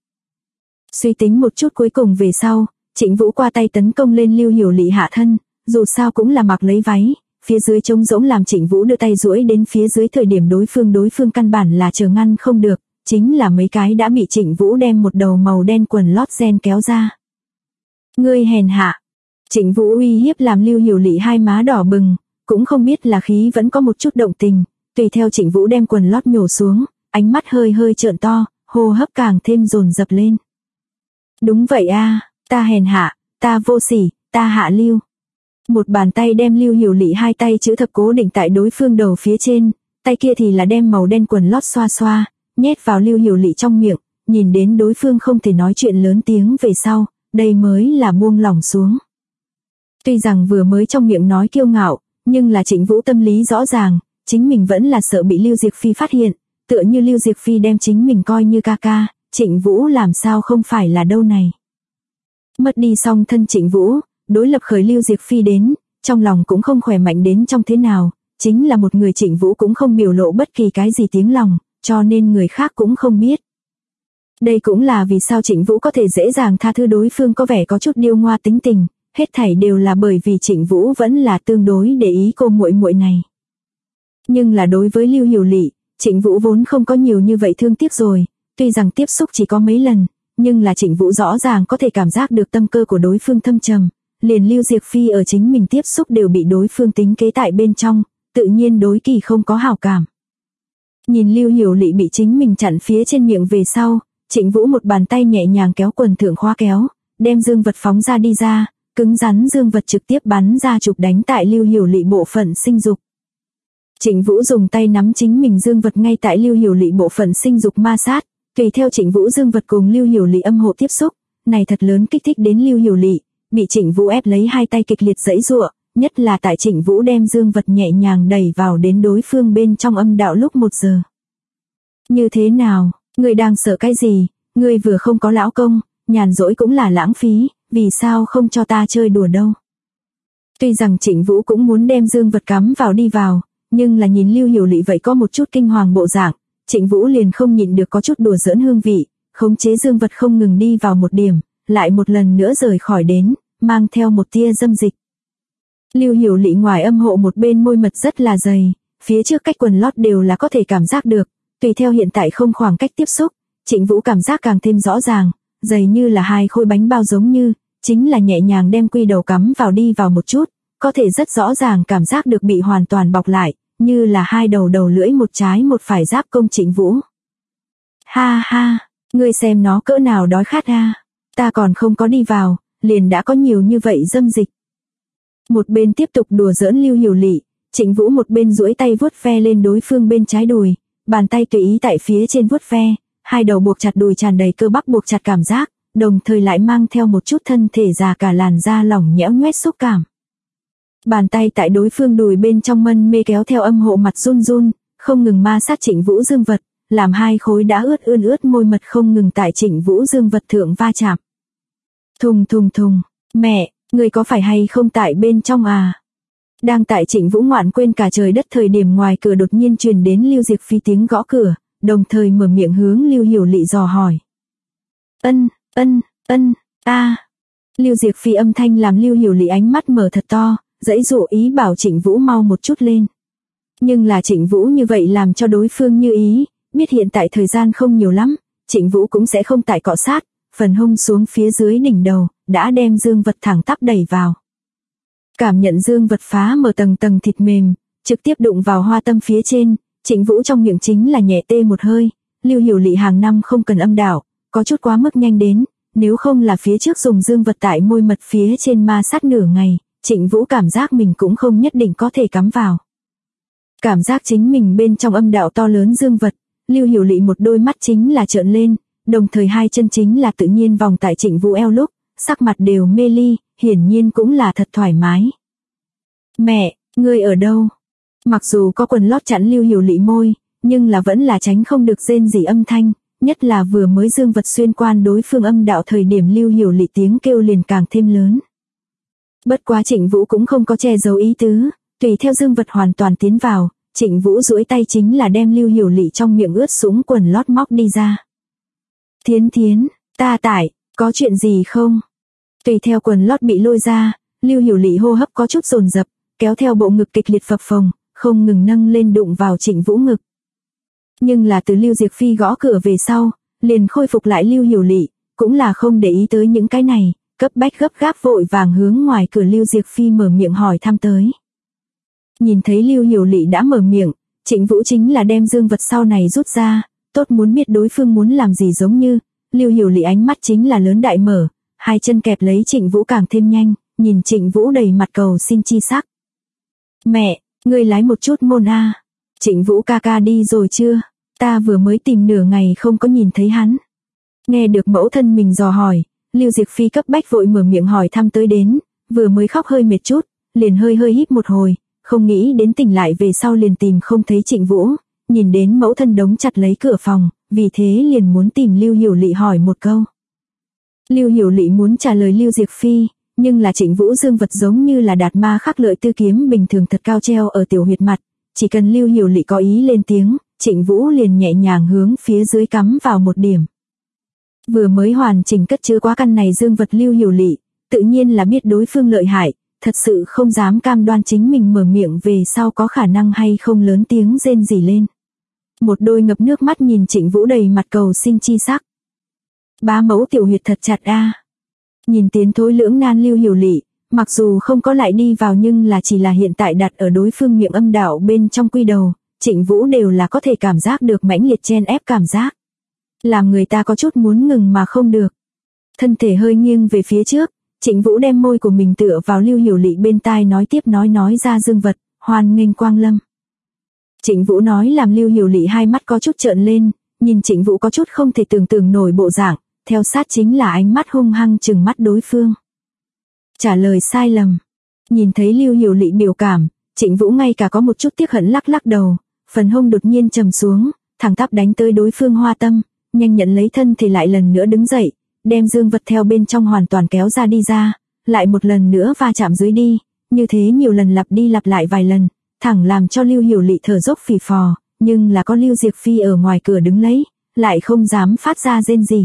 Suy tính một chút cuối cùng về sau, Trịnh Vũ qua tay tấn công lên Lưu Hiểu Lị hạ thân, dù sao cũng là mặc lấy váy, phía dưới trống rỗng làm Trịnh Vũ đưa tay duỗi đến phía dưới thời điểm đối phương căn bản là chờ ngăn không được, chính là mấy cái đã bị Trịnh Vũ đem một đầu màu đen quần lót ren kéo ra. Ngươi hèn hạ. Trịnh Vũ uy hiếp làm Lưu Hiểu Lị hai má đỏ bừng, cũng không biết là khí vẫn có một chút động tình, tùy theo Trịnh Vũ đem quần lót nhổ xuống, ánh mắt hơi trợn to, hô hấp càng thêm dồn dập lên. Đúng vậy a, ta hèn hạ, ta vô sỉ, ta hạ lưu. Một bàn tay đem Lưu Hiểu Lị hai tay chữ thập cố định tại đối phương đầu phía trên, tay kia thì là đem màu đen quần lót xoa, nhét vào Lưu Hiểu Lị trong miệng, nhìn đến đối phương không thể nói chuyện lớn tiếng về sau, đây mới là buông lỏng xuống. Tuy rằng vừa mới trong miệng nói kiêu ngạo, nhưng là Trịnh Vũ tâm lý rõ ràng, chính mình vẫn là sợ bị Lưu Diệc Phi phát hiện, tựa như Lưu Diệc Phi đem chính mình coi như ca ca, Trịnh Vũ làm sao không phải là đâu này. Mất đi song thân Trịnh Vũ, đối lập khởi Lưu Diệc Phi đến, trong lòng cũng không khỏe mạnh đến trong thế nào, chính là một người Trịnh Vũ cũng không biểu lộ bất kỳ cái gì tiếng lòng, cho nên người khác cũng không biết. Đây cũng là vì sao Trịnh Vũ có thể dễ dàng tha thứ đối phương có vẻ có chút điêu ngoa tính tình, hết thảy đều là bởi vì Trịnh Vũ vẫn là tương đối để ý cô muội muội này. Nhưng là đối với Lưu Hiểu Lị, Trịnh Vũ vốn không có nhiều như vậy thương tiếc rồi, tuy rằng tiếp xúc chỉ có mấy lần, nhưng là Trịnh Vũ rõ ràng có thể cảm giác được tâm cơ của đối phương thâm trầm, liền Lưu Diệc Phi ở chính mình tiếp xúc đều bị đối phương tính kế tại bên trong, tự nhiên đối kỳ không có hảo cảm. Nhìn Lưu Hiểu Lị bị chính mình chặn phía trên miệng về sau, Trịnh Vũ một bàn tay nhẹ nhàng kéo quần thượng khóa kéo, đem dương vật phóng ra đi ra, cứng rắn dương vật trực tiếp bắn ra chụp đánh tại Lưu Hiểu Lị bộ phận sinh dục. Trịnh Vũ dùng tay nắm chính mình dương vật ngay tại Lưu Hiểu Lị bộ phận sinh dục ma sát, tùy theo Trịnh Vũ dương vật cùng Lưu Hiểu Lị âm hộ tiếp xúc, này thật lớn kích thích đến Lưu Hiểu Lị, bị Trịnh Vũ ép lấy hai tay kịch liệt giãy giụa, nhất là tại Trịnh Vũ đem dương vật nhẹ nhàng đẩy vào đến đối phương bên trong âm đạo lúc 1 giờ. Như thế nào, ngươi đang sợ cái gì, ngươi vừa không có lão công, nhàn rỗi cũng là lãng phí, vì sao không cho ta chơi đùa đâu. Tuy rằng Trịnh Vũ cũng muốn đem dương vật cắm vào đi vào, nhưng là nhìn Lưu Hiểu Lị vậy có một chút kinh hoàng bộ dạng, Trịnh Vũ liền không nhịn được có chút đùa giỡn hương vị, khống chế dương vật không ngừng đi vào một điểm, lại một lần nữa rời khỏi đến, mang theo một tia dâm dịch. Lưu Hiểu Lị ngoài âm hộ một bên môi mật rất là dày, phía trước cách quần lót đều là có thể cảm giác được, tùy theo hiện tại không khoảng cách tiếp xúc, Trịnh Vũ cảm giác càng thêm rõ ràng, dày như là hai khối bánh bao giống như, chính là nhẹ nhàng đem quy đầu cắm vào đi vào một chút, có thể rất rõ ràng cảm giác được bị hoàn toàn bọc lại, như là hai đầu lưỡi một trái một phải giáp công Trịnh Vũ. Ha ha, ngươi xem nó cỡ nào đói khát ha, ta còn không có đi vào, liền đã có nhiều như vậy dâm dịch. Một bên tiếp tục đùa giỡn Lưu Hiểu Lị, Trịnh Vũ một bên duỗi tay vuốt ve lên đối phương bên trái đùi, bàn tay tùy ý tại phía trên vuốt ve, hai đầu buộc chặt đùi tràn đầy cơ bắp buộc chặt cảm giác, đồng thời lại mang theo một chút thân thể già cả làn da lỏng nhẽo nhoét xúc cảm. Bàn tay tại đối phương đùi bên trong mân mê kéo theo âm hộ mặt run run, không ngừng ma sát Trịnh Vũ dương vật, làm hai khối đã ướt môi mật không ngừng tại Trịnh Vũ dương vật thượng va chạm. Thùng thùng thùng, mẹ, người có phải hay không tại bên trong à? Đang tại Trịnh Vũ ngoạn quên cả trời đất thời điểm ngoài cửa đột nhiên truyền đến Lưu Diệc Phi tiếng gõ cửa, đồng thời mở miệng hướng Lưu Hiểu Lị dò hỏi. A. Lưu Diệc Phi âm thanh làm Lưu Hiểu Lị ánh mắt mở thật to, giãy giụa ý bảo Trịnh Vũ mau một chút lên. Nhưng là Trịnh Vũ như vậy làm cho đối phương như ý, biết hiện tại thời gian không nhiều lắm, Trịnh Vũ cũng sẽ không tại cọ sát, phần hông xuống phía dưới đỉnh đầu, đã đem dương vật thẳng tắp đẩy vào. Cảm nhận dương vật phá mở tầng tầng thịt mềm, trực tiếp đụng vào hoa tâm phía trên, Trịnh Vũ trong miệng chính là nhẹ tê một hơi, Lưu Hiểu Lị hàng năm không cần âm đạo, có chút quá mức nhanh đến, nếu không là phía trước dùng dương vật tại môi mật phía trên ma sát nửa ngày, Trịnh Vũ cảm giác mình cũng không nhất định có thể cắm vào. Cảm giác chính mình bên trong âm đạo to lớn dương vật, Lưu Hiểu Lị một đôi mắt chính là trợn lên, đồng thời hai chân chính là tự nhiên vòng tại Trịnh Vũ eo lúc, sắc mặt đều mê ly, hiển nhiên cũng là thật thoải mái. Mẹ, ngươi ở đâu? Mặc dù có quần lót chắn Lưu Hiểu Lị môi, nhưng là vẫn là tránh không được rên rỉ âm thanh, nhất là vừa mới dương vật xuyên quan đối phương âm đạo thời điểm Lưu Hiểu Lị tiếng kêu liền càng thêm lớn. Bất quá Trịnh Vũ cũng không có che giấu ý tứ, tùy theo dương vật hoàn toàn tiến vào, Trịnh Vũ duỗi tay chính là đem Lưu Hiểu Lị trong miệng ướt sũng quần lót móc đi ra. Thiến, ta tải, có chuyện gì không? Tùy theo quần lót bị lôi ra, Lưu Hiểu Lị hô hấp có chút dồn dập, kéo theo bộ ngực kịch liệt phập phồng, không ngừng nâng lên đụng vào Trịnh Vũ ngực. Nhưng là từ Lưu Diệc Phi gõ cửa về sau, liền khôi phục lại Lưu Hiểu Lị, cũng là không để ý tới những cái này, cấp bách gấp gáp vội vàng hướng ngoài cửa Lưu Diệc Phi mở miệng hỏi thăm tới. Nhìn thấy Lưu Hiểu Lị đã mở miệng, Trịnh Vũ chính là đem dương vật sau này rút ra, tốt muốn biết đối phương muốn làm gì giống như, Lưu Hiểu Lị ánh mắt chính là lớn đại mở, hai chân kẹp lấy Trịnh Vũ càng thêm nhanh, nhìn Trịnh Vũ đầy mặt cầu xin chi sắc. Mẹ, ngươi lái một chút môn a. Trịnh Vũ ca ca đi rồi chưa? Ta vừa mới tìm nửa ngày không có nhìn thấy hắn. Nghe được mẫu thân mình dò hỏi, Lưu Diệc Phi cấp bách vội mở miệng hỏi thăm tới đến, vừa mới khóc hơi mệt chút, liền hơi híp một hồi, không nghĩ đến tỉnh lại về sau liền tìm không thấy Trịnh Vũ, nhìn đến mẫu thân đóng chặt lấy cửa phòng, vì thế liền muốn tìm Lưu Hiểu Lị hỏi một câu. Lưu Hiểu Lị muốn trả lời Lưu Diệc Phi, nhưng là Trịnh Vũ dương vật giống như là đạt ma khắc lợi tư kiếm bình thường thật cao treo ở tiểu huyệt mặt, chỉ cần Lưu Hiểu Lị có ý lên tiếng, Trịnh Vũ liền nhẹ nhàng hướng phía dưới cắm vào một điểm. Vừa mới hoàn chỉnh cất chứa quá căn này dương vật Lưu Hiểu Lị, tự nhiên là biết đối phương lợi hại, thật sự không dám cam đoan chính mình mở miệng về sau có khả năng hay không lớn tiếng rên rỉ lên. Một đôi ngập nước mắt nhìn Trịnh Vũ đầy mặt cầu xin chi sắc. Bá mẫu tiểu huyệt thật chặt a. Nhìn tiến thối lưỡng nan Lưu Hiểu Lị, mặc dù không có lại đi vào nhưng là chỉ là hiện tại đặt ở đối phương miệng âm đạo bên trong quy đầu, Trịnh Vũ đều là có thể cảm giác được mãnh liệt chen ép cảm giác. Làm người ta có chút muốn ngừng mà không được. Thân thể hơi nghiêng về phía trước, Trịnh Vũ đem môi của mình tựa vào Lưu Hiểu Lị bên tai nói tiếp nói ra dương vật, hoan nghênh quang lâm. Trịnh Vũ nói làm Lưu Hiểu Lị hai mắt có chút trợn lên, nhìn Trịnh Vũ có chút không thể tưởng tượng nổi bộ dạng, theo sát chính là ánh mắt hung hăng trừng mắt đối phương. Trả lời sai lầm. Nhìn thấy Lưu Hiểu Lị biểu cảm, Trịnh Vũ ngay cả có một chút tiếc hận lắc đầu, phần hông đột nhiên trầm xuống, thẳng tắp đánh tới đối phương hoa tâm, nhanh nhận lấy thân thể lại lần nữa đứng dậy, đem dương vật theo bên trong hoàn toàn kéo ra đi ra, lại một lần nữa va chạm dưới đi, như thế nhiều lần lặp đi lặp lại vài lần, thẳng làm cho Lưu Hiểu Lị thở dốc phì phò, nhưng là có Lưu Diệc Phi ở ngoài cửa đứng lấy, lại không dám phát ra rên gì.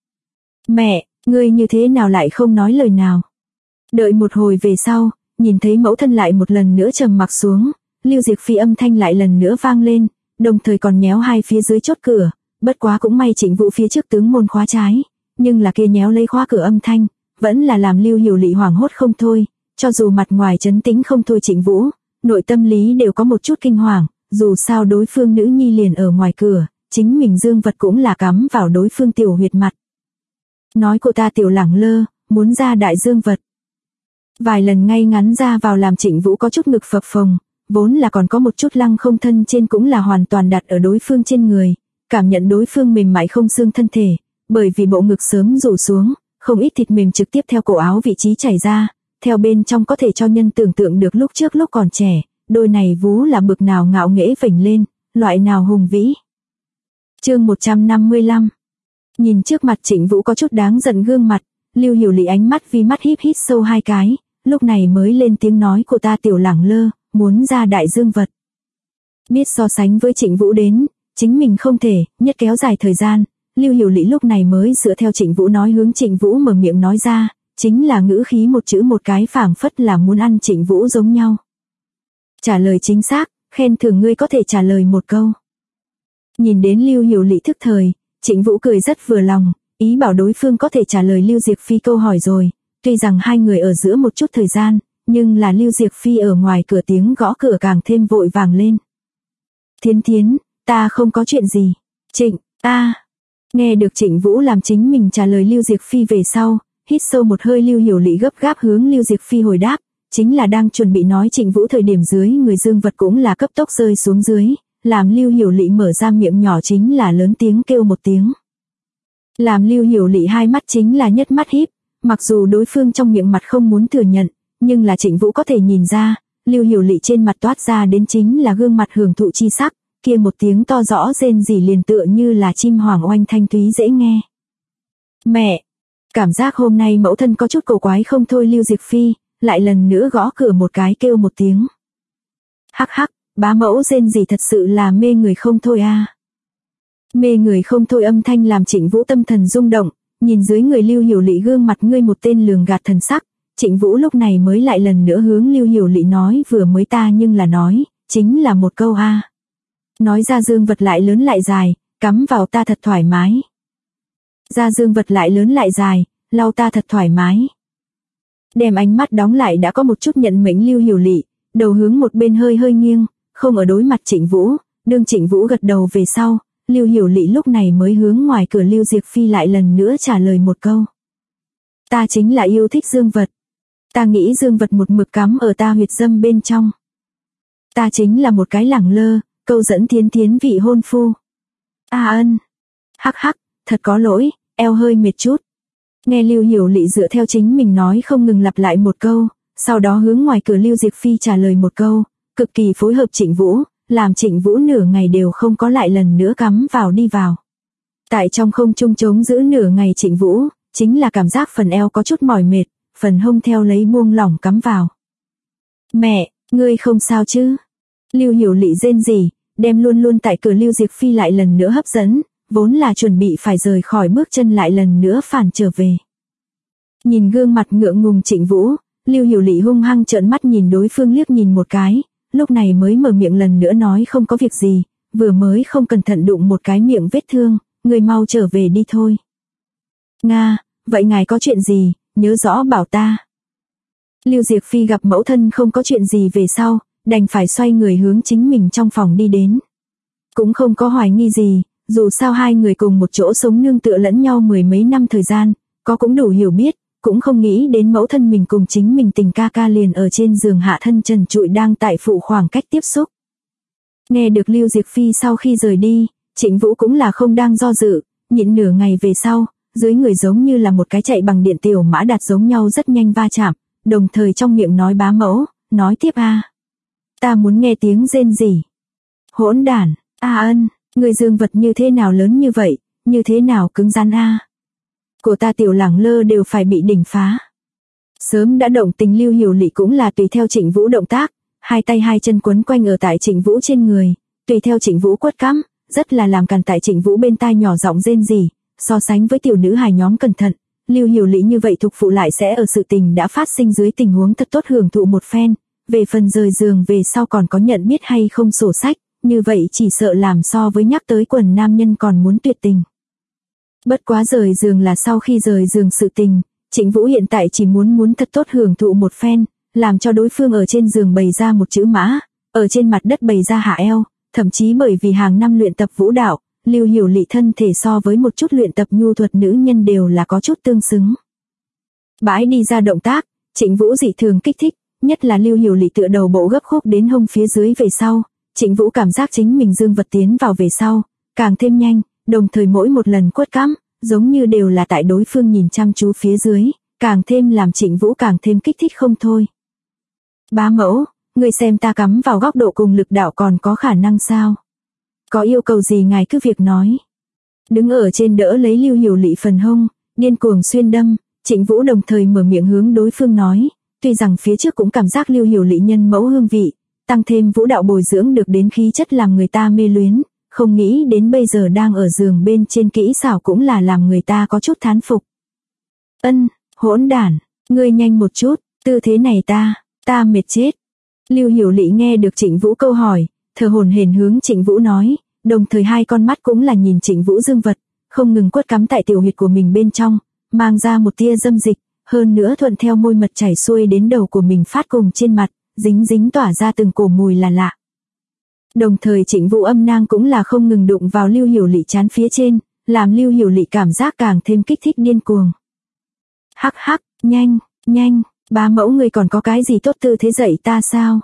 Mẹ, ngươi như thế nào lại không nói lời nào? Đợi một hồi về sau, nhìn thấy mẫu thân lại một lần nữa trầm mặc xuống, Lưu Diệc Phi âm thanh lại lần nữa vang lên, đồng thời còn nhéo hai phía dưới chốt cửa, bất quá cũng may Trịnh Vũ phía trước tướng môn khóa trái, nhưng là kia nhéo lấy khóa cửa âm thanh, vẫn là làm Lưu Hiểu Lị hoảng hốt không thôi, cho dù mặt ngoài trấn tĩnh không thôi Trịnh Vũ, nội tâm lý đều có một chút kinh hoàng, dù sao đối phương nữ nhi liền ở ngoài cửa, chính mình dương vật cũng là cắm vào đối phương tiểu huyệt mặt. Nói cô ta tiểu lẳng lơ, muốn ra đại dương vật. Vài lần ngay ngắn ra vào làm Trịnh Vũ có chút ngực phập phồng, vốn là còn có một chút lăng không thân trên cũng là hoàn toàn đặt ở đối phương trên người, cảm nhận đối phương mềm mại không xương thân thể, bởi vì bộ ngực sớm rủ xuống, không ít thịt mềm trực tiếp theo cổ áo vị trí chảy ra, theo bên trong có thể cho nhân tưởng tượng được lúc trước lúc còn trẻ, đôi này vú là bực nào ngạo nghễ vểnh lên, loại nào hùng vĩ. Chương 155. Nhìn trước mặt Trịnh Vũ có chút đáng giận gương mặt, Lưu Hiểu Lị ánh mắt vi mắt híp hít sâu hai cái, lúc này mới lên tiếng nói của ta tiểu lẳng lơ, muốn ra đại dương vật. Biết so sánh với Trịnh Vũ đến, chính mình không thể, nhất kéo dài thời gian, Lưu Hiểu Lị lúc này mới dựa theo Trịnh Vũ nói hướng Trịnh Vũ mở miệng nói ra, chính là ngữ khí một chữ một cái phảng phất là muốn ăn Trịnh Vũ giống nhau. Trả lời chính xác, khen thưởng ngươi có thể trả lời một câu. Nhìn đến Lưu Hiểu Lị thức thời, Trịnh Vũ cười rất vừa lòng, ý bảo đối phương có thể trả lời Lưu Diệc Phi câu hỏi rồi, tuy rằng hai người ở giữa một chút thời gian, nhưng là Lưu Diệc Phi ở ngoài cửa tiếng gõ cửa càng thêm vội vàng lên. Thiến Thiến, ta không có chuyện gì. Trịnh, ta. Nghe được Trịnh Vũ làm chính mình trả lời Lưu Diệc Phi về sau, hít sâu một hơi Lưu Hiểu Lị gấp gáp hướng Lưu Diệc Phi hồi đáp, chính là đang chuẩn bị nói Trịnh Vũ thời điểm dưới người dương vật cũng là cấp tốc rơi xuống dưới, làm Lưu Hiểu Lị mở ra miệng nhỏ chính là lớn tiếng kêu một tiếng. Làm Lưu Hiểu Lị hai mắt chính là nhất mắt híp, mặc dù đối phương trong miệng mặt không muốn thừa nhận, nhưng là Trịnh Vũ có thể nhìn ra, Lưu Hiểu Lị trên mặt toát ra đến chính là gương mặt hưởng thụ chi sắc, kia một tiếng to rõ rên rỉ liền tựa như là chim hoàng oanh thanh thúy dễ nghe. Mẹ, cảm giác hôm nay mẫu thân có chút cổ quái không thôi. Lưu Diệc Phi lại lần nữa gõ cửa một cái kêu một tiếng. Hắc hắc, bá mẫu rên rỉ thật sự là mê người không thôi a. Mê người không thôi âm thanh làm Trịnh Vũ tâm thần rung động, nhìn dưới người Lưu Hiểu Lị gương mặt ngươi một tên lường gạt thần sắc, Trịnh Vũ lúc này mới lại lần nữa hướng Lưu Hiểu Lị nói vừa mới ta nhưng là nói, chính là một câu a. Nói ra dương vật lại lớn lại dài, cắm vào ta thật thoải mái. Ra dương vật lại lớn lại dài, lau ta thật thoải mái. Đem ánh mắt đóng lại đã có một chút nhận mệnh Lưu Hiểu Lị, đầu hướng một bên hơi hơi nghiêng, không ở đối mặt Trịnh Vũ, đương Trịnh Vũ gật đầu về sau, Lưu Hiểu Lị lúc này mới hướng ngoài cửa Lưu Diệc Phi lại lần nữa trả lời một câu. Ta chính là yêu thích dương vật. Ta nghĩ dương vật một mực cắm ở ta huyệt dâm bên trong. Ta chính là một cái lẳng lơ, câu dẫn Thiến Thiến vị hôn phu. A ân. Hắc hắc, thật có lỗi, eo hơi mệt chút. Nghe Lưu Hiểu Lị dựa theo chính mình nói không ngừng lặp lại một câu, sau đó hướng ngoài cửa Lưu Diệc Phi trả lời một câu, cực kỳ phối hợp Trịnh Vũ, làm Trịnh Vũ nửa ngày đều không có lại lần nữa cắm vào đi vào. Tại trong không trung trống giữ nửa ngày Trịnh Vũ, chính là cảm giác phần eo có chút mỏi mệt, phần hông theo lấy buông lỏng cắm vào. Mẹ, ngươi không sao chứ? Lưu Hiểu Lị rên rỉ, đem luôn luôn tại cửa Lưu Diệc Phi lại lần nữa hấp dẫn, vốn là chuẩn bị phải rời khỏi bước chân lại lần nữa phản trở về. Nhìn gương mặt ngượng ngùng Trịnh Vũ, Lưu Hiểu Lị hung hăng trợn mắt nhìn đối phương liếc nhìn một cái, lúc này mới mở miệng lần nữa nói không có việc gì, vừa mới không cẩn thận đụng một cái miệng vết thương, người mau trở về đi thôi. Nga, vậy ngài có chuyện gì, nhớ rõ bảo ta. Lưu Diệc Phi gặp mẫu thân không có chuyện gì về sau, đành phải xoay người hướng chính mình trong phòng đi đến. Cũng không có hoài nghi gì, dù sao hai người cùng một chỗ sống nương tựa lẫn nhau mười mấy năm thời gian, có cũng đủ hiểu biết, cũng không nghĩ đến mẫu thân mình cùng chính mình tình ca ca liền ở trên giường hạ thân trần trụi đang tại phụ khoảng cách tiếp xúc. Nghe được Lưu Diệc Phi sau khi rời đi, Trịnh Vũ cũng là không đang do dự, nhịn nửa ngày về sau, dưới người giống như là một cái chạy bằng điện tiểu mã đạt giống nhau rất nhanh va chạm, đồng thời trong miệng nói bá mẫu, nói tiếp a. Ta muốn nghe tiếng rên rỉ. Hỗn đản, a ân, người dương vật như thế nào lớn như vậy, như thế nào cứng rắn a. Của ta tiểu lẳng lơ đều phải bị đỉnh phá. Sớm đã động tình Lưu Hiểu Lị cũng là tùy theo Trịnh Vũ động tác, hai tay hai chân quấn quanh ở tại Trịnh Vũ trên người, tùy theo Trịnh Vũ quất cắm, rất là làm càn tại Trịnh Vũ bên tai nhỏ giọng rên rỉ, so sánh với tiểu nữ hài nhóm cẩn thận, Lưu Hiểu Lị như vậy thục phụ lại sẽ ở sự tình đã phát sinh dưới tình huống thật tốt hưởng thụ một phen, về phần rời giường về sau còn có nhận biết hay không sổ sách, như vậy chỉ sợ làm so với nhắc tới quần nam nhân còn muốn tuyệt tình. Bất quá rời giường là sau khi rời giường sự tình, Trịnh Vũ hiện tại chỉ muốn thật tốt hưởng thụ một phen, làm cho đối phương ở trên giường bày ra một chữ mã, ở trên mặt đất bày ra hạ eo, thậm chí bởi vì hàng năm luyện tập vũ đạo, Lưu Hiểu Lị thân thể so với một chút luyện tập nhu thuật nữ nhân đều là có chút tương xứng. Bãi đi ra động tác, Trịnh Vũ dị thường kích thích, nhất là Lưu Hiểu Lị tựa đầu bộ gấp khúc đến hông phía dưới về sau, Trịnh Vũ cảm giác chính mình dương vật tiến vào về sau, càng thêm nhanh, đồng thời mỗi một lần quất cắm, giống như đều là tại đối phương nhìn chăm chú phía dưới, càng thêm làm Trịnh Vũ càng thêm kích thích không thôi. Bá mẫu, người xem ta cắm vào góc độ cùng lực đạo còn có khả năng sao? Có yêu cầu gì ngài cứ việc nói. Đứng ở trên đỡ lấy Lưu Hiểu Lị phần hông, điên cuồng xuyên đâm, Trịnh Vũ đồng thời mở miệng hướng đối phương nói, tuy rằng phía trước cũng cảm giác Lưu Hiểu Lị nhân mẫu hương vị, tăng thêm vũ đạo bồi dưỡng được đến khí chất làm người ta mê luyến, không nghĩ đến bây giờ đang ở giường bên trên kỹ xảo cũng là làm người ta có chút thán phục. Hỗn đản, ngươi nhanh một chút, tư thế này ta mệt chết. Lưu Hiểu Lị nghe được Trịnh Vũ câu hỏi, thở hổn hển hướng Trịnh Vũ nói, đồng thời hai con mắt cũng là nhìn Trịnh Vũ dương vật, không ngừng quất cắm tại tiểu huyệt của mình bên trong, mang ra một tia dâm dịch, hơn nữa thuận theo môi mật chảy xuôi đến đầu của mình phát cùng trên mặt, dính tỏa ra từng cổ mùi là lạ. Đồng thời Trịnh Vũ âm nang cũng là không ngừng đụng vào Lưu Hiểu Lị trán phía trên, làm Lưu Hiểu Lị cảm giác càng thêm kích thích điên cuồng. Hắc hắc, nhanh, bá mẫu ngươi còn có cái gì tốt tư thế dạy ta sao?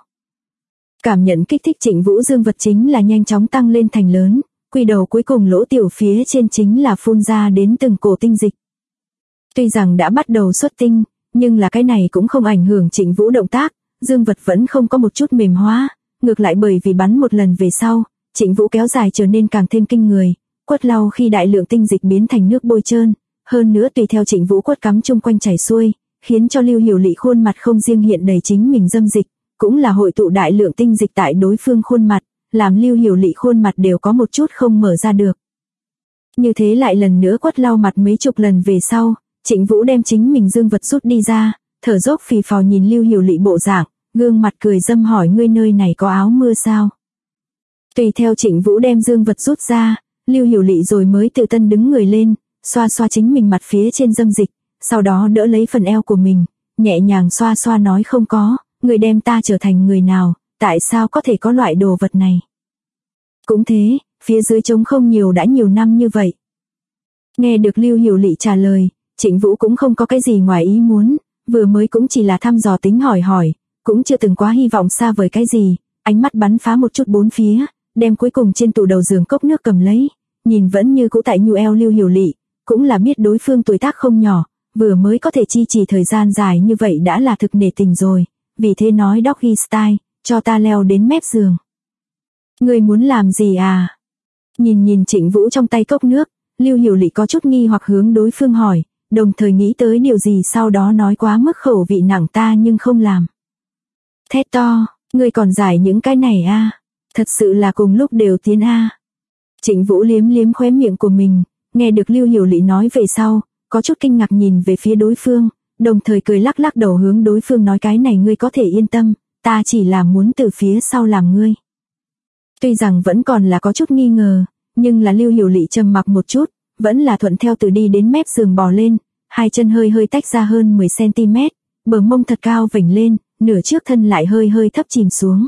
Cảm nhận kích thích Trịnh Vũ dương vật chính là nhanh chóng tăng lên thành lớn, quy đầu cuối cùng lỗ tiểu phía trên chính là phun ra đến từng cổ tinh dịch. Tuy rằng đã bắt đầu xuất tinh, nhưng là cái này cũng không ảnh hưởng Trịnh Vũ động tác, dương vật vẫn không có một chút mềm hóa, ngược lại bởi vì bắn một lần về sau, Trịnh Vũ kéo dài trở nên càng thêm kinh người, quất lau khi đại lượng tinh dịch biến thành nước bôi trơn, hơn nữa tùy theo Trịnh Vũ quất cắm chung quanh chảy xuôi, khiến cho Lưu Hiểu Lị khuôn mặt không riêng hiện đầy chính mình dâm dịch, cũng là hội tụ đại lượng tinh dịch tại đối phương khuôn mặt, làm Lưu Hiểu Lị khuôn mặt đều có một chút không mở ra được. Như thế lại lần nữa quất lau mặt mấy chục lần về sau, Trịnh Vũ đem chính mình dương vật rút đi ra, thở dốc phì phò nhìn Lưu Hiểu Lị bộ dạng, gương mặt cười dâm hỏi ngươi nơi này có áo mưa sao? Tùy theo Trịnh Vũ đem dương vật rút ra, Lưu Hiểu Lị rồi mới tự tân đứng người lên, xoa xoa chính mình mặt phía trên dâm dịch, sau đó đỡ lấy phần eo của mình, nhẹ nhàng xoa xoa nói không có, người đem ta trở thành người nào, tại sao có thể có loại đồ vật này? Cũng thế, phía dưới trống không nhiều đã nhiều năm như vậy. Nghe được Lưu Hiểu Lị trả lời, Trịnh Vũ cũng không có cái gì ngoài ý muốn, vừa mới cũng chỉ là thăm dò tính hỏi, cũng chưa từng quá hy vọng xa vời cái gì, ánh mắt bắn phá một chút bốn phía, đem cuối cùng trên tủ đầu giường cốc nước cầm lấy, nhìn vẫn như cũ tại nhu eo Lưu Hiểu Lị, cũng là biết đối phương tuổi tác không nhỏ, vừa mới có thể chi trì thời gian dài như vậy đã là thực nể tình rồi, vì thế nói doggy style, cho ta leo đến mép giường. Ngươi muốn làm gì à? Nhìn Trịnh Vũ trong tay cốc nước, Lưu Hiểu Lị có chút nghi hoặc hướng đối phương hỏi, đồng thời nghĩ tới điều gì sau đó nói quá mức khẩu vị nặng ta nhưng không làm. Thét to, ngươi còn giải những cái này à? Thật sự là cùng lúc đều tiến à? Trịnh Vũ liếm khóe miệng của mình, nghe được Lưu Hiểu Lị nói về sau, có chút kinh ngạc nhìn về phía đối phương, đồng thời cười lắc đầu hướng đối phương nói cái này ngươi có thể yên tâm, ta chỉ là muốn từ phía sau làm ngươi. Tuy rằng vẫn còn là có chút nghi ngờ, nhưng là Lưu Hiểu Lị trầm mặc một chút, vẫn là thuận theo từ đi đến mép giường bò lên, hai chân hơi tách ra hơn 10 cm, bờ mông thật cao vểnh lên, nửa trước thân lại hơi thấp chìm xuống.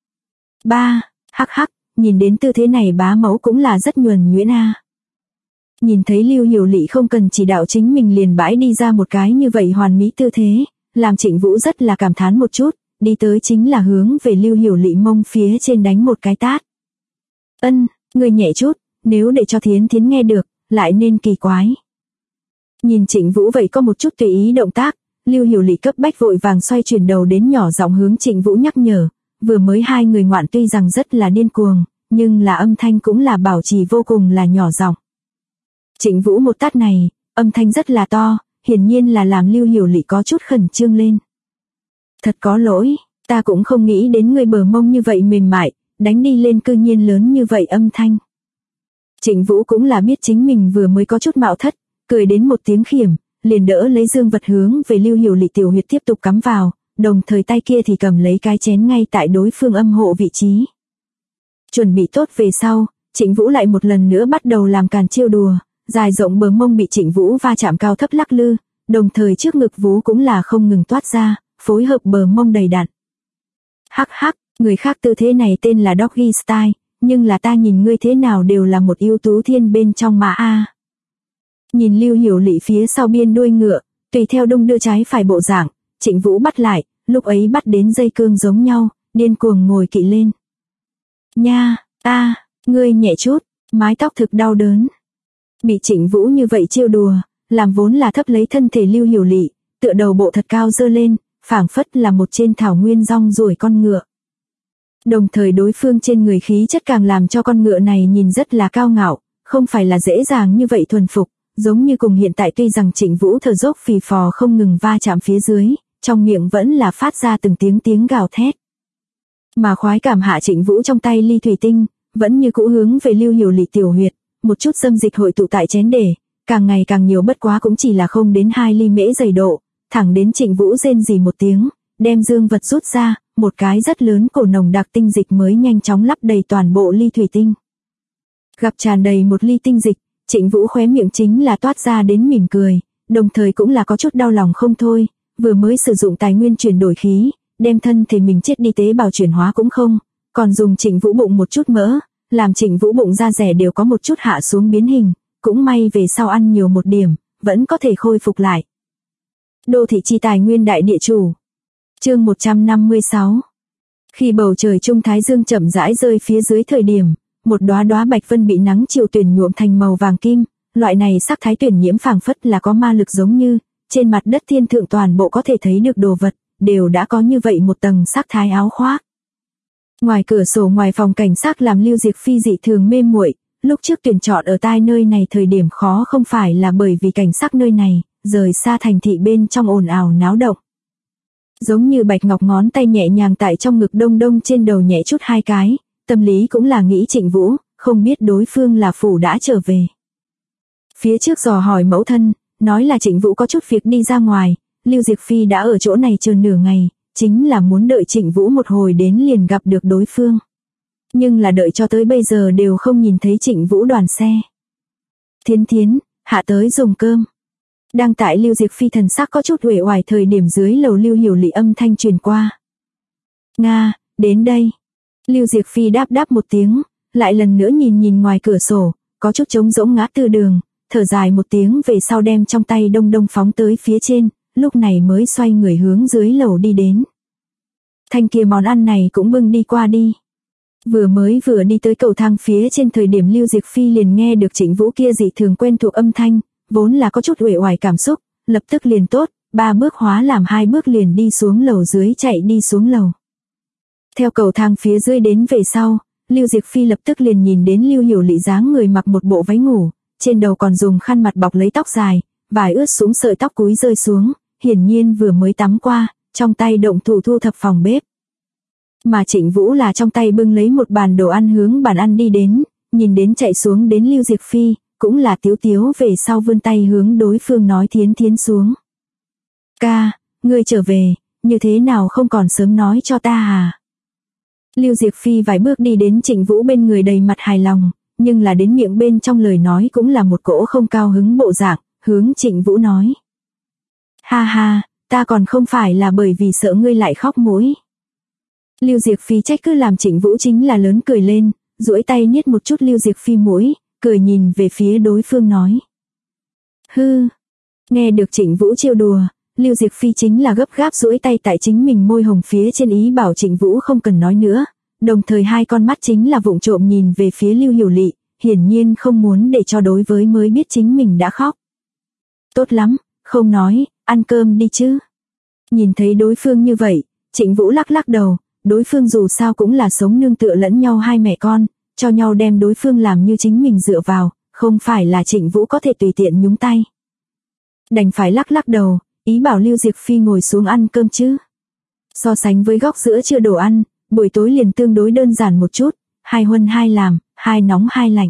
Hắc, nhìn đến tư thế này bá mẫu cũng là rất nhuần nhuyễn a. Nhìn thấy Lưu Hiểu Lị không cần chỉ đạo chính mình liền bãi đi ra một cái như vậy hoàn mỹ tư thế, làm Trịnh Vũ rất là cảm thán một chút, đi tới chính là hướng về Lưu Hiểu Lị mông phía trên đánh một cái tát. Người nhẹ chút, nếu để cho Thiến nghe được, lại nên kỳ quái. Nhìn Trịnh Vũ vậy có một chút tùy ý động tác, Lưu Hiểu Lị cấp bách vội vàng xoay chuyển đầu đến nhỏ giọng hướng Trịnh Vũ nhắc nhở, vừa mới hai người ngoạn tuy rằng rất là điên cuồng, nhưng là âm thanh cũng là bảo trì vô cùng là nhỏ giọng. Trịnh Vũ một tát này, âm thanh rất là to, hiển nhiên là làm Lưu Hiểu Lị có chút khẩn trương lên. Thật có lỗi, ta cũng không nghĩ đến người bờ mông như vậy mềm mại, đánh đi lên cư nhiên lớn như vậy âm thanh. Trịnh Vũ cũng là biết chính mình vừa mới có chút mạo thất, cười đến một tiếng khiểm, liền đỡ lấy dương vật hướng về Lưu Hiểu Lị tiểu huyệt tiếp tục cắm vào, đồng thời tay kia thì cầm lấy cái chén ngay tại đối phương âm hộ vị trí. Chuẩn bị tốt về sau, Trịnh Vũ lại một lần nữa bắt đầu làm càn trêu đùa, dài rộng bờ mông bị Trịnh Vũ va chạm cao thấp lắc lư, đồng thời trước ngực vú cũng là không ngừng toát ra, phối hợp bờ mông đầy đặn. Hắc, người khác tư thế này tên là doggy style, nhưng là ta nhìn ngươi thế nào đều là một ưu tú thiên bên trong mà a. Nhìn Lưu Hiểu Lị phía sau biên đuôi ngựa, tùy theo đung đưa trái phải bộ dạng, Trịnh Vũ bắt lại, lúc ấy bắt đến dây cương giống nhau, điên cuồng ngồi kỵ lên. Nha, ngươi nhẹ chút, mái tóc thực đau đớn. Bị Trịnh Vũ như vậy trêu đùa, làm vốn là thấp lấy thân thể Lưu Hiểu Lị, tựa đầu bộ thật cao dơ lên, phảng phất là một trên thảo nguyên rong ruổi con ngựa. Đồng thời đối phương trên người khí chất càng làm cho con ngựa này nhìn rất là cao ngạo, không phải là dễ dàng như vậy thuần phục, giống như cùng hiện tại tuy rằng Trịnh Vũ thở dốc phì phò không ngừng va chạm phía dưới, trong miệng vẫn là phát ra từng tiếng gào thét. Mà khoái cảm hạ Trịnh Vũ trong tay ly thủy tinh, vẫn như cũ hướng về Lưu Hiểu Lị tiểu huyệt, một chút dâm dịch hội tụ tại chén để, càng ngày càng nhiều, bất quá cũng chỉ là không đến 2 ly mễ dày độ, thẳng đến Trịnh Vũ rên rỉ một tiếng, đem dương vật rút ra, một cái rất lớn cổ nồng đặc tinh dịch mới nhanh chóng lấp đầy toàn bộ ly thủy tinh. Gặp tràn đầy một ly tinh dịch, Trịnh Vũ khóe miệng chính là toát ra đến mỉm cười, đồng thời cũng là có chút đau lòng không thôi, vừa mới sử dụng tài nguyên chuyển đổi khí, đem thân thể mình chết đi tế bào chuyển hóa cũng không, còn dùng Trịnh Vũ bụng một chút mỡ, làm Trịnh Vũ bụng da rẻ đều có một chút hạ xuống biến hình, cũng may về sau ăn nhiều một điểm, vẫn có thể khôi phục lại. Đô thị chi tài nguyên đại địa chủ. Chương 156. Khi bầu trời trung thái dương chậm rãi rơi phía dưới thời điểm, một đóa đóa bạch vân bị nắng chiều tuyển nhuộm thành màu vàng kim, loại này sắc thái tuyển nhiễm phảng phất là có ma lực, giống như trên mặt đất thiên thượng toàn bộ có thể thấy được đồ vật, đều đã có như vậy một tầng sắc thái áo khoác. Ngoài cửa sổ ngoài phòng cảnh sát làm Lưu Diệc Phi dị thường mê muội, lúc trước tuyển chọn ở tai nơi này thời điểm khó không phải là bởi vì cảnh sát nơi này, rời xa thành thị bên trong ồn ào náo động. Giống như bạch ngọc ngón tay nhẹ nhàng tại trong ngực đông đông trên đầu nhẹ chút 2 cái, tâm lý cũng là nghĩ Trịnh Vũ, không biết đối phương là phủ đã trở về. Phía trước dò hỏi mẫu thân, nói là Trịnh Vũ có chút việc đi ra ngoài, Lưu Diệc Phi đã ở chỗ này chờ nửa ngày, chính là muốn đợi Trịnh Vũ một hồi đến liền gặp được đối phương. Nhưng là đợi cho tới bây giờ đều không nhìn thấy Trịnh Vũ đoàn xe. Thiến Thiến, hạ tới dùng cơm. Đang tại Lưu Diệc Phi thần sắc có chút uể oải thời điểm dưới lầu Lưu Hiểu Lị âm thanh truyền qua. Nga, đến đây. Lưu Diệc Phi đáp một tiếng, lại lần nữa nhìn ngoài cửa sổ, có chút trống rỗng ngã tư đường, thở dài một tiếng về sau đem trong tay đông đông phóng tới phía trên, lúc này mới xoay người hướng dưới lầu đi đến. Thanh kia món ăn này cũng bưng đi qua đi. Vừa đi tới cầu thang phía trên thời điểm Lưu Diệc Phi liền nghe được Trịnh Vũ kia dị thường quen thuộc âm thanh, vốn là có chút uể oải cảm xúc, lập tức liền tốt, 3 bước hóa làm 2 bước liền đi xuống lầu dưới chạy đi xuống lầu. Theo cầu thang phía dưới đến về sau, Lưu Diệc Phi lập tức liền nhìn đến Lưu Hiểu Lị dáng người mặc một bộ váy ngủ, trên đầu còn dùng khăn mặt bọc lấy tóc dài, vải ướt xuống sợi tóc cúi rơi xuống, hiển nhiên vừa mới tắm qua, trong tay động thủ thu thập phòng bếp. Mà Trịnh Vũ là trong tay bưng lấy một bàn đồ ăn hướng bàn ăn đi đến, nhìn đến chạy xuống đến Lưu Diệc Phi, cũng là tiếu về sau vươn tay hướng đối phương nói Thiến Thiến xuống. Ca, ngươi trở về, như thế nào không còn sớm nói cho ta à? Lưu Diệc Phi vài bước đi đến Trịnh Vũ bên người đầy mặt hài lòng, nhưng là đến miệng bên trong lời nói cũng là một cỗ không cao hứng bộ dạng, hướng Trịnh Vũ nói. Ha ha, ta còn không phải là bởi vì sợ ngươi lại khóc mũi. Lưu Diệc Phi trách cứ làm Trịnh Vũ chính là lớn cười lên, duỗi tay niết một chút Lưu Diệc Phi mũi, cười nhìn về phía đối phương nói. Hư, nghe được Trịnh Vũ trêu đùa, Lưu Diệc Phi chính là gấp gáp duỗi tay tại chính mình môi hồng phía trên ý bảo Trịnh Vũ không cần nói nữa, đồng thời 2 con mắt chính là vụng trộm nhìn về phía Lưu Hiểu Lị, hiển nhiên không muốn để cho đối với mới biết chính mình đã khóc. Tốt lắm, không nói, ăn cơm đi chứ. Nhìn thấy đối phương như vậy, Trịnh Vũ lắc đầu, đối phương dù sao cũng là sống nương tựa lẫn nhau 2 mẹ con, cho nhau đem đối phương làm như chính mình dựa vào, không phải là Trịnh Vũ có thể tùy tiện nhúng tay. Đành phải lắc đầu, ý bảo Lưu Diệc Phi ngồi xuống ăn cơm chứ. So sánh với góc giữa trưa đồ ăn, buổi tối liền tương đối đơn giản một chút, 2 huân 2 làm, 2 nóng 2 lạnh.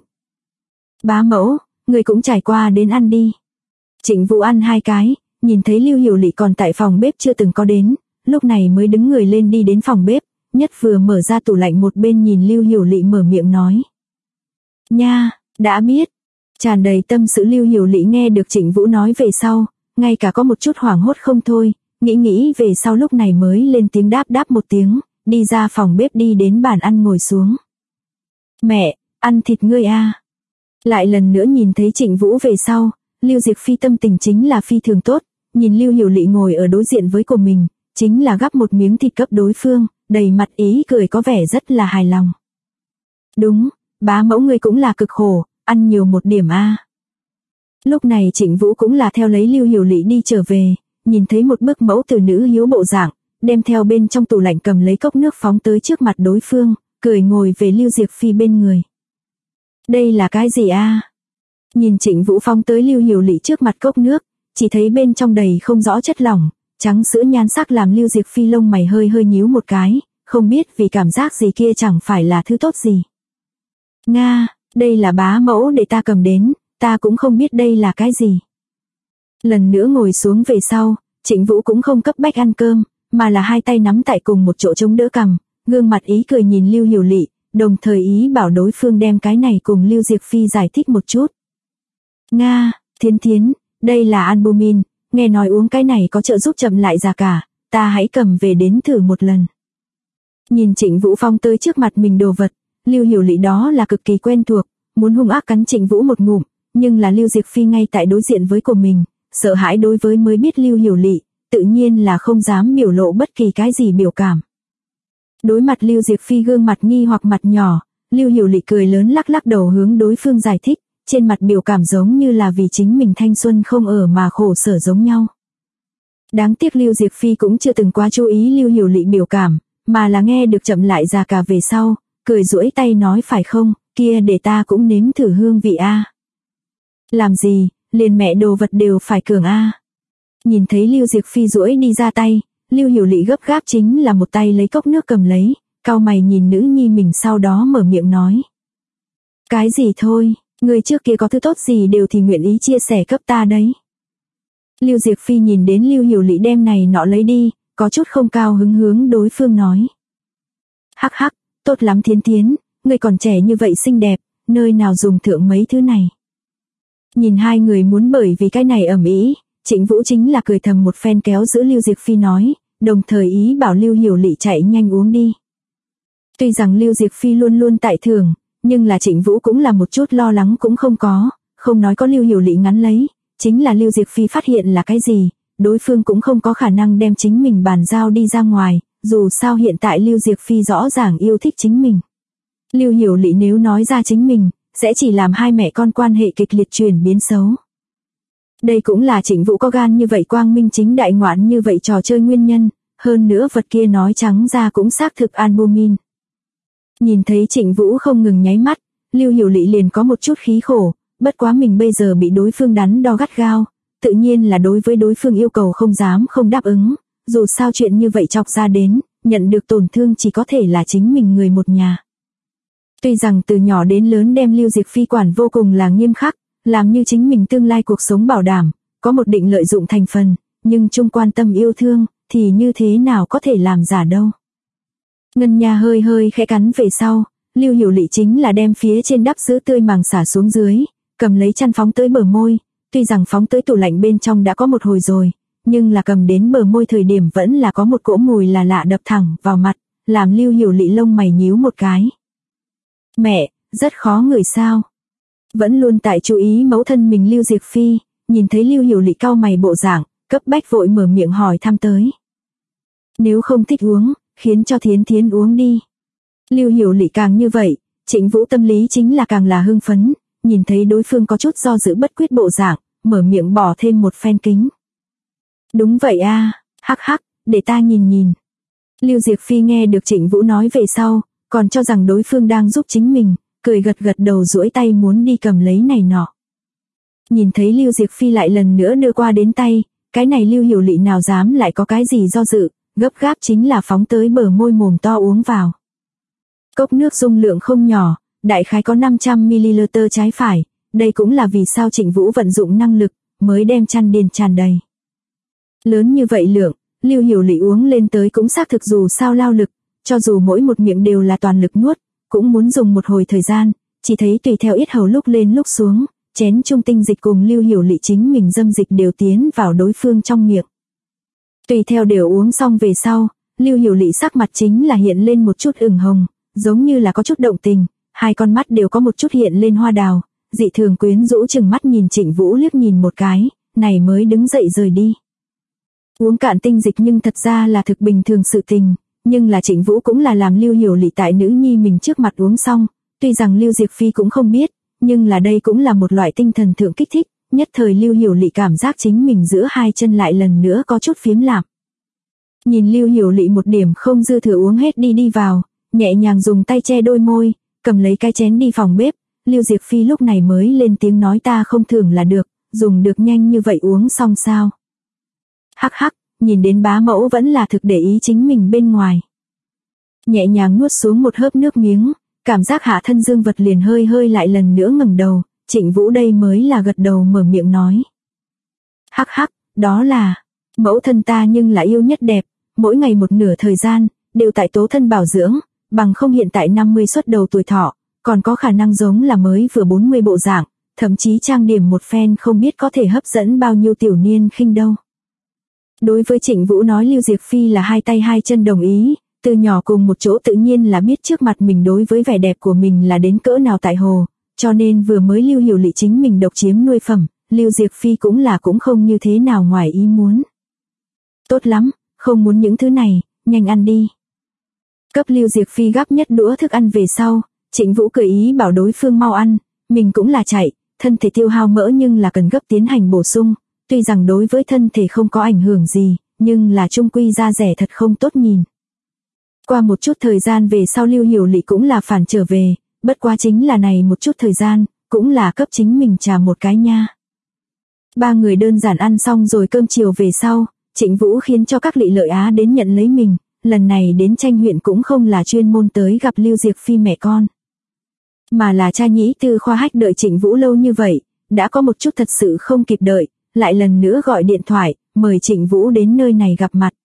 Bá mẫu, người cũng trải qua đến ăn đi. Trịnh Vũ ăn 2 cái, nhìn thấy Lưu Hiểu Lị còn tại phòng bếp chưa từng có đến, lúc này mới đứng người lên đi đến phòng bếp, nhất vừa mở ra tủ lạnh một bên nhìn Lưu Hiểu Lị mở miệng nói. Nha, đã biết. Tràn đầy tâm sự Lưu Hiểu Lị nghe được Trịnh Vũ nói về sau, ngay cả có một chút hoảng hốt không thôi, nghĩ về sau lúc này mới lên tiếng đáp một tiếng, đi ra phòng bếp đi đến bàn ăn ngồi xuống. Mẹ, ăn thịt ngươi à. Lại lần nữa nhìn thấy Trịnh Vũ về sau, Lưu Diệc Phi tâm tình chính là phi thường tốt, nhìn Lưu Hiểu Lị ngồi ở đối diện với của mình, chính là gắp một miếng thịt cấp đối phương, đầy mặt ý cười có vẻ rất là hài lòng. Đúng, bá mẫu ngươi cũng là cực khổ, ăn nhiều một điểm a. Lúc này Trịnh Vũ cũng là theo lấy Lưu Hiểu Lị đi trở về, nhìn thấy một bức mẫu tử nữ hiếu bộ dạng, đem theo bên trong tủ lạnh cầm lấy cốc nước phóng tới trước mặt đối phương, cười ngồi về Lưu Diệc Phi bên người. Đây là cái gì a? Nhìn Trịnh Vũ phóng tới Lưu Hiểu Lị trước mặt cốc nước, chỉ thấy bên trong đầy không rõ chất lỏng, trắng sữa nhan sắc làm Lưu Diệc Phi lông mày hơi hơi nhíu một cái, không biết vì cảm giác gì kia chẳng phải là thứ tốt gì. Nga, đây là bá mẫu để ta cầm đến, ta cũng không biết đây là cái gì. Lần nữa ngồi xuống về sau, Trịnh Vũ cũng không cấp bách ăn cơm, mà là hai tay nắm tại cùng một chỗ chống đỡ cằm, gương mặt ý cười nhìn Lưu Hiểu Lị, đồng thời ý bảo đối phương đem cái này cùng Lưu Diệc Phi giải thích một chút. Nga, Thiến Thiến, đây là albumin, nghe nói uống cái này có trợ giúp chậm lại già cả, ta hãy cầm về đến thử một lần. Nhìn Trịnh Vũ Phong tới trước mặt mình đồ vật, Lưu Hiểu Lị đó là cực kỳ quen thuộc, muốn hung ác cắn Trịnh Vũ một ngụm, nhưng là Lưu Diệc Phi ngay tại đối diện với của mình, sợ hãi đối với mới biết Lưu Hiểu Lị, tự nhiên là không dám biểu lộ bất kỳ cái gì biểu cảm. Đối mặt Lưu Diệc Phi gương mặt nghi hoặc mặt nhỏ, Lưu Hiểu Lị cười lớn lắc lắc đầu hướng đối phương giải thích, trên mặt biểu cảm giống như là vì chính mình thanh xuân không ở mà khổ sở giống nhau. Đáng tiếc Lưu Diệc Phi cũng chưa từng quá chú ý Lưu Hiểu Lị biểu cảm, mà là nghe được chậm lại già cả về sau, cười duỗi tay nói phải không, kia để ta cũng nếm thử hương vị a. Làm gì, liền mẹ đồ vật đều phải cường a. Nhìn thấy Lưu Diệc Phi duỗi đi ra tay, Lưu Hiểu Lị gấp gáp chính là một tay lấy cốc nước cầm lấy, cau mày nhìn nữ nhi mình sau đó mở miệng nói. Cái gì thôi, người trước kia có thứ tốt gì đều thì nguyện ý chia sẻ cấp ta đấy. Lưu Diệc Phi nhìn đến Lưu Hiểu Lị đem này nọ lấy đi, có chút không cao hứng hướng đối phương nói. Hắc hắc, tốt lắm Thiến Thiến, người còn trẻ như vậy xinh đẹp, nơi nào dùng thượng mấy thứ này. Nhìn hai người muốn bởi vì cái này ầm ĩ, Trịnh Vũ chính là cười thầm một phen kéo giữ Lưu Diệc Phi nói, đồng thời ý bảo Lưu Hiểu Lị chạy nhanh uống đi. Tuy rằng Lưu Diệc Phi luôn luôn tại thường, nhưng là Trịnh Vũ cũng là một chút lo lắng cũng không có, không nói có Lưu Hiểu Lị ngắn lấy, chính là Lưu Diệc Phi phát hiện là cái gì, đối phương cũng không có khả năng đem chính mình bàn giao đi ra ngoài, dù sao hiện tại Lưu Diệc Phi rõ ràng yêu thích chính mình. Lưu Hiểu Lị nếu nói ra chính mình, sẽ chỉ làm hai mẹ con quan hệ kịch liệt chuyển biến xấu. Đây cũng là Trịnh Vũ có gan như vậy quang minh chính đại ngoạn như vậy trò chơi nguyên nhân, hơn nữa vật kia nói trắng ra cũng xác thực albumin. Nhìn thấy Trịnh Vũ không ngừng nháy mắt, Lưu Hiểu Lị liền có một chút khí khổ, bất quá mình bây giờ bị đối phương đắn đo gắt gao, tự nhiên là đối với đối phương yêu cầu không dám không đáp ứng, dù sao chuyện như vậy chọc ra đến, nhận được tổn thương chỉ có thể là chính mình người một nhà. Tuy rằng từ nhỏ đến lớn đem Lưu Diệc Phi quản vô cùng là nghiêm khắc, làm như chính mình tương lai cuộc sống bảo đảm, có một định lợi dụng thành phần, nhưng chung quan tâm yêu thương, thì như thế nào có thể làm giả đâu. Ngân Nha hơi hơi khẽ cắn về sau, Lưu Hiểu Lị chính là đem phía trên đắp sữa tươi màng xả xuống dưới, cầm lấy chăn phóng tới bờ môi, tuy rằng phóng tới tủ lạnh bên trong đã có một hồi rồi, nhưng là cầm đến bờ môi thời điểm vẫn là có một cỗ mùi là lạ đập thẳng vào mặt, làm Lưu Hiểu Lị lông mày nhíu một cái. Mẹ, rất khó ngửi sao? Vẫn luôn tại chú ý mẫu thân mình Lưu Diệc Phi, nhìn thấy Lưu Hiểu Lị cau mày bộ dạng, cấp bách vội mở miệng hỏi thăm tới. Nếu không thích uống, khiến cho Thiến Thiến uống đi. Lưu Hiểu Lị càng như vậy, Trịnh Vũ tâm lý chính là càng là hưng phấn, nhìn thấy đối phương có chút do dự bất quyết bộ dạng, mở miệng bỏ thêm một phen kính. Đúng vậy a, hắc hắc, để ta nhìn nhìn. Lưu Diệc Phi nghe được Trịnh Vũ nói về sau, còn cho rằng đối phương đang giúp chính mình, cười gật gật đầu duỗi tay muốn đi cầm lấy này nọ. Nhìn thấy Lưu Diệc Phi lại lần nữa đưa qua đến tay, cái này Lưu Hiểu Lị nào dám lại có cái gì do dự, gấp gáp chính là phóng tới bờ môi mồm to uống vào. Cốc nước dung lượng không nhỏ, đại khái có 500ml trái phải, đây cũng là vì sao Trịnh Vũ vận dụng năng lực, mới đem chăn điền tràn đầy. Lớn như vậy lượng, Lưu Hiểu Lị uống lên tới cũng xác thực dù sao lao lực, cho dù mỗi một miệng đều là toàn lực nuốt, cũng muốn dùng một hồi thời gian, chỉ thấy tùy theo yết hầu lúc lên lúc xuống, chén trung tinh dịch cùng Lưu Hiểu Lị chính mình dâm dịch đều tiến vào đối phương trong miệng. Tùy theo đều uống xong về sau, Lưu Hiểu Lị sắc mặt chính là hiện lên một chút ửng hồng, giống như là có chút động tình, hai con mắt đều có một chút hiện lên hoa đào, dị thường quyến rũ chừng mắt nhìn Trịnh Vũ liếc nhìn một cái, này mới đứng dậy rời đi. Uống cạn tinh dịch nhưng thật ra là thực bình thường sự tình, nhưng là Trịnh Vũ cũng là làm Lưu Hiểu Lị tại nữ nhi mình trước mặt uống xong, tuy rằng Lưu Diệc Phi cũng không biết, nhưng là đây cũng là một loại tinh thần thượng kích thích, nhất thời Lưu Hiểu Lị cảm giác chính mình giữa hai chân lại lần nữa có chút phiếm lạm. Nhìn Lưu Hiểu Lị một điểm không dư thừa uống hết đi vào, nhẹ nhàng dùng tay che đôi môi, cầm lấy cái chén đi phòng bếp, Lưu Diệc Phi lúc này mới lên tiếng nói ta không thường là được, dùng được nhanh như vậy uống xong sao. Hắc hắc, nhìn đến bá mẫu vẫn là thực để ý chính mình bên ngoài. Nhẹ nhàng nuốt xuống một hớp nước miếng, cảm giác hạ thân dương vật liền hơi hơi lại lần nữa ngẩng đầu, Trịnh Vũ đây mới là gật đầu mở miệng nói. Hắc hắc, đó là, mẫu thân ta nhưng là yêu nhất đẹp, mỗi ngày một nửa thời gian, đều tại tố thân bảo dưỡng, bằng không hiện tại 50 xuất đầu tuổi thọ, còn có khả năng giống là mới vừa 40 bộ dạng, thậm chí trang điểm một phen không biết có thể hấp dẫn bao nhiêu tiểu niên khinh đâu. Đối với Trịnh Vũ nói Lưu Diệc Phi là hai tay hai chân đồng ý, từ nhỏ cùng một chỗ tự nhiên là biết trước mặt mình đối với vẻ đẹp của mình là đến cỡ nào tại hồ, cho nên vừa mới Lưu Hiểu Lị chính mình độc chiếm nuôi phẩm, Lưu Diệc Phi cũng không như thế nào ngoài ý muốn. Tốt lắm, không muốn những thứ này, nhanh ăn đi. Cấp Lưu Diệc Phi gắp nhất đũa thức ăn về sau, Trịnh Vũ cười ý bảo đối phương mau ăn, mình cũng là chạy, thân thể tiêu hao mỡ nhưng là cần gấp tiến hành bổ sung, tuy rằng đối với thân thể không có ảnh hưởng gì, nhưng là chung quy da rẻ thật không tốt nhìn. Qua một chút thời gian về sau Lưu Hiểu Lị cũng là phản trở về, bất quá chính là này một chút thời gian, cũng là cấp chính mình trà một cái nha. Ba người đơn giản ăn xong rồi cơm chiều về sau, Trịnh Vũ khiến cho các Lị Lợi Á đến nhận lấy mình, lần này đến Tranh huyện cũng không là chuyên môn tới gặp Lưu Diệc Phi mẹ con, mà là cha nhĩ tư khoa hách đợi Trịnh Vũ lâu như vậy, đã có một chút thật sự không kịp đợi, lại lần nữa gọi điện thoại, mời Trịnh Vũ đến nơi này gặp mặt.